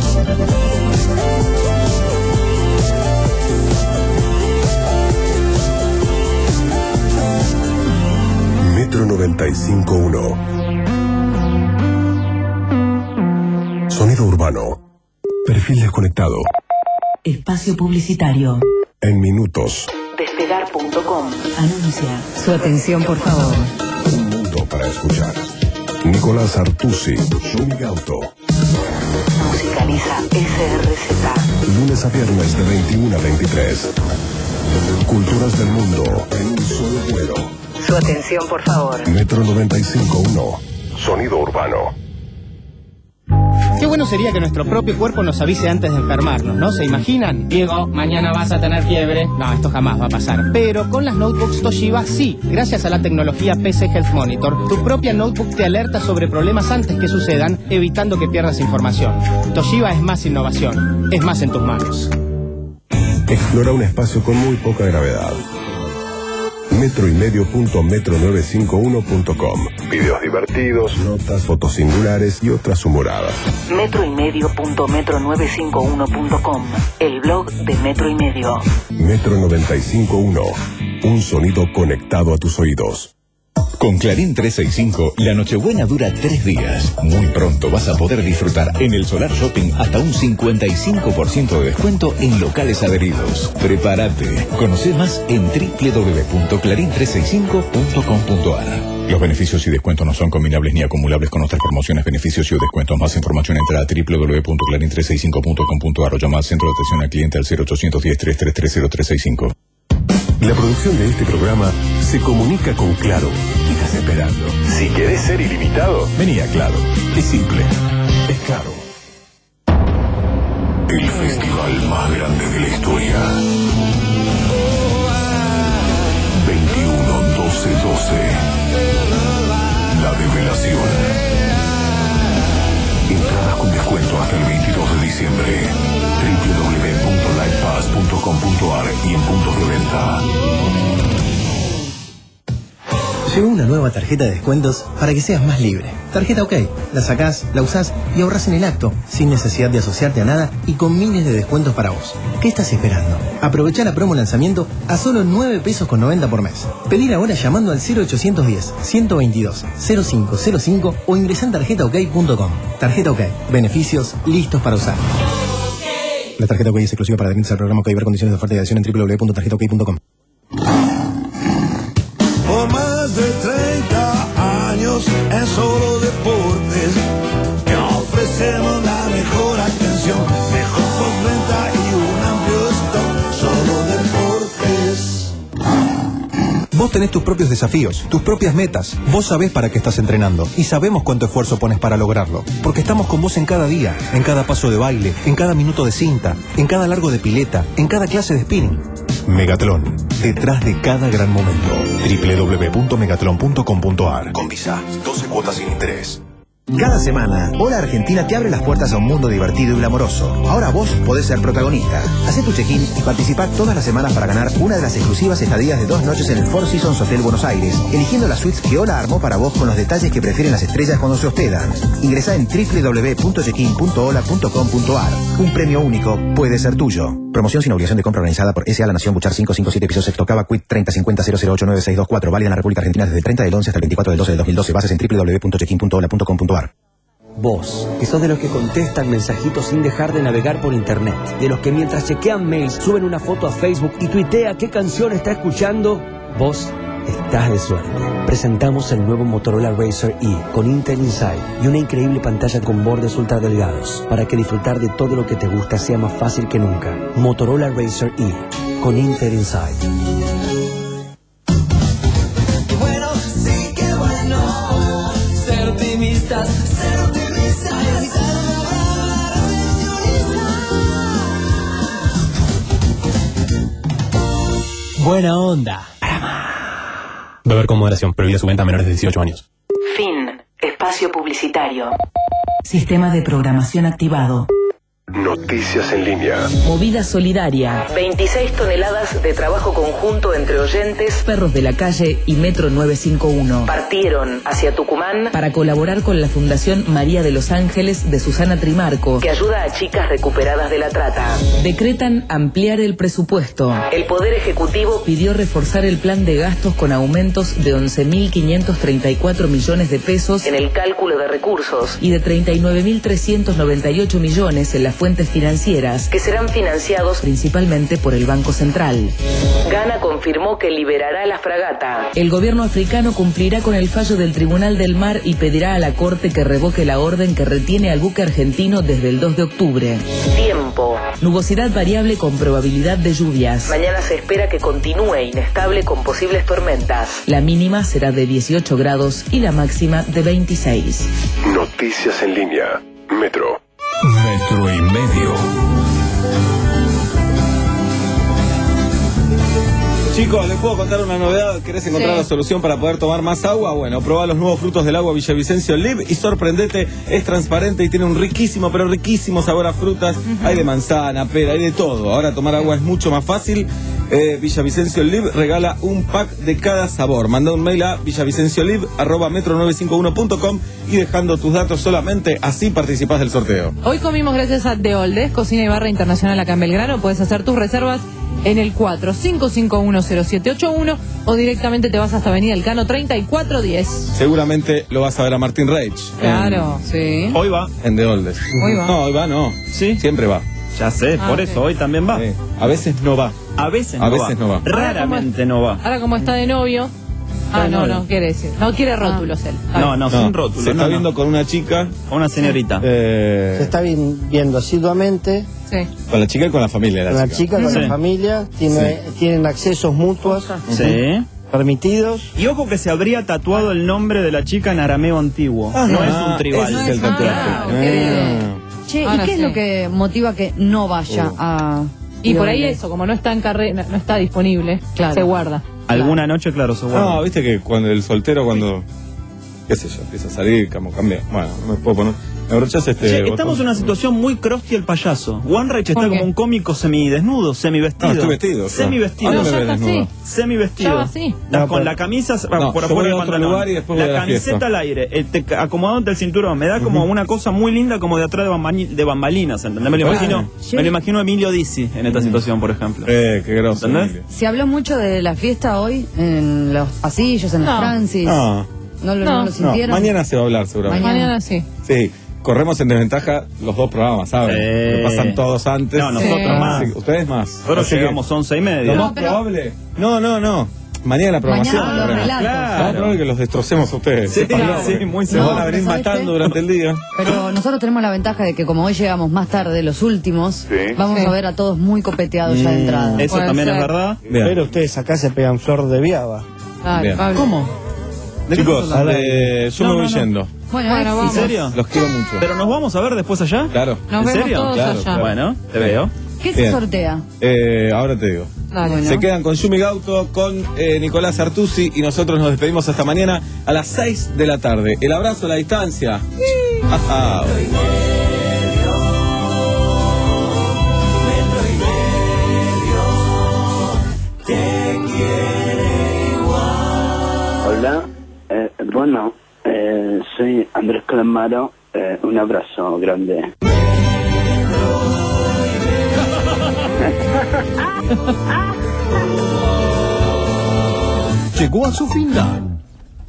Metro noventa y cinco punto uno. Sonido urbano. Perfil desconectado. Espacio publicitario. En minutos. Despegar punto com. Anuncia. Su atención, por favor. Un mundo para escuchar. Nicolás Artusi, Shumi Gauto. Musicaliza S R Z. Lunes a viernes de veintiuno a veintitrés. Culturas del mundo en un solo vuelo. Su atención, por favor. Metro noventa y cinco punto uno. Sonido urbano. Qué bueno sería que nuestro propio cuerpo nos avise antes de enfermarnos, ¿no? ¿Se imaginan? Diego, mañana vas a tener fiebre. No, esto jamás va a pasar. Pero con las notebooks Toshiba sí. Gracias a la tecnología P C Health Monitor, tu propia notebook te alerta sobre problemas antes que sucedan, evitando que pierdas información. Toshiba es más innovación. Es más en tus manos. Explora un espacio con muy poca gravedad. Metro y medio punto metro novecientos cincuenta y uno punto com. Videos divertidos, notas, fotos singulares y otras humoradas. Metro y medio punto metro novecientos cincuenta y uno punto com. El blog de Metro y Medio. Metro noventa y cinco punto uno. Un sonido conectado a tus oídos. Con Clarín trescientos sesenta y cinco, la Nochebuena dura tres días. Muy pronto vas a poder disfrutar en el Solar Shopping hasta un cincuenta y cinco por ciento de descuento en locales adheridos. Prepárate. Conoce más en doble u doble u doble u punto clarín trescientos sesenta y cinco punto com punto ar. Los beneficios y descuentos no son combinables ni acumulables con otras promociones, beneficios y o descuentos. Más información entra a doble u doble u doble u punto clarín trescientos sesenta y cinco punto com punto a r o llama al Centro de Atención al Cliente al cero ochocientos diez, trescientos treinta y tres, cero tres sesenta y cinco. La producción de este programa se comunica con Claro. ¿Qué estás esperando? Si querés ser ilimitado, vení a Claro. Es simple. Es Claro. El festival más grande de la historia. veintiuno, doce, doce. La Develación. Entradas con descuento hasta el veintidós de diciembre. doble u doble u doble u punto live pass punto com punto a r y en puntos de venta. Llegó una nueva tarjeta de descuentos para que seas más libre. Tarjeta OK. La sacás, la usás y ahorrás en el acto, sin necesidad de asociarte a nada y con miles de descuentos para vos. ¿Qué estás esperando? Aprovechá la promo lanzamiento a solo nueve pesos con noventa por mes. Pedir ahora llamando al cero ochocientos diez, ciento veintidós, cero cinco cero cinco o ingresá en tarjeta ok punto com. Tarjeta OK. Beneficios listos para usar. La tarjeta OK es exclusiva para adherirse al programa OK. Ver condiciones de oferta y adhesión en doble u doble u doble u punto tarjeta ok punto com. Por más de treinta años en Solo Deportes, que ofrecemos la mejor atención, mejor postventa y un amplio stock. Solo Deportes. Vos tenés tus propios desafíos, tus propias metas. Vos sabés para qué estás entrenando y sabemos cuánto esfuerzo pones para lograrlo. Porque estamos con vos en cada día, en cada paso de baile, en cada minuto de cinta, en cada largo de pileta, en cada clase de spinning. Megatlón, detrás de cada gran momento. doble u doble u doble u punto megatlón punto com punto a r. Con Visa, doce cuotas sin interés. Cada semana, Hola Argentina te abre las puertas a un mundo divertido y glamoroso. Ahora vos podés ser protagonista. Hacé tu check-in y participá todas las semanas para ganar una de las exclusivas estadías de dos noches en el Four Seasons Hotel Buenos Aires, eligiendo las suites que Hola armó para vos con los detalles que prefieren las estrellas cuando se hospedan. Ingresá en doble u doble u doble u punto check in punto hola punto com punto a r. Un premio único puede ser tuyo. Promoción sin obligación de compra organizada por S A La Nación Buchar quinientos cincuenta y siete piso sexto Cava Quit treinta cincuenta cero cero ocho nueve seis dos cuatro. Válida en la República Argentina desde el treinta del once hasta el veinticuatro del doce del dos mil doce. Bases en doble u doble u doble u punto check in punto hola punto com punto a r. Vos, que sos de los que contestan mensajitos sin dejar de navegar por internet, de los que mientras chequean mails suben una foto a Facebook y tuitea qué canción está escuchando, vos estás de suerte. Presentamos el nuevo Motorola Razr E con Intel Inside y una increíble pantalla con bordes ultra delgados para que disfrutar de todo lo que te gusta sea más fácil que nunca. Motorola Razr E con Intel Inside. Qué bueno, sí, qué bueno ser optimistas, ser optimistas. Buena onda. Beber con moderación, prohibida su venta a menores de dieciocho años. Fin. Espacio publicitario. Sistema de programación activado. Noticias en línea. Movida solidaria. veintiséis toneladas de trabajo conjunto entre oyentes, Perros de la Calle y Metro novecientos cincuenta y uno. Partieron hacia Tucumán para colaborar con la Fundación María de los Ángeles de Susana Trimarco, que ayuda a chicas recuperadas de la trata. Decretan ampliar el presupuesto. El Poder Ejecutivo pidió reforzar el plan de gastos con aumentos de once mil quinientos treinta y cuatro millones de pesos en el cálculo de recursos y de treinta y nueve mil trescientos noventa y ocho millones en la fuentes financieras, que serán financiados principalmente por el Banco Central. Ghana confirmó que liberará la fragata. El gobierno africano cumplirá con el fallo del Tribunal del Mar y pedirá a la Corte que revoque la orden que retiene al buque argentino desde el dos de octubre. Tiempo. Nubosidad variable con probabilidad de lluvias. Mañana se espera que continúe inestable con posibles tormentas. La mínima será de dieciocho grados y la máxima de veintiséis. Noticias en línea. Metro. Metro y medio. Chicos, les puedo contar una novedad. ¿Querés encontrar Sí. la solución para poder tomar más agua? Bueno, probá los nuevos frutos del agua Villavicencio Live y sorprendete. Es transparente y tiene un riquísimo, pero riquísimo sabor a frutas. Uh-huh. Hay de manzana, pera, hay de todo. Ahora tomar agua es mucho más fácil. Eh, Villavicencio Live regala un pack de cada sabor. Manda un mail a villavicenciolive arroba metro novecientos cincuenta y uno punto com y dejando tus datos solamente, así participás del sorteo. Hoy comimos gracias a De Oldes, Cocina y Barra Internacional acá en Belgrano. Puedes hacer tus reservas en el cuatro cinco cinco uno cero siete ocho uno o directamente te vas hasta Avenida Elcano treinta y cuatro diez. Seguramente lo vas a ver a Martín Reich. Claro, sí. Hoy va. En De Oldes. Hoy va. No, hoy va no. Sí. Siempre va. Ya sé, Ah, por ok. eso hoy también va. Sí. A veces no va. A veces no A va. veces no va. Raramente no va. Ahora como está de novio, Ah, no, no quiere decir. No quiere rótulos él. No, no, sin rótulos. Se está no, viendo no. con una chica. Con una señorita. Eh, Se está vi- viendo asiduamente Sí. con la chica y con la familia. de con La la chica, chica, con Sí. la familia. Tiene, Tienen accesos mutuos Sí. permitidos. Y ojo que se habría tatuado el nombre de la chica en arameo antiguo. Ah, no no. es un tribal. ese es el tatuaje. Ah, ok. Che, ¿y Ahora qué es sí. lo que motiva que no vaya Uh. a... Y por ahí Lionel? eso, como no está en carrera, no está disponible, Claro. se guarda. Alguna noche, claro, se guarda. No, viste que cuando el soltero, cuando. qué sé yo, empieza a salir, como cambia. Bueno, no me puedo poner. Me abrochás este. Che, botón. estamos en una situación muy Krusty el payaso. Wanreich está ¿Por qué? como un cómico semidesnudo, semivestido. No, estoy vestido. Semivestido. ¿A No, dónde ya me está ves así. desnudo? Semivestido. Ya va así. Estás No, con pero- la camisa No, por yo afuera voy del a otro pantalón. lugar y después voy la a la camiseta fiesta. al aire, eh, te, acomodándote el cinturón. Me da como una cosa muy linda como de atrás de, bambani- de bambalinas, ¿entendés? Me lo Bueno. imagino, Sí. me lo imagino a Emilio Dizzi en esta situación, por ejemplo. Eh, qué groso. ¿Entendés? Emilio. Se habló mucho de la fiesta hoy en los pasillos, en No. los Francis. No, ¿No lo, No. no lo no, sintieron? mañana se va a hablar seguramente. Mañana sí. Sí, corremos en desventaja los dos programas, ¿saben? Sí. Que pasan todos antes. No, nosotros Sí. más. Sí, ustedes más. Nosotros Así que llegamos once y media. Lo No, más pero- probable. No, no, no. Mañana la programación. Mañana los ¿verdad? relatos. Lo más Claro. probable es que los destrocemos a ustedes. Sí, Sepan, claro. porque sí, muy Se seguro. van a venir pero ¿sabes matando qué? durante el día. Pero nosotros tenemos la ventaja de que como hoy llegamos más tarde, los últimos, vamos Sí. a ver a todos muy copeteados ya de entrada. Eso Puede también ser. es verdad. Bien. Pero ustedes acá se pegan flor de viaba. Dale, Bien. Pablo. ¿Cómo? ¿De qué Chicos, estás hablando? eh, yo No, me voy no, no. yendo. Bueno, Bueno, éxito. ¿En vamos. serio? Los quiero mucho. ¿Pero nos vamos a ver después allá? Claro. Nos ¿En vemos serio? todos Claro, allá. claro. Bueno, te veo. ¿Qué se Bien. sortea? Eh, ahora te digo. Dale. Bueno. Se quedan con Yumi Gauto, con eh, Nicolás Artusi y nosotros nos despedimos hasta mañana a las seis de la tarde. El abrazo a la distancia. Ajá. Hola, eh, bueno, eh, soy Andrés Calamaro, eh, un abrazo grande. Llegó a su final.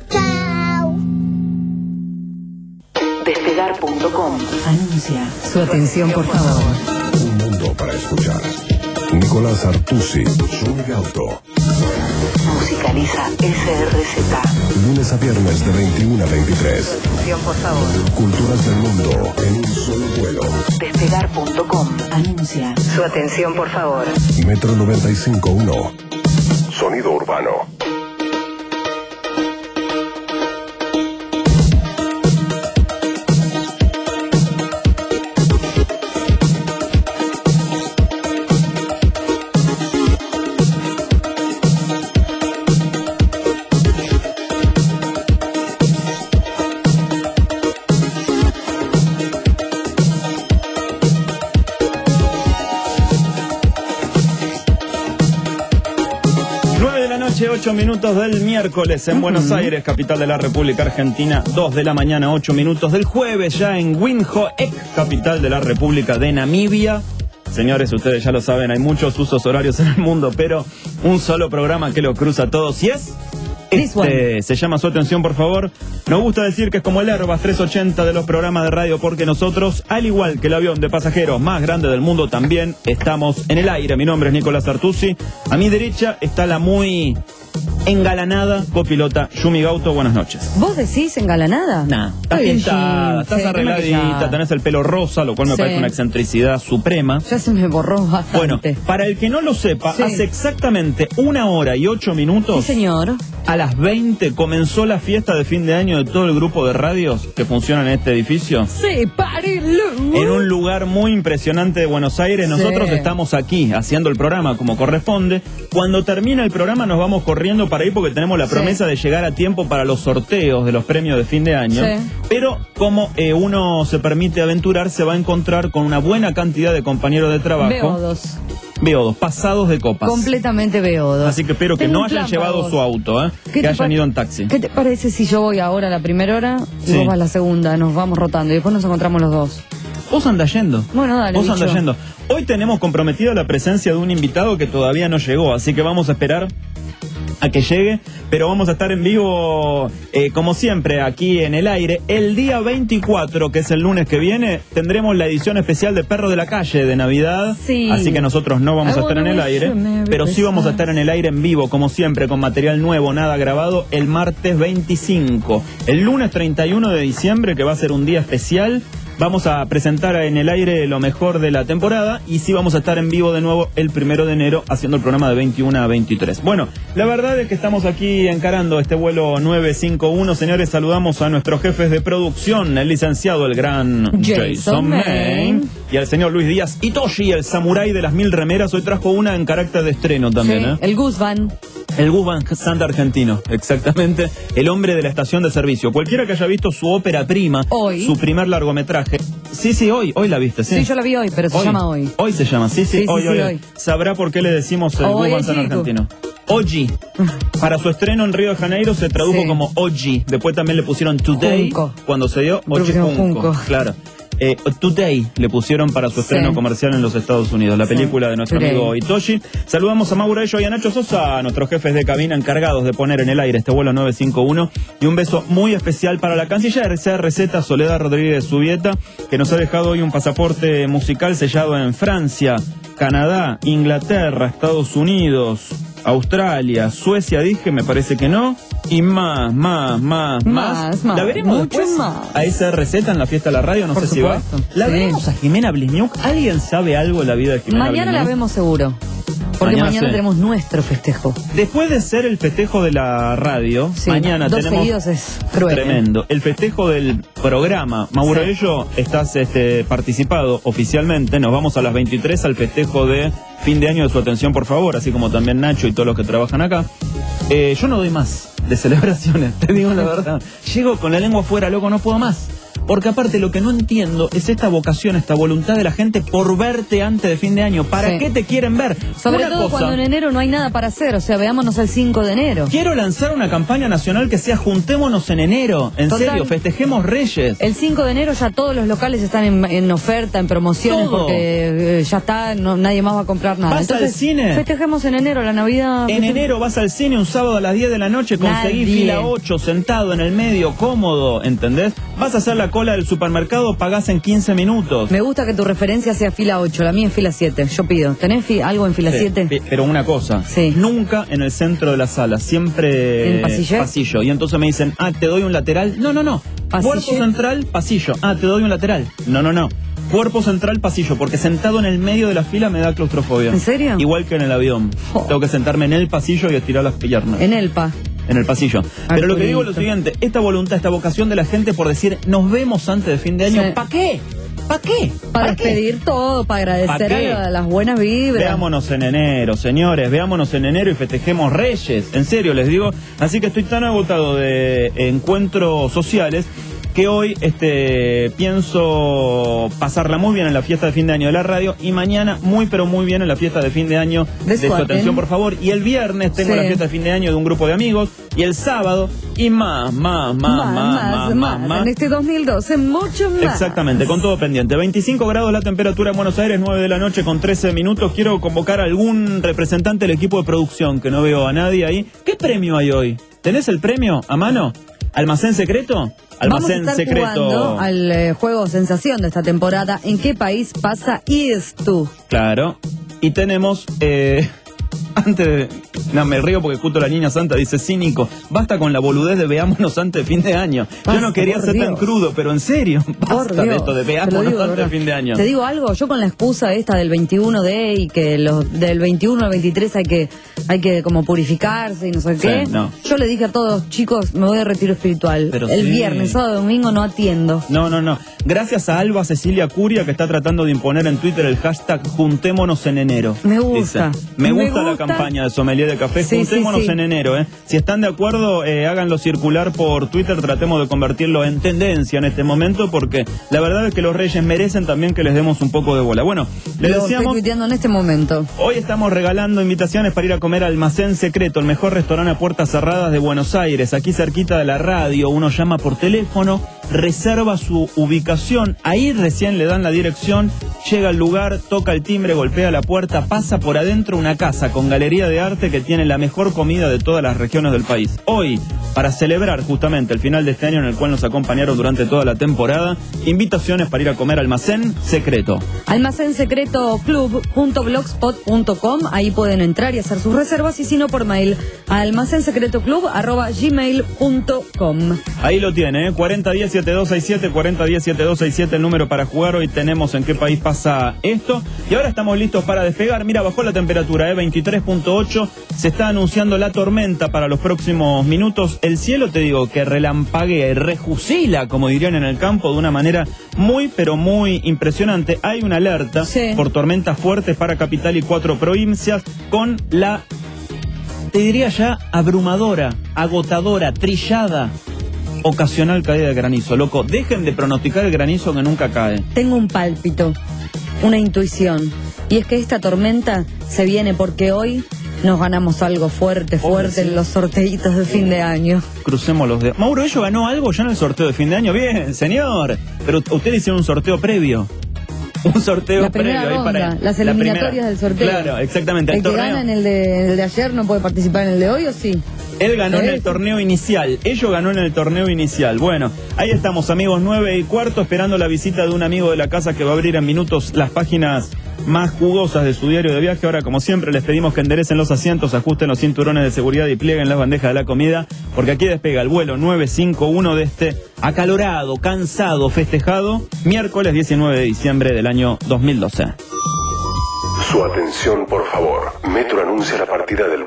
Despegar punto com anuncia. Su atención, por favor. Un mundo para escuchar. Nicolás Artusi, Yumi Gauto. Musicaliza S R Z. Lunes a viernes de veintiuno a veintitrés. Atención, por favor. Culturas del mundo en un solo vuelo. Despegar punto com anuncia. Su atención, por favor. Metro noventa y cinco punto uno. Sonido urbano. nueve de la noche, ocho minutos del miércoles en Buenos Aires, capital de la República Argentina. dos de la mañana, ocho minutos del jueves ya en Windhoek, capital de la República de Namibia. Señores, ustedes ya lo saben, hay muchos usos horarios en el mundo, pero un solo programa que lo cruza a todos y es... Este, se llama Su Atención, por favor. Nos gusta decir que es como el Airbus trescientos ochenta de los programas de radio, porque nosotros, al igual que el avión de pasajeros más grande del mundo, también estamos en el aire. Mi nombre es Nicolás Artusi. A mi derecha está la muy engalanada copilota Yumi Gauto. Buenas noches. ¿Vos decís engalanada? Nah, estás Ay, pintada, sí, estás sí, arregladita, maquillada. tenés el pelo rosa, lo cual me Sí. parece una excentricidad suprema. Ya se me borró bastante. Bueno, para el que no lo sepa, Sí. hace exactamente una hora y ocho minutos. Sí, señor. A las veinte comenzó la fiesta de fin de año de todo el grupo de radios que funciona en este edificio. Sí, párelo. En un lugar muy impresionante de Buenos Aires. Sí. Nosotros estamos aquí haciendo el programa como corresponde. Cuando termina el programa nos vamos corriendo para ir porque tenemos la Sí. promesa de llegar a tiempo para los sorteos de los premios de fin de año. Sí. Pero como eh, uno se permite aventurar, se va a encontrar con una buena cantidad de compañeros de trabajo. Beodos. Beodos, pasados de copas. Completamente beodos. Así que espero que Tengo no un hayan plan para llevado vos. su auto, ¿eh? ¿Qué Que te hayan pa- ido en taxi. ¿Qué te parece si yo voy ahora a la primera hora y Sí. vos vas a la segunda? Nos vamos rotando y después nos encontramos los dos. Vos andás yendo. Bueno, dale, Vos bicho. andás yendo. Hoy tenemos comprometida la presencia de un invitado que todavía no llegó, así que vamos a esperar a que llegue, pero vamos a estar en vivo, eh, como siempre, aquí en el aire. El día veinticuatro, que es el lunes que viene, tendremos la edición especial de Perro de la Calle de Navidad. Sí. Así que nosotros no vamos a estar en el aire, pero sí vamos a estar en el aire en vivo, como siempre, con material nuevo, nada grabado, el martes veinticinco. El lunes treinta y uno de diciembre, que va a ser un día especial, vamos a presentar en el aire lo mejor de la temporada y sí vamos a estar en vivo de nuevo el primero de enero haciendo el programa de veintiuno a veintitrés. Bueno, la verdad es que estamos aquí encarando este vuelo nueve cinco uno. Señores, saludamos a nuestros jefes de producción, el licenciado, el gran Jason, Jason Main, y al señor Luis Díaz Itoshi, el samurái de las mil remeras. Hoy trajo una en carácter de estreno también, sí, ¿eh? El Gus Van. El Gus Van Sant argentino, exactamente, el hombre de la estación de servicio. Cualquiera que haya visto su ópera prima, hoy, su primer largometraje. Sí, sí, hoy, hoy la viste, sí. Sí, yo la vi hoy, pero se hoy, llama hoy. Hoy se llama, sí, sí, sí, hoy, sí, hoy, sí, hoy. hoy. Sabrá por qué le decimos el Gus Van Sant argentino. Oji. Para su estreno en Río de Janeiro se tradujo sí. como Oji. Después también le pusieron Today, Junco. Cuando se dio Oji Junco. Claro. Eh, Today le pusieron para su estreno sí. comercial en los Estados Unidos, la película sí. de nuestro Today. amigo Itoshi. Saludamos a Mauro Ello y a Nacho Sosa, nuestros jefes de cabina encargados de poner en el aire este vuelo nueve cinco uno. Y un beso muy especial para la canciller C R Z Soledad Rodríguez Zubieta, que nos ha dejado hoy un pasaporte musical sellado en Francia, Canadá, Inglaterra, Estados Unidos, Australia, Suecia, dije, me parece que no. Y más, más, más, más. más ¿La veremos mucho después más. a esa receta en la fiesta de la radio? No Por sé supuesto. si va. ¿La sí. veremos a Jimena Blizniuk? ¿Alguien sabe algo de la vida de Jimena Mañana Blizniuk? la vemos seguro. Porque mañana, mañana tenemos nuestro festejo. Después de ser el festejo de la radio, sí, mañana dos tenemos... seguidos es cruel. Tremendo. El festejo del programa. Mauro sí. Ello, estás este, participado oficialmente. Nos vamos a las veintitrés al festejo de fin de año de su atención, por favor. Así como también Nacho y todos los que trabajan acá. Eh, yo no doy más de celebraciones, te digo la verdad. Llego con la lengua afuera, loco, no puedo más. Porque aparte lo que no entiendo es esta vocación, esta voluntad de la gente por verte antes de fin de año. ¿Para sí. qué te quieren ver? Sobre una todo cosa, cuando en enero no hay nada para hacer, o sea, veámonos el cinco de enero. Quiero lanzar una campaña nacional que sea juntémonos en enero. En Total. serio, festejemos Reyes. El cinco de enero ya todos los locales están en, en oferta, en promociones, Todo. porque eh, ya está, no, nadie más va a comprar nada. ¿Vas Entonces, al cine? Festejemos en enero, la Navidad. En enero vas al cine un sábado a las diez de la noche, conseguí Nadie. fila ocho, sentado en el medio, cómodo, ¿entendés? Vas a hacer la cola del supermercado, pagás en quince minutos. Me gusta que tu referencia sea fila ocho, la mía es fila siete. Yo pido, ¿tenés fi- algo en fila Sí, siete? sí, pero una cosa, Sí. nunca en el centro de la sala, siempre ¿En el pasillo? pasillo. Y entonces me dicen, ah, te doy un lateral. No, no, no. ¿Pasillo? Cuerpo central, pasillo. Ah, te doy un lateral. No, no, no. Cuerpo central, pasillo, porque sentado en el medio de la fila me da claustrofobia. ¿En serio? Igual que en el avión. Oh. Tengo que sentarme en el pasillo y estirar las piernas. En el pa. En el pasillo. Pero lo que digo es lo Arturito. siguiente, esta voluntad, esta vocación de la gente por decir, nos vemos antes de fin de año, Sí. ¿para qué? ¿Para qué? Para despedir todo, para agradecer ¿Pa qué? a las buenas vibras. Veámonos en enero, señores, veámonos en enero y festejemos Reyes, en serio les digo. Así que estoy tan agotado de encuentros sociales que hoy este, pienso pasarla muy bien en la fiesta de fin de año de la radio y mañana muy pero muy bien en la fiesta de fin de año De de, su Suaten. atención, por favor. Y el viernes tengo Sí. la fiesta de fin de año de un grupo de amigos y el sábado y más, más, más, más, más, más, más. En este dos mil doce, mucho más. Exactamente, con todo pendiente. veinticinco grados la temperatura en Buenos Aires, nueve de la noche con trece minutos. Quiero convocar a algún representante del equipo de producción, que no veo a nadie ahí. ¿Qué premio hay hoy? ¿Tenés el premio a mano? ¿Almacén secreto? Almacén Vamos a estar secreto. jugando al eh, juego sensación de esta temporada. ¿En qué país pasa esto? Claro. Y tenemos... Eh... Antes de... No, me río porque justo la niña santa dice, cínico, basta con la boludez de veámonos antes de fin de año. Basta, Yo no quería por ser Dios. tan crudo, pero en serio, Por basta de Dios, esto de te lo veámonos digo, antes de ¿verdad? fin de año. Te digo algo, yo con la excusa esta del veintiuno de y que los del veintiuno al veintitrés hay que hay que como purificarse y no sé Sí, qué. no. Yo le dije a todos, chicos, me voy de retiro espiritual. Pero el sí. viernes, sábado, domingo no atiendo. No, no, no. Gracias a Alba Cecilia Curia, que está tratando de imponer en Twitter el hashtag Juntémonos en enero. Me gusta. Dice, me, Me gusta la gusta. campaña de Sommelier de Café. Sí, Juntémonos sí, sí. en enero, ¿eh? Si están de acuerdo, eh, háganlo circular por Twitter. Tratemos de convertirlo en tendencia en este momento, porque la verdad es que los Reyes merecen también que les demos un poco de bola. Bueno, les Lo decíamos... estoy tuiteando en este momento. Hoy estamos regalando invitaciones para ir a comer a Almacén Secreto, el mejor restaurante a puertas cerradas de Buenos Aires, aquí cerquita de la radio. Uno llama por teléfono reserva su ubicación, ahí recién le dan la dirección, llega al lugar, toca el timbre, golpea la puerta, pasa por adentro una casa con galería de arte que tiene la mejor comida de todas las regiones del país. Hoy, para celebrar justamente el final de este año en el cual nos acompañaron durante toda la temporada, invitaciones para ir a comer Almacén Secreto. Almacén Secreto Club punto blogspot punto com, ahí pueden entrar y hacer sus reservas, y si no por mail a almacensecretoclub arroba gmail punto com. Ahí lo tiene, ¿eh? cuarenta diez setenta y dos sesenta y siete, cuarenta diez setenta y dos sesenta y siete el número para jugar. Hoy tenemos En qué país pasa esto. Y ahora estamos listos para despegar. Mira, bajó la temperatura, ¿eh? veintitrés punto ocho. Se está anunciando la tormenta para los próximos minutos. El cielo, te digo, que relampaguea y rejusila, como dirían en el campo, de una manera muy, pero muy impresionante. Hay una alerta sí. por tormentas fuertes para capital y cuatro provincias, con la, te diría ya, abrumadora, agotadora, trillada, ocasional caída de granizo. Loco, dejen de pronosticar el granizo que nunca cae. Tengo un pálpito, una intuición, y es que esta tormenta se viene porque hoy nos ganamos algo fuerte, fuerte en los sorteitos de fin de año. Crucemos los dedos. Mauro, ¿ello ganó algo ya en el sorteo de fin de año? Bien, señor. Pero ustedes hicieron un sorteo previo. Un sorteo la primera previo. Ronda, Ahí para, las la eliminatorias primera. del sorteo. Claro, exactamente. ¿El, el que torneo. gana en el de, en el de ayer no puede participar en el de hoy o sí? Él ganó ¿Sí? en el torneo inicial. Ellos ganó en el torneo inicial. Bueno, ahí estamos, amigos, nueve y cuarto, esperando la visita de un amigo de la casa que va a abrir en minutos las páginas más jugosas de su diario de viaje. Ahora, como siempre, les pedimos que enderecen los asientos, ajusten los cinturones de seguridad y plieguen las bandejas de la comida, porque aquí despega el vuelo nueve cinco uno de este acalorado, cansado, festejado miércoles diecinueve de diciembre del año dos mil doce. Su atención, por favor. Metro anuncia la partida del